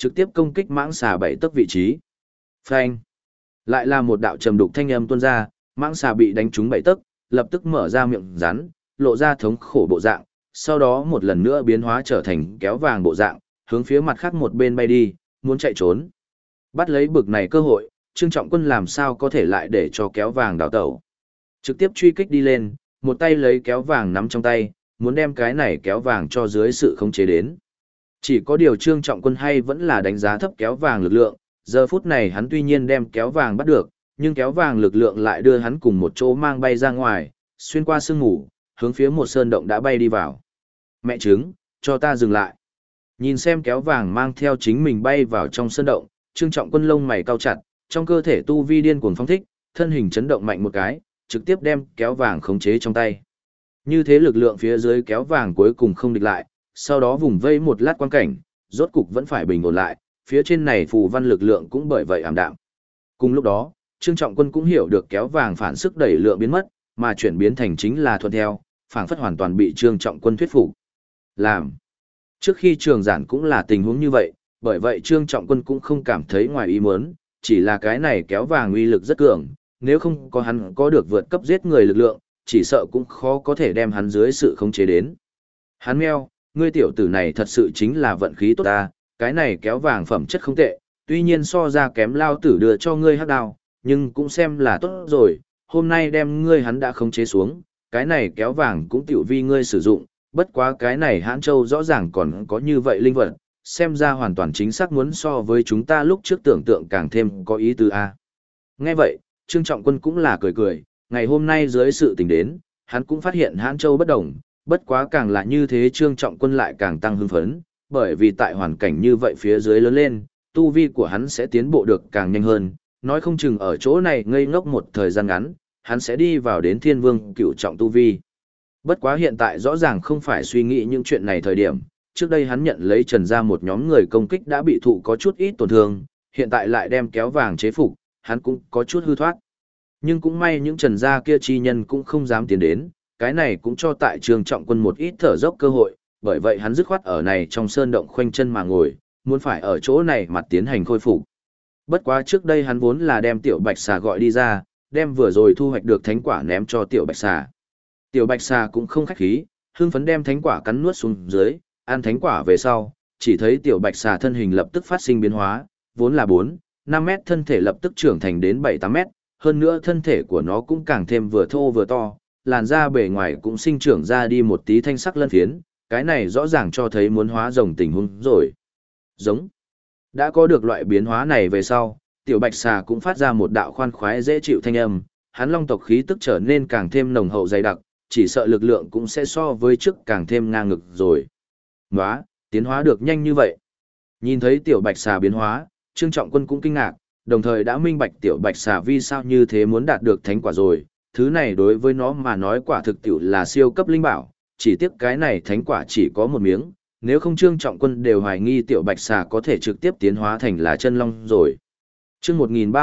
trực tiếp công kích mãng xà 7 tấc vị trí. Phanh! Lại là một đạo trầm đục thanh âm tuôn ra, mãng xà bị đánh trúng 7 tấc, lập tức mở ra miệng rắn, lộ ra thống khổ bộ dạng, sau đó một lần nữa biến hóa trở thành kéo vàng bộ dạng, hướng phía mặt khác một bên bay đi, muốn chạy trốn. Bắt lấy bực này cơ hội, Trương Trọng Quân làm sao có thể lại để cho kéo vàng đào tẩu. Trực tiếp truy kích đi lên, một tay lấy kéo vàng nắm trong tay, muốn đem cái này kéo vàng cho dưới sự khống chế đến. Chỉ có điều Trương Trọng Quân hay vẫn là đánh giá thấp kéo vàng lực lượng, giờ phút này hắn tuy nhiên đem kéo vàng bắt được, nhưng kéo vàng lực lượng lại đưa hắn cùng một chỗ mang bay ra ngoài, xuyên qua sương ngủ, hướng phía một sơn động đã bay đi vào. Mẹ trứng, cho ta dừng lại. Nhìn xem kéo vàng mang theo chính mình bay vào trong sơn động, Trương Trọng Quân lông mày cau chặt, trong cơ thể tu vi điên cuồng phóng thích, thân hình chấn động mạnh một cái, trực tiếp đem kéo vàng khống chế trong tay. Như thế lực lượng phía dưới kéo vàng cuối cùng không địch lại, sau đó vùng vây một lát quan cảnh, rốt cục vẫn phải bình ổn lại, phía trên này phù văn lực lượng cũng bởi vậy ảm đạm. Cùng lúc đó, Trương Trọng Quân cũng hiểu được kéo vàng phản sức đẩy lượng biến mất, mà chuyển biến thành chính là thuận theo, phảng phất hoàn toàn bị Trương Trọng Quân thuyết phục. Làm. Trước khi trường giản cũng là tình huống như vậy, bởi vậy Trương Trọng Quân cũng không cảm thấy ngoài ý muốn, chỉ là cái này kéo vàng uy lực rất cường, nếu không có hắn có được vượt cấp giết người lực lượng, chỉ sợ cũng khó có thể đem hắn dưới sự khống chế đến. Hắn meo, ngươi tiểu tử này thật sự chính là vận khí tốt ta, cái này kéo vàng phẩm chất không tệ, tuy nhiên so ra kém lao tử đưa cho ngươi hắc đao, nhưng cũng xem là tốt rồi, hôm nay đem ngươi hắn đã khống chế xuống, cái này kéo vàng cũng tiểu vi ngươi sử dụng, bất quá cái này Hãn Châu rõ ràng còn có như vậy linh vật, xem ra hoàn toàn chính xác muốn so với chúng ta lúc trước tưởng tượng càng thêm có ý tứ a. Nghe vậy, Trương Trọng Quân cũng là cười cười, ngày hôm nay dưới sự tình đến, hắn cũng phát hiện Hãn Châu bất đồng, bất quá càng là như thế Trương Trọng Quân lại càng tăng hưng phấn, bởi vì tại hoàn cảnh như vậy phía dưới lớn lên, tu vi của hắn sẽ tiến bộ được càng nhanh hơn, nói không chừng ở chỗ này ngây ngốc một thời gian ngắn, hắn sẽ đi vào đến Thiên Vương cửu trọng tu vi. Bất quá hiện tại rõ ràng không phải suy nghĩ những chuyện này thời điểm, trước đây hắn nhận lấy Trần gia một nhóm người công kích đã bị thụ có chút ít tổn thương, hiện tại lại đem kéo vàng chế phục, hắn cũng có chút hư thoát. Nhưng cũng may những Trần gia kia chi nhân cũng không dám tiến đến, cái này cũng cho tại Trương Trọng Quân một ít thở dốc cơ hội, bởi vậy hắn dứt khoát ở này trong sơn động khoanh chân mà ngồi, muốn phải ở chỗ này mặt tiến hành khôi phục. Bất quá trước đây hắn vốn là đem Tiểu Bạch Xà gọi đi ra, đem vừa rồi thu hoạch được thánh quả ném cho Tiểu Bạch Xà. Tiểu Bạch Xà cũng không khách khí, hưng phấn đem thánh quả cắn nuốt xuống dưới, ăn thánh quả về sau, chỉ thấy Tiểu Bạch Xà thân hình lập tức phát sinh biến hóa, vốn là 4-5 mét thân thể lập tức trưởng thành đến 7-8 mét, hơn nữa thân thể của nó cũng càng thêm vừa thô vừa to, làn da bề ngoài cũng sinh trưởng ra đi một tí thanh sắc lân phiến, cái này rõ ràng cho thấy muốn hóa rồng tình huống rồi. Giống. Đã có được loại biến hóa này về sau, Tiểu Bạch Xà cũng phát ra một đạo khoan khoái dễ chịu thanh âm, hắn long tộc khí tức trở nên càng thêm nồng hậu dày đặc, chỉ sợ lực lượng cũng sẽ so với trước càng thêm ngang ngực rồi. Nóa, tiến hóa được nhanh như vậy. Nhìn thấy Tiểu Bạch Xà biến hóa, Trương Trọng Quân cũng kinh ngạc, đồng thời đã minh bạch Tiểu Bạch Xà vì sao như thế muốn đạt được thánh quả rồi, thứ này đối với nó mà nói quả thực tiểu là siêu cấp linh bảo, chỉ tiếc cái này thánh quả chỉ có một miếng, nếu không Trương Trọng Quân đều hoài nghi Tiểu Bạch Xà có thể trực tiếp tiến hóa thành là chân long rồi. Chương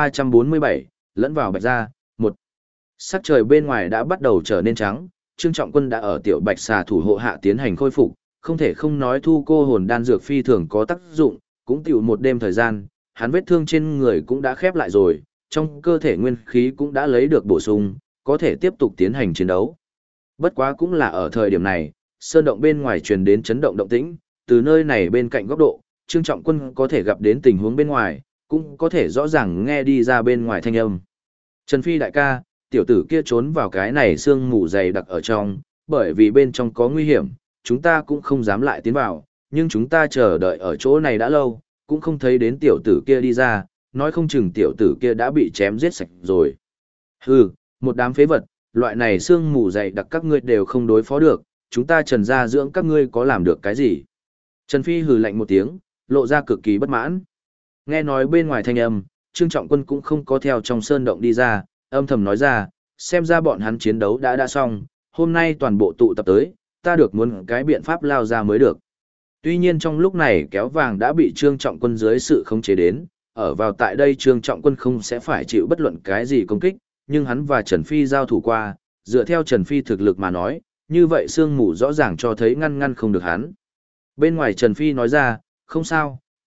1347, lẫn vào Bạch gia, 1. Sắc trời bên ngoài đã bắt đầu trở nên trắng, Trương Trọng Quân đã ở Tiểu Bạch Xà thủ hộ hạ tiến hành khôi phục, không thể không nói thu cô hồn đan dược phi thường có tác dụng, cũng tiểu một đêm thời gian, hắn vết thương trên người cũng đã khép lại rồi, trong cơ thể nguyên khí cũng đã lấy được bổ sung, có thể tiếp tục tiến hành chiến đấu. Bất quá cũng là ở thời điểm này, sơn động bên ngoài truyền đến chấn động động tĩnh, từ nơi này bên cạnh góc độ, Trương Trọng Quân có thể gặp đến tình huống bên ngoài, cũng có thể rõ ràng nghe đi ra bên ngoài thanh âm. Trần Phi đại ca, tiểu tử kia trốn vào cái này sương mù dày đặc ở trong, bởi vì bên trong có nguy hiểm, chúng ta cũng không dám lại tiến vào, nhưng chúng ta chờ đợi ở chỗ này đã lâu, cũng không thấy đến tiểu tử kia đi ra, nói không chừng tiểu tử kia đã bị chém giết sạch rồi. Hừ, một đám phế vật, loại này sương mù dày đặc các ngươi đều không đối phó được, chúng ta Trần gia dưỡng các ngươi có làm được cái gì? Trần Phi hừ lạnh một tiếng, lộ ra cực kỳ bất mãn. Nghe nói bên ngoài thanh âm, Trương Trọng Quân cũng không có theo trong sơn động đi ra, âm thầm nói ra, xem ra bọn hắn chiến đấu đã xong, hôm nay toàn bộ tụ tập tới, ta được muốn cái biện pháp lao ra mới được. Tuy nhiên trong lúc này kéo vàng đã bị Trương Trọng Quân dưới sự khống chế đến, ở vào tại đây Trương Trọng Quân không sẽ phải chịu bất luận cái gì công kích, nhưng hắn và Trần Phi giao thủ qua, dựa theo Trần Phi thực lực mà nói, như vậy sương mù rõ ràng cho thấy ngăn không được hắn. Bên ngoài Trần Phi nói ra, không sao,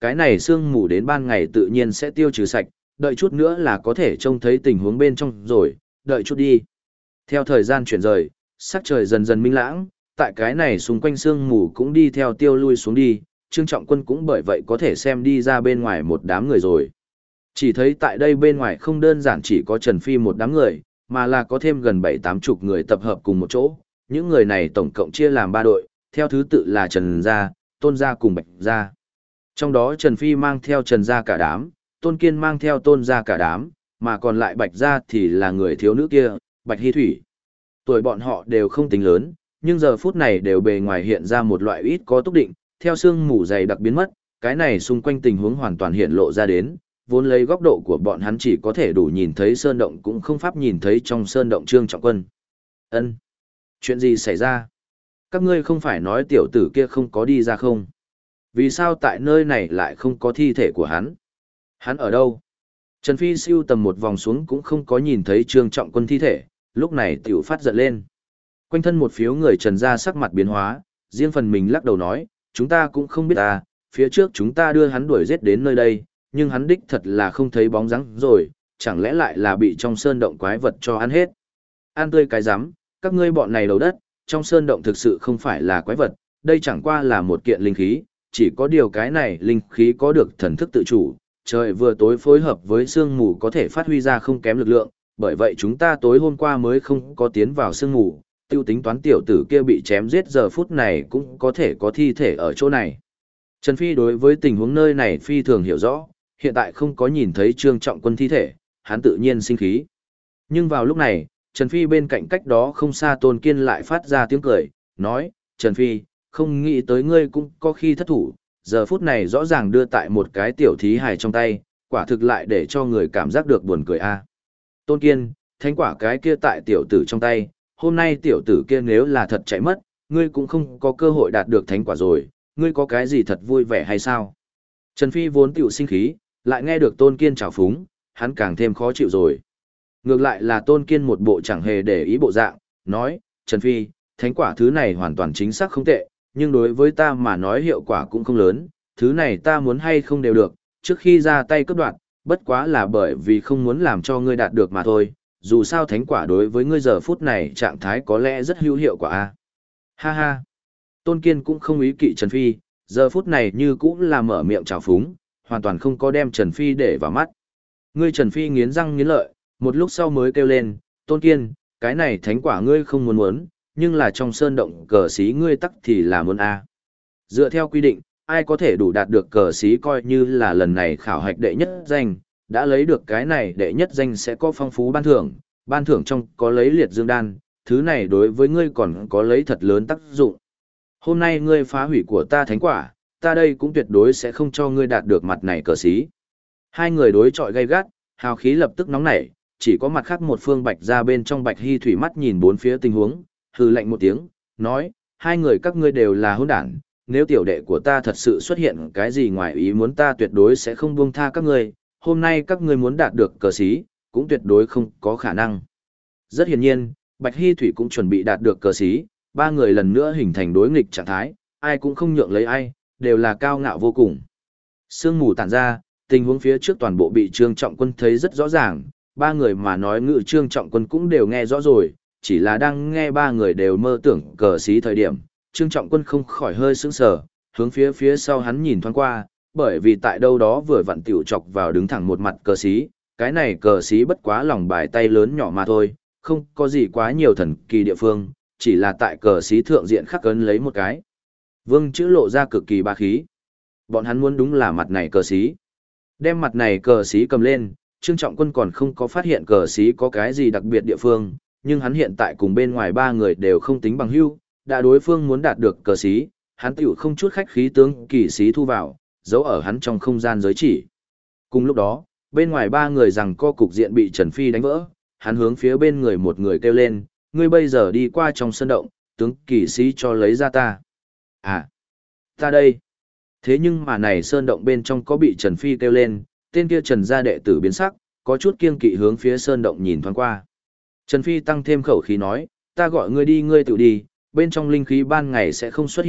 cái này sương mù đến ban ngày tự nhiên sẽ tiêu trừ sạch, đợi chút nữa là có thể trông thấy tình huống bên trong rồi, đợi chút đi. Theo thời gian chuyển rời, sắc trời dần dần minh lãng, tại cái này xung quanh sương mù cũng đi theo tiêu lui xuống đi, Trương Trọng Quân cũng bởi vậy có thể xem đi ra bên ngoài một đám người rồi. Chỉ thấy tại đây bên ngoài không đơn giản chỉ có Trần Phi một đám người, mà là có thêm gần 7-8 chục người tập hợp cùng một chỗ. Những người này tổng cộng chia làm 3 đội, theo thứ tự là Trần Gia, Tôn Gia cùng Bạch Gia. Trong đó Trần Phi mang theo Trần Gia cả đám, Tôn Kiên mang theo Tôn Gia cả đám, mà còn lại Bạch Gia thì là người thiếu nữ kia, Bạch Hy Thủy. Tuổi bọn họ đều không tính lớn, nhưng giờ phút này đều bề ngoài hiện ra một loại ít có túc định, theo sương mù dày đặc biến mất, cái này xung quanh tình huống hoàn toàn hiện lộ ra đến, vốn lấy góc độ của bọn hắn chỉ có thể đủ nhìn thấy sơn động cũng không pháp nhìn thấy trong sơn động Trương Trọng Quân. Ân, chuyện gì xảy ra? Các ngươi không phải nói tiểu tử kia không có đi ra không? Vì sao tại nơi này lại không có thi thể của hắn? Hắn ở đâu? Trần Phi siêu tầm một vòng xuống cũng không có nhìn thấy Trương Trọng Quân thi thể, lúc này tiểu phát giận lên. Quanh thân một phiếu người Trần gia sắc mặt biến hóa, riêng phần mình lắc đầu nói, chúng ta cũng không biết ta, phía trước chúng ta đưa hắn đuổi giết đến nơi đây, nhưng hắn đích thật là không thấy bóng dáng rồi, chẳng lẽ lại là bị trong sơn động quái vật cho ăn hết. Ăn tươi cái rắm, các ngươi bọn này đầu đất, trong sơn động thực sự không phải là quái vật, đây chẳng qua là một kiện linh khí, chỉ có điều cái này linh khí có được thần thức tự chủ, trời vừa tối phối hợp với sương mù có thể phát huy ra không kém lực lượng, bởi vậy chúng ta tối hôm qua mới không có tiến vào sương mù, tiêu tính toán tiểu tử kia bị chém giết giờ phút này cũng có thể có thi thể ở chỗ này. Trần Phi đối với tình huống nơi này phi thường hiểu rõ, hiện tại không có nhìn thấy Trương Trọng Quân thi thể, hắn tự nhiên sinh khí. Nhưng vào lúc này, Trần Phi bên cạnh cách đó không xa Tôn Kiên lại phát ra tiếng cười, nói, Trần Phi, không nghĩ tới ngươi cũng có khi thất thủ, giờ phút này rõ ràng đưa tại một cái tiểu thí hài trong tay, quả thực lại để cho người cảm giác được buồn cười a. Tôn Kiên, thánh quả cái kia tại tiểu tử trong tay, hôm nay tiểu tử kia nếu là thật chạy mất, ngươi cũng không có cơ hội đạt được thánh quả rồi, ngươi có cái gì thật vui vẻ hay sao? Trần Phi vốn tiểu sinh khí, lại nghe được Tôn Kiên trào phúng, hắn càng thêm khó chịu rồi. Ngược lại là Tôn Kiên một bộ chẳng hề để ý bộ dạng, nói, Trần Phi, thánh quả thứ này hoàn toàn chính xác không tệ, nhưng đối với ta mà nói hiệu quả cũng không lớn, thứ này ta muốn hay không đều được, trước khi ra tay cướp đoạt, bất quá là bởi vì không muốn làm cho ngươi đạt được mà thôi, dù sao thánh quả đối với ngươi giờ phút này trạng thái có lẽ rất hữu hiệu quả a. Ha ha. Tôn Kiên cũng không ý kỵ Trần Phi, giờ phút này như cũng là mở miệng trào phúng, hoàn toàn không có đem Trần Phi để vào mắt. Ngươi Trần Phi nghiến răng nghiến lợi, một lúc sau mới kêu lên, Tôn Kiên, cái này thánh quả ngươi không muốn, nhưng là trong sơn động cờ xí ngươi tắc thì là muốn a. Dựa theo quy định, ai có thể đủ đạt được cờ xí coi như là lần này khảo hạch đệ nhất danh, đã lấy được cái này đệ nhất danh sẽ có phong phú ban thưởng trong có lấy liệt dương đan, thứ này đối với ngươi còn có lấy thật lớn tác dụng. Hôm nay ngươi phá hủy của ta thánh quả, ta đây cũng tuyệt đối sẽ không cho ngươi đạt được mặt này cờ xí. Hai người đối chọi gay gắt, hào khí lập tức nóng nảy, chỉ có mặt khác một phương Bạch ra bên trong Bạch Hy Thủy mắt nhìn bốn phía tình huống, hừ lạnh một tiếng, nói, hai người các ngươi đều là hỗn đản, nếu tiểu đệ của ta thật sự xuất hiện cái gì ngoài ý muốn ta tuyệt đối sẽ không buông tha các ngươi, hôm nay các ngươi muốn đạt được cờ xí, cũng tuyệt đối không có khả năng. Rất hiển nhiên, Bạch Hy Thủy cũng chuẩn bị đạt được cờ xí, ba người lần nữa hình thành đối nghịch trạng thái, ai cũng không nhượng lấy ai, đều là cao ngạo vô cùng. Sương mù tản ra, tình huống phía trước toàn bộ bị Trương Trọng Quân thấy rất rõ ràng, ba người mà nói ngự Trương Trọng Quân cũng đều nghe rõ rồi, chỉ là đang nghe ba người đều mơ tưởng cờ xí thời điểm, Trương Trọng Quân không khỏi hơi sững sờ, hướng phía sau hắn nhìn thoáng qua, bởi vì tại đâu đó vừa vặn tiểu chọc vào đứng thẳng một mặt cờ xí, cái này cờ xí bất quá lòng bài tay lớn nhỏ mà thôi, không có gì quá nhiều thần kỳ địa phương, chỉ là tại cờ xí thượng diện khắc ấn lấy một cái. Vương chữ lộ ra cực kỳ bá khí. Bọn hắn muốn đúng là mặt này cờ xí. Đem mặt này cờ xí cầm lên, Trương Trọng Quân còn không có phát hiện cờ xí có cái gì đặc biệt địa phương, nhưng hắn hiện tại cùng bên ngoài ba người đều không tính bằng hữu, đã đối phương muốn đạt được cờ xí, hắn tiểu không chút khách khí tướng kỳ xí thu vào, giấu ở hắn trong không gian giới chỉ. Cùng lúc đó, bên ngoài ba người rằng co cục diện bị Trần Phi đánh vỡ, hắn hướng phía bên người một người kêu lên, ngươi bây giờ đi qua trong sân động, tướng kỳ sĩ cho lấy ra ta. À, ta đây. Thế nhưng mà này sơn động bên trong có bị Trần Phi kêu lên, tên kia Trần gia đệ tử biến sắc, có chút kiêng kỵ hướng phía sơn động nhìn thoáng qua. Trần Phi tăng thêm khẩu khí nói, ta gọi ngươi đi ngươi tự đi, bên trong linh khí ban ngày sẽ không xuất hiện,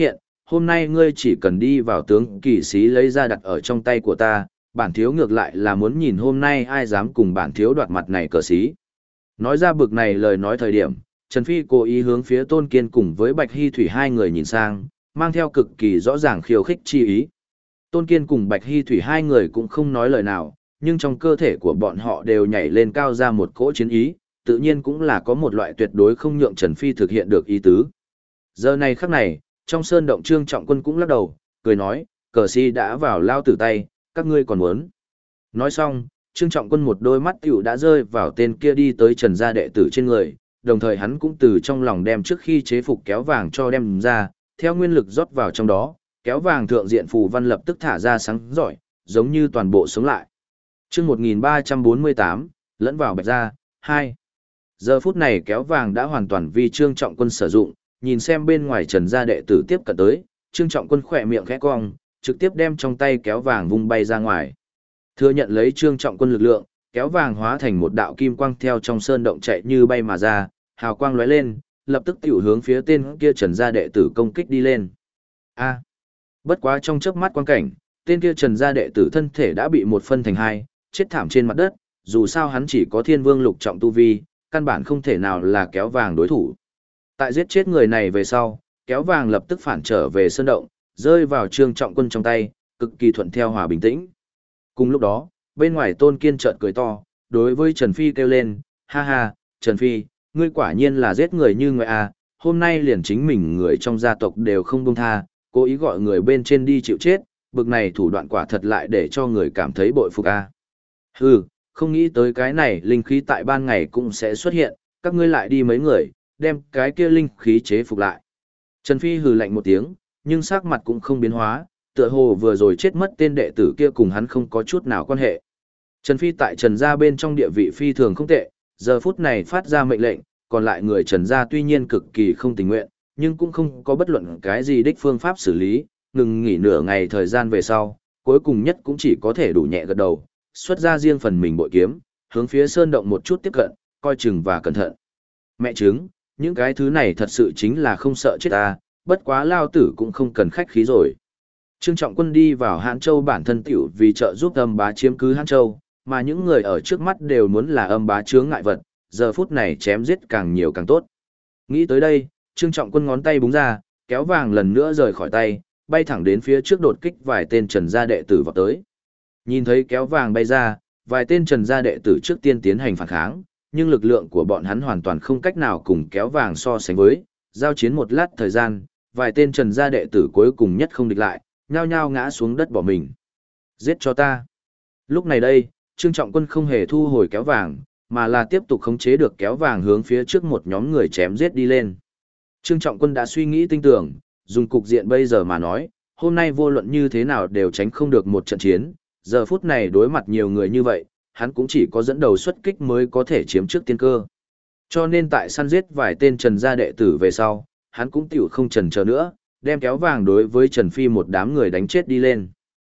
hôm nay ngươi chỉ cần đi vào tướng kỵ sĩ lấy ra đặt ở trong tay của ta, bản thiếu ngược lại là muốn nhìn hôm nay ai dám cùng bản thiếu đoạt mặt này cờ sĩ. Nói ra bực này lời nói thời điểm, Trần Phi cố ý hướng phía Tôn Kiên cùng với Bạch Hy Thủy hai người nhìn sang, mang theo cực kỳ rõ ràng khiêu khích chi ý. Tôn Kiên cùng Bạch Hy Thủy hai người cũng không nói lời nào, nhưng trong cơ thể của bọn họ đều nhảy lên cao ra một cỗ chiến ý, tự nhiên cũng là có một loại tuyệt đối không nhượng Trần Phi thực hiện được ý tứ. Giờ này khắc này, trong sơn động Trương Trọng Quân cũng lắc đầu, cười nói, cờ si đã vào lao tử tay, các ngươi còn muốn. Nói xong, Trương Trọng Quân một đôi mắt tiểu đã rơi vào tên kia đi tới Trần gia đệ tử trên người, đồng thời hắn cũng từ trong lòng đem trước khi chế phục kéo vàng cho đem ra, theo nguyên lực rót vào trong đó, kéo vàng thượng diện phù văn lập tức thả ra sáng rọi, giống như toàn bộ sống lại. Chương 1348, lẫn vào bạch gia, 2. Giờ phút này kéo vàng đã hoàn toàn vì Trương Trọng Quân sử dụng, nhìn xem bên ngoài Trần gia đệ tử tiếp cận tới, Trương Trọng Quân khỏe miệng khẽ cong, trực tiếp đem trong tay kéo vàng vung bay ra ngoài. Thừa nhận lấy Trương Trọng Quân lực lượng, kéo vàng hóa thành một đạo kim quang theo trong sơn động chạy như bay mà ra, hào quang lóe lên, lập tức tiểu hướng phía tên kia Trần gia đệ tử công kích đi lên. A. Bất quá trong chớp mắt quang cảnh, tên kia Trần gia đệ tử thân thể đã bị một phân thành hai, chết thảm trên mặt đất, dù sao hắn chỉ có Thiên Vương lục trọng tu vi, căn bản không thể nào là kéo vàng đối thủ. Tại giết chết người này về sau, kéo vàng lập tức phản trở về sơn động, rơi vào Trương Trọng Quân trong tay, cực kỳ thuận theo hòa bình tĩnh. Cùng lúc đó, bên ngoài Tôn Kiên chợt cười to, đối với Trần Phi kêu lên, ha ha, Trần Phi, ngươi quả nhiên là giết người như người à, hôm nay liền chính mình người trong gia tộc đều không buông tha, cố ý gọi người bên trên đi chịu chết, bực này thủ đoạn quả thật lại để cho người cảm thấy bội phục à. Hừ, không nghĩ tới cái này linh khí tại ban ngày cũng sẽ xuất hiện, các ngươi lại đi mấy người, đem cái kia linh khí chế phục lại. Trần Phi hừ lạnh một tiếng, nhưng sắc mặt cũng không biến hóa, tựa hồ vừa rồi chết mất tên đệ tử kia cùng hắn không có chút nào quan hệ. Trần Phi tại Trần gia bên trong địa vị phi thường không tệ, giờ phút này phát ra mệnh lệnh, còn lại người Trần gia tuy nhiên cực kỳ không tình nguyện, nhưng cũng không có bất luận cái gì đích phương pháp xử lý, ngừng nghỉ nửa ngày thời gian về sau, cuối cùng nhất cũng chỉ có thể đủ nhẹ gật đầu, xuất ra riêng phần mình bội kiếm, hướng phía sơn động một chút tiếp cận, coi chừng và cẩn thận. Mẹ chứng, những cái thứ này thật sự chính là không sợ chết ta, bất quá lao tử cũng không cần khách khí rồi. Trương Trọng Quân đi vào Hãn Châu bản thân tiểu vì trợ giúp âm bá chiếm cứ Hãn Châu, mà những người ở trước mắt đều muốn là âm bá chướng ngại vật, giờ phút này chém giết càng nhiều càng tốt. Nghĩ tới đây, Trương Trọng Quân ngón tay búng ra, kéo vàng lần nữa rời khỏi tay, bay thẳng đến phía trước đột kích vài tên Trần gia đệ tử vào tới. Nhìn thấy kéo vàng bay ra, vài tên Trần gia đệ tử trước tiên tiến hành phản kháng, nhưng lực lượng của bọn hắn hoàn toàn không cách nào cùng kéo vàng so sánh với, giao chiến một lát thời gian, vài tên Trần gia đệ tử cuối cùng nhất không địch lại, nhao nhao ngã xuống đất bỏ mình. Giết cho ta. Lúc này đây, Trương Trọng Quân không hề thu hồi kéo vàng, mà là tiếp tục khống chế được kéo vàng hướng phía trước một nhóm người chém giết đi lên. Trương Trọng Quân đã suy nghĩ tinh tưởng, dùng cục diện bây giờ mà nói, hôm nay vô luận như thế nào đều tránh không được một trận chiến, giờ phút này đối mặt nhiều người như vậy, hắn cũng chỉ có dẫn đầu xuất kích mới có thể chiếm trước tiên cơ. Cho nên tại săn giết vài tên Trần gia đệ tử về sau, hắn cũng tiểu không chần chờ nữa, đem kéo vàng đối với Trần Phi một đám người đánh chết đi lên.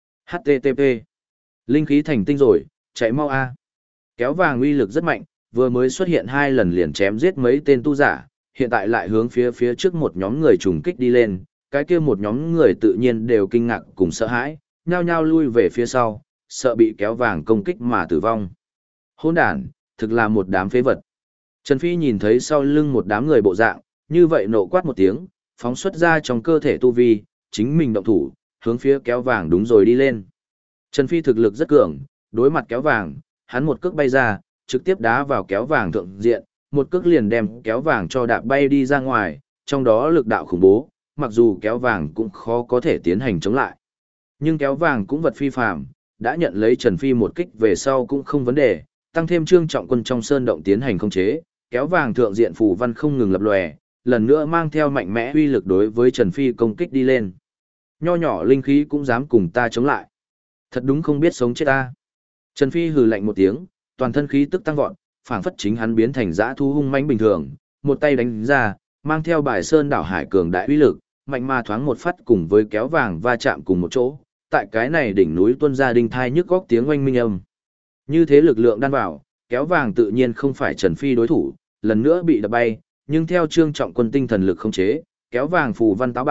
HTTP. Linh khí thành tinh rồi, chạy mau a. Kéo vàng uy lực rất mạnh, vừa mới xuất hiện 2 lần liền chém giết mấy tên tu giả, hiện tại lại hướng phía trước một nhóm người trùng kích đi lên, cái kia một nhóm người tự nhiên đều kinh ngạc cùng sợ hãi, nhao nhao lui về phía sau, sợ bị kéo vàng công kích mà tử vong. Hỗn đản, thực là một đám phế vật. Trần Phi nhìn thấy sau lưng một đám người bộ dạng, như vậy nộ quát một tiếng, phóng xuất ra trong cơ thể tu vi, chính mình động thủ, hướng phía kéo vàng đúng rồi đi lên. Trần Phi thực lực rất cường, đối mặt kéo vàng, hắn một cước bay ra, trực tiếp đá vào kéo vàng thượng diện, một cước liền đem kéo vàng cho đạp bay đi ra ngoài, trong đó lực đạo khủng bố, mặc dù kéo vàng cũng khó có thể tiến hành chống lại. Nhưng kéo vàng cũng vật phi phàm, đã nhận lấy Trần Phi một kích về sau cũng không vấn đề, tăng thêm Trương Trọng Quân trong sơn động tiến hành khống chế, kéo vàng thượng diện phù văn không ngừng lập lòe, lần nữa mang theo mạnh mẽ uy lực đối với Trần Phi công kích đi lên. Nho nhỏ linh khí cũng dám cùng ta chống lại. Thật đúng không biết sống chết ta. Trần Phi hừ lạnh một tiếng, toàn thân khí tức tăng vọt, phảng phất chính hắn biến thành dã thú hung mãnh bình thường, một tay đánh ra, mang theo bài sơn đảo hải cường đại uy lực, mạnh mà thoáng một phát cùng với kéo vàng va chạm cùng một chỗ, tại cái này đỉnh núi tuôn ra đinh thai nhức góc tiếng oanh minh âm. Như thế lực lượng đan vào, kéo vàng tự nhiên không phải Trần Phi đối thủ, lần nữa bị đập bay, nhưng theo Trương Trọng Quân tinh thần lực không chế, kéo vàng phù văn táo bạo,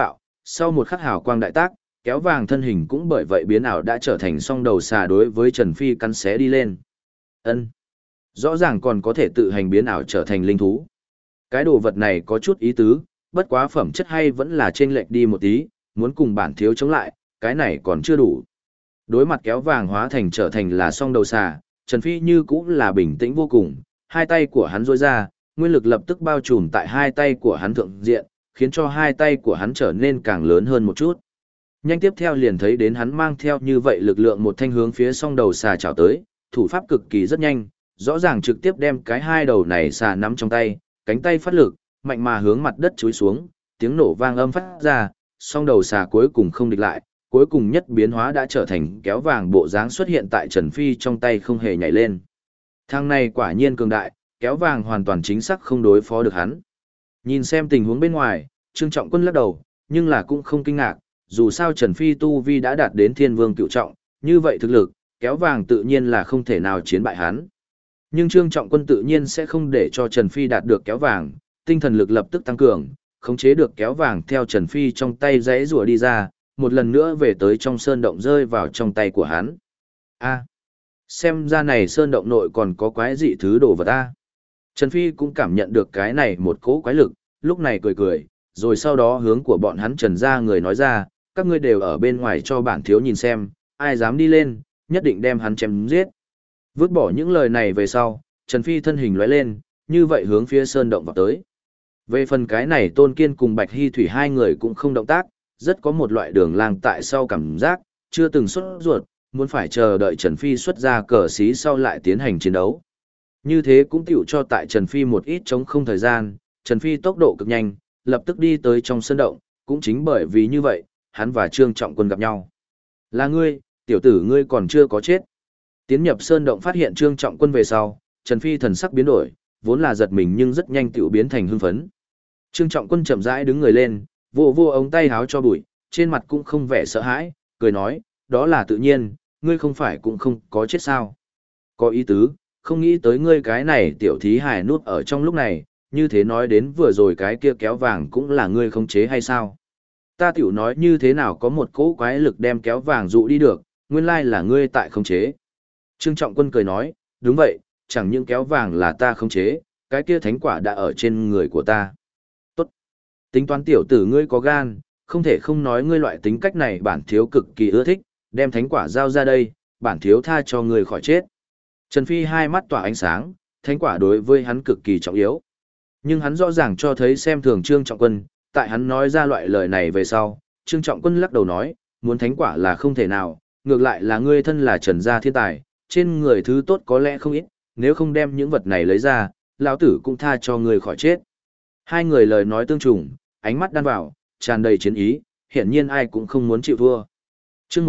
sau một khắc hào quang đại tác, kéo vàng thân hình cũng bởi vậy biến ảo đã trở thành song đầu xà đối với Trần Phi cắn xé đi lên. Ân, rõ ràng còn có thể tự hành biến ảo trở thành linh thú. Cái đồ vật này có chút ý tứ, bất quá phẩm chất hay vẫn là chênh lệch đi một tí, muốn cùng bản thiếu chống lại, cái này còn chưa đủ. Đối mặt kéo vàng hóa thành trở thành là song đầu xà, Trần Phi như cũng là bình tĩnh vô cùng, hai tay của hắn duỗi ra, nguyên lực lập tức bao trùm tại hai tay của hắn thượng diện, khiến cho hai tay của hắn trở nên càng lớn hơn một chút. Nhanh tiếp theo liền thấy đến hắn mang theo như vậy lực lượng một thanh hướng phía song đầu xà chảo tới, thủ pháp cực kỳ rất nhanh, rõ ràng trực tiếp đem cái hai đầu này xà nắm trong tay, cánh tay phát lực, mạnh mà hướng mặt đất chúi xuống, tiếng nổ vang âm phát ra, song đầu xà cuối cùng không địch lại, cuối cùng nhất biến hóa đã trở thành kéo vàng bộ dáng xuất hiện tại Trần Phi trong tay không hề nhảy lên. Thằng này quả nhiên cường đại, kéo vàng hoàn toàn chính xác không đối phó được hắn. Nhìn xem tình huống bên ngoài, Trương Trọng Quân lắc đầu, nhưng là cũng không kinh ngạc, dù sao Trần Phi tu vi đã đạt đến Thiên Vương cựu trọng, như vậy thực lực, kéo vàng tự nhiên là không thể nào chiến bại hắn. Nhưng Trương Trọng Quân tự nhiên sẽ không để cho Trần Phi đạt được kéo vàng, tinh thần lực lập tức tăng cường, khống chế được kéo vàng theo Trần Phi trong tay giãy rùa đi ra, một lần nữa về tới trong sơn động rơi vào trong tay của hắn. A, xem ra này sơn động nội còn có quái dị thứ đồ vật a. Trần Phi cũng cảm nhận được cái này một cỗ quái lực, lúc này cười cười, rồi sau đó hướng của bọn hắn Trần ra người nói ra, các ngươi đều ở bên ngoài cho bản thiếu nhìn xem, ai dám đi lên, nhất định đem hắn chém giết. Vứt bỏ những lời này về sau, Trần Phi thân hình lóe lên, như vậy hướng phía sơn động vào tới. Về phần cái này Tôn Kiên cùng Bạch Hy Thủy hai người cũng không động tác, rất có một loại đường lang tại sau cảm giác, chưa từng xuất ruột, muốn phải chờ đợi Trần Phi xuất ra cờ xí sau lại tiến hành chiến đấu. Như thế cũng tiểu cho tại Trần Phi một ít chống không thời gian, Trần Phi tốc độ cực nhanh, lập tức đi tới trong sơn động, cũng chính bởi vì như vậy, hắn và Trương Trọng Quân gặp nhau. Là ngươi, tiểu tử ngươi còn chưa có chết. Tiến nhập sơn động phát hiện Trương Trọng Quân về sau, Trần Phi thần sắc biến đổi, vốn là giật mình nhưng rất nhanh tiểu biến thành hưng phấn. Trương Trọng Quân chậm rãi đứng người lên, vô vô ống tay háo cho bụi, trên mặt cũng không vẻ sợ hãi, cười nói, đó là tự nhiên, ngươi không phải cũng không có chết sao. Có ý tứ, không nghĩ tới ngươi cái này tiểu thí hài nút ở trong lúc này, như thế nói đến vừa rồi cái kia kéo vàng cũng là ngươi không chế hay sao. Ta tiểu nói như thế nào có một cỗ quái lực đem kéo vàng dụ đi được, nguyên lai là ngươi tại không chế. Trương Trọng Quân cười nói, đúng vậy, chẳng những kéo vàng là ta không chế, cái kia thánh quả đã ở trên người của ta. Tốt. Tính toán tiểu tử ngươi có gan, không thể không nói ngươi loại tính cách này bản thiếu cực kỳ ưa thích, đem thánh quả giao ra đây, bản thiếu tha cho ngươi khỏi chết. Trần Phi hai mắt tỏa ánh sáng, thánh quả đối với hắn cực kỳ trọng yếu. Nhưng hắn rõ ràng cho thấy xem thường Trương Trọng Quân, tại hắn nói ra loại lời này về sau, Trương Trọng Quân lắc đầu nói, muốn thánh quả là không thể nào, ngược lại là ngươi thân là Trần gia thiên tài, trên người thứ tốt có lẽ không ít, nếu không đem những vật này lấy ra, lão tử cũng tha cho ngươi khỏi chết. Hai người lời nói tương trùng, ánh mắt đan vào, tràn đầy chiến ý, hiển nhiên ai cũng không muốn chịu thua. Chương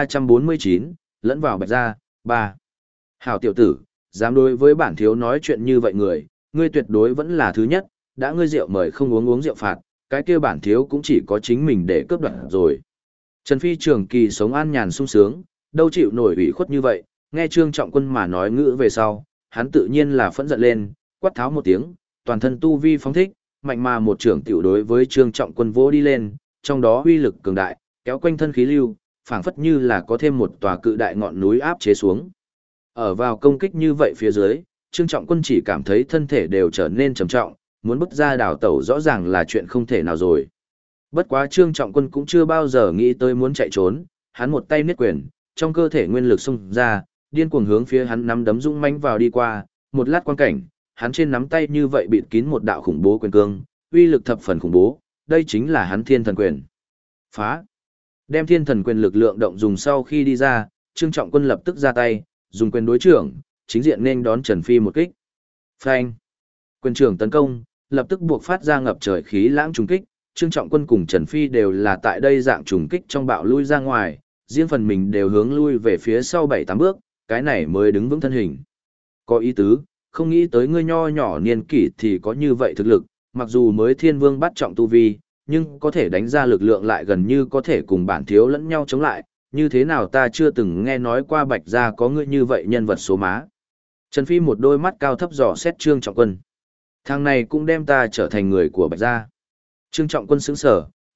1349, lẫn vào Bạch gia, 3. Hảo tiểu tử, dám đối với bản thiếu nói chuyện như vậy người, ngươi tuyệt đối vẫn là thứ nhất, đã ngươi rượu mời không uống uống rượu phạt, cái kia bản thiếu cũng chỉ có chính mình để cướp đoạt rồi. Trần Phi trường kỳ sống an nhàn sung sướng, đâu chịu nổi ủy khuất như vậy, nghe Trương Trọng Quân mà nói ngữ về sau, hắn tự nhiên là phẫn giận lên, quát tháo một tiếng, toàn thân tu vi phóng thích, mạnh mà một trưởng tiểu đối với Trương Trọng Quân vỗ đi lên, trong đó uy lực cường đại, kéo quanh thân khí lưu, phảng phất như là có thêm một tòa cự đại ngọn núi áp chế xuống. Ở vào công kích như vậy phía dưới, Trương Trọng Quân chỉ cảm thấy thân thể đều trở nên trầm trọng, muốn bứt ra đảo tẩu rõ ràng là chuyện không thể nào rồi. Bất quá Trương Trọng Quân cũng chưa bao giờ nghĩ tới muốn chạy trốn, hắn một tay niết quyền, trong cơ thể nguyên lực xung ra, điên cuồng hướng phía hắn nắm đấm dũng mãnh vào đi qua, một lát quan cảnh, hắn trên nắm tay như vậy bịt kín một đạo khủng bố quyền cương, uy lực thập phần khủng bố, đây chính là hắn Thiên Thần Quyền. Phá! Đem Thiên Thần Quyền lực lượng động dùng sau khi đi ra, Trương Trọng Quân lập tức ra tay, dùng quyền đối trưởng, chính diện nên đón Trần Phi một kích. Phanh! Quyền trưởng tấn công, lập tức buộc phát ra ngập trời khí lãng trùng kích, Trương Trọng Quân cùng Trần Phi đều là tại đây dạng trùng kích trong bạo lui ra ngoài, riêng phần mình đều hướng lui về phía sau 7-8 bước, cái này mới đứng vững thân hình. Có ý tứ, không nghĩ tới ngươi nho nhỏ niên kỷ thì có như vậy thực lực, mặc dù mới Thiên Vương bắt trọng tu vi, nhưng có thể đánh ra lực lượng lại gần như có thể cùng bản thiếu lẫn nhau chống lại, như thế nào ta chưa từng nghe nói qua Bạch gia có ngươi như vậy nhân vật số má. Trần Phi một đôi mắt cao thấp dò xét Trương Trọng Quân. Thằng này cũng đem ta trở thành người của Bạch gia. Trương Trọng Quân sững sờ,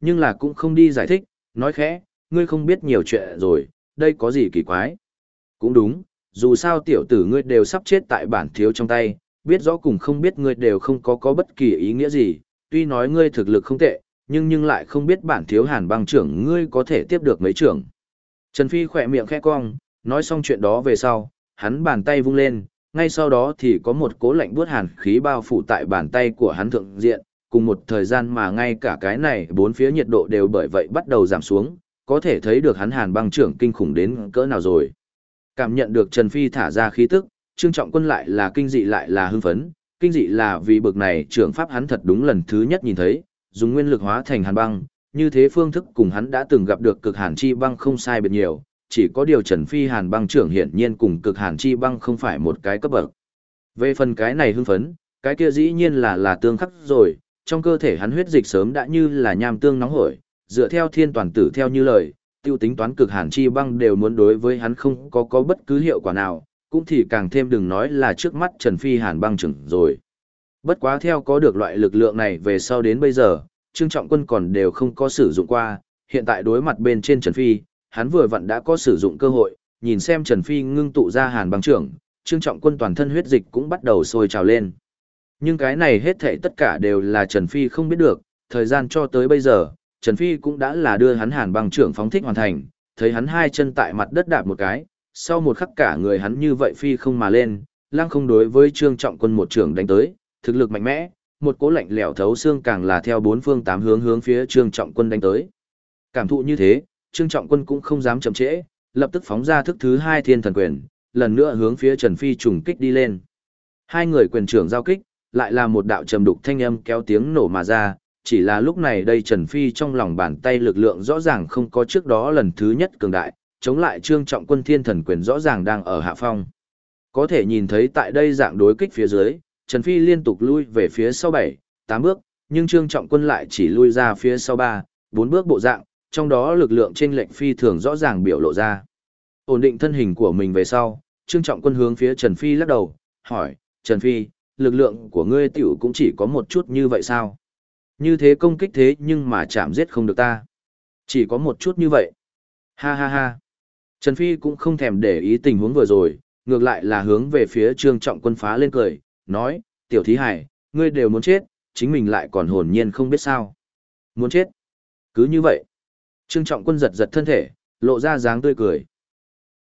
nhưng là cũng không đi giải thích, nói khẽ, ngươi không biết nhiều chuyện rồi, đây có gì kỳ quái. Cũng đúng, dù sao tiểu tử ngươi đều sắp chết tại bản thiếu trong tay, biết rõ cùng không biết ngươi đều không có bất kỳ ý nghĩa gì, tuy nói ngươi thực lực không tệ, nhưng lại không biết bản thiếu Hàn Băng trưởng ngươi có thể tiếp được mấy trưởng. Trần Phi khỏe miệng khẽ cong, nói xong chuyện đó về sau, hắn bàn tay vung lên, ngay sau đó thì có một cỗ lạnh buốt hàn khí bao phủ tại bàn tay của hắn thượng diện, cùng một thời gian mà ngay cả cái này bốn phía nhiệt độ đều bởi vậy bắt đầu giảm xuống, có thể thấy được hắn Hàn Băng trưởng kinh khủng đến cỡ nào rồi. Cảm nhận được Trần Phi thả ra khí tức, Trương Trọng Quân lại là kinh dị lại là hưng phấn, kinh dị là vì bực này trưởng pháp hắn thật đúng lần thứ nhất nhìn thấy, dùng nguyên lực hóa thành hàn băng, như thế phương thức cùng hắn đã từng gặp được cực hàn chi băng không sai biệt nhiều, chỉ có điều Trần Phi Hàn Băng trưởng hiển nhiên cùng cực hàn chi băng không phải một cái cấp bậc. Về phần cái này hưng phấn, cái kia dĩ nhiên là tương khắc rồi, trong cơ thể hắn huyết dịch sớm đã như là nham tương nóng hổi, dựa theo thiên toàn tử theo như lời, tiêu tính toán cực hàn chi băng đều muốn đối với hắn không có bất cứ hiệu quả nào, cũng thì càng thêm đừng nói là trước mắt Trần Phi Hàn Băng trưởng rồi. Bất quá theo có được loại lực lượng này về sau đến bây giờ, Trương Trọng Quân còn đều không có sử dụng qua, hiện tại đối mặt bên trên Trần Phi, hắn vừa vặn đã có sử dụng cơ hội, nhìn xem Trần Phi ngưng tụ ra Hàn Băng trưởng, Trương Trọng Quân toàn thân huyết dịch cũng bắt đầu sôi trào lên. Nhưng cái này hết thảy tất cả đều là Trần Phi không biết được, thời gian cho tới bây giờ, Trần Phi cũng đã là đưa hắn Hàn Băng trưởng phóng thích hoàn thành, thấy hắn hai chân tại mặt đất đạp một cái, sau một khắc cả người hắn như vậy phi không mà lên, lăng không đối với Trương Trọng Quân một trưởng đánh tới, thực lực mạnh mẽ, một cỗ lạnh lẽo thấu xương càng là theo bốn phương tám hướng phía Trương Trọng Quân đánh tới. Cảm thụ như thế, Trương Trọng Quân cũng không dám chậm trễ, lập tức phóng ra thức thứ hai Thiên Thần Quyền, lần nữa hướng phía Trần Phi trùng kích đi lên. Hai người quyền trưởng giao kích, lại là một đạo trầm đục thanh âm kéo tiếng nổ mà ra, chỉ là lúc này đây Trần Phi trong lòng bàn tay lực lượng rõ ràng không có trước đó lần thứ nhất cường đại, chống lại Trương Trọng Quân Thiên Thần Quyền rõ ràng đang ở hạ phong. Có thể nhìn thấy tại đây dạng đối kích phía dưới, Trần Phi liên tục lui về phía sau 7, 8 bước, nhưng Trương Trọng Quân lại chỉ lui ra phía sau 3, 4 bước bộ dạng, trong đó lực lượng chênh lệch phi thường rõ ràng biểu lộ ra. Ổn định thân hình của mình về sau, Trương Trọng Quân hướng phía Trần Phi lắc đầu, hỏi, Trần Phi, lực lượng của ngươi tiểu cũng chỉ có một chút như vậy sao? Như thế công kích thế nhưng mà chạm giết không được ta. Chỉ có một chút như vậy. Ha ha ha. Trần Phi cũng không thèm để ý tình huống vừa rồi, ngược lại là hướng về phía Trương Trọng Quân phá lên cười, nói, tiểu thí hải, ngươi đều muốn chết, chính mình lại còn hồn nhiên không biết sao. Muốn chết. Cứ như vậy. Trương Trọng Quân giật giật thân thể, lộ ra dáng tươi cười.